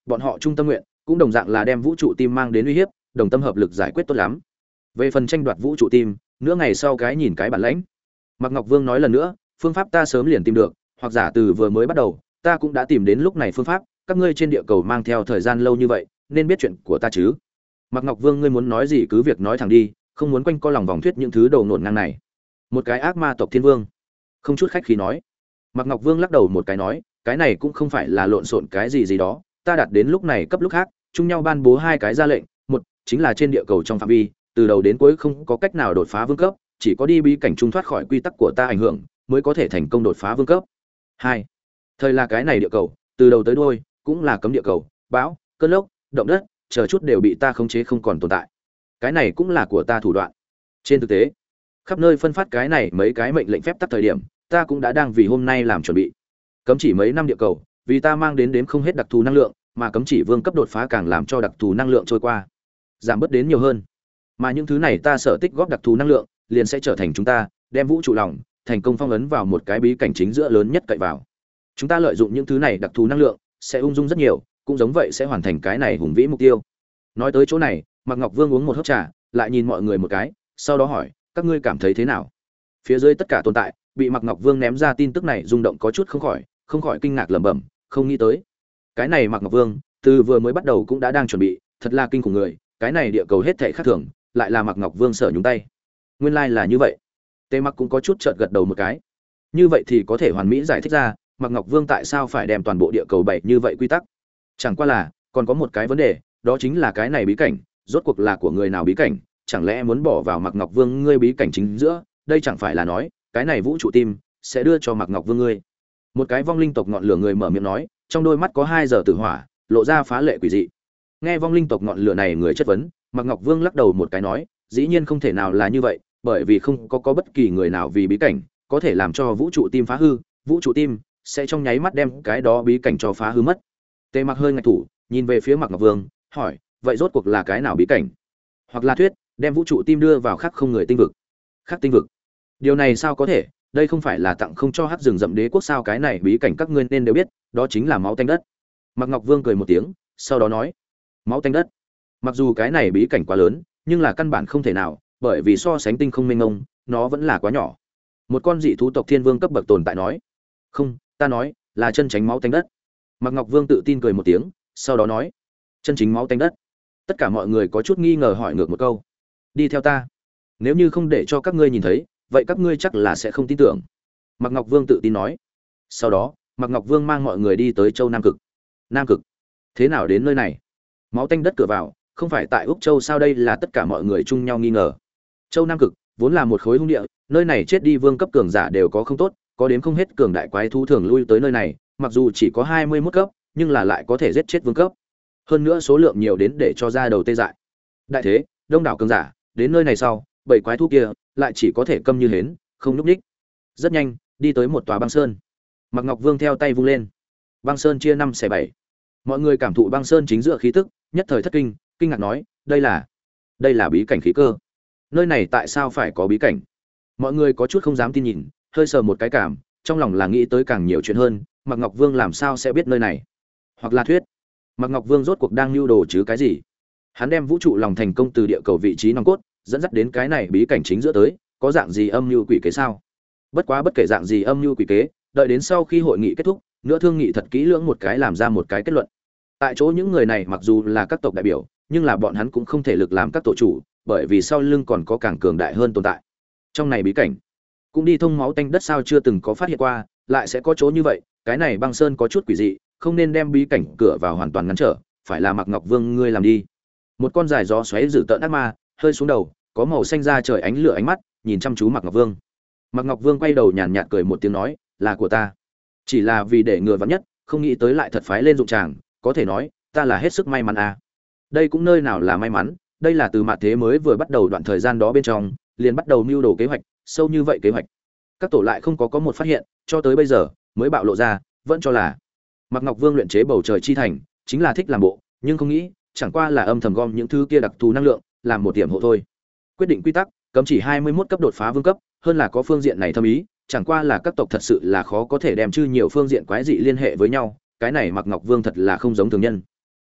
bọn họ trung tâm nguyện cũng đồng dạng là đem vũ trụ tim mang đến uy hiếp, đồng tâm hợp lực giải quyết tốt lắm. Về phần tranh đoạt vũ trụ tim, nửa ngày sau cái nhìn cái bản lãnh. Mạc Ngọc Vương nói lần nữa, phương pháp ta sớm liền tìm được, hoặc giả từ vừa mới bắt đầu, ta cũng đã tìm đến lúc này phương pháp, các ngươi trên địa cầu mang theo thời gian lâu như vậy, nên biết chuyện của ta chứ. Mạc Ngọc Vương, ngươi muốn nói gì cứ việc nói thẳng đi, không muốn quanh co lòng vòng thuyết những thứ đầu nổn ngang này. Một cái ác ma tộc thiên vương, không chút khách khí nói. Mạc Ngọc Vương lắc đầu một cái nói, cái này cũng không phải là lộn xộn cái gì gì đó, ta đạt đến lúc này cấp lúc khác, chung nhau ban bố hai cái ra lệnh, một chính là trên địa cầu trong phạm vi, từ đầu đến cuối không có cách nào đột phá vương cấp, chỉ có đi bí cảnh trung thoát khỏi quy tắc của ta ảnh hưởng, mới có thể thành công đột phá vương cấp. Hai, thời là cái này địa cầu, từ đầu tới đuôi cũng là cấm địa cầu, bão, cơn lốc, động đất, chờ chút đều bị ta khống chế không còn tồn tại. Cái này cũng là của ta thủ đoạn. Trên thực tế, khắp nơi phân phát cái này mấy cái mệnh lệnh phép tắc thời điểm, ta cũng đã đang vì hôm nay làm chuẩn bị. Cấm chỉ mấy năm địa cầu, vì ta mang đến đếm không hết đặc thù năng lượng, mà cấm chỉ vương cấp đột phá càng làm cho đặc thù năng lượng trôi qua, giảm bớt đến nhiều hơn. Mà những thứ này ta sở tích góp đặc thù năng lượng, liền sẽ trở thành chúng ta đem vũ trụ lòng thành công phong ấn vào một cái bí cảnh chính giữa lớn nhất cậy vào. Chúng ta lợi dụng những thứ này đặc thù năng lượng, sẽ ung dung rất nhiều, cũng giống vậy sẽ hoàn thành cái này hùng vĩ mục tiêu. Nói tới chỗ này, Mạc Ngọc Vương uống một hớp trà, lại nhìn mọi người một cái, sau đó hỏi, các ngươi cảm thấy thế nào? Phía dưới tất cả tồn tại, bị Mạc Ngọc Vương ném ra tin tức này rung động có chút không khỏi, không khỏi kinh ngạc lẩm bẩm, không nghĩ tới. Cái này Mạc Ngọc Vương, từ vừa mới bắt đầu cũng đã đang chuẩn bị, thật là kinh khủng người, cái này địa cầu hết thảy khác thường, lại là Mạc Ngọc Vương sở nhúng tay. Nguyên lai like là như vậy. Tề Mặc cũng có chút chợt gật đầu một cái. Như vậy thì có thể hoàn mỹ giải thích ra, Mạc Ngọc Vương tại sao phải đem toàn bộ địa cầu bày như vậy quy tắc. Chẳng qua là, còn có một cái vấn đề, đó chính là cái này bí cảnh, rốt cuộc là của người nào bí cảnh, chẳng lẽ muốn bỏ vào Mạc Ngọc Vương ngươi bí cảnh chính giữa, đây chẳng phải là nói, cái này vũ trụ tim sẽ đưa cho Mạc Ngọc Vương ngươi. Một cái vong linh tộc ngọn lửa người mở miệng nói, trong đôi mắt có hai giờ tử hỏa, lộ ra phá lệ quỷ dị. Nghe vong linh tộc ngọn lửa này người chất vấn, Mạc Ngọc Vương lắc đầu một cái nói, dĩ nhiên không thể nào là như vậy, bởi vì không có có bất kỳ người nào vì bí cảnh có thể làm cho vũ trụ tim phá hư, vũ trụ tim sẽ trong nháy mắt đem cái đó bí cảnh cho phá hư mất. Tề Mặc hơi ngạch thủ, nhìn về phía Mạc Ngọc Vương, hỏi, vậy rốt cuộc là cái nào bí cảnh? Hoặc là thuyết, đem vũ trụ tim đưa vào khác không người tinh vực. Khác tinh vực? Điều này sao có thể, đây không phải là tặng không cho Hắc Rừng Rậm Đế quốc sao? Cái này bí cảnh các ngươi nên đều biết, đó chính là máu tanh đất. Mạc Ngọc Vương cười một tiếng, sau đó nói, máu tanh đất. Mặc dù cái này bí cảnh quá lớn, nhưng là căn bản không thể nào, bởi vì so sánh tinh không mênh mông, nó vẫn là quá nhỏ. Một con dị thú tộc thiên vương cấp bậc tồn tại nói, không, ta nói là chân chính máu tanh đất. Mạc Ngọc Vương tự tin cười một tiếng, sau đó nói, chân chính máu tanh đất. Tất cả mọi người có chút nghi ngờ hỏi ngược một câu, đi theo ta, nếu như không để cho các ngươi nhìn thấy, vậy các ngươi chắc là sẽ không tin tưởng. Mạc Ngọc Vương tự tin nói. Sau đó, Mạc Ngọc Vương mang mọi người đi tới châu Nam Cực. Nam Cực? Thế nào đến nơi này? Máu tanh đất cửa vào, không phải tại Úc Châu sao? Đây là tất cả mọi người chung nhau nghi ngờ. Châu Nam Cực vốn là một khối hung địa, nơi này chết đi vương cấp cường giả đều có không tốt, có đến không hết cường đại quái thú thường lui tới nơi này, mặc dù chỉ có hai mươi mốt cấp, nhưng là lại có thể giết chết vương cấp. Hơn nữa số lượng nhiều đến để cho ra đầu tê dại. Đại thế, đông đảo cường giả, đến nơi này sau, bảy quái thú kia lại chỉ có thể câm như hến, không nhúc nhích. Rất nhanh, đi tới một tòa băng sơn. Mạc Ngọc Vương theo tay vung lên. Băng sơn chia năm xẻ bảy. Mọi người cảm thụ băng sơn chính giữa khí tức, nhất thời thất kinh, kinh ngạc nói, đây là, đây là bí cảnh khí cơ. Nơi này tại sao phải có bí cảnh? Mọi người có chút không dám tin nhìn, hơi sờ một cái cảm, trong lòng là nghĩ tới càng nhiều chuyện hơn, Mạc Ngọc Vương làm sao sẽ biết nơi này? Hoặc là thuyết, Mạc Ngọc Vương rốt cuộc đang lưu đồ chứ cái gì? Hắn đem vũ trụ lòng thành công từ địa cầu vị trí nòng cốt, dẫn dắt đến cái này bí cảnh chính giữa tới, có dạng gì âm mưu quỷ kế sao? Bất quá bất kể dạng gì âm mưu quỷ kế, đợi đến sau khi hội nghị kết thúc, nữa thương nghị thật kỹ lưỡng một cái làm ra một cái kết luận. Tại chỗ những người này mặc dù là các tộc đại biểu, nhưng là bọn hắn cũng không thể lực làm các tổ chủ, bởi vì sau lưng còn có càng cường đại hơn tồn tại. Trong này bí cảnh, cũng đi thông máu tanh đất sao chưa từng có phát hiện qua, lại sẽ có chỗ như vậy, cái này băng sơn có chút quỷ dị, không nên đem bí cảnh cửa vào hoàn toàn ngăn trở, phải là Mạc Ngọc Vương ngươi làm đi. Một con dài gió xoáy dữ tợn ác ma, hơi xuống đầu, có màu xanh da trời ánh lửa ánh mắt, nhìn chăm chú Mạc Ngọc Vương. Mạc Ngọc Vương quay đầu nhàn nhạt cười một tiếng nói, là của ta. Chỉ là vì để ngừa vắn nhất, không nghĩ tới lại thật phái lên dụng tràng, có thể nói, ta là hết sức may mắn à. Đây cũng nơi nào là may mắn, đây là từ mạt thế mới vừa bắt đầu đoạn thời gian đó bên trong, liền bắt đầu mưu đồ kế hoạch, sâu như vậy kế hoạch. Các tổ lại không có có một phát hiện, cho tới bây giờ mới bạo lộ ra, vẫn cho là Mạc Ngọc Vương luyện chế bầu trời chi thành, chính là thích làm bộ, nhưng không nghĩ, chẳng qua là âm thầm gom những thứ kia đặc thù năng lượng, làm một điểm hộ thôi. Quyết định quy tắc, cấm chỉ hai mươi mốt cấp đột phá vương cấp, hơn là có phương diện này thâm ý, chẳng qua là các tộc thật sự là khó có thể đem chư nhiều phương diện quái dị liên hệ với nhau, cái này Mạc Ngọc Vương thật là không giống thường nhân.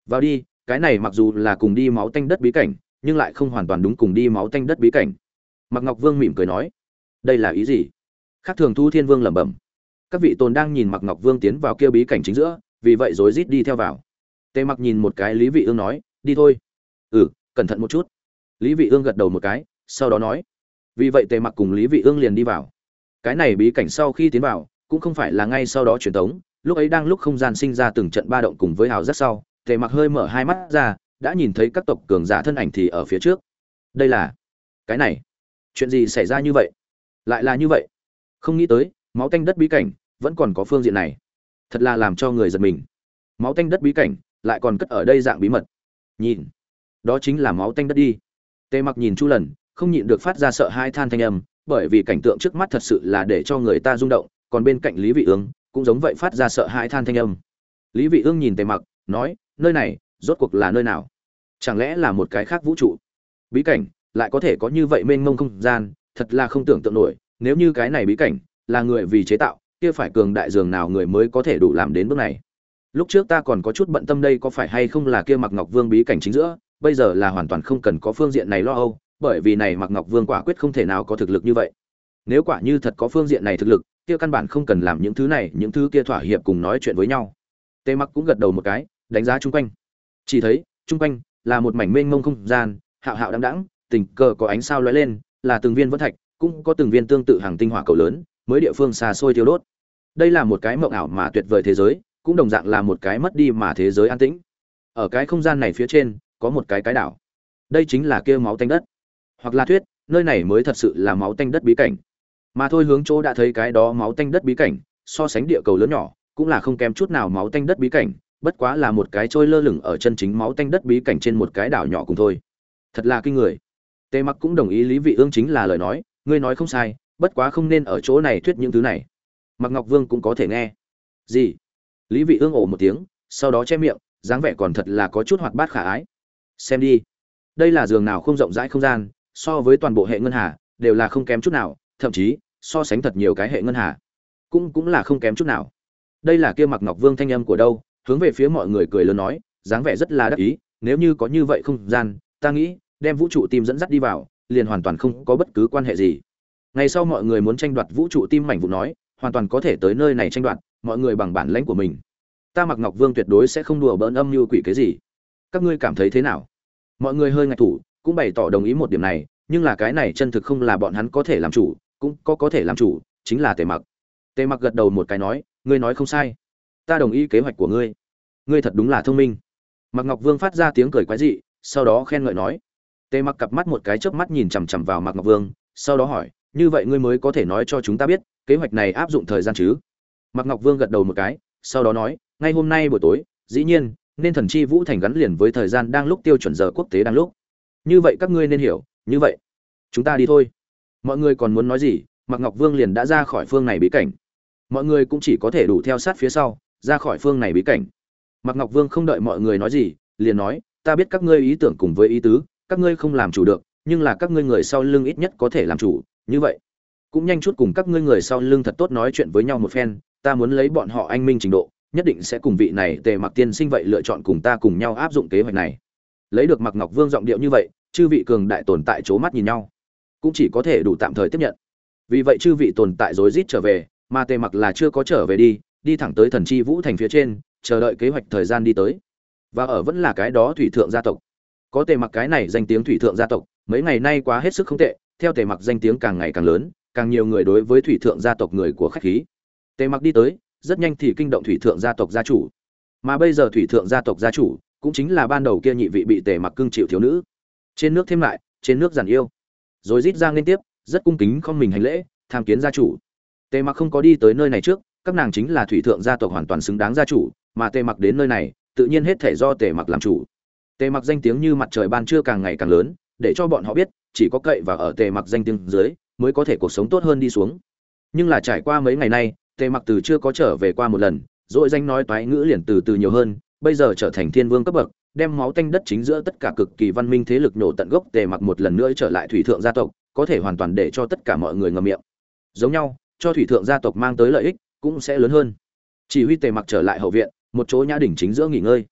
Vào đi, cái này mặc dù là cùng đi máu tanh đất bí cảnh, nhưng lại không hoàn toàn đúng cùng đi máu tanh đất bí cảnh. Mạc Ngọc Vương mỉm cười nói, đây là ý gì? Khác thường Thu Thiên Vương lẩm bẩm. Các vị tồn đang nhìn Mạc Ngọc Vương tiến vào kia bí cảnh chính giữa, vì vậy rối rít đi theo vào. Tề Mặc nhìn một cái Lý Vị Ương nói, đi thôi. Ừ, cẩn thận một chút. Lý Vị Ương gật đầu một cái, sau đó nói. Vì vậy Tề Mặc cùng Lý Vị Ương liền đi vào. Cái này bí cảnh sau khi tiến vào, cũng không phải là ngay sau đó truyền tống, lúc ấy đang lúc không gian sinh ra từng trận ba động cùng với hào rất sau, Tề Mặc hơi mở hai mắt ra, đã nhìn thấy các tộc cường giả thân ảnh thì ở phía trước. Đây là cái này, chuyện gì xảy ra như vậy? Lại là như vậy? Không nghĩ tới, máu tanh đất bí cảnh vẫn còn có phương diện này, thật là làm cho người giật mình. Máu tanh đất bí cảnh lại còn cất ở đây dạng bí mật. Nhìn, đó chính là máu tanh đất đi. Tề Mặc nhìn Chu Lần, không nhịn được phát ra sợ hai than thanh âm, bởi vì cảnh tượng trước mắt thật sự là để cho người ta rung động, còn bên cạnh Lý Vị Ương cũng giống vậy phát ra sợ hãi than thanh âm. Lý Vị Ương nhìn Tề Mặc, nói, nơi này rốt cuộc là nơi nào? Chẳng lẽ là một cái khác vũ trụ? Bí cảnh lại có thể có như vậy mênh mông không gian, thật là không tưởng tượng nổi. Nếu như cái này bí cảnh là người vì chế tạo, kia phải cường đại dường nào người mới có thể đủ làm đến bước này? Lúc trước ta còn có chút bận tâm đây có phải hay không là kia Mạc Ngọc Vương bí cảnh chính giữa, bây giờ là hoàn toàn không cần có phương diện này lo âu, bởi vì này Mạc Ngọc Vương quả quyết không thể nào có thực lực như vậy. Nếu quả như thật có phương diện này thực lực, kia căn bản không cần làm những thứ này, những thứ kia thỏa hiệp cùng nói chuyện với nhau. Tề Mặc cũng gật đầu một cái, đánh giá chung quanh. Chỉ thấy, chung quanh là một mảnh mênh mông không gian, hạo hạo đãng đãng, tình cờ có ánh sao lóe lên, là từng viên vân thạch, cũng có từng viên tương tự hàng tinh hỏa cầu lớn, mới địa phương xa xôi thiêu đốt. Đây là một cái mộng ảo mà tuyệt vời thế giới, cũng đồng dạng là một cái mất đi mà thế giới an tĩnh. Ở cái không gian này phía trên, có một cái cái đảo. Đây chính là kia máu tanh đất. Hoặc là thuyết, nơi này mới thật sự là máu tanh đất bí cảnh. Mà thôi hướng chỗ đã thấy cái đó máu tanh đất bí cảnh, so sánh địa cầu lớn nhỏ, cũng là không kém chút nào máu tanh đất bí cảnh, bất quá là một cái trôi lơ lửng ở chân chính máu tanh đất bí cảnh trên một cái đảo nhỏ cùng thôi. Thật là kinh người. Tề Mặc cũng đồng ý Lý Vị Ương chính là lời nói, ngươi nói không sai, bất quá không nên ở chỗ này thuyết những thứ này. Mạc Ngọc Vương cũng có thể nghe. Gì? Lý Vị Ương ồ một tiếng, sau đó che miệng, dáng vẻ còn thật là có chút hoạt bát khả ái. Xem đi, đây là giường nào không rộng rãi không gian, so với toàn bộ hệ ngân hà đều là không kém chút nào, thậm chí so sánh thật nhiều cái hệ ngân hà cũng cũng là không kém chút nào. Đây là kia Mạc Ngọc Vương thanh âm của đâu, hướng về phía mọi người cười lớn nói, dáng vẻ rất là đắc ý, nếu như có như vậy không gian, ta nghĩ đem vũ trụ tim dẫn dắt đi vào, liền hoàn toàn không có bất cứ quan hệ gì. Ngày sau mọi người muốn tranh đoạt vũ trụ tim mảnh vụ nói, hoàn toàn có thể tới nơi này tranh đoạt, mọi người bằng bản lãnh của mình. Ta Mạc Ngọc Vương tuyệt đối sẽ không đùa bỡn âm mưu quỷ cái gì. Các ngươi cảm thấy thế nào? Mọi người hơi ngại thủ, cũng bày tỏ đồng ý một điểm này, nhưng là cái này chân thực không là bọn hắn có thể làm chủ, cũng có có thể làm chủ, chính là Tề Mặc. Tề Mặc gật đầu một cái nói, ngươi nói không sai, ta đồng ý kế hoạch của ngươi, ngươi thật đúng là thông minh. Mạc Ngọc Vương phát ra tiếng cười quái dị, sau đó khen ngợi nói. Tề Mặc cặp mắt một cái chớp mắt nhìn chằm chằm vào Mạc Ngọc Vương, sau đó hỏi, như vậy ngươi mới có thể nói cho chúng ta biết, kế hoạch này áp dụng thời gian chứ? Mạc Ngọc Vương gật đầu một cái, sau đó nói, ngay hôm nay buổi tối, dĩ nhiên, nên thần chi vũ thành gắn liền với thời gian đang lúc tiêu chuẩn giờ quốc tế đang lúc. Như vậy các ngươi nên hiểu, như vậy, chúng ta đi thôi. Mọi người còn muốn nói gì, Mạc Ngọc Vương liền đã ra khỏi phương này bí cảnh. Mọi người cũng chỉ có thể đủ theo sát phía sau, ra khỏi phương này bí cảnh. Mạc Ngọc Vương không đợi mọi người nói gì, liền nói, ta biết các ngươi ý tưởng cùng với ý tứ, các ngươi không làm chủ được, nhưng là các ngươi người sau lưng ít nhất có thể làm chủ, như vậy, cũng nhanh chút cùng các ngươi người sau lưng thật tốt nói chuyện với nhau một phen, ta muốn lấy bọn họ anh minh trình độ, nhất định sẽ cùng vị này Tề Mặc tiên sinh vậy lựa chọn cùng ta cùng nhau áp dụng kế hoạch này. Lấy được Mạc Ngọc Vương giọng điệu như vậy, chư vị cường đại tồn tại chố mắt nhìn nhau, cũng chỉ có thể đủ tạm thời tiếp nhận. Vì vậy chư vị tồn tại rối rít trở về, mà Tề Mặc là chưa có trở về đi, đi thẳng tới thần chi vũ thành phía trên, chờ đợi kế hoạch thời gian đi tới. Và ở vẫn là cái đó thủy thượng gia tộc. Có Tề Mặc cái này danh tiếng thủy thượng gia tộc, mấy ngày nay quá hết sức không tệ, theo Tề Mặc danh tiếng càng ngày càng lớn, càng nhiều người đối với thủy thượng gia tộc người của khách khí. Tề Mặc đi tới, rất nhanh thì kinh động thủy thượng gia tộc gia chủ. Mà bây giờ thủy thượng gia tộc gia chủ, cũng chính là ban đầu kia nhị vị bị Tề Mặc cưng chịu thiếu nữ. Trên nước thêm lại, trên nước giản yêu. Rồi rít ra liên tiếp, rất cung kính không mình hành lễ, tham kiến gia chủ. Tề Mặc không có đi tới nơi này trước, các nàng chính là thủy thượng gia tộc hoàn toàn xứng đáng gia chủ, mà Tề Mặc đến nơi này, tự nhiên hết thể do Tề Mặc làm chủ. Tề Mặc danh tiếng như mặt trời ban trưa càng ngày càng lớn, để cho bọn họ biết, chỉ có cậy và ở Tề Mặc danh tiếng dưới, mới có thể cuộc sống tốt hơn đi xuống. Nhưng là trải qua mấy ngày nay, Tề Mặc từ chưa có trở về qua một lần, rồi danh nói toái ngữ liền từ từ nhiều hơn, bây giờ trở thành thiên vương cấp bậc, đem máu tanh đất chính giữa tất cả cực kỳ văn minh thế lực nổ tận gốc. Tề Mặc một lần nữa trở lại thủy thượng gia tộc, có thể hoàn toàn để cho tất cả mọi người ngậm miệng. Giống nhau, cho thủy thượng gia tộc mang tới lợi ích cũng sẽ lớn hơn. Chỉ huy Tề Mặc trở lại hậu viện, một chỗ nhã đỉnh chính giữa nghỉ ngơi.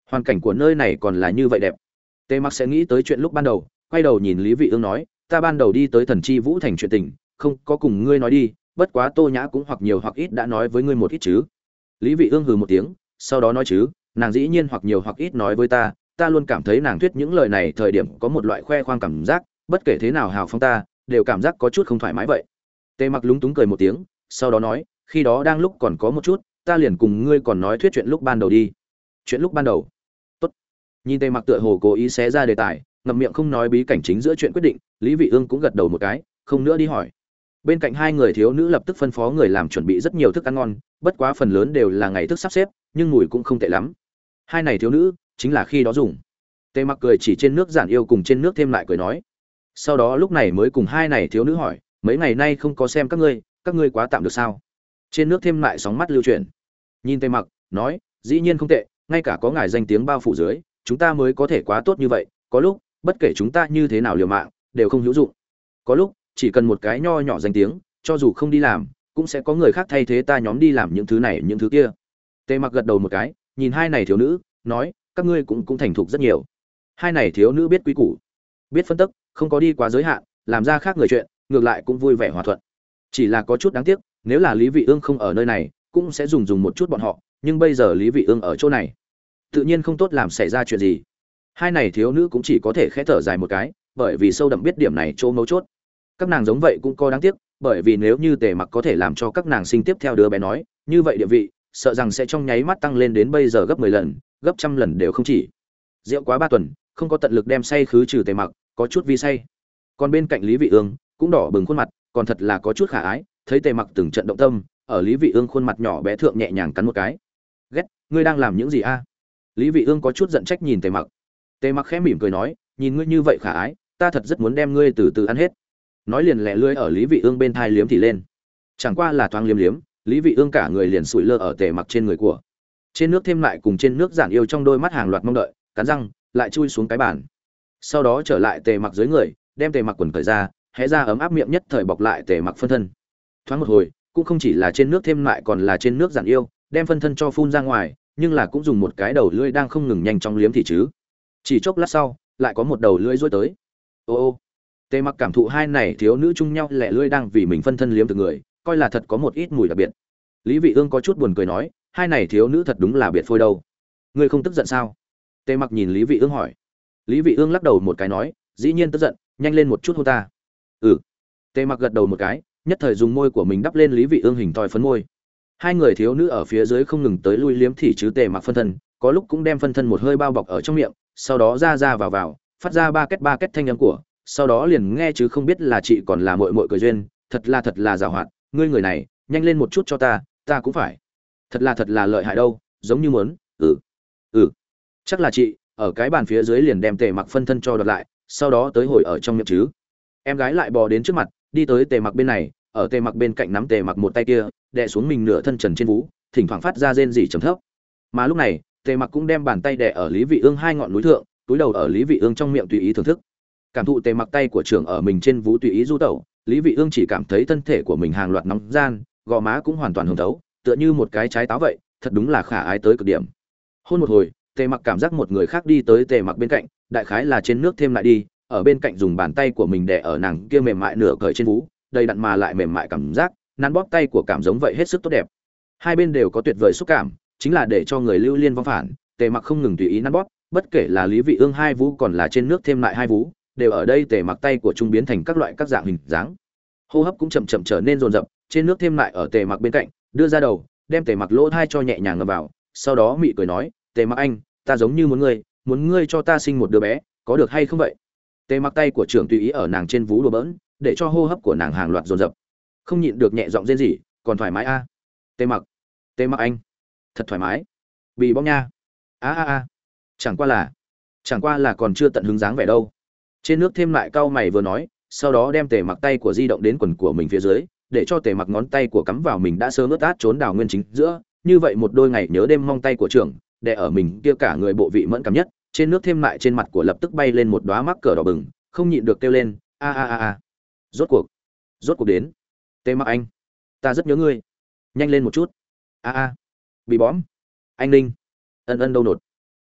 Hoàn cảnh của nơi này còn là như vậy đẹp. Tề Mặc sẽ nghĩ tới chuyện lúc ban đầu, quay đầu nhìn Lý Vị Ương nói, ta ban đầu đi tới Thần Chi Vũ Thành chuyện tình, không có cùng ngươi nói đi, bất quá Tô Nhã cũng hoặc nhiều hoặc ít đã nói với ngươi một ít chứ. Lý Vị Ương hừ một tiếng, sau đó nói chứ, nàng dĩ nhiên hoặc nhiều hoặc ít nói với ta, ta luôn cảm thấy nàng thuyết những lời này thời điểm có một loại khoe khoang cảm giác, bất kể thế nào hào phóng ta, đều cảm giác có chút không thoải mái vậy. Tề Mặc lúng túng cười một tiếng, sau đó nói, khi đó đang lúc còn có một chút, ta liền cùng ngươi còn nói thuyết chuyện lúc ban đầu đi. Chuyện lúc ban đầu. Tốt. Nhìn Tề Mặc tựa hồ cố ý xé ra đề tài, ngậm miệng không nói bí cảnh chính giữa chuyện quyết định, Lý Vị Ương cũng gật đầu một cái, không nữa đi hỏi. Bên cạnh hai người thiếu nữ lập tức phân phó người làm chuẩn bị rất nhiều thức ăn ngon, bất quá phần lớn đều là ngày thức sắp xếp, nhưng mùi cũng không tệ lắm. Hai này thiếu nữ chính là khi đó dùng. Tề Mặc cười chỉ trên nước giản yêu cùng trên nước thêm lại cười nói. Sau đó lúc này mới cùng hai này thiếu nữ hỏi, mấy ngày nay không có xem các ngươi, các ngươi quá tạm được sao? Trên nước thêm lại sóng mắt lưu chuyển. Nhìn Tề Mặc, nói, dĩ nhiên không tệ, ngay cả có ngài danh tiếng bao phủ dưới, chúng ta mới có thể quá tốt như vậy, có lúc, bất kể chúng ta như thế nào liều mạng, đều không hữu dụng. Có lúc, chỉ cần một cái nho nhỏ danh tiếng, cho dù không đi làm, cũng sẽ có người khác thay thế ta nhóm đi làm những thứ này những thứ kia. Tề Mặc gật đầu một cái, nhìn hai này thiếu nữ, nói, các ngươi cũng cũng thành thục rất nhiều. Hai này thiếu nữ biết quý củ, biết phân tích, không có đi quá giới hạn, làm ra khác người chuyện, ngược lại cũng vui vẻ hòa thuận. Chỉ là có chút đáng tiếc, nếu là Lý Vị Ương không ở nơi này, cũng sẽ dùng dùng một chút bọn họ, nhưng bây giờ Lý Vị Ương ở chỗ này, tự nhiên không tốt làm xảy ra chuyện gì. Hai này thiếu nữ cũng chỉ có thể khẽ thở dài một cái, bởi vì sâu đậm biết điểm này chỗ mấu chốt. Các nàng giống vậy cũng có đáng tiếc, bởi vì nếu như Tề Mặc có thể làm cho các nàng sinh tiếp theo đứa bé nói, như vậy địa vị, sợ rằng sẽ trong nháy mắt tăng lên đến bây giờ gấp mười lần, gấp trăm lần đều không chỉ. Rượu quá ba tuần, không có tận lực đem say khứ trừ Tề Mặc, có chút vi say. Còn bên cạnh Lý Vị Ương, cũng đỏ bừng khuôn mặt, còn thật là có chút khả ái, thấy Tề Mặc từng trận động tâm, ở Lý Vị Ương khuôn mặt nhỏ bé thượng nhẹ nhàng cắn một cái. "Ghét, ngươi đang làm những gì a?" Lý Vị Ương có chút giận trách nhìn Tề Mặc. Tề Mặc khẽ mỉm cười nói, "Nhìn ngươi như vậy khả ái, ta thật rất muốn đem ngươi từ từ ăn hết." Nói liền lẹ lưỡi ở Lý Vị Ương bên thai liếm thì lên. Chẳng qua là thoáng liếm liếm, Lý Vị Ương cả người liền sủi lơ ở Tề Mặc trên người của. Trên nước thêm lại cùng trên nước giản yêu trong đôi mắt hàng loạt mong đợi, cắn răng, lại chui xuống cái bàn. Sau đó trở lại Tề Mặc dưới người, đem Tề Mặc quần cởi ra, hé ra ấm áp miệng nhất thời bọc lại Tề Mặc phân thân. Thoáng một hồi, cũng không chỉ là trên nước thêm lại còn là trên nước giản yêu, đem phân thân cho phun ra ngoài, nhưng là cũng dùng một cái đầu lưỡi đang không ngừng nhanh chóng liếm thì chứ. Chỉ chốc lát sau, lại có một đầu lưỡi duỗi tới. Ô ô. Tề Mặc cảm thụ hai này thiếu nữ chung nhau lẻ lưỡi đang vì mình phân thân liếm từ người, coi là thật có một ít mùi đặc biệt. Lý Vị Ương có chút buồn cười nói, hai này thiếu nữ thật đúng là biệt phôi đâu. Ngươi không tức giận sao? Tề Mặc nhìn Lý Vị Ương hỏi. Lý Vị Ương lắc đầu một cái nói, dĩ nhiên tức giận, nhanh lên một chút hôn ta. Ừ. Tề Mặc gật đầu một cái, nhất thời dùng môi của mình đắp lên Lý Vị Ương hình thoi phấn môi. Hai người thiếu nữ ở phía dưới không ngừng tới lui liếm thì chứ Tề Mặc phân thân, có lúc cũng đem phân thân một hơi bao bọc ở trong miệng, sau đó ra ra vào vào, phát ra ba két ba két thanh âm của, sau đó liền nghe chứ không biết là chị còn là muội muội cười duyên, thật là thật là giàu hoạt, ngươi người này, nhanh lên một chút cho ta, ta cũng phải. Thật là thật là lợi hại đâu, giống như muốn, ừ. Ừ. Chắc là chị, ở cái bàn phía dưới liền đem Tề Mặc phân thân cho đoạt lại, sau đó tới hồi ở trong miệng chứ. Em gái lại bò đến trước mặt, đi tới Tề Mặc bên này, ở Tề Mặc bên cạnh nắm Tề Mặc một tay kia, đè xuống mình nửa thân trần trên vú, thỉnh thoảng phát ra rên rỉ trầm thấp. Mà lúc này, Tề Mặc cũng đem bàn tay đè ở Lý Vị Ương hai ngọn núi thượng, túi đầu ở Lý Vị Ương trong miệng tùy ý thưởng thức. Cảm thụ Tề Mặc tay của trưởng ở mình trên vú tùy ý du tẩu, Lý Vị Ương chỉ cảm thấy thân thể của mình hàng loạt nóng gian, gò má cũng hoàn toàn hồng thấu, tựa như một cái trái táo vậy, thật đúng là khả ái tới cực điểm. Hôn một hồi, Tề Mặc cảm giác một người khác đi tới Tề Mặc bên cạnh, đại khái là trên nước thêm lại đi, ở bên cạnh dùng bàn tay của mình đè ở nàng kia mềm mại nửa cởi trên vú, đầy đặn mà lại mềm mại cảm giác, nắn bóp tay của cảm giống vậy hết sức tốt đẹp. Hai bên đều có tuyệt vời xúc cảm, chính là để cho người lưu liên vong phản, Tề Mặc không ngừng tùy ý nắn bóp, bất kể là Lý Vị Ương hai vú còn là trên nước thêm lại hai vú, đều ở đây Tề Mặc tay của trung biến thành các loại các dạng hình dáng. Hô hấp cũng chậm chậm trở nên dồn dập, trên nước thêm lại ở Tề Mặc bên cạnh, đưa ra đầu, đem Tề Mặc lỗ thai cho nhẹ nhàng ngậm vào, sau đó mị cười nói, "Tề Mặc anh, ta giống như muốn ngươi, muốn ngươi cho ta sinh một đứa bé, có được hay không vậy?" Tề Mặc tay của trưởng tùy ý ở nàng trên vú đùa bỡn, để cho hô hấp của nàng hàng loạt dồn dập. Không nhịn được nhẹ giọng rên rỉ, "Còn thoải mái a?" À? Tề Mặc, "Tề Mặc anh, thật thoải mái." Bì bong nha. A a a. Chẳng qua là, chẳng qua là còn chưa tận hứng dáng vẻ đâu. Trên nước thêm lại cau mày vừa nói, sau đó đem Tề Mặc tay của di động đến quần của mình phía dưới, để cho Tề Mặc ngón tay của cắm vào mình đã sớm ướt át trốn đào nguyên chính giữa, như vậy một đôi ngày nhớ đêm mong tay của trưởng, đè ở mình kia cả người bộ vị mẫn cảm nhất, trên nước thêm lại trên mặt của lập tức bay lên một đóa mắc cỡ đỏ bừng, không nhịn được kêu lên, a a a a. Rốt cuộc, rốt cuộc đến. Tề Mặc anh, ta rất nhớ ngươi. Nhanh lên một chút. A a. Bị bõm. Anh Ninh. Ân ân đâu nột.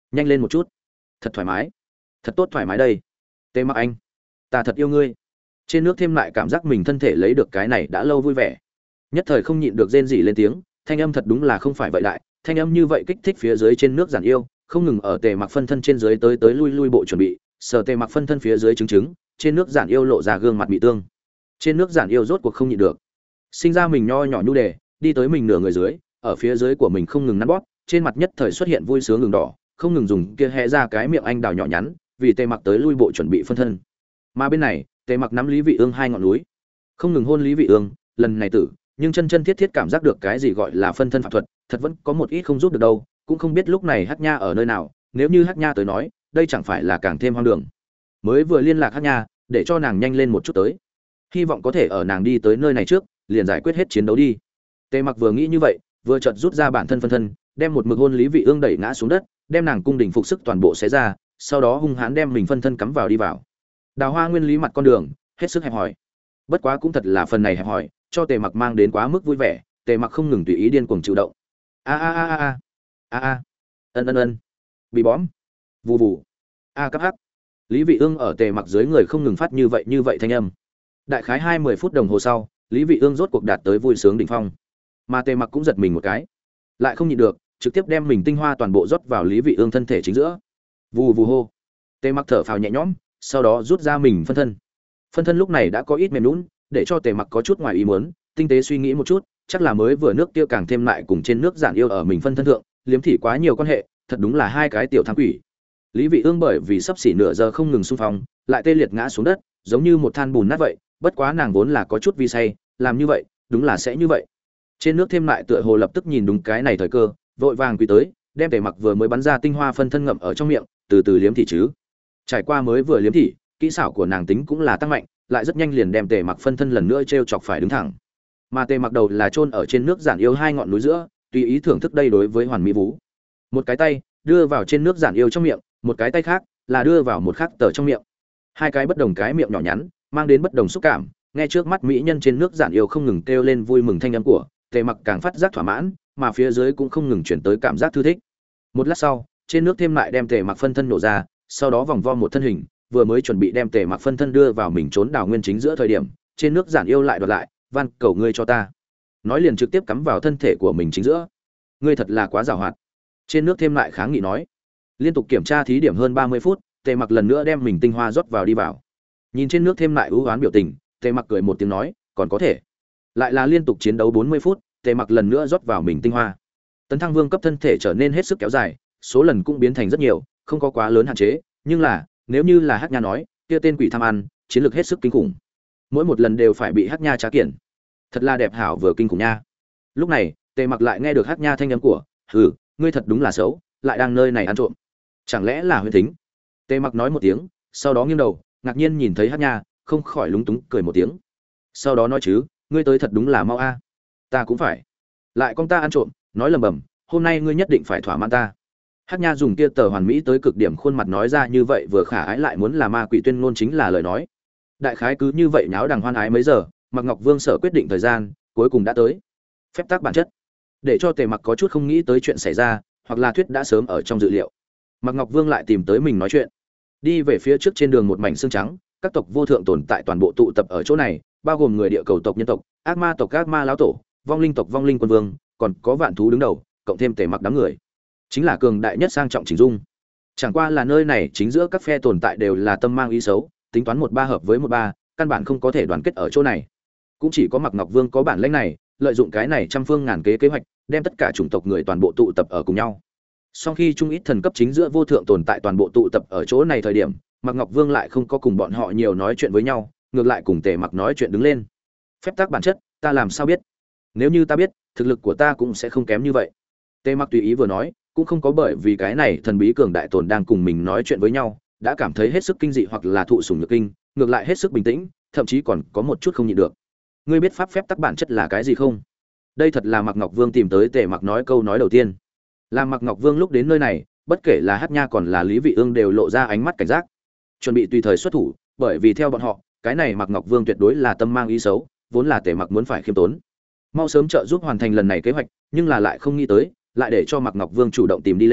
nhanh lên một chút, thật thoải mái, thật tốt thoải mái đây. Tề Mặc anh, ta thật yêu ngươi. Trên nước thêm lại cảm giác mình thân thể lấy được cái này đã lâu vui vẻ, nhất thời không nhịn được rên rỉ lên tiếng, thanh âm thật đúng là không phải vậy đại, thanh âm như vậy kích thích phía dưới trên nước giản yêu, không ngừng ở Tề Mặc phân thân trên dưới tới tới lui lui bộ chuẩn bị, sờ Tề Mặc phân thân phía dưới chứng chứng, trên nước giản yêu lộ ra gương mặt bị tương. Trên nước giản yêu rốt cuộc không nhịn được, sinh ra mình nho nhỏ nhu đề, đi tới mình nửa người dưới, ở phía dưới của mình không ngừng nắn bóp, trên mặt nhất thời xuất hiện vui sướng ngừng đỏ, không ngừng dùng kia hé ra cái miệng anh đào nhỏ nhắn, vì Tề Mặc tới lui bộ chuẩn bị phân thân. Mà bên này, Tề Mặc nắm Lý Vị Ương hai ngọn núi, không ngừng hôn Lý Vị Ương, lần này tử, nhưng chân chân thiết thiết cảm giác được cái gì gọi là phân thân pháp thuật, thật vẫn có một ít không giúp được đâu, cũng không biết lúc này Hắc Nha ở nơi nào, nếu như Hắc Nha tới nói, đây chẳng phải là càng thêm hoang đường. Mới vừa liên lạc Hắc Nha, để cho nàng nhanh lên một chút tới. Hy vọng có thể ở nàng đi tới nơi này trước, liền giải quyết hết chiến đấu đi. Tề Mặc vừa nghĩ như vậy, vừa chợt rút ra bản thân phân thân, đem một mực hôn Lý Vị Ương đẩy ngã xuống đất, đem nàng cung đình phục sức toàn bộ xé ra, sau đó hung hãn đem mình phân thân cắm vào đi vào. Đào Hoa nguyên lý mặt con đường, hết sức hẹp hòi. Bất quá cũng thật là phần này hẹp hòi, cho Tề Mặc mang đến quá mức vui vẻ, Tề Mặc không ngừng tùy ý điên cuồng chịu động. A a a a a. A a. Ân ân ân. Bị bõm. Vù vù. A cấp hắc. Lý Vị Ương ở Tề Mặc dưới người không ngừng phát như vậy như vậy thanh âm. Đại khái hai mươi phút đồng hồ sau, Lý Vị Ương rốt cuộc đạt tới vui sướng đỉnh phong. Mà Tề Mặc cũng giật mình một cái, lại không nhịn được, trực tiếp đem mình tinh hoa toàn bộ rót vào Lý Vị Ương thân thể chính giữa. Vù vù hô. Tề Mặc thở phào nhẹ nhõm, sau đó rút ra mình phân thân. Phân thân lúc này đã có ít mềm nhũn, để cho Tề Mặc có chút ngoài ý muốn, tinh tế suy nghĩ một chút, chắc là mới vừa nước kia càng thêm lại cùng trên nước giản yêu ở mình phân thân thượng, liếm thị quá nhiều quan hệ, thật đúng là hai cái tiểu tham quỷ. Lý Vị Ương bởi vì sắp xỉ nửa giờ không ngừng xung phong, lại tê liệt ngã xuống đất, giống như một than bùn nát vậy, bất quá nàng vốn là có chút vi say, làm như vậy, đúng là sẽ như vậy. Trên nước thêm lại tựa hồ lập tức nhìn đúng cái này thời cơ, vội vàng quỳ tới, đem Tề Mặc vừa mới bắn ra tinh hoa phân thân ngậm ở trong miệng, từ từ liếm thị chứ. Trải qua mới vừa liếm thị, kỹ xảo của nàng tính cũng là tăng mạnh, lại rất nhanh liền đem Tề Mặc phân thân lần nữa treo chọc phải đứng thẳng. Mà Tề Mặc đầu là chôn ở trên nước giản yêu hai ngọn núi giữa, tùy ý thưởng thức đây đối với hoàn mỹ vũ. Một cái tay đưa vào trên nước giản yêu trong miệng, một cái tay khác là đưa vào một khắc tờ trong miệng. Hai cái bất đồng cái miệng nhỏ nhắn, mang đến bất đồng xúc cảm, nghe trước mắt mỹ nhân trên nước giản yêu không ngừng kêu lên vui mừng thanh âm của, Tề Mặc càng phát giác thỏa mãn, mà phía dưới cũng không ngừng chuyển tới cảm giác thư thích. Một lát sau, trên nước thêm lại đem Tề Mặc phân thân nổ ra, sau đó vòng vo một thân hình, vừa mới chuẩn bị đem Tề Mặc phân thân đưa vào mình trốn đào nguyên chính giữa thời điểm, trên nước giản yêu lại đoạt lại, van cầu ngươi cho ta. Nói liền trực tiếp cắm vào thân thể của mình chính giữa. Ngươi thật là quá giàu hoạt. Trên nước thêm lại kháng nghị nói. Liên tục kiểm tra thí điểm hơn ba mươi phút, Tề Mặc lần nữa đem mình tinh hoa rót vào đi vào. Nhìn trên nước thêm lại ưu hoán biểu tình, Tề Mặc cười một tiếng nói, còn có thể. Lại là liên tục chiến đấu bốn mươi phút, Tề Mặc lần nữa rót vào mình tinh hoa. Tấn thăng vương cấp thân thể trở nên hết sức kéo dài, số lần cũng biến thành rất nhiều, không có quá lớn hạn chế, nhưng là, nếu như là Hắc Nha nói, kia tên quỷ tham ăn, chiến lược hết sức kinh khủng. Mỗi một lần đều phải bị Hắc Nha trá kiện. Thật là đẹp hảo vừa kinh khủng nha. Lúc này, Tề Mặc lại nghe được Hắc Nha thanh âm của, "Hừ, ngươi thật đúng là xấu, lại đang nơi này ăn trộm. Chẳng lẽ là huyễn thính?" Tề Mặc nói một tiếng, sau đó nghiêng đầu, ngạc nhiên nhìn thấy Hắc Nha, không khỏi lúng túng cười một tiếng. Sau đó nói chứ, "Ngươi tới thật đúng là mau a. Ta cũng phải. Lại con ta ăn trộm, nói lầm bầm, hôm nay ngươi nhất định phải thỏa mãn ta." Hắc Nha dùng kia tờ hoàn mỹ tới cực điểm khuôn mặt nói ra như vậy vừa khả ái lại muốn là ma quỷ tuyên ngôn chính là lời nói. Đại khái cứ như vậy nháo đằng hoan ái mấy giờ, Mặc Ngọc Vương sở quyết định thời gian, cuối cùng đã tới. Phép tắc bản chất. Để cho Tề Mặc có chút không nghĩ tới chuyện xảy ra, hoặc là thuyết đã sớm ở trong dự liệu. Mặc Ngọc Vương lại tìm tới mình nói chuyện. Đi về phía trước trên đường một mảnh xương trắng, các tộc vô thượng tồn tại toàn bộ tụ tập ở chỗ này, bao gồm người địa cầu tộc nhân tộc, ác ma tộc ác ma lão tổ, vong linh tộc vong linh quân vương, còn có vạn thú đứng đầu, cộng thêm Tề Mặc đám người. Chính là cường đại nhất sang trọng chỉnh dung. Chẳng qua là nơi này chính giữa các phe tồn tại đều là tâm mang ý xấu, tính toán một ba hợp với một ba, căn bản không có thể đoàn kết ở chỗ này. Cũng chỉ có Mặc Ngọc Vương có bản lĩnh này, lợi dụng cái này trăm phương ngàn kế kế hoạch, đem tất cả chủng tộc người toàn bộ tụ tập ở cùng nhau. Sau khi trung ít thần cấp chính giữa vô thượng tồn tại toàn bộ tụ tập ở chỗ này thời điểm, Mặc Ngọc Vương lại không có cùng bọn họ nhiều nói chuyện với nhau, ngược lại cùng Tề Mặc nói chuyện đứng lên. Phép tắc bản chất, ta làm sao biết? Nếu như ta biết, thực lực của ta cũng sẽ không kém như vậy. Tề Mặc tùy ý vừa nói, cũng không có bởi vì cái này thần bí cường đại tồn đang cùng mình nói chuyện với nhau, đã cảm thấy hết sức kinh dị hoặc là thụ sủng nhược kinh, ngược lại hết sức bình tĩnh, thậm chí còn có một chút không nhịn được. Ngươi biết pháp phép tắc bản chất là cái gì không? Đây thật là Mặc Ngọc Vương tìm tới Tề Mặc nói câu nói đầu tiên. Làm Mặc Ngọc Vương lúc đến nơi này, bất kể là Hắc Nha còn là Lý Vị Ương đều lộ ra ánh mắt cảnh giác, chuẩn bị tùy thời xuất thủ, bởi vì theo bọn họ, cái này Mặc Ngọc Vương tuyệt đối là tâm mang ý xấu, vốn là Tề Mặc muốn phải khiêm tốn, mau sớm trợ giúp hoàn thành lần này kế hoạch, nhưng là lại không nghĩ tới, lại để cho Mặc Ngọc Vương chủ động tìm đi lên,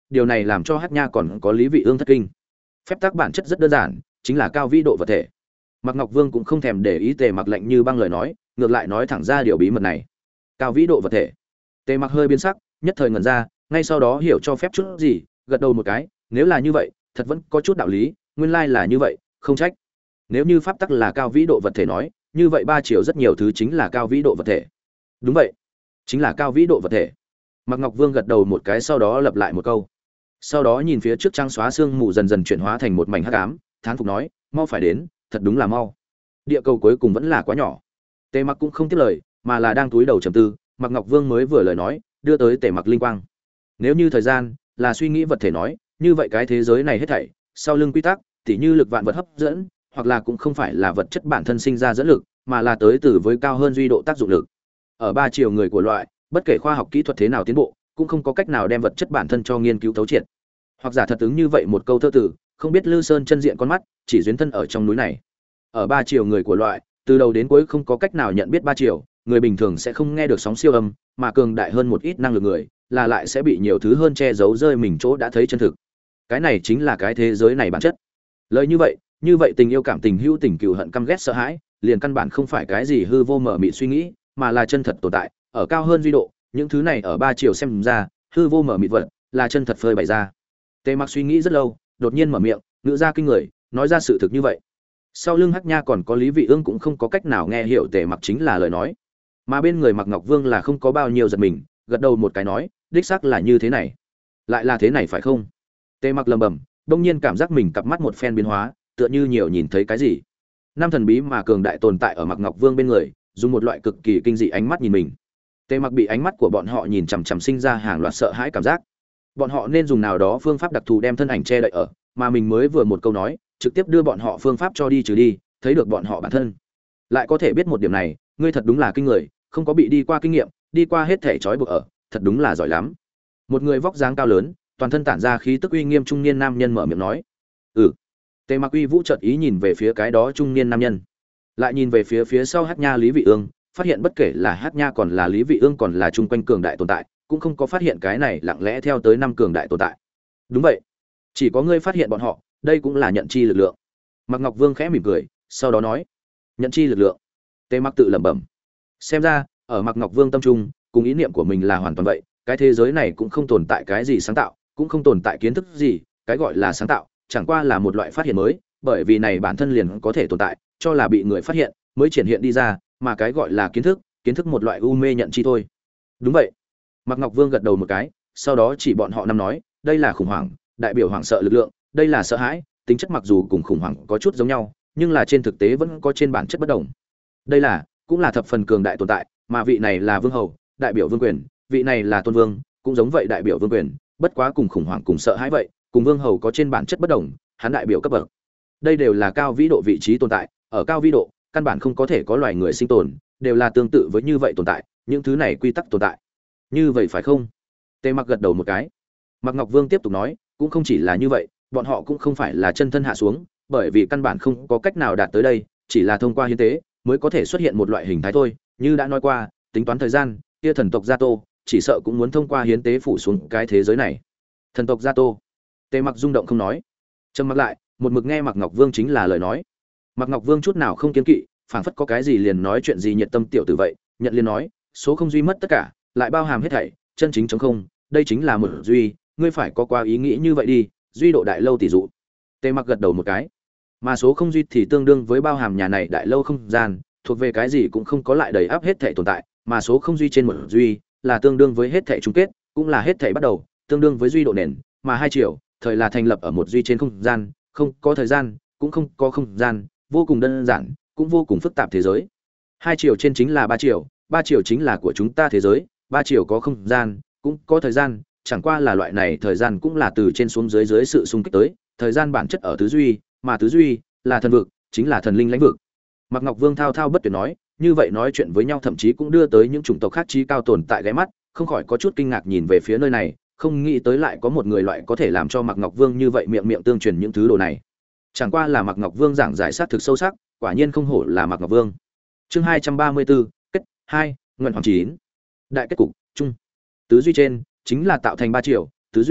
điều này làm cho Hắc Nha còn có Lý Vị Ương thất kinh. Phép tắc bản chất rất đơn giản, chính là cao vĩ độ vật thể. Mạc Ngọc Vương cũng không thèm để ý Tề Mặc lạnh như băng lời nói, ngược lại nói thẳng ra điều bí mật này. Cao vĩ độ vật thể. Tề Mặc hơi biến sắc, nhất thời ngẩn ra, ngay sau đó hiểu cho phép chút gì, gật đầu một cái, nếu là như vậy, thật vẫn có chút đạo lý, nguyên lai là như vậy, không trách. Nếu như pháp tắc là cao vĩ độ vật thể nói, như vậy ba chiều rất nhiều thứ chính là cao vĩ độ vật thể. Đúng vậy, chính là cao vĩ độ vật thể. Mạc Ngọc Vương gật đầu một cái, sau đó lặp lại một câu. Sau đó nhìn phía trước trăng xóa sương mù dần dần chuyển hóa thành một mảnh hắc ám, thán phục nói, mau phải đến, thật đúng là mau. Địa cầu cuối cùng vẫn là quá nhỏ. Tề Mặc cũng không tiếp lời, mà là đang túi đầu trầm tư. Mạc Ngọc Vương mới vừa lời nói, đưa tới Tề Mặc linh quang. Nếu như thời gian là suy nghĩ vật thể nói, như vậy cái thế giới này hết thảy sau lưng quy tắc, tỉ như lực vạn vật hấp dẫn, hoặc là cũng không phải là vật chất bản thân sinh ra dẫn lực, mà là tới từ với cao hơn duy độ tác dụng lực. Ở ba chiều người của loại, bất kể khoa học kỹ thuật thế nào tiến bộ, cũng không có cách nào đem vật chất bản thân cho nghiên cứu thấu triệt. Hoặc giả thật ứng như vậy một câu thơ tử, không biết Lư Sơn chân diện con mắt, chỉ duyên thân ở trong núi này. Ở ba chiều người của loại, từ đầu đến cuối không có cách nào nhận biết ba chiều, người bình thường sẽ không nghe được sóng siêu âm, mà cường đại hơn một ít năng lực người, là lại sẽ bị nhiều thứ hơn che giấu rơi mình chỗ đã thấy chân thực. Cái này chính là cái thế giới này bản chất. Lời như vậy, như vậy tình yêu cảm tình hữu tình cừu hận căm ghét sợ hãi, liền căn bản không phải cái gì hư vô mở mịt suy nghĩ, mà là chân thật tồn tại, ở cao hơn duy độ, những thứ này ở ba chiều xem ra, hư vô mở mịt vật, là chân thật phơi bày ra. Tề Mặc suy nghĩ rất lâu, đột nhiên mở miệng, ngữ ra kinh người, nói ra sự thực như vậy. Sau lưng Hắc Nha còn có Lý Vị Ương cũng không có cách nào nghe hiểu Tề Mặc chính là lời nói, mà bên người Mạc Ngọc Vương là không có bao nhiêu giật mình, gật đầu một cái nói, đích xác là như thế này. Lại là thế này phải không? Tề Mặc lẩm bẩm, đông nhiên cảm giác mình cặp mắt một phen biến hóa, tựa như nhiều nhìn thấy cái gì. Năm thần bí mà cường đại tồn tại ở Mạc Ngọc Vương bên người, dùng một loại cực kỳ kinh dị ánh mắt nhìn mình. Tề Mặc bị ánh mắt của bọn họ nhìn chằm chằm sinh ra hàng loạt sợ hãi cảm giác. Bọn họ nên dùng nào đó phương pháp đặc thù đem thân ảnh che đậy ở, mà mình mới vừa một câu nói, trực tiếp đưa bọn họ phương pháp cho đi trừ đi, thấy được bọn họ bản thân. Lại có thể biết một điểm này, ngươi thật đúng là kinh người, không có bị đi qua kinh nghiệm, đi qua hết thể trói buộc ở, thật đúng là giỏi lắm. Một người vóc dáng cao lớn, toàn thân tản ra khí tức uy nghiêm trung niên nam nhân mở miệng nói. Ừ. Tề Mặc Uy Vũ chợt ý nhìn về phía cái đó trung niên nam nhân, lại nhìn về phía phía sau Hắc Nha Lý Vị Ương, phát hiện bất kể là Hắc Nha còn là Lý Vị Ương còn là chung quanh cường đại tồn tại, cũng không có phát hiện cái này lặng lẽ theo tới năm cường đại tồn tại. Đúng vậy, chỉ có ngươi phát hiện bọn họ, đây cũng là nhận chi lực lượng. Mạc Ngọc Vương khẽ mỉm cười, sau đó nói, nhận chi lực lượng. Tề Mặc tự lẩm bẩm, xem ra ở Mạc Ngọc Vương tâm trung, cùng ý niệm của mình là hoàn toàn vậy, cái thế giới này cũng không tồn tại cái gì sáng tạo, cũng không tồn tại kiến thức gì, cái gọi là sáng tạo, chẳng qua là một loại phát hiện mới, bởi vì này bản thân liền có thể tồn tại, cho là bị người phát hiện, mới triển hiện đi ra, mà cái gọi là kiến thức, kiến thức một loại u mê nhận chi thôi. Đúng vậy. Mạc Ngọc Vương gật đầu một cái, sau đó chỉ bọn họ năm nói, đây là khủng hoảng, đại biểu hoảng sợ lực lượng, đây là sợ hãi, tính chất mặc dù cùng khủng hoảng có chút giống nhau, nhưng là trên thực tế vẫn có trên bản chất bất đồng. Đây là, cũng là thập phần cường đại tồn tại, mà vị này là vương hầu, đại biểu vương quyền, vị này là tôn vương, cũng giống vậy đại biểu vương quyền, bất quá cùng khủng hoảng cùng sợ hãi vậy, cùng vương hầu có trên bản chất bất đồng, hắn đại biểu cấp bậc. Đây đều là cao vĩ độ vị trí tồn tại, ở cao vĩ độ, căn bản không có thể có loài người sinh tồn, đều là tương tự với như vậy tồn tại, những thứ này quy tắc tồn tại. Như vậy phải không? Tề Mặc gật đầu một cái. Mạc Ngọc Vương tiếp tục nói, cũng không chỉ là như vậy, bọn họ cũng không phải là chân thân hạ xuống, bởi vì căn bản không có cách nào đạt tới đây, chỉ là thông qua hiến tế mới có thể xuất hiện một loại hình thái thôi, như đã nói qua, tính toán thời gian, kia thần tộc Gia Tô, chỉ sợ cũng muốn thông qua hiến tế phủ xuống cái thế giới này. Thần tộc Gia Tô. Tề Mặc rung động không nói. Trầm mặc lại, một mực nghe Mạc Ngọc Vương chính là lời nói. Mạc Ngọc Vương chút nào không kiêng kỵ, phảng phất có cái gì liền nói chuyện gì nhiệt tâm tiểu tử vậy, nhận liền nói, số không duy mất tất cả, lại bao hàm hết thảy, chân chính chống không, đây chính là một duy, ngươi phải có qua ý nghĩ như vậy đi, duy độ đại lâu tỷ dụ. Tề Mặc gật đầu một cái. Mà số không duy thì tương đương với bao hàm nhà này đại lâu không gian, thuộc về cái gì cũng không có lại đầy áp hết thảy tồn tại, mà số không duy trên một duy là tương đương với hết thảy chung kết, cũng là hết thảy bắt đầu, tương đương với duy độ nền, mà hai chiều, thời là thành lập ở một duy trên không gian, không có thời gian, cũng không có không gian, vô cùng đơn giản, cũng vô cùng phức tạp thế giới. Hai chiều trên chính là ba chiều, ba chiều chính là của chúng ta thế giới, ba chiều có không gian, cũng có thời gian, chẳng qua là loại này thời gian cũng là từ trên xuống dưới dưới sự xung kích tới, thời gian bản chất ở tứ duy, mà tứ duy là thần vực, chính là thần linh lãnh vực. Mạc Ngọc Vương thao thao bất tuyệt nói, như vậy nói chuyện với nhau thậm chí cũng đưa tới những chủng tộc khác trí cao tồn tại ghé mắt, không khỏi có chút kinh ngạc nhìn về phía nơi này, không nghĩ tới lại có một người loại có thể làm cho Mạc Ngọc Vương như vậy miệng miệng tương truyền những thứ đồ này. Chẳng qua là Mạc Ngọc Vương giảng giải sát thực sâu sắc, quả nhiên không hổ là Mạc Ngọc Vương. Chương hai trăm ba mươi tư, kết hai, nguyện hoàng chín. Đại kết cục, chung. Tứ duy trên chính là tạo thành ba chiều, tứ duy,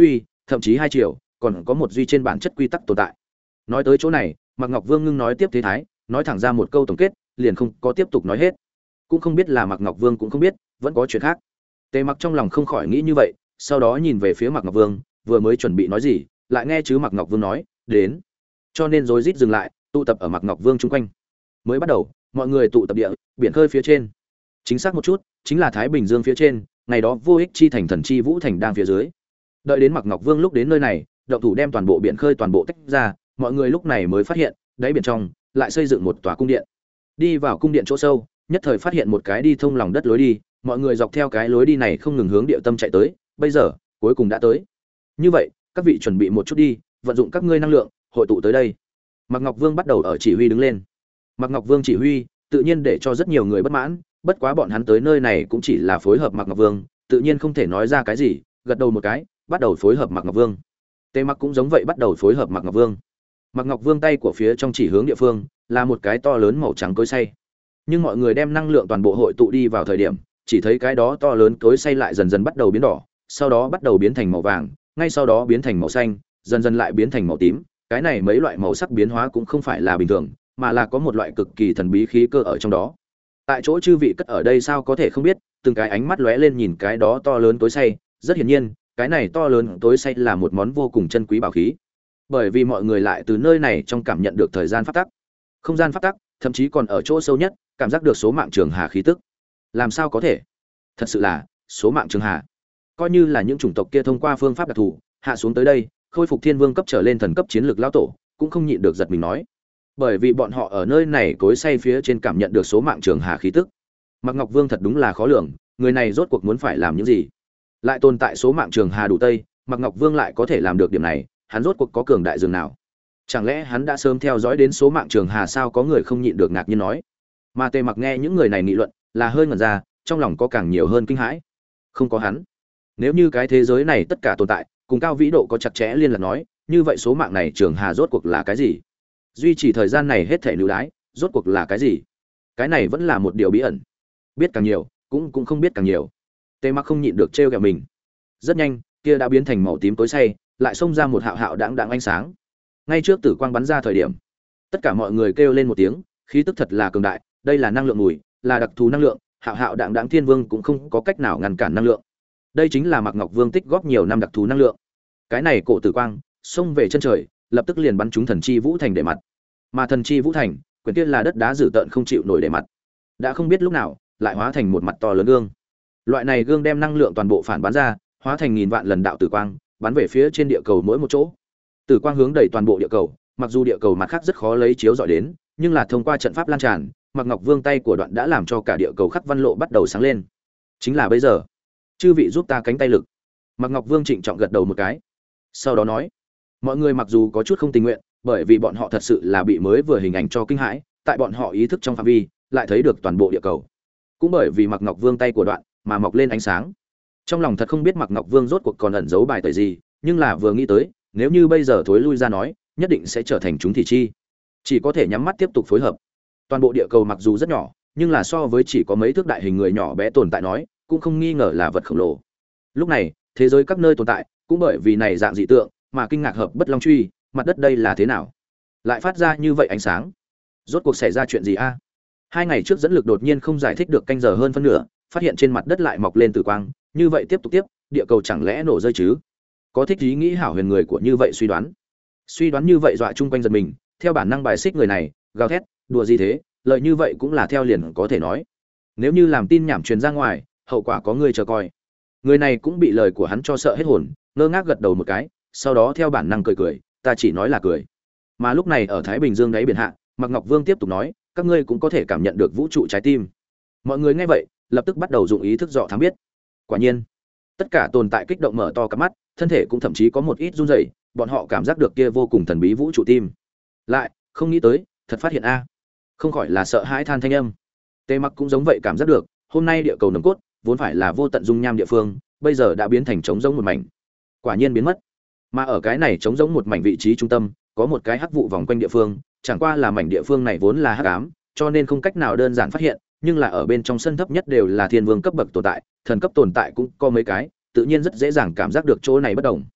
thậm chí hai chiều, còn có một duy trên bản chất quy tắc tồn tại. Nói tới chỗ này, Mạc Ngọc Vương ngưng nói tiếp thế thái, nói thẳng ra một câu tổng kết, liền không có tiếp tục nói hết. Cũng không biết là Mạc Ngọc Vương cũng không biết, vẫn có chuyện khác. Tề Mặc trong lòng không khỏi nghĩ như vậy, sau đó nhìn về phía Mạc Ngọc Vương, vừa mới chuẩn bị nói gì, lại nghe chứ Mạc Ngọc Vương nói, "Đến." Cho nên rối rít dừng lại, tụ tập ở Mạc Ngọc Vương chung quanh. Mới bắt đầu, mọi người tụ tập địa, biển khơi phía trên. Chính xác một chút, chính là Thái Bình Dương phía trên, ngày đó Vô Ích chi thành thần chi Vũ thành đang phía dưới. Đợi đến Mạc Ngọc Vương lúc đến nơi này, động thủ đem toàn bộ biển khơi toàn bộ tách ra, mọi người lúc này mới phát hiện, đáy biển trong lại xây dựng một tòa cung điện. Đi vào cung điện chỗ sâu, nhất thời phát hiện một cái đi thông lòng đất lối đi, mọi người dọc theo cái lối đi này không ngừng hướng địa tâm chạy tới, bây giờ, cuối cùng đã tới. Như vậy, các vị chuẩn bị một chút đi, vận dụng các ngươi năng lượng, hội tụ tới đây. Mạc Ngọc Vương bắt đầu ở chỉ huy đứng lên. Mạc Ngọc Vương chỉ huy, tự nhiên để cho rất nhiều người bất mãn, bất quá bọn hắn tới nơi này cũng chỉ là phối hợp Mạc Ngọc Vương, tự nhiên không thể nói ra cái gì, gật đầu một cái, bắt đầu phối hợp Mạc Ngọc Vương. Tề Mặc cũng giống vậy bắt đầu phối hợp Mạc Ngọc Vương. Mạc Ngọc Vương tay của phía trong chỉ hướng địa phương, là một cái to lớn màu trắng cối xay. Nhưng mọi người đem năng lượng toàn bộ hội tụ đi vào thời điểm, chỉ thấy cái đó to lớn cối xay lại dần dần bắt đầu biến đỏ, sau đó bắt đầu biến thành màu vàng, ngay sau đó biến thành màu xanh, dần dần lại biến thành màu tím. Cái này mấy loại màu sắc biến hóa cũng không phải là bình thường, mà là có một loại cực kỳ thần bí khí cơ ở trong đó. Tại chỗ chư vị cất ở đây sao có thể không biết, từng cái ánh mắt lóe lên nhìn cái đó to lớn cối xay, rất hiển nhiên, cái này to lớn cối xay là một món vô cùng chân quý bảo khí. Bởi vì mọi người lại từ nơi này trong cảm nhận được thời gian pháp tắc, không gian pháp tắc, thậm chí còn ở chỗ sâu nhất, cảm giác được số mạng trường hà khí tức. Làm sao có thể? Thật sự là số mạng trường hà. Coi như là những chủng tộc kia thông qua phương pháp đặc thù hạ xuống tới đây, khôi phục thiên vương cấp trở lên thần cấp chiến lược lão tổ, cũng không nhịn được giật mình nói. Bởi vì bọn họ ở nơi này cối xay phía trên cảm nhận được số mạng trường hà khí tức. Mạc Ngọc Vương thật đúng là khó lường, người này rốt cuộc muốn phải làm những gì? Lại tồn tại số mạng trường hà đủ tây, Mạc Ngọc Vương lại có thể làm được điểm này, hắn rốt cuộc có cường đại dường nào? Chẳng lẽ hắn đã sớm theo dõi đến số mạng trường hà sao? Có người không nhịn được ngạc nhiên nói. Mà Tề Mặc nghe những người này nghị luận, là hơi ngẩn ra, trong lòng có càng nhiều hơn kinh hãi. Không có hắn, nếu như cái thế giới này tất cả tồn tại cùng cao vĩ độ có chặt chẽ liên lạc nói, như vậy số mạng này trường hà rốt cuộc là cái gì? Duy trì thời gian này hết thể lưu đái, rốt cuộc là cái gì? Cái này vẫn là một điều bí ẩn. Biết càng nhiều, cũng cũng không biết càng nhiều. Tề Mặc không nhịn được trêu ghẹo mình. Rất nhanh, kia đã biến thành màu tím tối say, lại xông ra một hạo hạo đãng đãng ánh sáng. Ngay trước tử quang bắn ra thời điểm, tất cả mọi người kêu lên một tiếng, khí tức thật là cường đại, đây là năng lượng mùi, là đặc thù năng lượng, hạo hạo đãng đãng thiên vương cũng không có cách nào ngăn cản năng lượng. Đây chính là Mạc Ngọc Vương tích góp nhiều năm đặc thù năng lượng. Cái này cổ tử quang, xông về chân trời, lập tức liền bắn trúng thần chi vũ thành để mặt. Mà thần chi vũ thành, quyển kia là đất đá dữ tợn không chịu nổi để mặt. Đã không biết lúc nào, lại hóa thành một mặt to lớn gương. Loại này gương đem năng lượng toàn bộ phản bắn ra, hóa thành nghìn vạn lần đạo tử quang, bắn về phía trên địa cầu mỗi một chỗ. Tử quang hướng đầy toàn bộ địa cầu, mặc dù địa cầu mặt khác rất khó lấy chiếu dọi đến, nhưng là thông qua trận pháp lan tràn, Mạc Ngọc Vương tay của đoạn đã làm cho cả địa cầu khắc văn lộ bắt đầu sáng lên. Chính là bây giờ, chư vị giúp ta cánh tay lực. Mạc Ngọc Vương trịnh trọng gật đầu một cái, sau đó nói, mọi người mặc dù có chút không tình nguyện, bởi vì bọn họ thật sự là bị mới vừa hình ảnh cho kinh hãi, tại bọn họ ý thức trong phạm vi, lại thấy được toàn bộ địa cầu. Cũng bởi vì Mạc Ngọc Vương tay của đoạn mà mọc lên ánh sáng. Trong lòng thật không biết Mạc Ngọc Vương rốt cuộc còn ẩn giấu bài tẩy gì, nhưng là vừa nghĩ tới, nếu như bây giờ thối lui ra nói, nhất định sẽ trở thành chúng thị chi. Chỉ có thể nhắm mắt tiếp tục phối hợp. Toàn bộ địa cầu mặc dù rất nhỏ, nhưng là so với chỉ có mấy thước đại hình người nhỏ bé tồn tại nói, cũng không nghi ngờ là vật khổng lồ. Lúc này, thế giới các nơi tồn tại, cũng bởi vì này dạng dị tượng, mà kinh ngạc hợp bất long truy, mặt đất đây là thế nào? Lại phát ra như vậy ánh sáng. Rốt cuộc xảy ra chuyện gì a? Hai ngày trước dẫn lực đột nhiên không giải thích được canh giờ hơn phân nửa, phát hiện trên mặt đất lại mọc lên tử quang, như vậy tiếp tục tiếp, địa cầu chẳng lẽ nổ rơi chứ? Có thích ý nghĩ hảo huyền người của như vậy suy đoán. Suy đoán như vậy dọa chung quanh giật mình, theo bản năng bài xích người này, gào thét, đùa gì thế, lợi như vậy cũng là theo liền có thể nói. Nếu như làm tin nhảm truyền ra ngoài, hậu quả có người chờ coi. Người này cũng bị lời của hắn cho sợ hết hồn, ngơ ngác gật đầu một cái, sau đó theo bản năng cười cười, ta chỉ nói là cười. Mà lúc này ở Thái Bình Dương đáy biển hạ, Mạc Ngọc Vương tiếp tục nói, các ngươi cũng có thể cảm nhận được vũ trụ trái tim. Mọi người nghe vậy, lập tức bắt đầu dụng ý thức dò thám biết. Quả nhiên, tất cả tồn tại kích động mở to cặp mắt, thân thể cũng thậm chí có một ít run rẩy, bọn họ cảm giác được kia vô cùng thần bí vũ trụ tim. Lại, không nghĩ tới, thật phát hiện a. Không khỏi là sợ hãi than thanh âm. Tề Mặc cũng giống vậy cảm giác được, hôm nay địa cầu nồng cốt, vốn phải là vô tận dung nham địa phương, bây giờ đã biến thành trống rỗng một mảnh. Quả nhiên biến mất. Mà ở cái này trống rỗng một mảnh vị trí trung tâm, có một cái hắc vụ vòng quanh địa phương, chẳng qua là mảnh địa phương này vốn là hắc ám, cho nên không cách nào đơn giản phát hiện, nhưng là ở bên trong sân thấp nhất đều là thiên vương cấp bậc tồn tại, thần cấp tồn tại cũng có mấy cái, tự nhiên rất dễ dàng cảm giác được chỗ này bất đồng.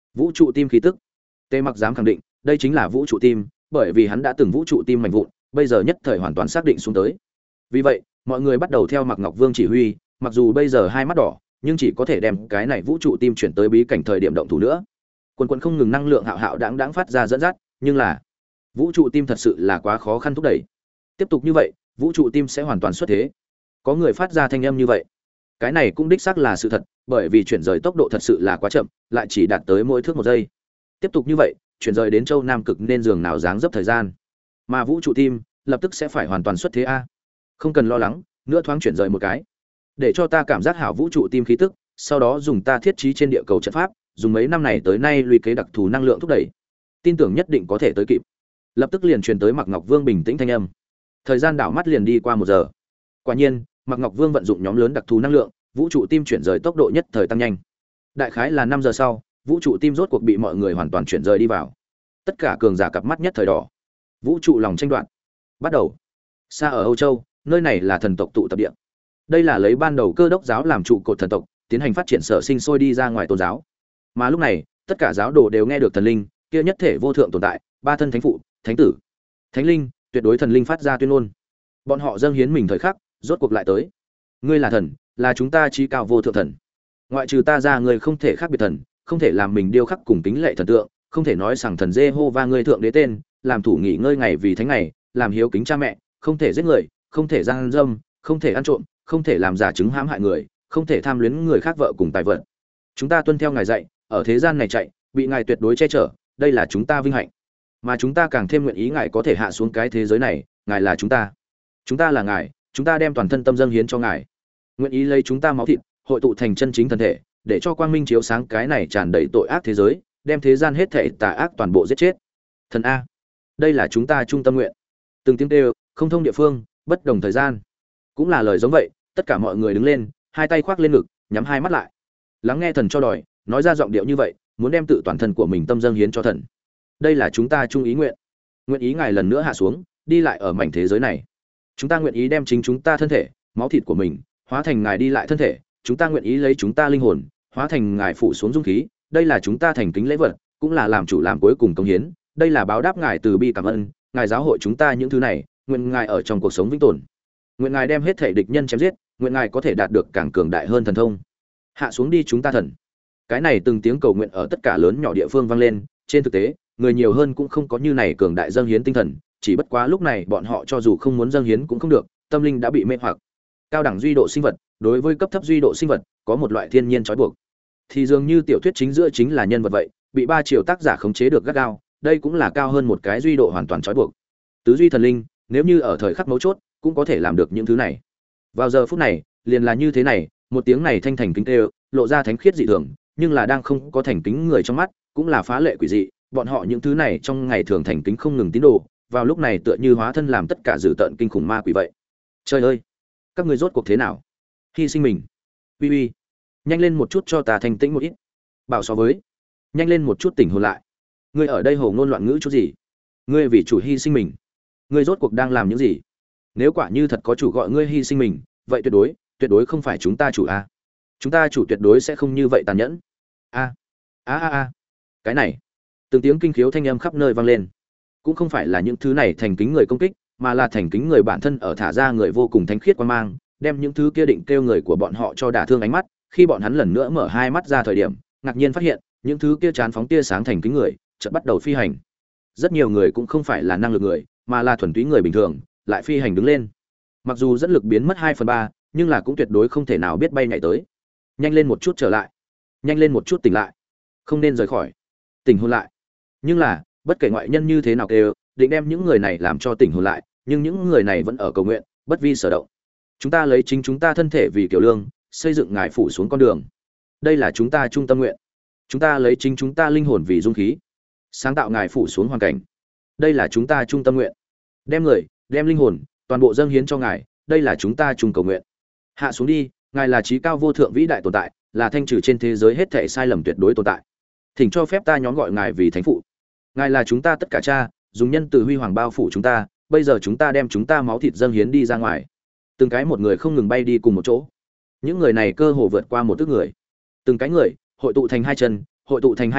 Vũ trụ tim khí tức. Tề Mặc dám khẳng định, đây chính là vũ trụ tim, bởi vì hắn đã từng vũ trụ tim mạnh vụn, bây giờ nhất thời hoàn toàn xác định xuống tới. Vì vậy, mọi người bắt đầu theo Mạc Ngọc Vương chỉ huy, mặc dù bây giờ hai mắt đỏ, nhưng chỉ có thể đem cái này vũ trụ tim chuyển tới bí cảnh thời điểm động thủ nữa. Quần quần không ngừng năng lượng hạo hạo đãng đãng phát ra dẫn dắt, nhưng là vũ trụ tim thật sự là quá khó khăn thúc đẩy. Tiếp tục như vậy, vũ trụ tim sẽ hoàn toàn xuất thế. Có người phát ra thanh âm như vậy. Cái này cũng đích xác là sự thật, bởi vì chuyển rời tốc độ thật sự là quá chậm, lại chỉ đạt tới mỗi thước một giây. Tiếp tục như vậy, chuyển rời đến châu Nam cực nên dường nào dáng dấp thời gian. Mà vũ trụ tim lập tức sẽ phải hoàn toàn xuất thế a. Không cần lo lắng, nữa thoáng chuyển rời một cái. Để cho ta cảm giác hảo vũ trụ tim khí tức, sau đó dùng ta thiết trí trên địa cầu trận pháp, dùng mấy năm này tới nay lũy kế đặc thù năng lượng thúc đẩy. Tin tưởng nhất định có thể tới kịp. Lập tức liền truyền tới Mạc Ngọc Vương bình tĩnh thanh âm. Thời gian đảo mắt liền đi qua một giờ. Quả nhiên, Mạc Ngọc Vương vận dụng nhóm lớn đặc thù năng lượng, vũ trụ tim chuyển rời tốc độ nhất thời tăng nhanh. Đại khái là năm giờ sau, vũ trụ tim rốt cuộc bị mọi người hoàn toàn chuyển rời đi vào. Tất cả cường giả cặp mắt nhất thời đỏ. Vũ trụ lòng tranh đoạt bắt đầu. Xa ở Âu Châu, nơi này là thần tộc tụ tập địa. Đây là lấy ban đầu Cơ Đốc giáo làm trụ cột thần tộc, tiến hành phát triển sở sinh sôi đi ra ngoài tôn giáo. Mà lúc này, tất cả giáo đồ đều nghe được thần linh, kia nhất thể vô thượng tồn tại, ba thân thánh phụ, thánh tử, thánh linh, tuyệt đối thần linh phát ra tuyên ngôn. Bọn họ dâng hiến mình thời khắc, rốt cuộc lại tới. Ngươi là thần, là chúng ta chí cao vô thượng thần. Ngoại trừ ta ra, ngươi không thể khác biệt thần, không thể làm mình điêu khắc cùng kính lệ thần tượng, không thể nói rằng thần Giê-hô-va ngươi thượng đế tên, làm thủ nghỉ ngơi ngày vì thánh ngày, làm hiếu kính cha mẹ, không thể giết người, không thể gian dâm, không thể ăn trộm, không thể làm giả chứng hãm hại người, không thể tham luyến người khác vợ cùng tài vật. Chúng ta tuân theo ngài dạy, ở thế gian này chạy, bị ngài tuyệt đối che chở, đây là chúng ta vinh hạnh. Mà chúng ta càng thêm nguyện ý ngài có thể hạ xuống cái thế giới này, ngài là chúng ta. Chúng ta là ngài, chúng ta đem toàn thân tâm dâng hiến cho ngài. Nguyện ý lấy chúng ta máu thịt, hội tụ thành chân chính thân thể, để cho quang minh chiếu sáng cái này tràn đầy tội ác thế giới, đem thế gian hết thảy tà ác toàn bộ giết chết. Thần a, đây là chúng ta trung tâm nguyện. Từng tiếng kêu, không thông địa phương, bất đồng thời gian. Cũng là lời giống vậy, tất cả mọi người đứng lên, hai tay khoác lên ngực, nhắm hai mắt lại. Lắng nghe thần cho đòi, nói ra giọng điệu như vậy, muốn đem tự toàn thân của mình tâm dâng hiến cho thần. Đây là chúng ta chung ý nguyện. Nguyện ý ngài lần nữa hạ xuống, đi lại ở mảnh thế giới này. Chúng ta nguyện ý đem chính chúng ta thân thể, máu thịt của mình, hóa thành ngài đi lại thân thể, chúng ta nguyện ý lấy chúng ta linh hồn, hóa thành ngài phủ xuống dung khí, đây là chúng ta thành kính lễ vật, cũng là làm chủ làm cuối cùng công hiến, đây là báo đáp ngài từ bi cảm ơn, ngài giáo hội chúng ta những thứ này, nguyện ngài ở trong cuộc sống vĩnh tồn. Nguyện ngài đem hết thể địch nhân chém giết, nguyện ngài có thể đạt được càng cường đại hơn thần thông. Hạ xuống đi chúng ta thần. Cái này từng tiếng cầu nguyện ở tất cả lớn nhỏ địa phương vang lên, trên thực tế, người nhiều hơn cũng không có như này cường đại dâng hiến tinh thần, chỉ bất quá lúc này bọn họ cho dù không muốn dâng hiến cũng không được, tâm linh đã bị mê hoặc. Cao đẳng duy độ sinh vật, đối với cấp thấp duy độ sinh vật, có một loại thiên nhiên trói buộc. Thì dường như tiểu thuyết chính giữa chính là nhân vật vậy, bị ba chiều tác giả khống chế được gắt gao, đây cũng là cao hơn một cái duy độ hoàn toàn trói buộc. Tứ duy thần linh, nếu như ở thời khắc mấu chốt, cũng có thể làm được những thứ này. Vào giờ phút này, liền là như thế này, một tiếng này thanh thành kính kêu, lộ ra thánh khiết dị thường, nhưng là đang không có thành kính người trong mắt, cũng là phá lệ quỷ dị, bọn họ những thứ này trong ngày thường thành kính không ngừng tín đồ, vào lúc này tựa như hóa thân làm tất cả dữ tợn kinh khủng ma quỷ vậy. Trời ơi, các ngươi rốt cuộc thế nào? Hy sinh mình. Uy uy, nhanh lên một chút cho ta thanh tĩnh một ít. Bảo so với, nhanh lên một chút tỉnh hồn lại. Ngươi ở đây hồ ngôn loạn ngữ chút gì? Ngươi vì chủ hy sinh mình, ngươi rốt cuộc đang làm những gì? Nếu quả như thật có chủ gọi ngươi hy sinh mình, vậy tuyệt đối, tuyệt đối không phải chúng ta chủ a. Chúng ta chủ tuyệt đối sẽ không như vậy tàn nhẫn. A, a a a, cái này, từng tiếng kinh khiếu thanh âm khắp nơi vang lên. Cũng không phải là những thứ này thành kính người công kích, mà là thành kính người bản thân ở thả ra người vô cùng thánh khiết quan mang, đem những thứ kia định kêu người của bọn họ cho đả thương ánh mắt. Khi bọn hắn lần nữa mở hai mắt ra thời điểm, ngạc nhiên phát hiện, những thứ kia chán phóng tia sáng thành kính người, chợt bắt đầu phi hành. Rất nhiều người cũng không phải là năng lực người, mà là thuần túy người bình thường, lại phi hành đứng lên. Mặc dù dẫn lực biến mất hai phần ba, nhưng là cũng tuyệt đối không thể nào biết bay nhảy tới. Nhanh lên một chút trở lại, nhanh lên một chút tỉnh lại, không nên rời khỏi, tỉnh hồn lại. Nhưng là, bất kể ngoại nhân như thế nào kêu, định đem những người này làm cho tỉnh hồn lại, nhưng những người này vẫn ở cầu nguyện, bất vi sở động. Chúng ta lấy chính chúng ta thân thể vì kiểu lương, xây dựng ngài phủ xuống con đường. Đây là chúng ta trung tâm nguyện. Chúng ta lấy chính chúng ta linh hồn vì dung khí, sáng tạo ngài phủ xuống hoàn cảnh. Đây là chúng ta trung tâm nguyện. Đem người, đem linh hồn, toàn bộ dâng hiến cho ngài, đây là chúng ta trung cầu nguyện. Hạ xuống đi, ngài là trí cao vô thượng vĩ đại tồn tại, là thanh trừ trên thế giới hết thảy sai lầm tuyệt đối tồn tại. Thỉnh cho phép ta nhóm gọi ngài vì thánh phụ. Ngài là chúng ta tất cả cha, dùng nhân từ huy hoàng bao phủ chúng ta, bây giờ chúng ta đem chúng ta máu thịt dâng hiến đi ra ngoài. Từng cái một người không ngừng bay đi cùng một chỗ. Những người này cơ hồ vượt qua một tức người. Từng cái người hội tụ thành hai chân, hội tụ thành hai tay,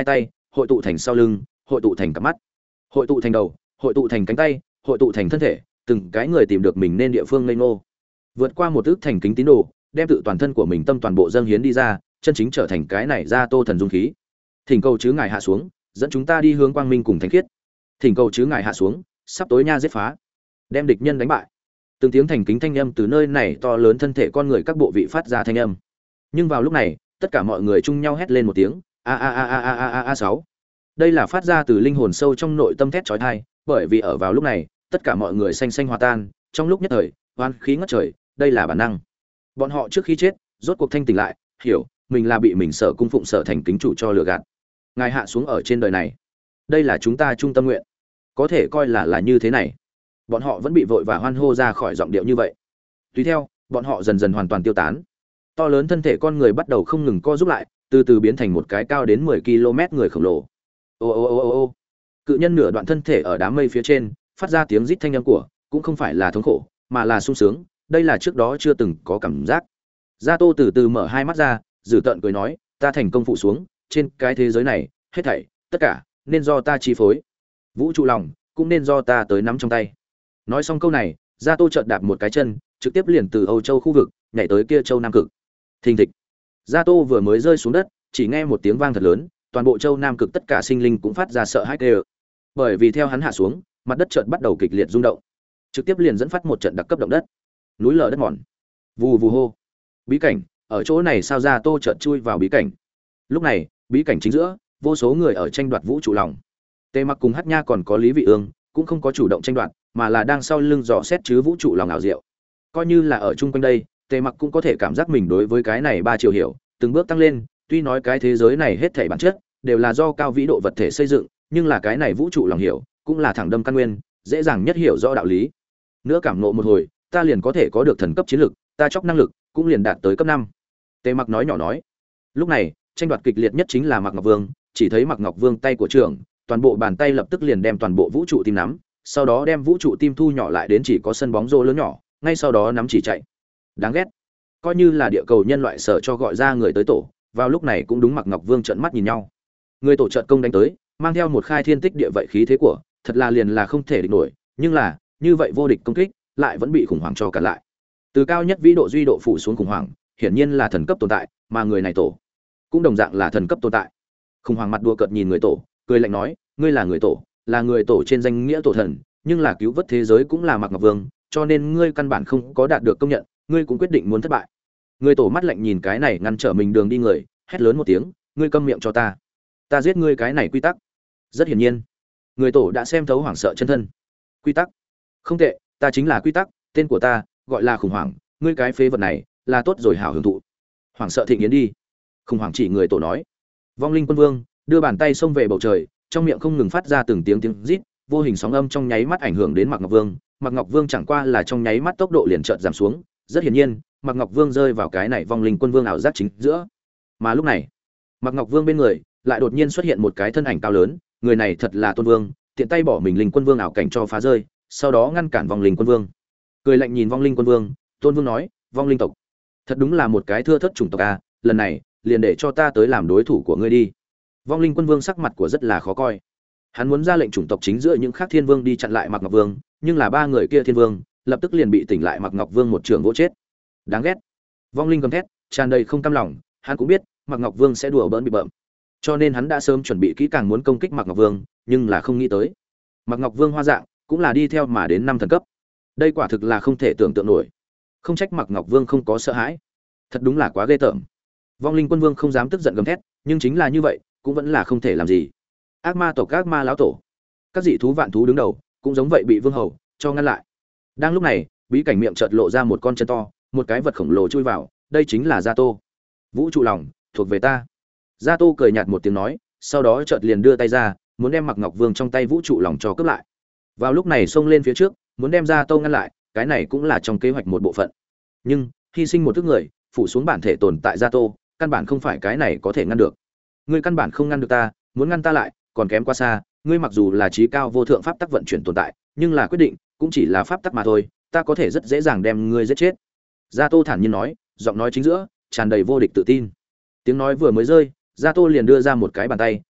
hội tụ thành sau lưng, hội tụ thành cặp mắt, hội tụ thành đầu, hội tụ thành cánh tay, hội tụ thành thân thể, từng cái người tìm được mình nên địa phương ngây ngô. Vượt qua một ước thành kính tín đồ, đem tự toàn thân của mình tâm toàn bộ dâng hiến đi ra, chân chính trở thành cái này ra Tô thần dung khí. Thỉnh cầu chứ ngài hạ xuống, dẫn chúng ta đi hướng quang minh cùng thánh khiết. Thỉnh cầu chứ ngài hạ xuống, sắp tối nha giết phá, đem địch nhân đánh bại. Từng tiếng thành kính thanh âm từ nơi này to lớn thân thể con người các bộ vị phát ra thanh âm. Nhưng vào lúc này, tất cả mọi người chung nhau hét lên một tiếng a a a a a a a a sáu. Đây là phát ra từ linh hồn sâu trong nội tâm thét chói tai, bởi vì ở vào lúc này, tất cả mọi người xanh xanh hòa tan, trong lúc nhất thời, oan khí ngất trời, đây là bản năng. Bọn họ trước khi chết, rốt cuộc thanh tỉnh lại, hiểu, mình là bị mình sợ cung phụng sợ thành kính chủ cho lừa gạt. Ngài hạ xuống ở trên đời này, đây là chúng ta trung tâm nguyện, có thể coi là là như thế này. Bọn họ vẫn bị vội và hoan hô ra khỏi giọng điệu như vậy. Tùy theo, bọn họ dần dần hoàn toàn tiêu tán. To lớn thân thể con người bắt đầu không ngừng co rút lại, từ từ biến thành một cái cao đến mười ki lô mét người khổng lồ. Ô ô ô ô ô. Cự nhân nửa đoạn thân thể ở đám mây phía trên, phát ra tiếng rít thanh âm của, cũng không phải là thống khổ, mà là sung sướng, đây là trước đó chưa từng có cảm giác. Gia Tô từ từ mở hai mắt ra, dữ tợn cười nói, ta thành công phụ xuống, trên cái thế giới này, hết thảy, tất cả nên do ta chi phối. Vũ trụ lòng cũng nên do ta tới nắm trong tay. Nói xong câu này, Gia Tô chợt đạp một cái chân, trực tiếp liền từ Âu Châu khu vực nhảy tới kia Châu Nam Cực. Thình thịch. Gia Tô vừa mới rơi xuống đất, chỉ nghe một tiếng vang thật lớn, toàn bộ Châu Nam Cực tất cả sinh linh cũng phát ra sợ hãi kêu. Bởi vì theo hắn hạ xuống, mặt đất chợt bắt đầu kịch liệt rung động, trực tiếp liền dẫn phát một trận đặc cấp động đất. Núi lở đất mòn. Vù vù hô. Bí cảnh, ở chỗ này sao Gia Tô chợt chui vào bí cảnh. Lúc này, bí cảnh chính giữa, vô số người ở tranh đoạt vũ trụ lòng. Tề Mặc cùng Hắc Nha còn có Lý Vị Ương, cũng không có chủ động tranh đoạt, mà là đang sau lưng dò xét chứ vũ trụ lòng ảo diệu. Coi như là ở chung quanh đây, Tề Mặc cũng có thể cảm giác mình đối với cái này ba chiều hiểu, từng bước tăng lên, tuy nói cái thế giới này hết thảy bản chất đều là do cao vĩ độ vật thể xây dựng, nhưng là cái này vũ trụ lòng hiểu, cũng là thẳng đâm căn nguyên, dễ dàng nhất hiểu rõ đạo lý. Nữa cảm ngộ một hồi, ta liền có thể có được thần cấp chiến lực, ta chóc năng lực cũng liền đạt tới cấp năm. Tề Mặc nói nhỏ nói. Lúc này, tranh đoạt kịch liệt nhất chính là Mạc Ngọc Vương, chỉ thấy Mạc Ngọc Vương tay của trưởng, toàn bộ bàn tay lập tức liền đem toàn bộ vũ trụ tim nắm, sau đó đem vũ trụ tim thu nhỏ lại đến chỉ có sân bóng rổ lớn nhỏ, ngay sau đó nắm chỉ chạy. Đáng ghét. Coi như là địa cầu nhân loại sợ cho gọi ra người tới tổ, vào lúc này cũng đúng Mạc Ngọc Vương trợn mắt nhìn nhau. Người tổ trận công đánh tới, mang theo một khai thiên tích địa vậy khí thế của, thật là liền là không thể địch nổi, nhưng là, như vậy vô địch công kích, lại vẫn bị khủng hoảng cho cản lại. Từ cao nhất vĩ độ duy độ phủ xuống khủng hoảng, hiển nhiên là thần cấp tồn tại, mà người này tổ cũng đồng dạng là thần cấp tồn tại. Khủng hoảng mặt đùa cợt nhìn người tổ, cười lạnh nói, ngươi là người tổ, là người tổ trên danh nghĩa tổ thần, nhưng là cứu vớt thế giới cũng là Mạc Ngọc Vương, cho nên ngươi căn bản không có đạt được công nhận, ngươi cũng quyết định muốn thất bại. Người tổ mắt lạnh nhìn cái này ngăn trở mình đường đi người, hét lớn một tiếng, ngươi câm miệng cho ta, ta giết ngươi cái này quy tắc. Rất hiển nhiên, người tổ đã xem thấu hoảng sợ chân thân. Quy tắc? Không tệ, ta chính là quy tắc, tên của ta gọi là khủng hoảng, ngươi cái phế vật này, là tốt rồi hảo hưởng thụ. Hoảng sợ thịnh yến đi. Khủng hoảng chỉ người tổ nói. Vong linh quân vương đưa bàn tay xông về bầu trời, trong miệng không ngừng phát ra từng tiếng tiếng rít, vô hình sóng âm trong nháy mắt ảnh hưởng đến Mạc Ngọc Vương. Mạc Ngọc Vương chẳng qua là trong nháy mắt tốc độ liền chợt giảm xuống, rất hiển nhiên, Mạc Ngọc Vương rơi vào cái này vong linh quân vương ảo giác chính giữa. Mà lúc này, Mạc Ngọc Vương bên người lại đột nhiên xuất hiện một cái thân ảnh cao lớn, người này thật là Tôn Vương, tiện tay bỏ mình linh quân vương ảo cảnh cho phá rơi, sau đó ngăn cản vong linh quân vương. Cười lạnh nhìn vong linh quân vương, Tôn Vương nói, vong linh tộc, thật đúng là một cái thưa thớt chủng tộc a, lần này, liền để cho ta tới làm đối thủ của ngươi đi. Vong linh quân vương sắc mặt của rất là khó coi. Hắn muốn ra lệnh chủng tộc chính giữa những khác thiên vương đi chặn lại Mạc Ngọc Vương, nhưng là ba người kia thiên vương lập tức liền bị tỉnh lại Mạc Ngọc Vương một trường vỗ chết. Đáng ghét. Vong linh gầm thét, tràn đầy không cam lòng, hắn cũng biết Mạc Ngọc Vương sẽ đùa bỡn bị bợm, cho nên hắn đã sớm chuẩn bị kỹ càng muốn công kích Mạc Ngọc Vương, nhưng là không nghĩ tới Mạc Ngọc Vương hoa dạng cũng là đi theo mà đến năm thần cấp. Đây quả thực là không thể tưởng tượng nổi. Không trách Mạc Ngọc Vương không có sợ hãi, thật đúng là quá ghê tởm. Vong linh quân vương không dám tức giận gầm thét, nhưng chính là như vậy, cũng vẫn là không thể làm gì. Ác ma tộc ác ma lão tổ, các dị thú vạn thú đứng đầu, cũng giống vậy bị vương hầu cho ngăn lại. Đang lúc này, bí cảnh miệng chợt lộ ra một con chân to, một cái vật khổng lồ chui vào, đây chính là Gia Tô. Vũ trụ lòng thuộc về ta. Gia Tô cười nhạt một tiếng nói, sau đó chợt liền đưa tay ra, muốn đem Mạc Ngọc Vương trong tay vũ trụ lòng cho cướp lại. Vào lúc này xông lên phía trước, muốn đem Gia Tô ngăn lại, cái này cũng là trong kế hoạch một bộ phận. Nhưng, hy sinh một thứ người, phủ xuống bản thể tồn tại Gia Tô, căn bản không phải cái này có thể ngăn được. Ngươi căn bản không ngăn được ta, muốn ngăn ta lại, còn kém quá xa, ngươi mặc dù là trí cao vô thượng pháp tắc vận chuyển tồn tại, nhưng là quyết định cũng chỉ là pháp tắc mà thôi, ta có thể rất dễ dàng đem ngươi giết chết. Gia Tô thản nhiên nói, giọng nói chính giữa tràn đầy vô địch tự tin. Tiếng nói vừa mới rơi, Gia Tô liền đưa ra một cái bàn tay,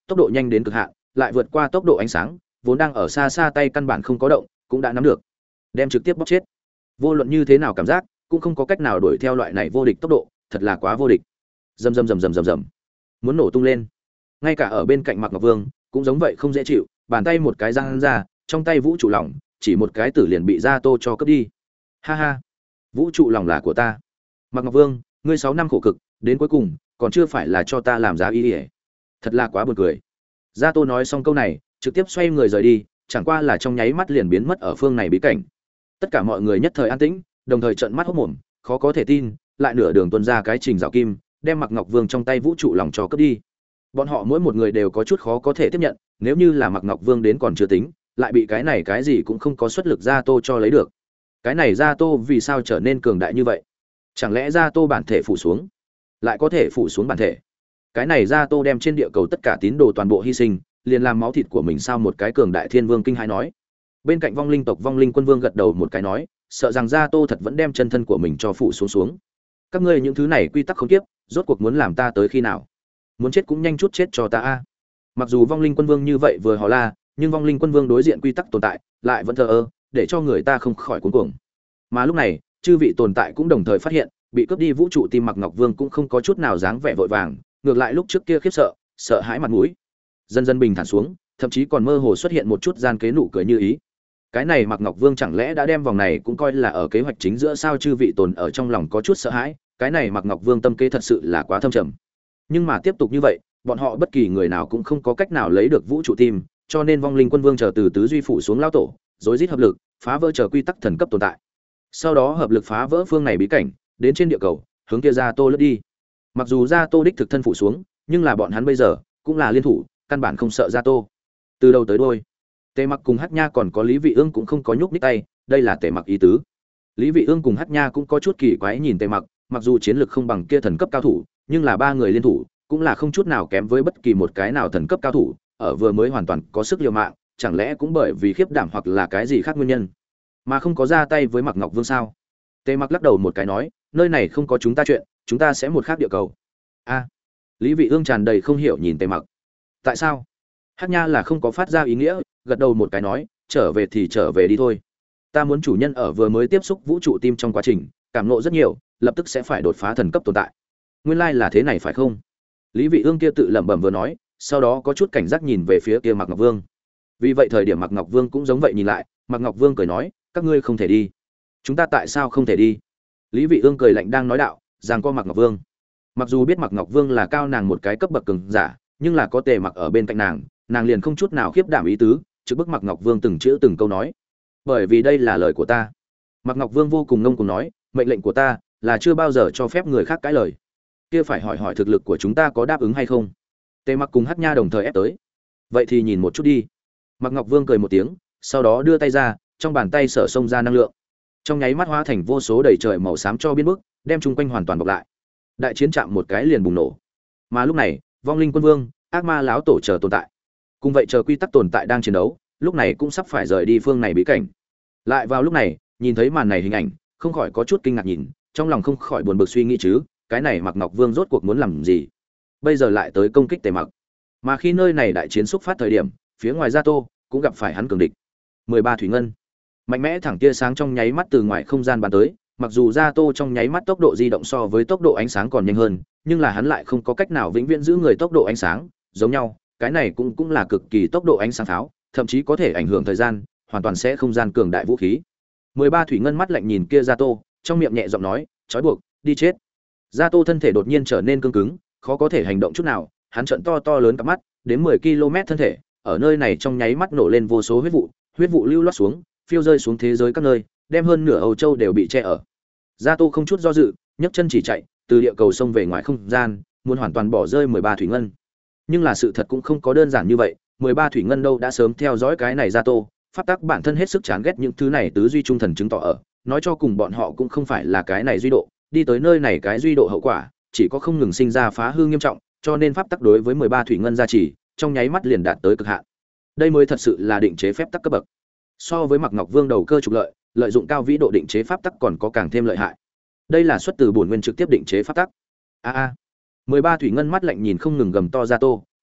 tốc độ nhanh đến cực hạn, lại vượt qua tốc độ ánh sáng, vốn đang ở xa xa tay căn bản không có động, cũng đã nắm được, đem trực tiếp bóp chết. Vô luận như thế nào cảm giác, cũng không có cách nào đuổi theo loại này vô địch tốc độ, thật là quá vô địch. Rầm rầm rầm rầm rầm rầm, muốn nổ tung lên. Ngay cả ở bên cạnh Mạc Ngọc Vương, cũng giống vậy không dễ chịu, bàn tay một cái giang ra, trong tay vũ trụ lỏng, chỉ một cái tử liền bị Gia Tô cho cướp đi. Ha ha, vũ trụ lỏng là của ta. Mạc Ngọc Vương, ngươi sáu năm khổ cực, đến cuối cùng còn chưa phải là cho ta làm giá y ỉa, thật là quá buồn cười. Gia Tô nói xong câu này, trực tiếp xoay người rời đi, chẳng qua là trong nháy mắt liền biến mất ở phương này bí cảnh. Tất cả mọi người nhất thời an tĩnh, đồng thời trợn mắt hốt mồm, khó có thể tin, lại nửa đường tuôn ra cái trình rào kim, đem Mạc Ngọc Vương trong tay vũ trụ lòng cho cướp đi. Bọn họ mỗi một người đều có chút khó có thể tiếp nhận, nếu như là Mạc Ngọc Vương đến còn chưa tính, lại bị cái này cái gì cũng không có xuất lực Gia Tô cho lấy được. Cái này Gia Tô vì sao trở nên cường đại như vậy? Chẳng lẽ Gia Tô bản thể phủ xuống, lại có thể phủ xuống bản thể? Cái này Gia Tô đem trên địa cầu tất cả tín đồ toàn bộ hy sinh, liền làm máu thịt của mình sao? Một cái cường đại thiên vương kinh hãi nói. Bên cạnh vong linh tộc vong linh quân vương gật đầu một cái nói, sợ rằng Gia Tô thật vẫn đem chân thân của mình cho phủ xuống xuống. Các ngươi những thứ này quy tắc không tiếp, rốt cuộc muốn làm ta tới khi nào? Muốn chết cũng nhanh chút chết cho ta a. Mặc dù vong linh quân vương như vậy vừa hò la, nhưng vong linh quân vương đối diện quy tắc tồn tại lại vẫn thờ ơ, để cho người ta không khỏi cuống cuồng. Mà lúc này chư vị tồn tại cũng đồng thời phát hiện bị cướp đi vũ trụ tim Mạc Ngọc Vương cũng không có chút nào dáng vẻ vội vàng, ngược lại lúc trước kia khiếp sợ sợ hãi mặt mũi dần dần bình thản xuống, thậm chí còn mơ hồ xuất hiện một chút gian kế nụ cười như ý. Cái này Mạc Ngọc Vương chẳng lẽ đã đem vòng này cũng coi là ở kế hoạch chính giữa sao? Chư vị tồn ở trong lòng có chút sợ hãi, cái này Mạc Ngọc Vương tâm kế thật sự là quá thâm trầm. Nhưng mà tiếp tục như vậy, bọn họ bất kỳ người nào cũng không có cách nào lấy được vũ trụ tim, cho nên vong linh quân vương chờ từ tứ duy phủ xuống lao tổ, rối rít hợp lực, phá vỡ chờ quy tắc thần cấp tồn tại. Sau đó hợp lực phá vỡ phương này bí cảnh, đến trên địa cầu, hướng kia Gia Tô lướt đi. Mặc dù Gia Tô đích thực thân phủ xuống, nhưng là bọn hắn bây giờ cũng là liên thủ, căn bản không sợ Gia Tô. Từ đầu tới đuôi, Tề Mặc cùng Hắc Nha còn có Lý Vị Ương cũng không có nhúc nhích tay, đây là Tề Mặc ý tứ. Lý Vị Ương cùng Hắc Nha cũng có chút kỳ quái nhìn Tề Mặc, mặc dù chiến lực không bằng kia thần cấp cao thủ, nhưng là ba người liên thủ, cũng là không chút nào kém với bất kỳ một cái nào thần cấp cao thủ, ở vừa mới hoàn toàn có sức liều mạng, chẳng lẽ cũng bởi vì khiếp đảm hoặc là cái gì khác nguyên nhân mà không có ra tay với Mạc Ngọc Vương sao? Tề Mặc lắc đầu một cái nói, nơi này không có chúng ta chuyện, chúng ta sẽ một khác địa cầu. A. Lý Vị Ương tràn đầy không hiểu nhìn Tề Mặc. Tại sao? Hắc Nha là không có phát ra ý nghĩa, gật đầu một cái nói, trở về thì trở về đi thôi. Ta muốn chủ nhân ở vừa mới tiếp xúc vũ trụ tim trong quá trình, cảm ngộ rất nhiều, lập tức sẽ phải đột phá thần cấp tồn tại. Nguyên lai là thế này phải không? Lý Vị Ương kia tự lẩm bẩm vừa nói, sau đó có chút cảnh giác nhìn về phía kia Mạc Ngọc Vương. Vì vậy thời điểm Mạc Ngọc Vương cũng giống vậy nhìn lại, Mạc Ngọc Vương cười nói, các ngươi không thể đi. Chúng ta tại sao không thể đi? Lý Vị Ương cười lạnh đang nói đạo, rằng có Mạc Ngọc Vương. Mặc dù biết Mạc Ngọc Vương là cao nàng một cái cấp bậc cường giả, nhưng là có Tề Mặc ở bên cạnh nàng, nàng liền không chút nào khiếp đảm ý tứ, trực bức Mạc Ngọc Vương từng chữ từng câu nói. Bởi vì đây là lời của ta. Mạc Ngọc Vương vô cùng ngông cuồng nói, mệnh lệnh của ta là chưa bao giờ cho phép người khác cãi lời. Kia phải hỏi hỏi thực lực của chúng ta có đáp ứng hay không? Tề Mặc cùng Hắc Nha đồng thời ép tới. Vậy thì nhìn một chút đi. Mạc Ngọc Vương cười một tiếng, sau đó đưa tay ra, trong bàn tay sở xông ra năng lượng. Trong nháy mắt hóa thành vô số đầy trời màu xám cho biến mức, đem chung quanh hoàn toàn bọc lại. Đại chiến chạm một cái liền bùng nổ. Mà lúc này, vong linh quân vương, ác ma lão tổ chờ tồn tại. Cùng vậy chờ quy tắc tồn tại đang chiến đấu, lúc này cũng sắp phải rời đi phương này bí cảnh. Lại vào lúc này, nhìn thấy màn này hình ảnh, không khỏi có chút kinh ngạc nhìn, trong lòng không khỏi buồn bực suy nghĩ chứ, cái này Mạc Ngọc Vương rốt cuộc muốn làm gì? Bây giờ lại tới công kích Tề Mặc. Mà khi nơi này đại chiến xúc phát thời điểm, phía ngoài Gia Tô cũng gặp phải hắn cường địch. mười ba thủy ngân. Mạnh mẽ thẳng tia sáng trong nháy mắt từ ngoài không gian bắn tới, mặc dù Gia Tô trong nháy mắt tốc độ di động so với tốc độ ánh sáng còn nhanh hơn, nhưng là hắn lại không có cách nào vĩnh viễn giữ người tốc độ ánh sáng, giống nhau, cái này cũng cũng là cực kỳ tốc độ ánh sáng pháo, thậm chí có thể ảnh hưởng thời gian, hoàn toàn sẽ không gian cường đại vũ khí. mười ba thủy ngân mắt lạnh nhìn kia Gia Tô, trong miệng nhẹ giọng nói, "Trói buộc, đi chết." Gia Tô thân thể đột nhiên trở nên cứng cứng, khó có thể hành động chút nào, hắn trợn to to lớn cặp mắt, đến mười ki lô mét thân thể, ở nơi này trong nháy mắt nổ lên vô số huyết vụ, huyết vụ lưu loát xuống, phiêu rơi xuống thế giới các nơi, đem hơn nửa Âu Châu đều bị che ở. Gia Tô không chút do dự, nhấc chân chỉ chạy, từ địa cầu xông về ngoài không gian, muốn hoàn toàn bỏ rơi mười ba thủy ngân. Nhưng là sự thật cũng không có đơn giản như vậy, mười ba thủy ngân đâu đã sớm theo dõi cái này Gia Tô, pháp tắc bản thân hết sức chán ghét những thứ này tứ duy trung thần chứng tỏ ở, nói cho cùng bọn họ cũng không phải là cái này duy độ, đi tới nơi này cái duy độ hậu quả, chỉ có không ngừng sinh ra phá hư nghiêm trọng, cho nên pháp tắc đối với mười ba thủy ngân gia trì, trong nháy mắt liền đạt tới cực hạn. Đây mới thật sự là định chế phép tắc cấp bậc. So với Mạc Ngọc Vương đầu cơ trục lợi, lợi dụng cao vĩ độ định chế pháp tắc còn có càng thêm lợi hại. Đây là xuất từ bổn nguyên trực tiếp định chế pháp tắc. A a. mười ba thủy ngân mắt lạnh nhìn không ngừng gầm to Gia Tô,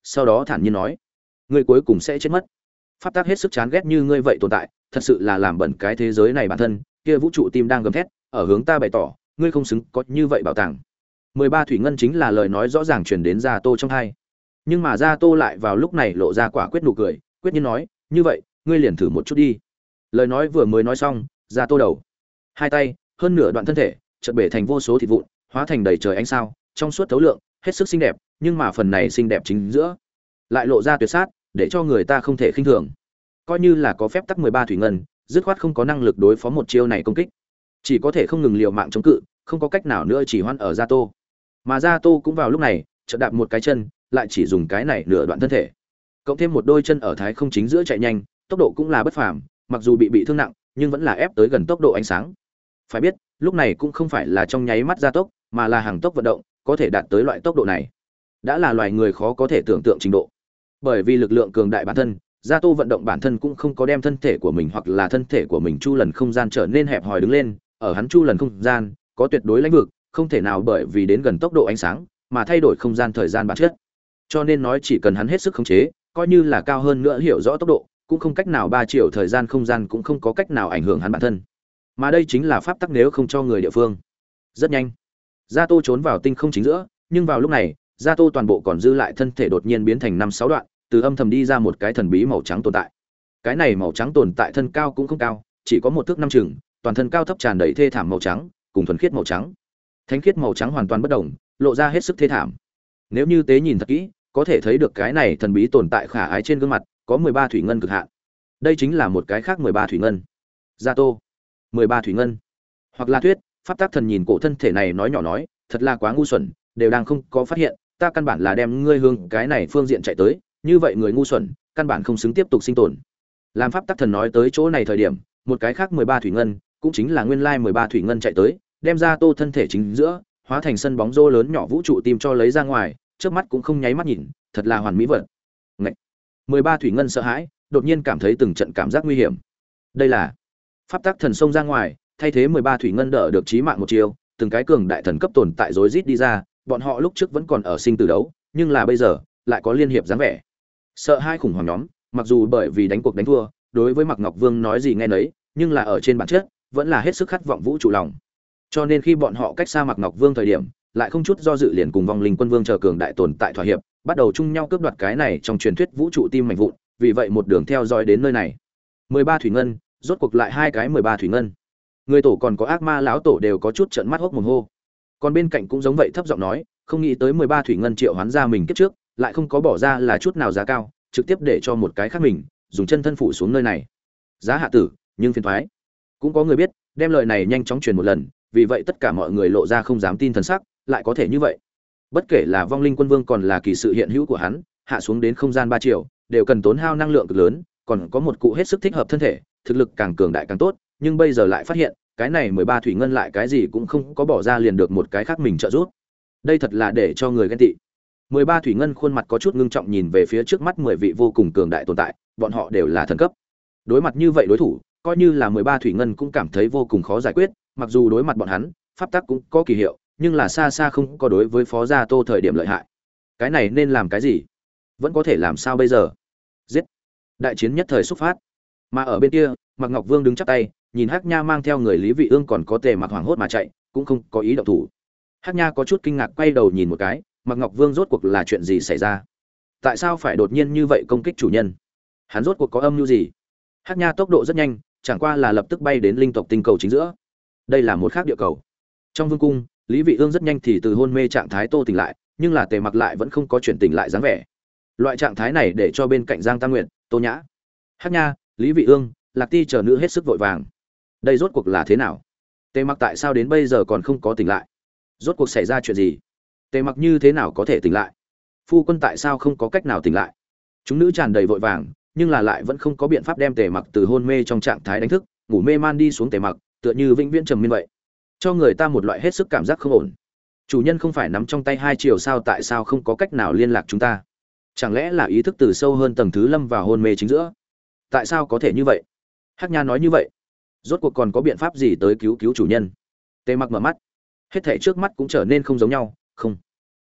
sau đó thản nhiên nói: ngươi cuối cùng sẽ chết mất. Pháp tắc hết sức chán ghét như ngươi vậy tồn tại, thật sự là làm bẩn cái thế giới này bản thân. Kia vũ trụ tim đang gầm thét, ở hướng ta bày tỏ, ngươi không xứng có như vậy bảo tàng. Mười ba thủy ngân chính là lời nói rõ ràng truyền đến Gia Tô trong tai. Nhưng mà Gia Tô lại vào lúc này lộ ra quả quyết nụ cười, quyết nhiên nói: như vậy, ngươi liền thử một chút đi. Lời nói vừa mới nói xong, Gia Tô đầu, hai tay, hơn nửa đoạn thân thể, chợt bể thành vô số thịt vụn, hóa thành đầy trời ánh sao, trong suốt thấu lượng, hết sức xinh đẹp, nhưng mà phần này xinh đẹp chính giữa lại lộ ra tuyệt sát, để cho người ta không thể khinh thường. Coi như là có phép tắc mười ba thủy ngân, dứt khoát không có năng lực đối phó một chiêu này công kích, chỉ có thể không ngừng liều mạng chống cự, không có cách nào nữa chỉ hoãn ở Gia Tô. Mà Gia Tô cũng vào lúc này, chợt đạp một cái chân, lại chỉ dùng cái này nửa đoạn thân thể, cộng thêm một đôi chân ở thái không chính giữa chạy nhanh, tốc độ cũng là bất phàm, mặc dù bị bị thương nặng, nhưng vẫn là ép tới gần tốc độ ánh sáng. Phải biết, lúc này cũng không phải là trong nháy mắt gia tốc, mà là hàng tốc vận động, có thể đạt tới loại tốc độ này, đã là loài người khó có thể tưởng tượng trình độ. Bởi vì lực lượng cường đại bản thân, Gia Tô vận động bản thân cũng không có đem thân thể của mình hoặc là thân thể của mình chu lần không gian trở nên hẹp hòi đứng lên, ở hắn chu lần không gian, có tuyệt đối lãnh vực, không thể nào bởi vì đến gần tốc độ ánh sáng mà thay đổi không gian thời gian bản chất. Cho nên nói chỉ cần hắn hết sức khống chế, coi như là cao hơn nữa hiểu rõ tốc độ, cũng không cách nào ba triệu thời gian không gian cũng không có cách nào ảnh hưởng hắn bản thân. Mà đây chính là pháp tắc nếu không cho người địa phương. Rất nhanh, Gia Tô trốn vào tinh không chính giữa, nhưng vào lúc này, Gia Tô toàn bộ còn dư lại thân thể đột nhiên biến thành năm sáu đoạn, từ âm thầm đi ra một cái thần bí màu trắng tồn tại. Cái này màu trắng tồn tại thân cao cũng không cao, chỉ có một thước năm chừng, toàn thân cao thấp tràn đầy thê thảm màu trắng, cùng thuần khiết màu trắng. Thánh khiết màu trắng hoàn toàn bất động, lộ ra hết sức thê thảm. Nếu như tế nhìn thật kỹ, có thể thấy được cái này thần bí tồn tại khả ái trên gương mặt có mười ba thủy ngân cực hạn. Đây chính là một cái khác mười ba thủy ngân. Gia Tô, mười ba thủy ngân. Hoặc là thuyết, pháp tác thần nhìn cổ thân thể này nói nhỏ nói, thật là quá ngu xuẩn, đều đang không có phát hiện, ta căn bản là đem ngươi hướng cái này phương diện chạy tới, như vậy người ngu xuẩn, căn bản không xứng tiếp tục sinh tồn. Làm pháp tác thần nói tới chỗ này thời điểm, một cái khác mười ba thủy ngân, cũng chính là nguyên lai mười ba thủy ngân chạy tới, đem Gia Tô thân thể chính giữa, hóa thành sân bóng rổ lớn nhỏ vũ trụ tim cho lấy ra ngoài, trước mắt cũng không nháy mắt nhìn, thật là hoàn mỹ vật. Ngậy. mười ba thủy ngân sợ hãi, đột nhiên cảm thấy từng trận cảm giác nguy hiểm. Đây là pháp tắc thần xông ra ngoài, thay thế mười ba thủy ngân đỡ được chí mạng một chiều, từng cái cường đại thần cấp tồn tại rối rít đi ra, bọn họ lúc trước vẫn còn ở sinh tử đấu, nhưng là bây giờ lại có liên hiệp dáng vẻ. Sợ hai khủng hoảng nhóm, mặc dù bởi vì đánh cuộc đánh thua, đối với Mạc Ngọc Vương nói gì nghe nấy, nhưng là ở trên bản chất, vẫn là hết sức khát vọng vũ trụ lòng. Cho nên khi bọn họ cách xa Mạc Ngọc Vương thời điểm, lại không chút do dự liền cùng vong linh quân vương chờ cường đại tồn tại thỏa hiệp, bắt đầu chung nhau cướp đoạt cái này trong truyền thuyết vũ trụ tim mảnh vụn, vì vậy một đường theo dõi đến nơi này. mười ba thủy ngân, rốt cuộc lại hai cái mười ba thủy ngân. Người tổ còn có ác ma lão tổ đều có chút trợn mắt hốc mồm hô. Còn bên cạnh cũng giống vậy thấp giọng nói, không nghĩ tới mười ba thủy ngân triệu hoán ra mình kiếp trước, lại không có bỏ ra là chút nào giá cao, trực tiếp để cho một cái khác mình dùng chân thân phủ xuống nơi này. Giá hạ tử, nhưng phiền toái. Cũng có người biết, đem lời này nhanh chóng truyền một lần, vì vậy tất cả mọi người lộ ra không dám tin thần sắc, lại có thể như vậy. Bất kể là vong linh quân vương còn là kỳ sự hiện hữu của hắn, hạ xuống đến không gian ba triệu, đều cần tốn hao năng lượng cực lớn, còn có một cụ hết sức thích hợp thân thể, thực lực càng cường đại càng tốt, nhưng bây giờ lại phát hiện, cái này mười ba thủy ngân lại cái gì cũng không có bỏ ra liền được một cái khác mình trợ giúp. Đây thật là để cho người ghen tị. mười ba thủy ngân khuôn mặt có chút ngưng trọng nhìn về phía trước mắt mười vị vô cùng cường đại tồn tại, bọn họ đều là thần cấp. Đối mặt như vậy đối thủ, coi như là mười ba thủy ngân cũng cảm thấy vô cùng khó giải quyết, mặc dù đối mặt bọn hắn, pháp tắc cũng có kỳ hiệu, nhưng là xa xa không có đối với Phó Gia Tô thời điểm lợi hại. Cái này nên làm cái gì? Vẫn có thể làm sao bây giờ? Giết! Đại chiến nhất thời xúc phát. Mà ở bên kia, Mạc Ngọc Vương đứng chắp tay, nhìn Hắc Nha mang theo người Lý Vị Ương còn có Tề Mặc hoảng hốt mà chạy, cũng không có ý động thủ. Hắc Nha có chút kinh ngạc quay đầu nhìn một cái, Mạc Ngọc Vương rốt cuộc là chuyện gì xảy ra? Tại sao phải đột nhiên như vậy công kích chủ nhân? Hắn rốt cuộc có âm mưu gì? Hắc Nha tốc độ rất nhanh, chẳng qua là lập tức bay đến linh tộc tinh cầu chính giữa. Đây là một khác địa cầu. Trong vương cung, Lý Vị Ương rất nhanh thì từ hôn mê trạng thái tô tỉnh lại, nhưng là Tề Mặc lại vẫn không có chuyển tỉnh lại dáng vẻ. Loại trạng thái này để cho bên cạnh Giang Tam Nguyệt, Tô Nhã, Hắc Nha, Lý Vị Ương, Lạc Ti chờ nữ hết sức vội vàng. Đây rốt cuộc là thế nào? Tề Mặc tại sao đến bây giờ còn không có tỉnh lại? Rốt cuộc xảy ra chuyện gì? Tề Mặc như thế nào có thể tỉnh lại? Phu quân tại sao không có cách nào tỉnh lại? Chúng nữ tràn đầy vội vàng, nhưng là lại vẫn không có biện pháp đem Tề Mặc từ hôn mê trong trạng thái đánh thức, ngủ mê man đi xuống Tề Mặc, tựa như vĩnh viễn trầm miên vậy, cho người ta một loại hết sức cảm giác không ổn. Chủ nhân không phải nắm trong tay hai chiều sao, tại sao không có cách nào liên lạc chúng ta? Chẳng lẽ là ý thức từ sâu hơn tầng thứ lâm vào hôn mê chính giữa? Tại sao có thể như vậy? Hắc Nha nói như vậy, rốt cuộc còn có biện pháp gì tới cứu cứu chủ nhân? Tề Mặc mở mắt, hết thảy trước mắt cũng trở nên không giống nhau, không,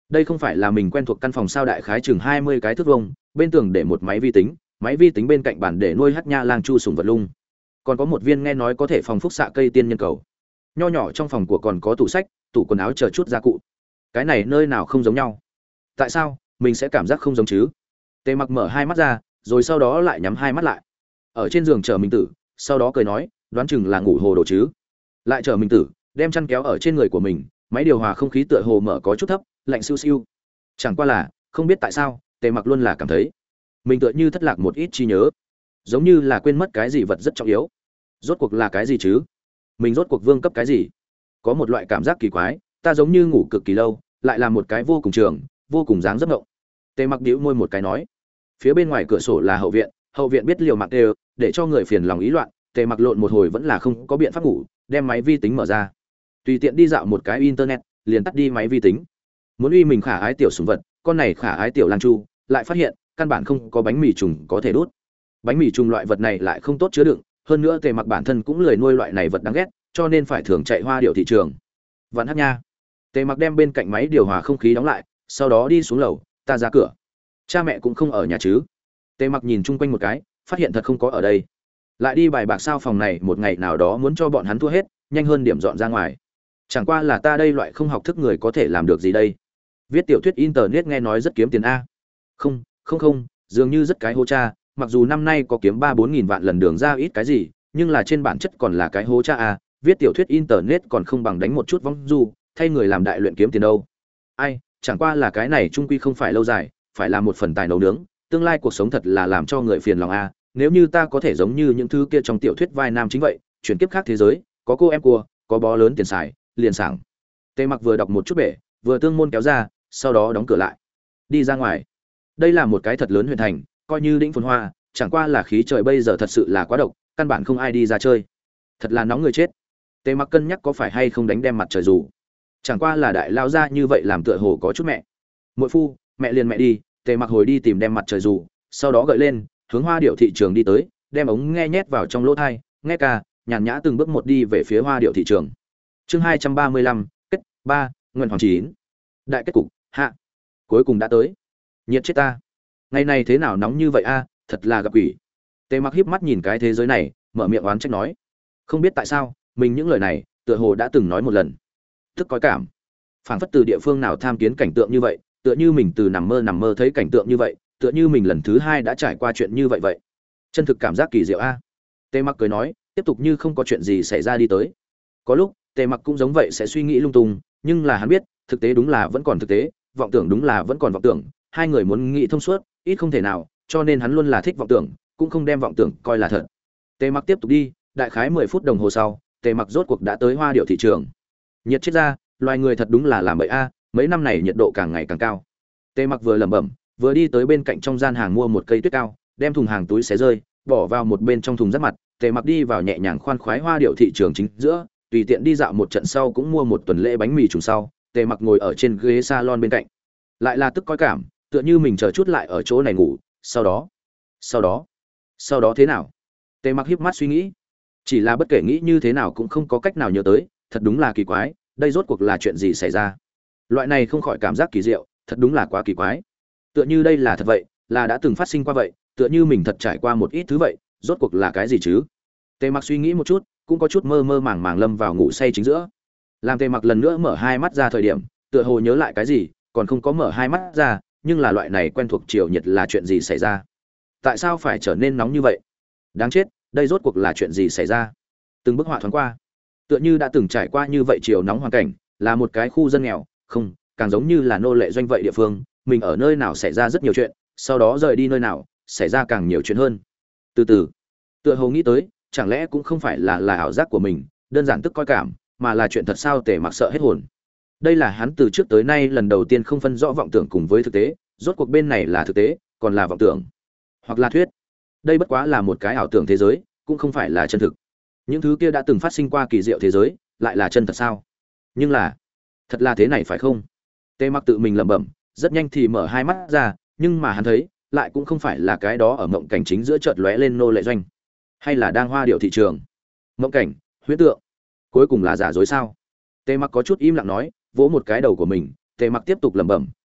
Đây không phải là mình quen thuộc căn phòng sao, đại khái chừng hai mươi cái thước vuông, bên tường để một máy vi tính, máy vi tính bên cạnh bàn để nuôi hắc nha lang chu sủng vật lung. Còn có một viên nghe nói có thể phòng phúc xạ cây tiên nhân cầu. Nho nhỏ trong phòng của còn có tủ sách, tủ quần áo chờ chút gia cụ. Cái này nơi nào không giống nhau? Tại sao mình sẽ cảm giác không giống chứ? Tề Mặc mở hai mắt ra, rồi sau đó lại nhắm hai mắt lại. Ở trên giường chờ mình tử, sau đó cười nói, đoán chừng là ngủ hồ đồ chứ. Lại chờ mình tử, đem chăn kéo ở trên người của mình, máy điều hòa không khí tựa hồ mở có chút thấp, lạnh siêu siêu. Chẳng qua là, không biết tại sao, Tề Mặc luôn là cảm thấy mình tựa như thất lạc một ít trí nhớ, giống như là quên mất cái gì vật rất trọng yếu. Rốt cuộc là cái gì chứ? Mình rốt cuộc vương cấp cái gì? Có một loại cảm giác kỳ quái, ta giống như ngủ cực kỳ lâu, lại là một cái vô cùng trường, vô cùng dáng giấc mộng. Tề Mặc nhíu môi một cái nói, phía bên ngoài cửa sổ là hậu viện, hậu viện biết liều mạng đều, để cho người phiền lòng ý loạn. Tề Mặc lộn một hồi vẫn là không có biện pháp ngủ, đem máy vi tính mở ra, tùy tiện đi dạo một cái internet, liền tắt đi máy vi tính. Muốn uy mình khả ái tiểu sủng vật, con này khả ái tiểu lang chu, lại phát hiện căn bản không có bánh mì trùng có thể đút. Bánh mì trùng loại vật này lại không tốt chứa đựng, hơn nữa Tề Mặc bản thân cũng lười nuôi loại này vật đáng ghét, cho nên phải thường chạy hoa điệu thị trường. Vạn Hắc Nha. Tề Mặc đem bên cạnh máy điều hòa không khí đóng lại, sau đó đi xuống lầu, ta ra cửa. Cha mẹ cũng không ở nhà chứ? Tề Mặc nhìn chung quanh một cái, phát hiện thật không có ở đây. Lại đi bài bạc sao, phòng này một ngày nào đó muốn cho bọn hắn thua hết, nhanh hơn điểm dọn ra ngoài. Chẳng qua là ta đây loại không học thức người có thể làm được gì đây? Viết tiểu thuyết internet nghe nói rất kiếm tiền a. Không, không không, dường như rất cái hố cha, mặc dù năm nay có kiếm ba bốn nghìn vạn lần đường ra ít cái gì, nhưng là trên bản chất còn là cái hố cha a, viết tiểu thuyết internet còn không bằng đánh một chút vong du, thay người làm đại luyện kiếm tiền đâu. Ai, chẳng qua là cái này trung quy không phải lâu dài, phải là một phần tài nấu nướng, tương lai cuộc sống thật là làm cho người phiền lòng a. Nếu như ta có thể giống như những thứ kia trong tiểu thuyết vai nam chính vậy, chuyển kiếp khác thế giới, có cô em cua, có bó lớn tiền xài, liền sảng. Tề Mặc vừa đọc một chút bể, vừa tương môn kéo ra, sau đó đóng cửa lại, đi ra ngoài. Đây là một cái thật lớn huyện thành, coi như đỉnh phồn hoa, chẳng qua là khí trời bây giờ thật sự là quá độc, căn bản không ai đi ra chơi, thật là nóng người chết. Tề Mặc cân nhắc có phải hay không đánh đem mặt trời dù, chẳng qua là đại lao ra như vậy làm tựa hồ có chút mẹ. Muội phu, mẹ liền mẹ đi. Tề Mặc hồi đi tìm đem mặt trời dù, sau đó gợi lên, hướng hoa điệu thị trường đi tới, đem ống nghe nhét vào trong lỗ tai, nghe ca, nhàn nhã từng bước một đi về phía hoa điệu thị trường. Chương hai trăm ba mươi lăm, kết ba, Nguyên Hoàng chín. Đại kết cục, hạ. Cuối cùng đã tới. Nhiệt chết ta. Ngày này thế nào nóng như vậy a, thật là gặp quỷ. Tề Mặc híp mắt nhìn cái thế giới này, mở miệng oán trách nói, không biết tại sao, mình những lời này, tựa hồ đã từng nói một lần. Tức có cảm, phảng phất từ địa phương nào tham kiến cảnh tượng như vậy, tựa như mình từ nằm mơ nằm mơ thấy cảnh tượng như vậy, tựa như mình lần thứ hai đã trải qua chuyện như vậy vậy. Chân thực cảm giác kỳ diệu a. Tề Mặc cười nói, tiếp tục như không có chuyện gì xảy ra đi tới. Có lúc, Tề Mặc cũng giống vậy sẽ suy nghĩ lung tung, nhưng là hắn biết, thực tế đúng là vẫn còn thực tế, vọng tưởng đúng là vẫn còn vọng tưởng, hai người muốn nghĩ thông suốt, ít không thể nào, cho nên hắn luôn là thích vọng tưởng, cũng không đem vọng tưởng coi là thật. Tề Mặc tiếp tục đi, đại khái mười phút đồng hồ sau, Tề Mặc rốt cuộc đã tới hoa điệu thị trường. Nhiệt chết ra, loài người thật đúng là làm bậy a, mấy năm này nhiệt độ càng ngày càng cao. Tề Mặc vừa lẩm bẩm, vừa đi tới bên cạnh trong gian hàng mua một cây tuyết cao, đem thùng hàng túi xé rơi, bỏ vào một bên trong thùng rác mặt. Tề Mặc đi vào nhẹ nhàng khoan khoái hoa điệu thị trường chính giữa, tùy tiện đi dạo một trận sau cũng mua một tuần lễ bánh mì trùng sau. Tề Mặc ngồi ở trên ghế salon bên cạnh, lại là tức coi cảm, tựa như mình chờ chút lại ở chỗ này ngủ. Sau đó, sau đó, sau đó thế nào? Tề Mặc híp mắt suy nghĩ, chỉ là bất kể nghĩ như thế nào cũng không có cách nào nhớ tới, thật đúng là kỳ quái, đây rốt cuộc là chuyện gì xảy ra? Loại này không khỏi cảm giác kỳ diệu, thật đúng là quá kỳ quái. Tựa như đây là thật vậy, là đã từng phát sinh qua vậy, tựa như mình thật trải qua một ít thứ vậy, rốt cuộc là cái gì chứ? Tề Mặc suy nghĩ một chút, cũng có chút mơ mơ màng màng lâm vào ngủ say chính giữa. Làm Tề Mặc lần nữa mở hai mắt ra thời điểm, tựa hồ nhớ lại cái gì, còn không có mở hai mắt ra, nhưng là loại này quen thuộc chiều nhiệt là chuyện gì xảy ra? Tại sao phải trở nên nóng như vậy? Đáng chết, đây rốt cuộc là chuyện gì xảy ra? Từng bức họa thoáng qua, tựa như đã từng trải qua như vậy chiều nóng hoàn cảnh, là một cái khu dân nghèo, không, càng giống như là nô lệ doanh vậy địa phương, mình ở nơi nào xảy ra rất nhiều chuyện, sau đó rời đi nơi nào, xảy ra càng nhiều chuyện hơn. Từ từ, tựa hồ nghĩ tới, chẳng lẽ cũng không phải là là ảo giác của mình, đơn giản tức coi cảm, mà là chuyện thật sao? Tề Mặc sợ hết hồn. Đây là hắn từ trước tới nay lần đầu tiên không phân rõ vọng tưởng cùng với thực tế, rốt cuộc bên này là thực tế, còn là vọng tưởng, hoặc là thuyết. Đây bất quá là một cái ảo tưởng thế giới, cũng không phải là chân thực. Những thứ kia đã từng phát sinh qua kỳ diệu thế giới, lại là chân thật sao? Nhưng là, thật là thế này phải không? Tề Mặc tự mình lẩm bẩm, rất nhanh thì mở hai mắt ra, nhưng mà hắn thấy, lại cũng không phải là cái đó ở mộng cảnh chính giữa chợt lóe lên nô lệ doanh, hay là đang hoa điệu thị trường. Mộng cảnh, huyễn tượng, cuối cùng là giả dối sao? Tề Mặc có chút im lặng nói, vỗ một cái đầu của mình. Tề Mặc tiếp tục lẩm bẩm,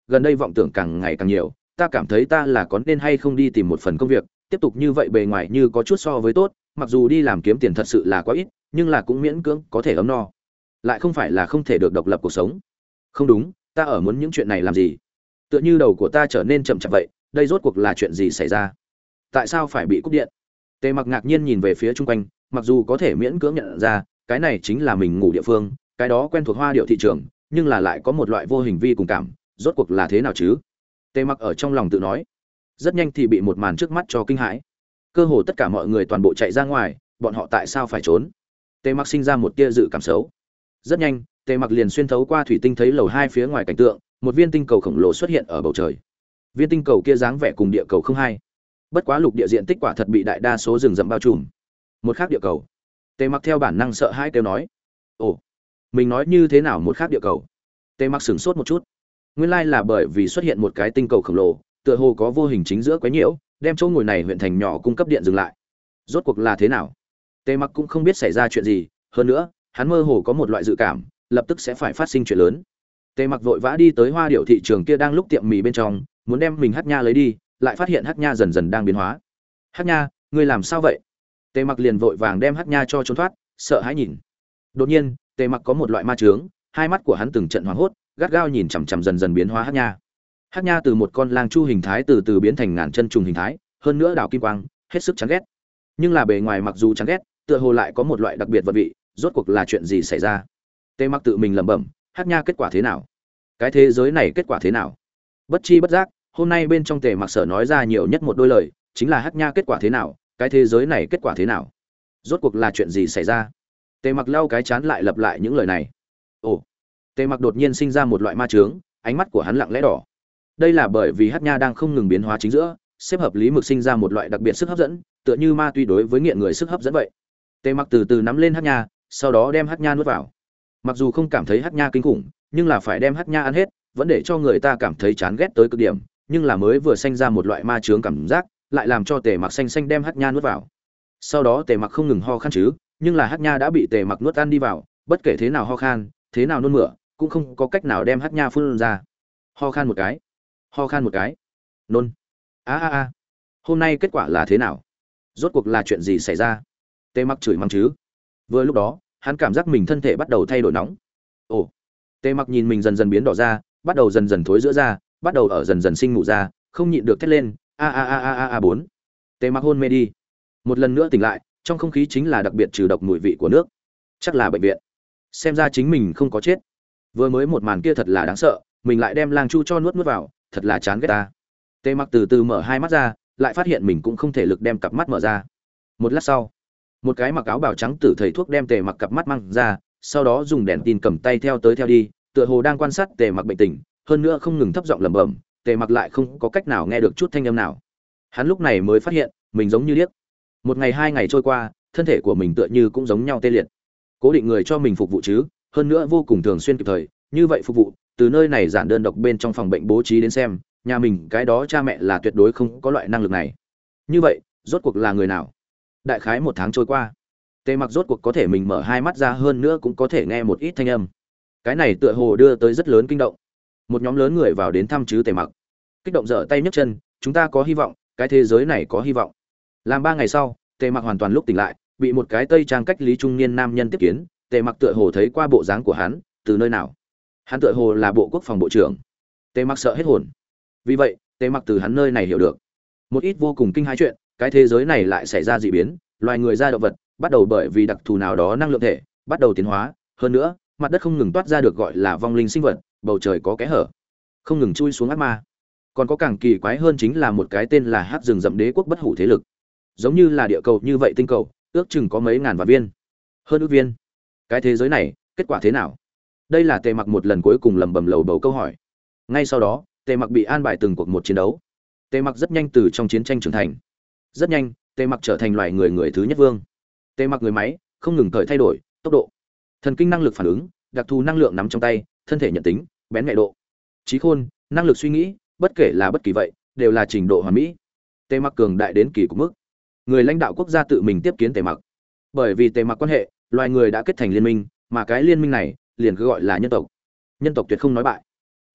gần đây vọng tưởng càng ngày càng nhiều, ta cảm thấy ta là có nên hay không đi tìm một phần công việc, tiếp tục như vậy bề ngoài như có chút so với tốt, mặc dù đi làm kiếm tiền thật sự là quá ít, nhưng là cũng miễn cưỡng có thể ấm no. Lại không phải là không thể được độc lập cuộc sống. Không đúng, ta ở muốn những chuyện này làm gì? Tựa như đầu của ta trở nên chậm chạp vậy, đây rốt cuộc là chuyện gì xảy ra? Tại sao phải bị cúp điện? Tề Mặc ngạc nhiên nhìn về phía chung quanh, mặc dù có thể miễn cưỡng nhận ra, cái này chính là mình ngủ địa phương, cái đó quen thuộc hoa điệu thị trường, nhưng là lại có một loại vô hình vi cùng cảm, rốt cuộc là thế nào chứ? Tề Mặc ở trong lòng tự nói. Rất nhanh thì bị một màn trước mắt cho kinh hãi. Cơ hồ tất cả mọi người toàn bộ chạy ra ngoài, bọn họ tại sao phải trốn? Tề Mặc sinh ra một tia dự cảm xấu. Rất nhanh, Tề Mặc liền xuyên thấu qua thủy tinh thấy lầu hai phía ngoài cảnh tượng, một viên tinh cầu khổng lồ xuất hiện ở bầu trời. Viên tinh cầu kia dáng vẻ cùng địa cầu không hai. Bất quá lục địa diện tích quả thật bị đại đa số rừng rậm bao trùm. Một khác địa cầu. Tề Mặc theo bản năng sợ hãi kêu nói: "Ồ, mình nói như thế nào một khác địa cầu?" Tề Mặc sửng sốt một chút. Nguyên lai là bởi vì xuất hiện một cái tinh cầu khổng lồ, tựa hồ có vô hình chính giữa quấy nhiễu, đem chỗ ngồi này huyện thành nhỏ cung cấp điện dừng lại. Rốt cuộc là thế nào? Tề Mặc cũng không biết xảy ra chuyện gì, hơn nữa, hắn mơ hồ có một loại dự cảm, lập tức sẽ phải phát sinh chuyện lớn. Tề Mặc vội vã đi tới hoa điệu thị trường kia đang lúc tiệm mì bên trong, muốn đem mình Hắc Nha lấy đi, lại phát hiện Hắc Nha dần dần đang biến hóa. "Hắc Nha, ngươi làm sao vậy?" Tề Mặc liền vội vàng đem Hắc Nha cho trốn thoát, sợ hãi nhìn. Đột nhiên, Tề Mặc có một loại ma chướng, hai mắt của hắn từng trận hoảng hốt, gắt gao nhìn chằm chằm dần dần biến hóa Hắc Nha. Hắc Nha từ một con lang chu hình thái từ từ biến thành ngàn chân trùng hình thái, hơn nữa đảo kim quang, hết sức chán ghét. Nhưng là bề ngoài mặc dù chán ghét, tựa hồ lại có một loại đặc biệt vật vị, rốt cuộc là chuyện gì xảy ra? Tề Mặc tự mình lẩm bẩm, Hắc Nha kết quả thế nào? Cái thế giới này kết quả thế nào? Bất chi bất giác, hôm nay bên trong Tề Mặc sở nói ra nhiều nhất một đôi lời, chính là Hắc Nha kết quả thế nào, cái thế giới này kết quả thế nào? Rốt cuộc là chuyện gì xảy ra? Tề Mặc lau cái chán lại lặp lại những lời này. Ồ, Tề Mặc đột nhiên sinh ra một loại ma chướng, ánh mắt của hắn lặng lẽ đỏ. Đây là bởi vì Hắc Nha đang không ngừng biến hóa chính giữa, xếp hợp lý mực sinh ra một loại đặc biệt sức hấp dẫn, tựa như ma túy đối với nghiện người sức hấp dẫn vậy. Tề Mặc từ từ nắm lên Hắc Nha, sau đó đem Hắc Nha nuốt vào. Mặc dù không cảm thấy Hắc Nha kinh khủng, nhưng là phải đem Hắc Nha ăn hết, vẫn để cho người ta cảm thấy chán ghét tới cực điểm, nhưng là mới vừa sinh ra một loại ma chướng cảm giác, lại làm cho Tề Mặc xanh xanh đem Hắc Nha nuốt vào. Sau đó Tề Mặc không ngừng ho khan chứ, nhưng là Hắc Nha đã bị Tề Mặc nuốt ăn đi vào, bất kể thế nào ho khan, thế nào nôn mửa, cũng không có cách nào đem Hắc Nha phun ra. Ho khan một cái, ho khan một cái, nôn. A a a. Hôm nay kết quả là thế nào? Rốt cuộc là chuyện gì xảy ra? Tề Mặc chửi mắng chứ. Vừa lúc đó, hắn cảm giác mình thân thể bắt đầu thay đổi nóng. Ồ. Tề Mặc nhìn mình dần dần biến đỏ ra, bắt đầu dần dần thối rữa ra, bắt đầu ở dần dần sinh mủ ra, không nhịn được thét lên, a a a a a a bốn. Tề Mặc hôn mê đi. Một lần nữa tỉnh lại, trong không khí chính là đặc biệt trừ độc mùi vị của nước. Chắc là bệnh viện. Xem ra chính mình không có chết. Vừa mới một màn kia thật là đáng sợ, mình lại đem lang chu cho nuốt nuốt vào, thật là chán ghét ta. Tề Mặc từ từ mở hai mắt ra, lại phát hiện mình cũng không thể lực đem cặp mắt mở ra. Một lát sau, một cái mặc áo bào trắng tử thầy thuốc đem Tề Mặc cặp mắt mang ra, sau đó dùng đèn tin cầm tay theo tới theo đi, tựa hồ đang quan sát Tề Mặc bệnh tình, hơn nữa không ngừng thấp giọng lẩm bẩm, Tề Mặc lại không có cách nào nghe được chút thanh âm nào. Hắn lúc này mới phát hiện, mình giống như điếc. Một ngày hai ngày trôi qua, thân thể của mình tựa như cũng giống nhau tê liệt. Cố định người cho mình phục vụ chứ, hơn nữa vô cùng thường xuyên kịp thời, như vậy phục vụ, từ nơi này giản đơn độc bên trong phòng bệnh bố trí đến xem, nhà mình cái đó cha mẹ là tuyệt đối không có loại năng lực này. Như vậy, rốt cuộc là người nào? Đại khái một tháng trôi qua, Tề Mặc rốt cuộc có thể mình mở hai mắt ra, hơn nữa cũng có thể nghe một ít thanh âm. Cái này tựa hồ đưa tới rất lớn kinh động. Một nhóm lớn người vào đến thăm chứ Tề Mặc. Kích động giở tay nhấc chân, chúng ta có hy vọng, cái thế giới này có hy vọng. Làm ba ngày sau, Tề Mặc hoàn toàn lúc tỉnh lại, bị một cái tây trang cách lý trung niên nam nhân tiếp kiến. Tề Mặc tựa hồ thấy qua bộ dáng của hắn, từ nơi nào? Hắn tựa hồ là bộ quốc phòng bộ trưởng. Tề Mặc sợ hết hồn. Vì vậy, Tề Mặc từ hắn nơi này hiểu được một ít vô cùng kinh hãi chuyện, cái thế giới này lại xảy ra dị biến, loài người ra động vật, bắt đầu bởi vì đặc thù nào đó năng lượng thể, bắt đầu tiến hóa, hơn nữa, mặt đất không ngừng toát ra được gọi là vong linh sinh vật, bầu trời có kẽ hở, không ngừng chui xuống ác ma. Còn có càng kỳ quái hơn chính là một cái tên là Hắc rừng rậm đế quốc bất hủ thế lực. Giống như là địa cầu như vậy tinh cầu, ước chừng có mấy ngàn vạn viên. Hơn ước viên. Cái thế giới này, kết quả thế nào? Đây là Tề Mặc một lần cuối cùng lẩm bẩm lầu bầu câu hỏi. Ngay sau đó, Tề Mặc bị an bài từng cuộc một chiến đấu. Tề Mặc rất nhanh từ trong chiến tranh trưởng thành. Rất nhanh, Tề Mặc trở thành loài người người thứ nhất vương. Tề Mặc người máy, không ngừng thời thay đổi, tốc độ, thần kinh năng lực phản ứng, đặc thù năng lượng nắm trong tay, thân thể nhận tính, bén nhạy độ, trí khôn, năng lực suy nghĩ, bất kể là bất kỳ vậy, đều là trình độ hoàn mỹ. Tề Mặc cường đại đến kỳ cục mức. Người lãnh đạo quốc gia tự mình tiếp kiến Tề Mặc. Bởi vì Tề Mặc quan hệ, loài người đã kết thành liên minh, mà cái liên minh này liền cứ gọi là nhân tộc. Nhân tộc tuyệt không nói bại.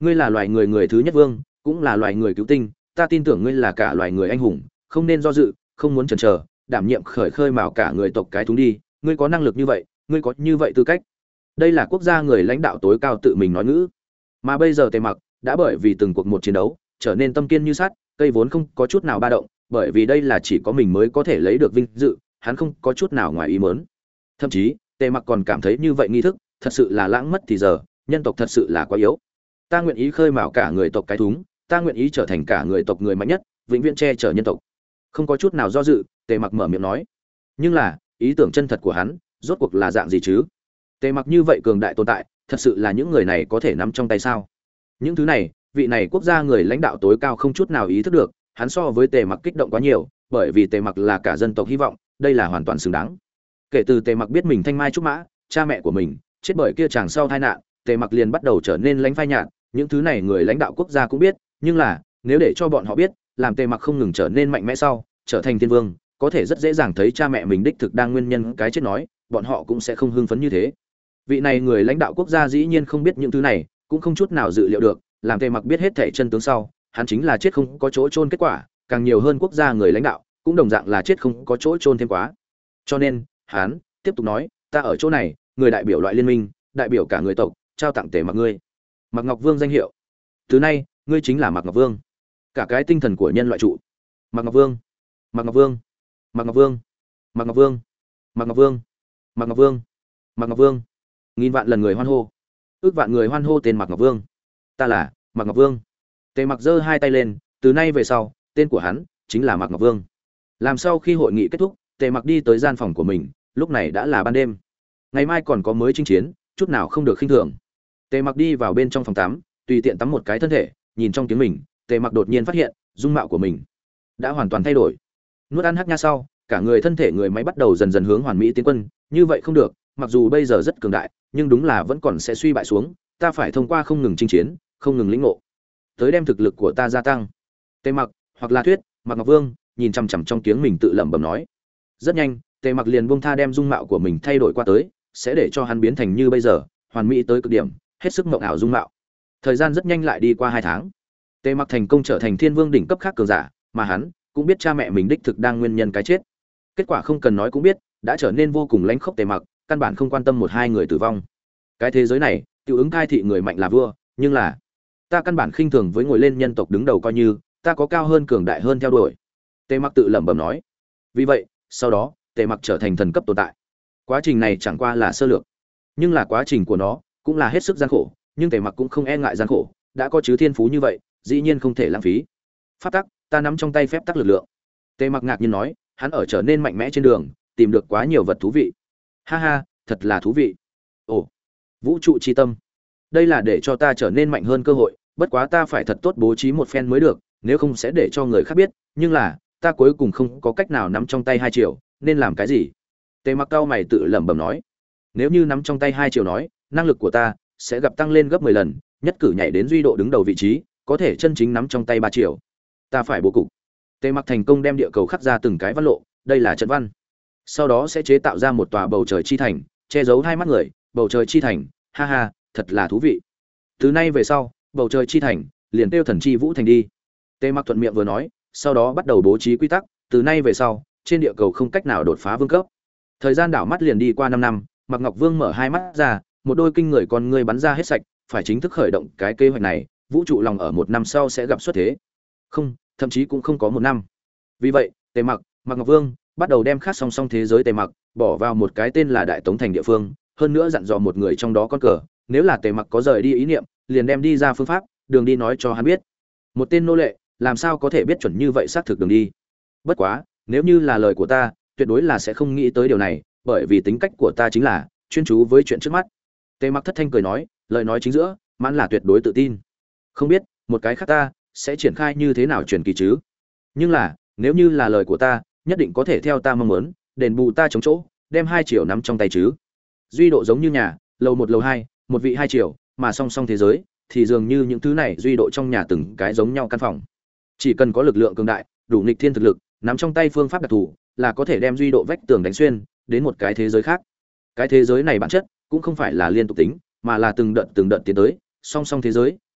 Ngươi là loài người người thứ nhất vương, cũng là loài người cứu tinh, ta tin tưởng ngươi là cả loài người anh hùng, không nên do dự, không muốn chần chờ, đảm nhiệm khởi khơi mào cả người tộc cái thúng đi, ngươi có năng lực như vậy, ngươi có như vậy tư cách. Đây là quốc gia người lãnh đạo tối cao tự mình nói ngữ. Mà bây giờ Tề Mặc đã bởi vì từng cuộc một chiến đấu, trở nên tâm kiên như sắt, cây vốn không có chút nào ba động, bởi vì đây là chỉ có mình mới có thể lấy được vinh dự, hắn không có chút nào ngoài ý muốn. Thậm chí, Tề Mặc còn cảm thấy như vậy nghi thức, thật sự là lãng mất thì giờ, nhân tộc thật sự là quá yếu. Ta nguyện ý khơi mào cả người tộc cái thúng, ta nguyện ý trở thành cả người tộc người mạnh nhất, vĩnh viễn che chở nhân tộc. Không có chút nào do dự, Tề Mặc mở miệng nói. Nhưng là, ý tưởng chân thật của hắn, rốt cuộc là dạng gì chứ? Tề Mặc như vậy cường đại tồn tại, thật sự là những người này có thể nắm trong tay sao? Những thứ này, vị này quốc gia người lãnh đạo tối cao không chút nào ý thức được, hắn so với Tề Mặc kích động quá nhiều, bởi vì Tề Mặc là cả dân tộc hy vọng, đây là hoàn toàn xứng đáng. Kể từ Tề Mặc biết mình thanh mai trúc mã, cha mẹ của mình chết bởi kia chàng sau tai nạn, Tề Mặc liền bắt đầu trở nên lãnh phai nhạt, những thứ này người lãnh đạo quốc gia cũng biết, nhưng là, nếu để cho bọn họ biết, làm Tề Mặc không ngừng trở nên mạnh mẽ sau, trở thành thiên vương, có thể rất dễ dàng thấy cha mẹ mình đích thực đang nguyên nhân cái chết nói, bọn họ cũng sẽ không hưng phấn như thế. Vị này người lãnh đạo quốc gia dĩ nhiên không biết những thứ này, cũng không chút nào dự liệu được, làm Tề Mặc biết hết thảy chân tướng sau, hắn chính là chết không có chỗ chôn kết quả, càng nhiều hơn quốc gia người lãnh đạo, cũng đồng dạng là chết không có chỗ chôn thêm quá. Cho nên, hắn tiếp tục nói, ta ở chỗ này, người đại biểu loại liên minh, đại biểu cả người tộc, trao tặng Tề Mặc ngươi. Mặc Ngọc Vương danh hiệu. Từ nay, ngươi chính là Mặc Ngọc Vương, cả cái tinh thần của nhân loại trụ. Mặc Ngọc Vương, Mặc Ngọc Vương, Mặc Ngọc Vương, Mặc Ngọc Vương, Mặc Ngọc Vương, Mặc Ngọc Vương, Mặc Ngọc Vương. Nghìn vạn lần người hoan hô, ước vạn người hoan hô tên Mặc Ngọc Vương. Ta là Mặc Ngọc Vương. Tề Mặc giơ hai tay lên, từ nay về sau, tên của hắn chính là Mặc Ngọc Vương. Làm sau khi hội nghị kết thúc, Tề Mặc đi tới gian phòng của mình, lúc này đã là ban đêm. Ngày mai còn có mới chinh chiến, chút nào không được khinh thường. Tề Mặc đi vào bên trong phòng tắm, tùy tiện tắm một cái thân thể, nhìn trong tiếng mình, Tề Mặc đột nhiên phát hiện, dung mạo của mình đã hoàn toàn thay đổi. Nuốt ăn hắc nha sau, cả người thân thể người máy bắt đầu dần dần hướng hoàn mỹ tiến quân, như vậy không được, mặc dù bây giờ rất cường đại, nhưng đúng là vẫn còn sẽ suy bại xuống, ta phải thông qua không ngừng chinh chiến, không ngừng lĩnh ngộ, tới đem thực lực của ta gia tăng. Tề Mặc, hoặc là thuyết, Mặc Ngọc Vương, nhìn chằm chằm trong tiếng mình tự lẩm bẩm nói. Rất nhanh, Tề Mặc liền buông tha đem dung mạo của mình thay đổi qua tới, sẽ để cho hắn biến thành như bây giờ, hoàn mỹ tới cực điểm, hết sức mộng ảo dung mạo. Thời gian rất nhanh lại đi qua hai tháng. Tề Mặc thành công trở thành thiên vương đỉnh cấp khác cường giả, mà hắn cũng biết cha mẹ mình đích thực đang nguyên nhân cái chết. Kết quả không cần nói cũng biết, đã trở nên vô cùng lãnh khốc. Tề Mặc căn bản không quan tâm một hai người tử vong. Cái thế giới này, tiểu ứng cai thị người mạnh là vua, nhưng là ta căn bản khinh thường với ngồi lên nhân tộc đứng đầu, coi như ta có cao hơn cường đại hơn theo đuổi. Tề Mặc tự lẩm bẩm nói. Vì vậy, sau đó, Tề Mặc trở thành thần cấp tồn tại. Quá trình này chẳng qua là sơ lược, nhưng là quá trình của nó cũng là hết sức gian khổ, nhưng Tề Mặc cũng không e ngại gian khổ, đã có chứ thiên phú như vậy, dĩ nhiên không thể lãng phí. Pháp tắc, ta nắm trong tay phép tắc lực lượng. Tề Mặc ngạc nhiên nói, hắn ở trở nên mạnh mẽ trên đường, tìm được quá nhiều vật thú vị. Ha ha, thật là thú vị. Ồ, vũ trụ chi tâm. Đây là để cho ta trở nên mạnh hơn cơ hội, bất quá ta phải thật tốt bố trí một phen mới được, nếu không sẽ để cho người khác biết, nhưng là, ta cuối cùng không có cách nào nắm trong tay hai triệu, nên làm cái gì? Tề Mặc cao mày tự lẩm bẩm nói, nếu như nắm trong tay hai triệu nói, năng lực của ta sẽ gặp tăng lên gấp mười lần, nhất cử nhảy đến duy độ đứng đầu vị trí, có thể chân chính nắm trong tay ba triệu. Ta phải bố cục. Tề Mặc thành công đem địa cầu khắc ra từng cái văn lộ, đây là trận văn. Sau đó sẽ chế tạo ra một tòa bầu trời chi thành, che giấu hai mắt người, bầu trời chi thành, ha ha, thật là thú vị. Từ nay về sau, bầu trời chi thành liền tiêu thần chi vũ thành đi. Tề Mặc thuận miệng vừa nói, sau đó bắt đầu bố trí quy tắc, từ nay về sau, trên địa cầu không cách nào đột phá vương cấp. Thời gian đảo mắt liền đi qua năm năm, Mặc Ngọc Vương mở hai mắt ra, một đôi kinh người con ngươi bắn ra hết sạch, phải chính thức khởi động cái kế hoạch này, vũ trụ lòng ở một năm sau sẽ gặp xuất thế. Không, thậm chí cũng không có một năm. Vì vậy, Tề Mặc, Mặc Ngọc Vương bắt đầu đem khác song song thế giới Tề Mặc bỏ vào một cái tên là Đại Tống thành địa phương, hơn nữa dặn dò một người trong đó con cờ, nếu là Tề Mặc có rời đi ý niệm, liền đem đi ra phương pháp, đường đi nói cho hắn biết. Một tên nô lệ, làm sao có thể biết chuẩn như vậy xác thực đường đi? Bất quá, nếu như là lời của ta, tuyệt đối là sẽ không nghĩ tới điều này, bởi vì tính cách của ta chính là chuyên chú với chuyện trước mắt. Tề Mặc thất thanh cười nói, lời nói chính giữa, mãn là tuyệt đối tự tin. Không biết, một cái khác ta sẽ triển khai như thế nào truyền kỳ chứ? Nhưng là, nếu như là lời của ta, nhất định có thể theo ta mong muốn, đền bù ta chống chỗ, đem hai triệu nắm trong tay chứ. Duy độ giống như nhà, lầu một lầu hai, một vị hai triệu, mà song song thế giới thì dường như những thứ này duy độ trong nhà từng cái giống nhau căn phòng. Chỉ cần có lực lượng cường đại, đủ nghịch thiên thực lực, nắm trong tay phương pháp đặc thù, là có thể đem duy độ vách tường đánh xuyên đến một cái thế giới khác. Cái thế giới này bản chất cũng không phải là liên tục tính, mà là từng đợt từng đợt tiến tới, song song thế giới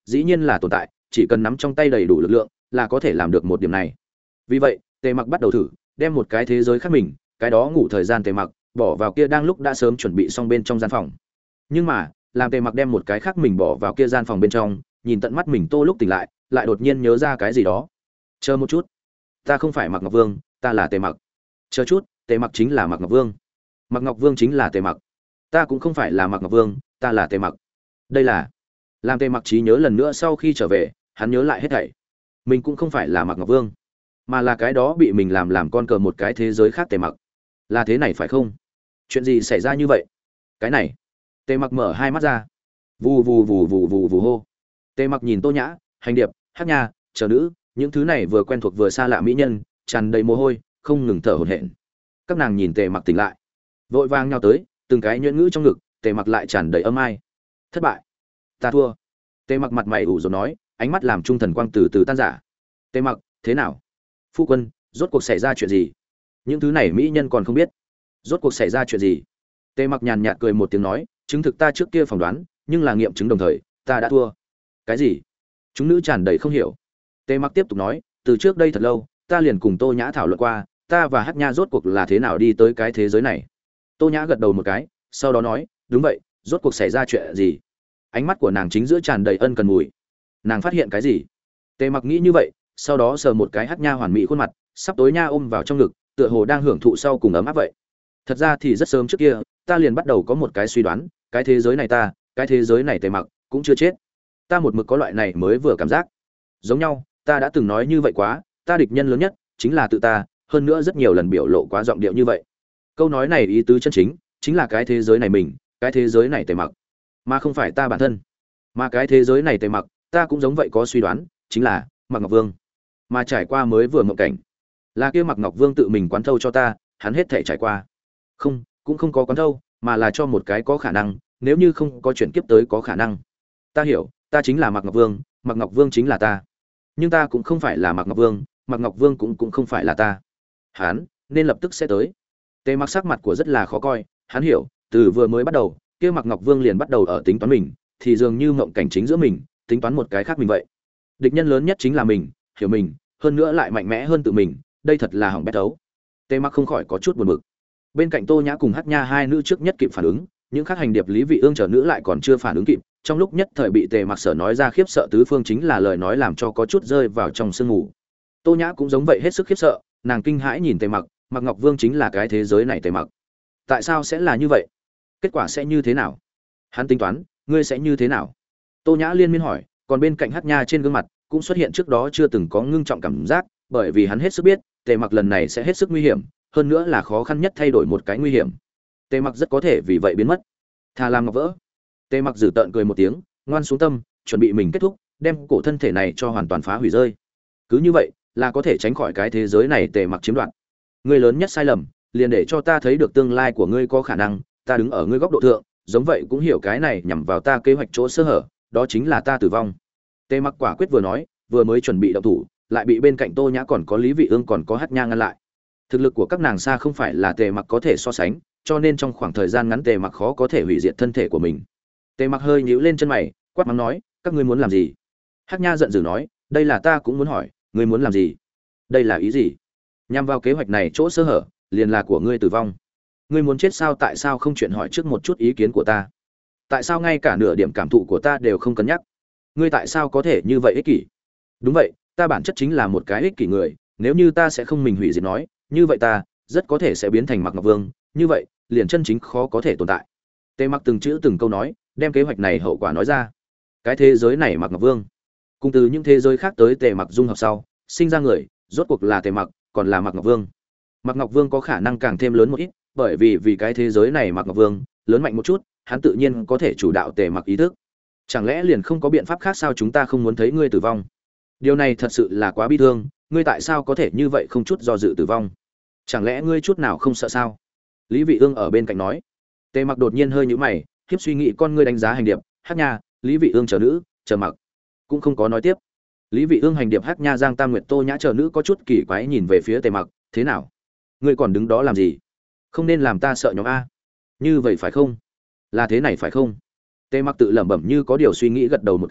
dĩ nhiên là tồn tại, chỉ cần nắm trong tay đầy đủ lực lượng là có thể làm được một điểm này. Vì vậy Tề Mặc bắt đầu thử đem một cái thế giới khác mình, cái đó ngủ thời gian Tề Mặc bỏ vào kia đang lúc đã sớm chuẩn bị xong bên trong gian phòng. Nhưng mà làm Tề Mặc đem một cái khác mình bỏ vào kia gian phòng bên trong, nhìn tận mắt mình Tô lúc tỉnh lại, lại đột nhiên nhớ ra cái gì đó. Chờ một chút, ta không phải Mạc Ngọc Vương, ta là Tề Mặc. Chờ chút, Tề Mặc chính là Mạc Ngọc Vương, Mạc Ngọc Vương chính là Tề Mặc. Ta cũng không phải là Mạc Ngọc Vương, ta là Tề Mặc. Đây là làm Tề Mặc trí nhớ lần nữa sau khi trở về, hắn nhớ lại hết thảy. Mình cũng không phải là Mạc Ngọc Vương, mà là cái đó bị mình làm làm con cờ một cái thế giới khác Tề Mặc. Là thế này phải không? Chuyện gì xảy ra như vậy? Cái này. Tề Mặc mở hai mắt ra. Vù vù vù vù vù vù hô. Tề Mặc nhìn Tô Nhã, Hành Điệp, Hắc Nha, chờ nữ, những thứ này vừa quen thuộc vừa xa lạ mỹ nhân, tràn đầy mồ hôi, không ngừng thở hổn hển. Các nàng nhìn Tề Mặc tỉnh lại, vội vàng nhào tới, từng cái nhuyễn ngữ trong ngực, Tề Mặc lại tràn đầy âm ai. Thất bại, ta thua. Tề Mặc mặt mày ủ rột nói, ánh mắt làm trung thần quang từ từ tan rã. Tề Mặc, thế nào? Phu quân, rốt cuộc xảy ra chuyện gì? Những thứ này mỹ nhân còn không biết. Rốt cuộc xảy ra chuyện gì? Tề Mặc nhàn nhạt cười một tiếng nói, chứng thực ta trước kia phỏng đoán, nhưng là nghiệm chứng đồng thời, ta đã thua. Cái gì? Chúng nữ tràn đầy không hiểu. Tề Mặc tiếp tục nói, từ trước đây thật lâu, ta liền cùng Tô Nhã thảo luận qua, ta và Hắc Nha rốt cuộc là thế nào đi tới cái thế giới này. Tô Nhã gật đầu một cái, sau đó nói, đúng vậy, rốt cuộc xảy ra chuyện gì? Ánh mắt của nàng chính giữa tràn đầy ân cần mùi. Nàng phát hiện cái gì? Tề Mặc nghĩ như vậy, sau đó sờ một cái Hắc Nha hoàn mỹ khuôn mặt, sắp tối nha ôm vào trong ngực, tựa hồ đang hưởng thụ sau cùng ấm áp vậy. Thật ra thì rất sớm trước kia, ta liền bắt đầu có một cái suy đoán, cái thế giới này ta, cái thế giới này Tề Mặc cũng chưa chết. Ta một mực có loại này mới vừa cảm giác. Giống nhau, ta đã từng nói như vậy quá, ta địch nhân lớn nhất chính là tự ta, hơn nữa rất nhiều lần biểu lộ quá giọng điệu như vậy. Câu nói này ý tứ chân chính, chính là cái thế giới này mình, cái thế giới này Tề Mặc, mà không phải ta bản thân. Mà cái thế giới này Tề Mặc, ta cũng giống vậy có suy đoán, chính là Mạc Ngọc Vương. Mà trải qua mới vừa mộng cảnh, là kia Mạc Ngọc Vương tự mình quán thâu cho ta, hắn hết thể trải qua. Không, cũng không có quán thâu, mà là cho một cái có khả năng, nếu như không có chuyển kiếp tới có khả năng. Ta hiểu, ta chính là Mạc Ngọc Vương, Mạc Ngọc Vương chính là ta. Nhưng ta cũng không phải là Mạc Ngọc Vương, Mạc Ngọc Vương cũng cũng không phải là ta. Hắn nên lập tức sẽ tới. Tề Mặc sắc mặt của rất là khó coi, hắn hiểu, từ vừa mới bắt đầu, kia Mạc Ngọc Vương liền bắt đầu ở tính toán mình, thì dường như mộng cảnh chính giữa mình, tính toán một cái khác mình vậy. Địch nhân lớn nhất chính là mình, hiểu mình, hơn nữa lại mạnh mẽ hơn tự mình, đây thật là hỏng bét đấu. Tề Mặc không khỏi có chút buồn bực. Bên cạnh Tô Nhã cùng Hắc Nha hai nữ trước nhất kịp phản ứng, những khác hành điệp Lý Vị Ương chờ nữ lại còn chưa phản ứng kịp, trong lúc nhất thời bị Tề Mặc sở nói ra khiếp sợ tứ phương chính là lời nói làm cho có chút rơi vào trong sương ngủ. Tô Nhã cũng giống vậy hết sức khiếp sợ, nàng kinh hãi nhìn Tề Mặc, Mạc Ngọc Vương chính là cái thế giới này Tề Mặc. Tại sao sẽ là như vậy? Kết quả sẽ như thế nào? Hắn tính toán, ngươi sẽ như thế nào? Tô Nhã liên miên hỏi, còn bên cạnh Hắc Nha trên gương mặt cũng xuất hiện trước đó chưa từng có ngưng trọng cảm giác, bởi vì hắn hết sức biết, Tề Mặc lần này sẽ hết sức nguy hiểm, hơn nữa là khó khăn nhất thay đổi một cái nguy hiểm. Tề Mặc rất có thể vì vậy biến mất. Thà làm ngọc vỡ. Tề Mặc giở tợn cười một tiếng, ngoan xuống tâm, chuẩn bị mình kết thúc, đem cổ thân thể này cho hoàn toàn phá hủy rơi. Cứ như vậy, là có thể tránh khỏi cái thế giới này Tề Mặc chiếm đoạt. Ngươi lớn nhất sai lầm, liền để cho ta thấy được tương lai của ngươi có khả năng, ta đứng ở ngươi góc độ thượng, giống vậy cũng hiểu cái này nhằm vào ta kế hoạch chỗ sơ hở, đó chính là ta tử vong. Tề Mặc quả quyết vừa nói, vừa mới chuẩn bị động thủ, lại bị bên cạnh Tô Nhã còn có Lý Vị Ương còn có Hắc Nha ngăn lại. Thực lực của các nàng xa không phải là Tề Mặc có thể so sánh, cho nên trong khoảng thời gian ngắn Tề Mặc khó có thể hủy diệt thân thể của mình. Tề Mặc hơi nhíu lên chân mày, quát mắng nói, các ngươi muốn làm gì? Hắc Nha giận dữ nói, đây là ta cũng muốn hỏi, ngươi muốn làm gì? Đây là ý gì? Nhằm vào kế hoạch này chỗ sơ hở, liền là của ngươi tử vong. Ngươi muốn chết sao? Tại sao không chuyện hỏi trước một chút ý kiến của ta? Tại sao ngay cả nửa điểm cảm thụ của ta đều không cân nhắc? Ngươi tại sao có thể như vậy ích kỷ? Đúng vậy, ta bản chất chính là một cái ích kỷ người, nếu như ta sẽ không mình hủy diệt nói, như vậy ta rất có thể sẽ biến thành Mạc Ngọc Vương, như vậy, liền chân chính khó có thể tồn tại. Tề Mặc từng chữ từng câu nói, đem kế hoạch này hậu quả nói ra. Cái thế giới này Mạc Ngọc Vương, cùng từ những thế giới khác tới Tề Mặc dung hợp sau, sinh ra người, rốt cuộc là Tề Mặc, còn là Mạc Ngọc Vương. Mạc Ngọc Vương có khả năng càng thêm lớn một ít, bởi vì vì cái thế giới này Mạc Ngọc Vương lớn mạnh một chút, hắn tự nhiên có thể chủ đạo Tề Mặc ý thức. Chẳng lẽ liền không có biện pháp khác sao? Chúng ta không muốn thấy ngươi tử vong. Điều này thật sự là quá bi thương, ngươi tại sao có thể như vậy không chút do dự tử vong? Chẳng lẽ ngươi chút nào không sợ sao? Lý Vị Ương ở bên cạnh nói. Tề Mặc đột nhiên hơi nhíu mày, khiếp suy nghĩ con ngươi đánh giá hành điệp, Hắc Nha, Lý Vị Ương chờ nữ, chờ Mặc cũng không có nói tiếp. Lý Vị Ương, hành điệp, Hắc Nha, Giang Tam Nguyệt, Tô Nhã chờ nữ có chút kỳ quái nhìn về phía Tề Mặc, thế nào? Ngươi còn đứng đó làm gì? Không nên làm ta sợ nhóm a. Như vậy phải không? Là thế này phải không? Tề Mặc tự lẩm bẩm như có điều suy nghĩ gật đầu một cái,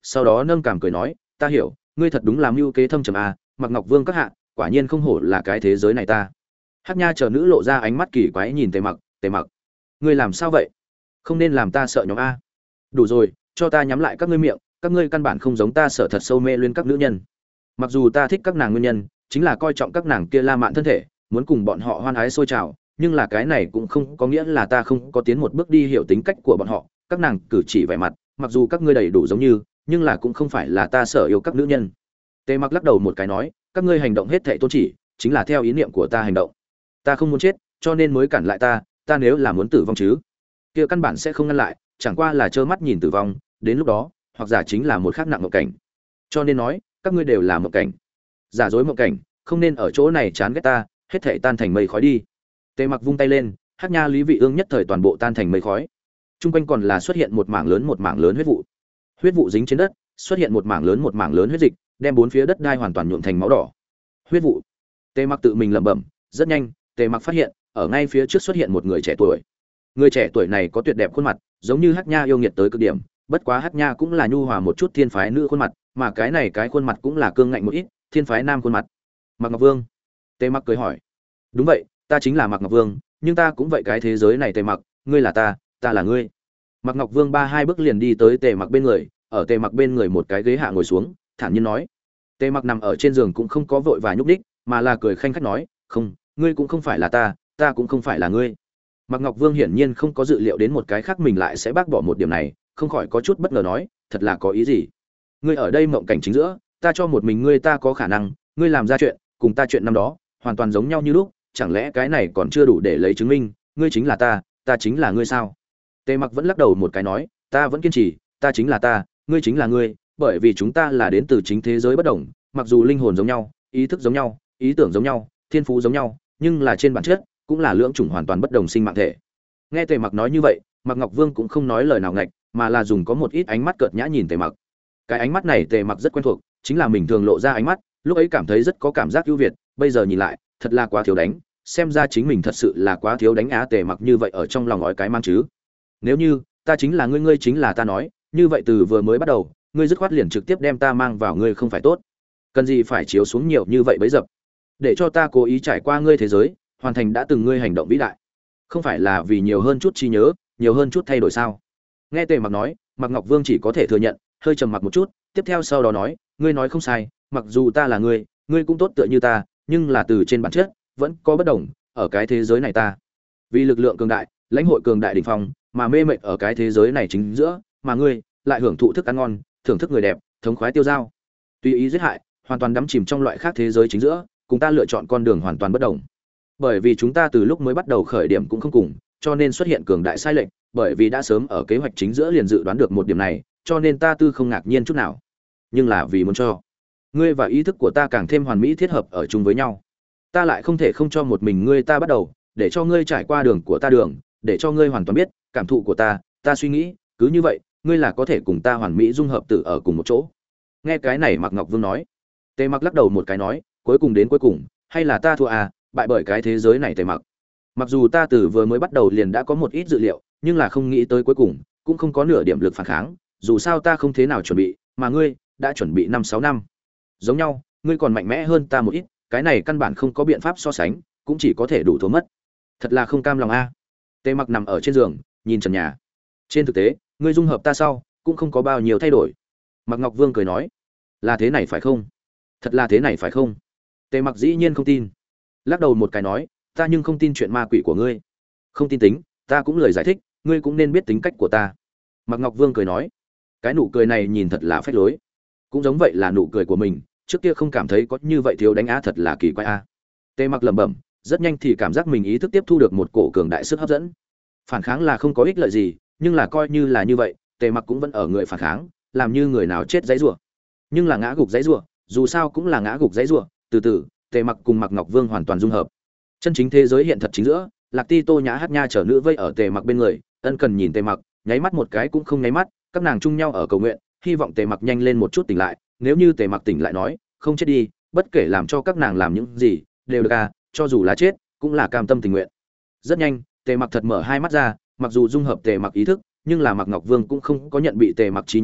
sau đó nâng cảm cười nói, ta hiểu, ngươi thật đúng là mưu kế thâm trầm a, Mặc Ngọc Vương các hạ, quả nhiên không hổ là cái thế giới này ta. Hắc Nha chờ nữ lộ ra ánh mắt kỳ quái nhìn Tề Mặc, Tề Mặc, ngươi làm sao vậy? Không nên làm ta sợ nhóm a. Đủ rồi, cho ta nhắm lại các ngươi miệng, các ngươi căn bản không giống ta sợ thật sâu mê luyến các nữ nhân. Mặc dù ta thích các nàng nguyên nhân, chính là coi trọng các nàng kia la mạn thân thể, muốn cùng bọn họ hoan ái sôi trào, nhưng là cái này cũng không có nghĩa là ta không có tiến một bước đi hiểu tính cách của bọn họ, các nàng cử chỉ vẻ mặt, mặc dù các ngươi đầy đủ giống như, nhưng là cũng không phải là ta sợ yêu các nữ nhân. Tề Mặc lắc đầu một cái nói, các ngươi hành động hết thảy tôn chỉ, chính là theo ý niệm của ta hành động. Ta không muốn chết, cho nên mới cản lại ta, ta nếu là muốn tử vong chứ, kia căn bản sẽ không ngăn lại, chẳng qua là trơ mắt nhìn tử vong, đến lúc đó, hoặc giả chính là một khác nặng mộng cảnh. Cho nên nói, các ngươi đều là mộng cảnh, giả dối mộng cảnh, không nên ở chỗ này chán ghét ta, hết thảy tan thành mây khói đi. Tề Mặc vung tay lên, Hắc Nha Lý Vị Ương nhất thời toàn bộ tan thành mây khói. Trung quanh còn là xuất hiện một mảng lớn một mảng lớn huyết vụ. Huyết vụ dính trên đất, xuất hiện một mảng lớn một mảng lớn huyết dịch, đem bốn phía đất đai hoàn toàn nhuộm thành máu đỏ. Huyết vụ. Tề Mặc tự mình lẩm bẩm, rất nhanh, Tề Mặc phát hiện, ở ngay phía trước xuất hiện một người trẻ tuổi. Người trẻ tuổi này có tuyệt đẹp khuôn mặt, giống như Hắc Nha yêu nghiệt tới cực điểm, bất quá Hắc Nha cũng là nhu hòa một chút thiên phái nữ khuôn mặt, mà cái này cái khuôn mặt cũng là cương ngạnh một ít, thiên phái nam khuôn mặt. Mạc Ngọc Vương. Tề Mặc cười hỏi. Đúng vậy, ta chính là Mạc Ngọc Vương, nhưng ta cũng vậy cái thế giới này Tề Mặc, ngươi là ta, ta là ngươi. Mạc Ngọc Vương ba hai bước liền đi tới Tề Mặc bên người, ở Tề Mặc bên người một cái ghế hạ ngồi xuống, thản nhiên nói. Tề Mặc nằm ở trên giường cũng không có vội vàng nhúc nhích, mà là cười khanh khách nói, "Không, ngươi cũng không phải là ta, ta cũng không phải là ngươi." Mạc Ngọc Vương hiển nhiên không có dự liệu đến một cái khác mình lại sẽ bác bỏ một điểm này, không khỏi có chút bất ngờ nói, "Thật là có ý gì? Ngươi ở đây mộng cảnh chính giữa, ta cho một mình ngươi ta có khả năng, ngươi làm ra chuyện, cùng ta chuyện năm đó, hoàn toàn giống nhau như lúc, chẳng lẽ cái này còn chưa đủ để lấy chứng minh, ngươi chính là ta, ta chính là ngươi sao?" Tề Mặc vẫn lắc đầu một cái nói, "Ta vẫn kiên trì, ta chính là ta, ngươi chính là ngươi, bởi vì chúng ta là đến từ chính thế giới bất đồng, mặc dù linh hồn giống nhau, ý thức giống nhau, ý tưởng giống nhau, thiên phú giống nhau, nhưng là trên bản chất cũng là lưỡng chủng hoàn toàn bất đồng sinh mạng thể." Nghe Tề Mặc nói như vậy, Mạc Ngọc Vương cũng không nói lời nào ngạch, mà là dùng có một ít ánh mắt cợt nhã nhìn Tề Mặc. Cái ánh mắt này Tề Mặc rất quen thuộc, chính là mình thường lộ ra ánh mắt, lúc ấy cảm thấy rất có cảm giác ưu việt, bây giờ nhìn lại, thật là quá thiếu đánh, xem ra chính mình thật sự là quá thiếu đánh á. Tề Mặc như vậy ở trong lòng nói cái mang chứ. Nếu như ta chính là ngươi, ngươi chính là ta nói, như vậy từ vừa mới bắt đầu, ngươi dứt khoát liền trực tiếp đem ta mang vào ngươi không phải tốt? Cần gì phải chiếu xuống nhiều như vậy bấy dập? Để cho ta cố ý trải qua ngươi thế giới, hoàn thành đã từng ngươi hành động vĩ đại, không phải là vì nhiều hơn chút trí nhớ, nhiều hơn chút thay đổi sao? Nghe Tề Mặc nói, Mạc Ngọc Vương chỉ có thể thừa nhận, hơi trầm mặc một chút, tiếp theo sau đó nói, ngươi nói không sai, mặc dù ta là ngươi, ngươi cũng tốt tựa như ta, nhưng là từ trên bản chất vẫn có bất đồng. Ở cái thế giới này ta vì lực lượng cường đại, lãnh hội cường đại đỉnh phong, mà mê mệt ở cái thế giới này chính giữa, mà ngươi lại hưởng thụ thức ăn ngon, thưởng thức người đẹp, thống khoái tiêu dao, tùy ý giết hại, hoàn toàn đắm chìm trong loại khác thế giới chính giữa, cùng ta lựa chọn con đường hoàn toàn bất đồng. Bởi vì chúng ta từ lúc mới bắt đầu khởi điểm cũng không cùng, cho nên xuất hiện cường đại sai lệch, bởi vì đã sớm ở kế hoạch chính giữa liền dự đoán được một điểm này, cho nên ta tư không ngạc nhiên chút nào. Nhưng là vì muốn cho ngươi và ý thức của ta càng thêm hoàn mỹ thiết hợp ở chung với nhau, ta lại không thể không cho một mình ngươi ta bắt đầu, để cho ngươi trải qua đường của ta đường, để cho ngươi hoàn toàn biết cảm thụ của ta, ta suy nghĩ, cứ như vậy, ngươi là có thể cùng ta hoàn mỹ dung hợp tử ở cùng một chỗ. Nghe cái này Mạc Ngọc Vương nói, Tề Mặc lắc đầu một cái nói, cuối cùng đến cuối cùng, hay là ta thua à, bại bởi cái thế giới này Tề Mặc. Mặc dù ta từ vừa mới bắt đầu liền đã có một ít dự liệu, nhưng là không nghĩ tới cuối cùng cũng không có nửa điểm lực phản kháng, dù sao ta không thế nào chuẩn bị, mà ngươi đã chuẩn bị năm sáu năm. Giống nhau, ngươi còn mạnh mẽ hơn ta một ít, cái này căn bản không có biện pháp so sánh, cũng chỉ có thể đủ thua mất. Thật là không cam lòng a. Tề Mặc nằm ở trên giường, nhìn trần nhà. Trên thực tế, ngươi dung hợp ta sau, cũng không có bao nhiêu thay đổi. Mạc Ngọc Vương cười nói, là thế này phải không? Thật là thế này phải không? Tề Mặc dĩ nhiên không tin, lắc đầu một cái nói, ta nhưng không tin chuyện ma quỷ của ngươi. Không tin tính, ta cũng lời giải thích, ngươi cũng nên biết tính cách của ta. Mạc Ngọc Vương cười nói, cái nụ cười này nhìn thật là phách lối, cũng giống vậy là nụ cười của mình, trước kia không cảm thấy có như vậy thiếu đánh á, thật là kỳ quái a. Tề Mặc lẩm bẩm, rất nhanh thì cảm giác mình ý thức tiếp thu được một cổ cường đại sức hấp dẫn. Phản kháng là không có ích lợi gì, nhưng là coi như là như vậy, Tề Mặc cũng vẫn ở người phản kháng, làm như người nào chết dãy rủa. Nhưng là ngã gục dãy rủa, dù sao cũng là ngã gục dãy rủa, từ từ, Tề Mặc cùng Mạc Ngọc Vương hoàn toàn dung hợp. Chân chính thế giới hiện thật chính giữa, Lạc Ti Tô Nhã Hát Nha trở nữ vây ở Tề Mặc bên người, ân cần nhìn Tề Mặc, nháy mắt một cái cũng không nháy mắt, các nàng chung nhau ở cầu nguyện, hy vọng Tề Mặc nhanh lên một chút tỉnh lại, nếu như Tề Mặc tỉnh lại nói, không chết đi, bất kể làm cho các nàng làm những gì, đều được à, cho dù là chết, cũng là cam tâm tình nguyện. Rất nhanh, Tề Mặc thật mở hai mắt ra, mặc dù dung hợp Tề Mặc ý thức, nhưng là Mạc Ngọc Vương cũng không có nhận bị Tề Mặc trí nhớ,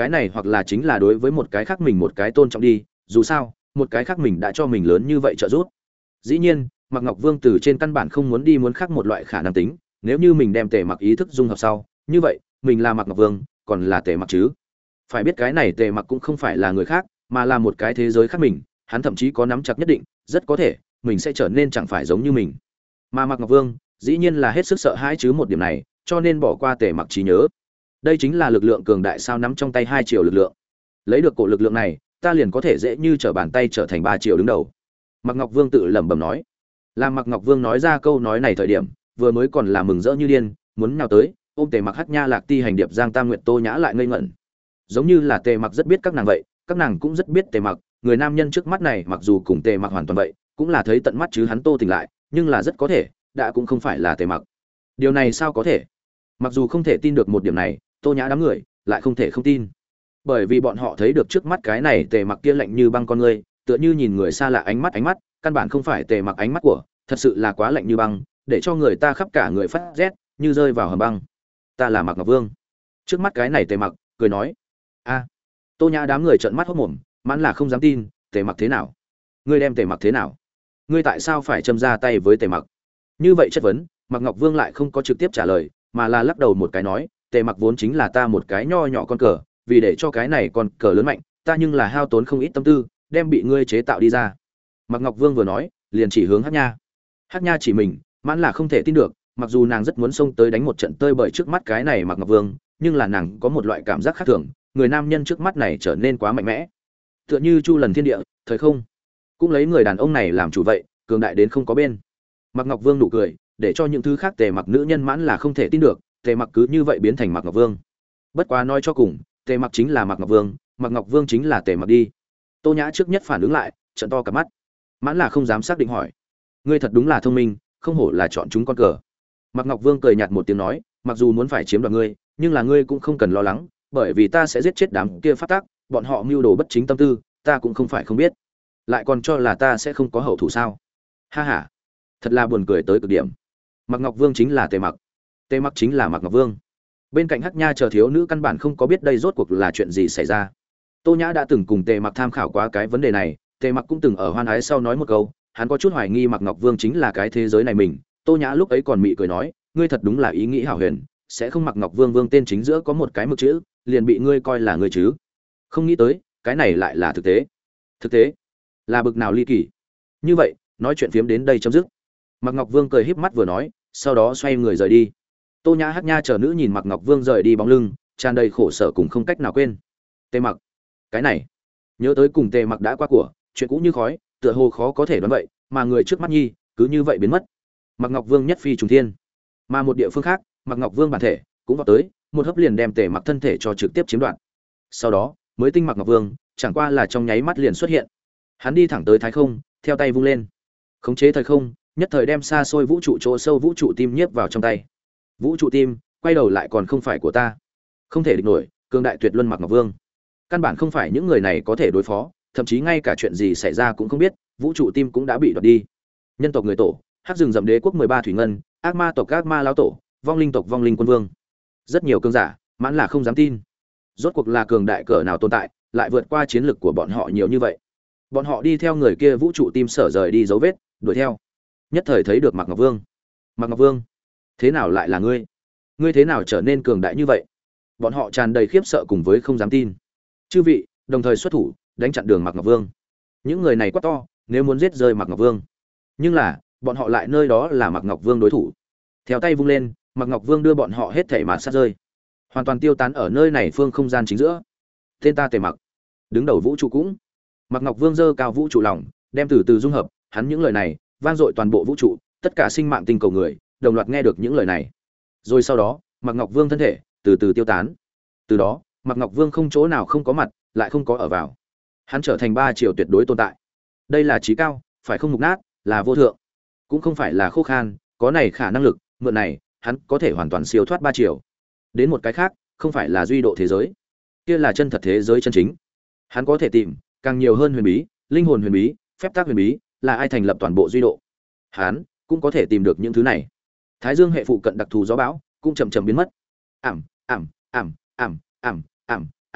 cái này hoặc là chính là đối với một cái khác mình một cái tôn trọng đi, dù sao một cái khác mình đã cho mình lớn như vậy trợ giúp. Dĩ nhiên Mạc Ngọc Vương từ trên căn bản không muốn đi muốn khác một loại khả năng tính, nếu như mình đem Tề Mặc ý thức dung hợp sau, như vậy mình là Mạc Ngọc Vương còn là Tề Mặc chứ? Phải biết cái này Tề Mặc cũng không phải là người khác, mà là một cái thế giới khác mình, hắn thậm chí có nắm chặt nhất định, rất có thể mình sẽ trở nên chẳng phải giống như mình. Mà Mạc Ngọc Vương dĩ nhiên là hết sức sợ hãi chứ một điểm này, cho nên bỏ qua Tề Mặc trí nhớ. Đây chính là lực lượng cường đại sao nắm trong tay hai triệu lực lượng. Lấy được cổ lực lượng này, ta liền có thể dễ như trở bàn tay trở thành ba triệu đứng đầu. Mạc Ngọc Vương tự lẩm bẩm nói. Làm Mạc Ngọc Vương nói ra câu nói này thời điểm, vừa mới còn là mừng rỡ như điên, muốn nhào tới, ôm Tề Mặc Hắc Nha Lạc Ti hành điệp Giang Tam Nguyệt Tô Nhã lại ngây ngẩn. Giống như là Tề Mặc rất biết các nàng vậy, các nàng cũng rất biết Tề Mặc, người nam nhân trước mắt này mặc dù cùng Tề Mặc hoàn toàn vậy, cũng là thấy tận mắt chứ hắn Tô tỉnh lại, nhưng là rất có thể, đã cũng không phải là Tề Mặc. Điều này sao có thể? Mặc dù không thể tin được một điểm này, Tô Nhã đám người lại không thể không tin. Bởi vì bọn họ thấy được trước mắt cái này Tề Mặc kia lạnh như băng con người, tựa như nhìn người xa lạ ánh mắt ánh mắt, căn bản không phải Tề Mặc ánh mắt của, thật sự là quá lạnh như băng, để cho người ta khắp cả người phát rét, như rơi vào hầm băng. Ta là Mạc Ngọc Vương. Trước mắt cái này Tề Mặc cười nói, a. Tô Nhã đám người trợn mắt hốt mồm, mãn là không dám tin. Tề Mặc thế nào? Ngươi đem Tề Mặc thế nào? Ngươi tại sao phải châm ra tay với Tề Mặc? Như vậy chất vấn, Mạc Ngọc Vương lại không có trực tiếp trả lời, mà là lắc đầu một cái nói, Tề Mặc vốn chính là ta một cái nho nhỏ con cờ, vì để cho cái này con cờ lớn mạnh, ta nhưng là hao tốn không ít tâm tư, đem bị ngươi chế tạo đi ra. Mạc Ngọc Vương vừa nói, liền chỉ hướng Hắc Nha. Hắc Nha chỉ mình, mãn là không thể tin được, mặc dù nàng rất muốn xông tới đánh một trận tơi bời trước mắt cái này Mạc Ngọc Vương, nhưng là nàng có một loại cảm giác khác thường, người nam nhân trước mắt này trở nên quá mạnh mẽ. Tựa như Chu Lần Thiên Địa, thời không, cũng lấy người đàn ông này làm chủ vậy, cường đại đến không có bên. Mạc Ngọc Vương nụ cười, để cho những thứ khác Tề Mặc nữ nhân mãn là không thể tin được, Tề Mặc cứ như vậy biến thành Mạc Ngọc Vương. Bất quá nói cho cùng, Tề Mặc chính là Mạc Ngọc Vương, Mạc Ngọc Vương chính là Tề Mặc đi. Tô Nhã trước nhất phản ứng lại, trợn to cả mắt, mãn là không dám xác định hỏi, ngươi thật đúng là thông minh, không hổ là chọn chúng con cờ. Mạc Ngọc Vương cười nhạt một tiếng nói, mặc dù muốn phải chiếm đoạt ngươi, nhưng là ngươi cũng không cần lo lắng, bởi vì ta sẽ giết chết đám kia phát tác, bọn họ mưu đồ bất chính tâm tư, ta cũng không phải không biết. Lại còn cho là ta sẽ không có hậu thủ sao? Ha ha, thật là buồn cười tới cực điểm. Mạc Ngọc Vương chính là Tề Mặc, Tề Mặc chính là Mạc Ngọc Vương. Bên cạnh Hắc Nha chờ thiếu nữ căn bản không có biết đây rốt cuộc là chuyện gì xảy ra. Tô Nhã đã từng cùng Tề Mặc tham khảo qua cái vấn đề này, Tề Mặc cũng từng ở hoan ái sau nói một câu, hắn có chút hoài nghi Mạc Ngọc Vương chính là cái thế giới này mình. Tô Nhã lúc ấy còn mị cười nói, ngươi thật đúng là ý nghĩ hảo huyền, sẽ không Mạc Ngọc Vương Vương tên chính giữa có một cái mực chữ, liền bị ngươi coi là ngươi chứ? Không nghĩ tới, cái này lại là thực tế. Thực tế là bực nào ly kỳ. Như vậy, nói chuyện phiếm đến đây chấm dứt. Mạc Ngọc Vương cười híp mắt vừa nói, sau đó xoay người rời đi. Tô Nhã Hắc Nha chờ nữ nhìn Mạc Ngọc Vương rời đi bóng lưng, tràn đầy khổ sở cùng không cách nào quên. Tề Mặc, cái này, nhớ tới cùng Tề Mặc đã qua của, chuyện cũ như khói, tựa hồ khó có thể đoán vậy, mà người trước mắt nhi, cứ như vậy biến mất. Mạc Ngọc Vương nhất phi trùng thiên, mà một địa phương khác, Mạc Ngọc Vương bản thể cũng vào tới, một hấp liền đem Tề Mặc thân thể cho trực tiếp chiếm đoạt. Sau đó, mới tinh Mạc Ngọc Vương, chẳng qua là trong nháy mắt liền xuất hiện. Hắn đi thẳng tới thái không, theo tay vung lên, khống chế thời không, nhất thời đem xa xôi vũ trụ chỗ sâu vũ trụ tim nhiếp vào trong tay. Vũ trụ tim, quay đầu lại còn không phải của ta, không thể địch nổi, cường đại tuyệt luân Mạc Ngọc Vương, căn bản không phải những người này có thể đối phó, thậm chí ngay cả chuyện gì xảy ra cũng không biết, vũ trụ tim cũng đã bị đoạt đi. Nhân tộc người tổ, hắc rừng rậm đế quốc mười ba thủy ngân, ác ma tộc ác ma lão tổ, vong linh tộc vong linh quân vương, rất nhiều cường giả mãn là không dám tin, rốt cuộc là cường đại cỡ nào tồn tại, lại vượt qua chiến lực của bọn họ nhiều như vậy. Bọn họ đi theo người kia vũ trụ tim sở rời đi dấu vết, đuổi theo, nhất thời thấy được Mạc Ngọc Vương. Mạc Ngọc Vương, thế nào lại là ngươi? Ngươi thế nào trở nên cường đại như vậy? Bọn họ tràn đầy khiếp sợ cùng với không dám tin. Chư vị đồng thời xuất thủ, đánh chặn đường Mạc Ngọc Vương. Những người này quá to, nếu muốn giết rơi Mạc Ngọc Vương, nhưng là bọn họ lại nơi đó là Mạc Ngọc Vương đối thủ. Theo tay vung lên, Mạc Ngọc Vương đưa bọn họ hết thảy mà sát rơi, hoàn toàn tiêu tán ở nơi này phương không gian chính giữa. Tên ta Tề Mặc, đứng đầu vũ trụ cũng. Mạc Ngọc Vương giơ cao vũ trụ lòng, đem từ từ dung hợp, hắn những lời này vang dội toàn bộ vũ trụ, tất cả sinh mạng tinh cầu người đồng loạt nghe được những lời này. Rồi sau đó, Mạc Ngọc Vương thân thể từ từ tiêu tán. Từ đó, Mạc Ngọc Vương không chỗ nào không có mặt, lại không có ở vào. Hắn trở thành ba chiều tuyệt đối tồn tại. Đây là trí cao, phải không mục nát, là vô thượng, cũng không phải là khô khan, có này khả năng lực, mượn này, hắn có thể hoàn toàn siêu thoát ba chiều. Đến một cái khác, không phải là duy độ thế giới, kia là chân thật thế giới chân chính. Hắn có thể tìm càng nhiều hơn huyền bí, linh hồn huyền bí, phép tắc huyền bí, là ai thành lập toàn bộ duy độ. Hắn cũng có thể tìm được những thứ này. Thái Dương hệ phụ cận đặc thù gió bão cũng chậm chậm biến mất. Ảm, ảm, ảm, ảm, ảm, ảm, ảm,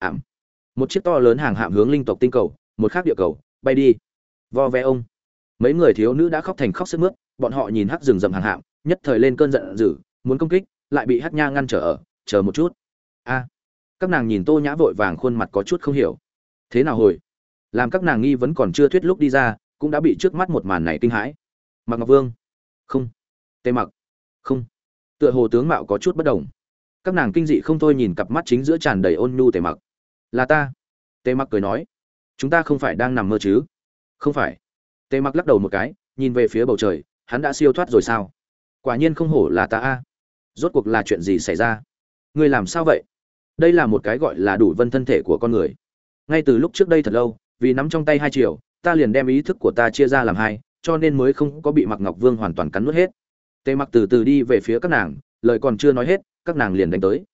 ảm, một chiếc to lớn hàng hạm hướng linh tộc tinh cầu, một khác địa cầu bay đi. Vo ve ông, mấy người thiếu nữ đã khóc thành khóc sướt mướt, bọn họ nhìn hắc rừng rậm hàng hạm, nhất thời lên cơn giận dữ, muốn công kích, lại bị hắc nha ngăn trở ở, chờ một chút. A, các nàng nhìn Tô Nhã vội vàng khuôn mặt có chút không hiểu. Thế nào hồi? Làm các nàng nghi vấn còn chưa thuyết lúc đi ra, cũng đã bị trước mắt một màn này kinh hãi. Mặc Ngọc Vương, không. Tề Mặc, không. Tựa hồ tướng mạo có chút bất đồng. Các nàng kinh dị không thôi nhìn cặp mắt chính giữa tràn đầy ôn nhu Tề Mặc. Là ta. Tề Mặc cười nói, chúng ta không phải đang nằm mơ chứ? Không phải. Tề Mặc lắc đầu một cái, nhìn về phía bầu trời, hắn đã siêu thoát rồi sao? Quả nhiên không hổ là ta a. Rốt cuộc là chuyện gì xảy ra? Ngươi làm sao vậy? Đây là một cái gọi là đủ vân thân thể của con người. Ngay từ lúc trước đây thật lâu, vì nắm trong tay hai chiều, ta liền đem ý thức của ta chia ra làm hai, cho nên mới không có bị Mặc Ngọc Vương hoàn toàn cắn nuốt hết. Tề Mặc từ từ đi về phía các nàng, lời còn chưa nói hết, các nàng liền đánh tới.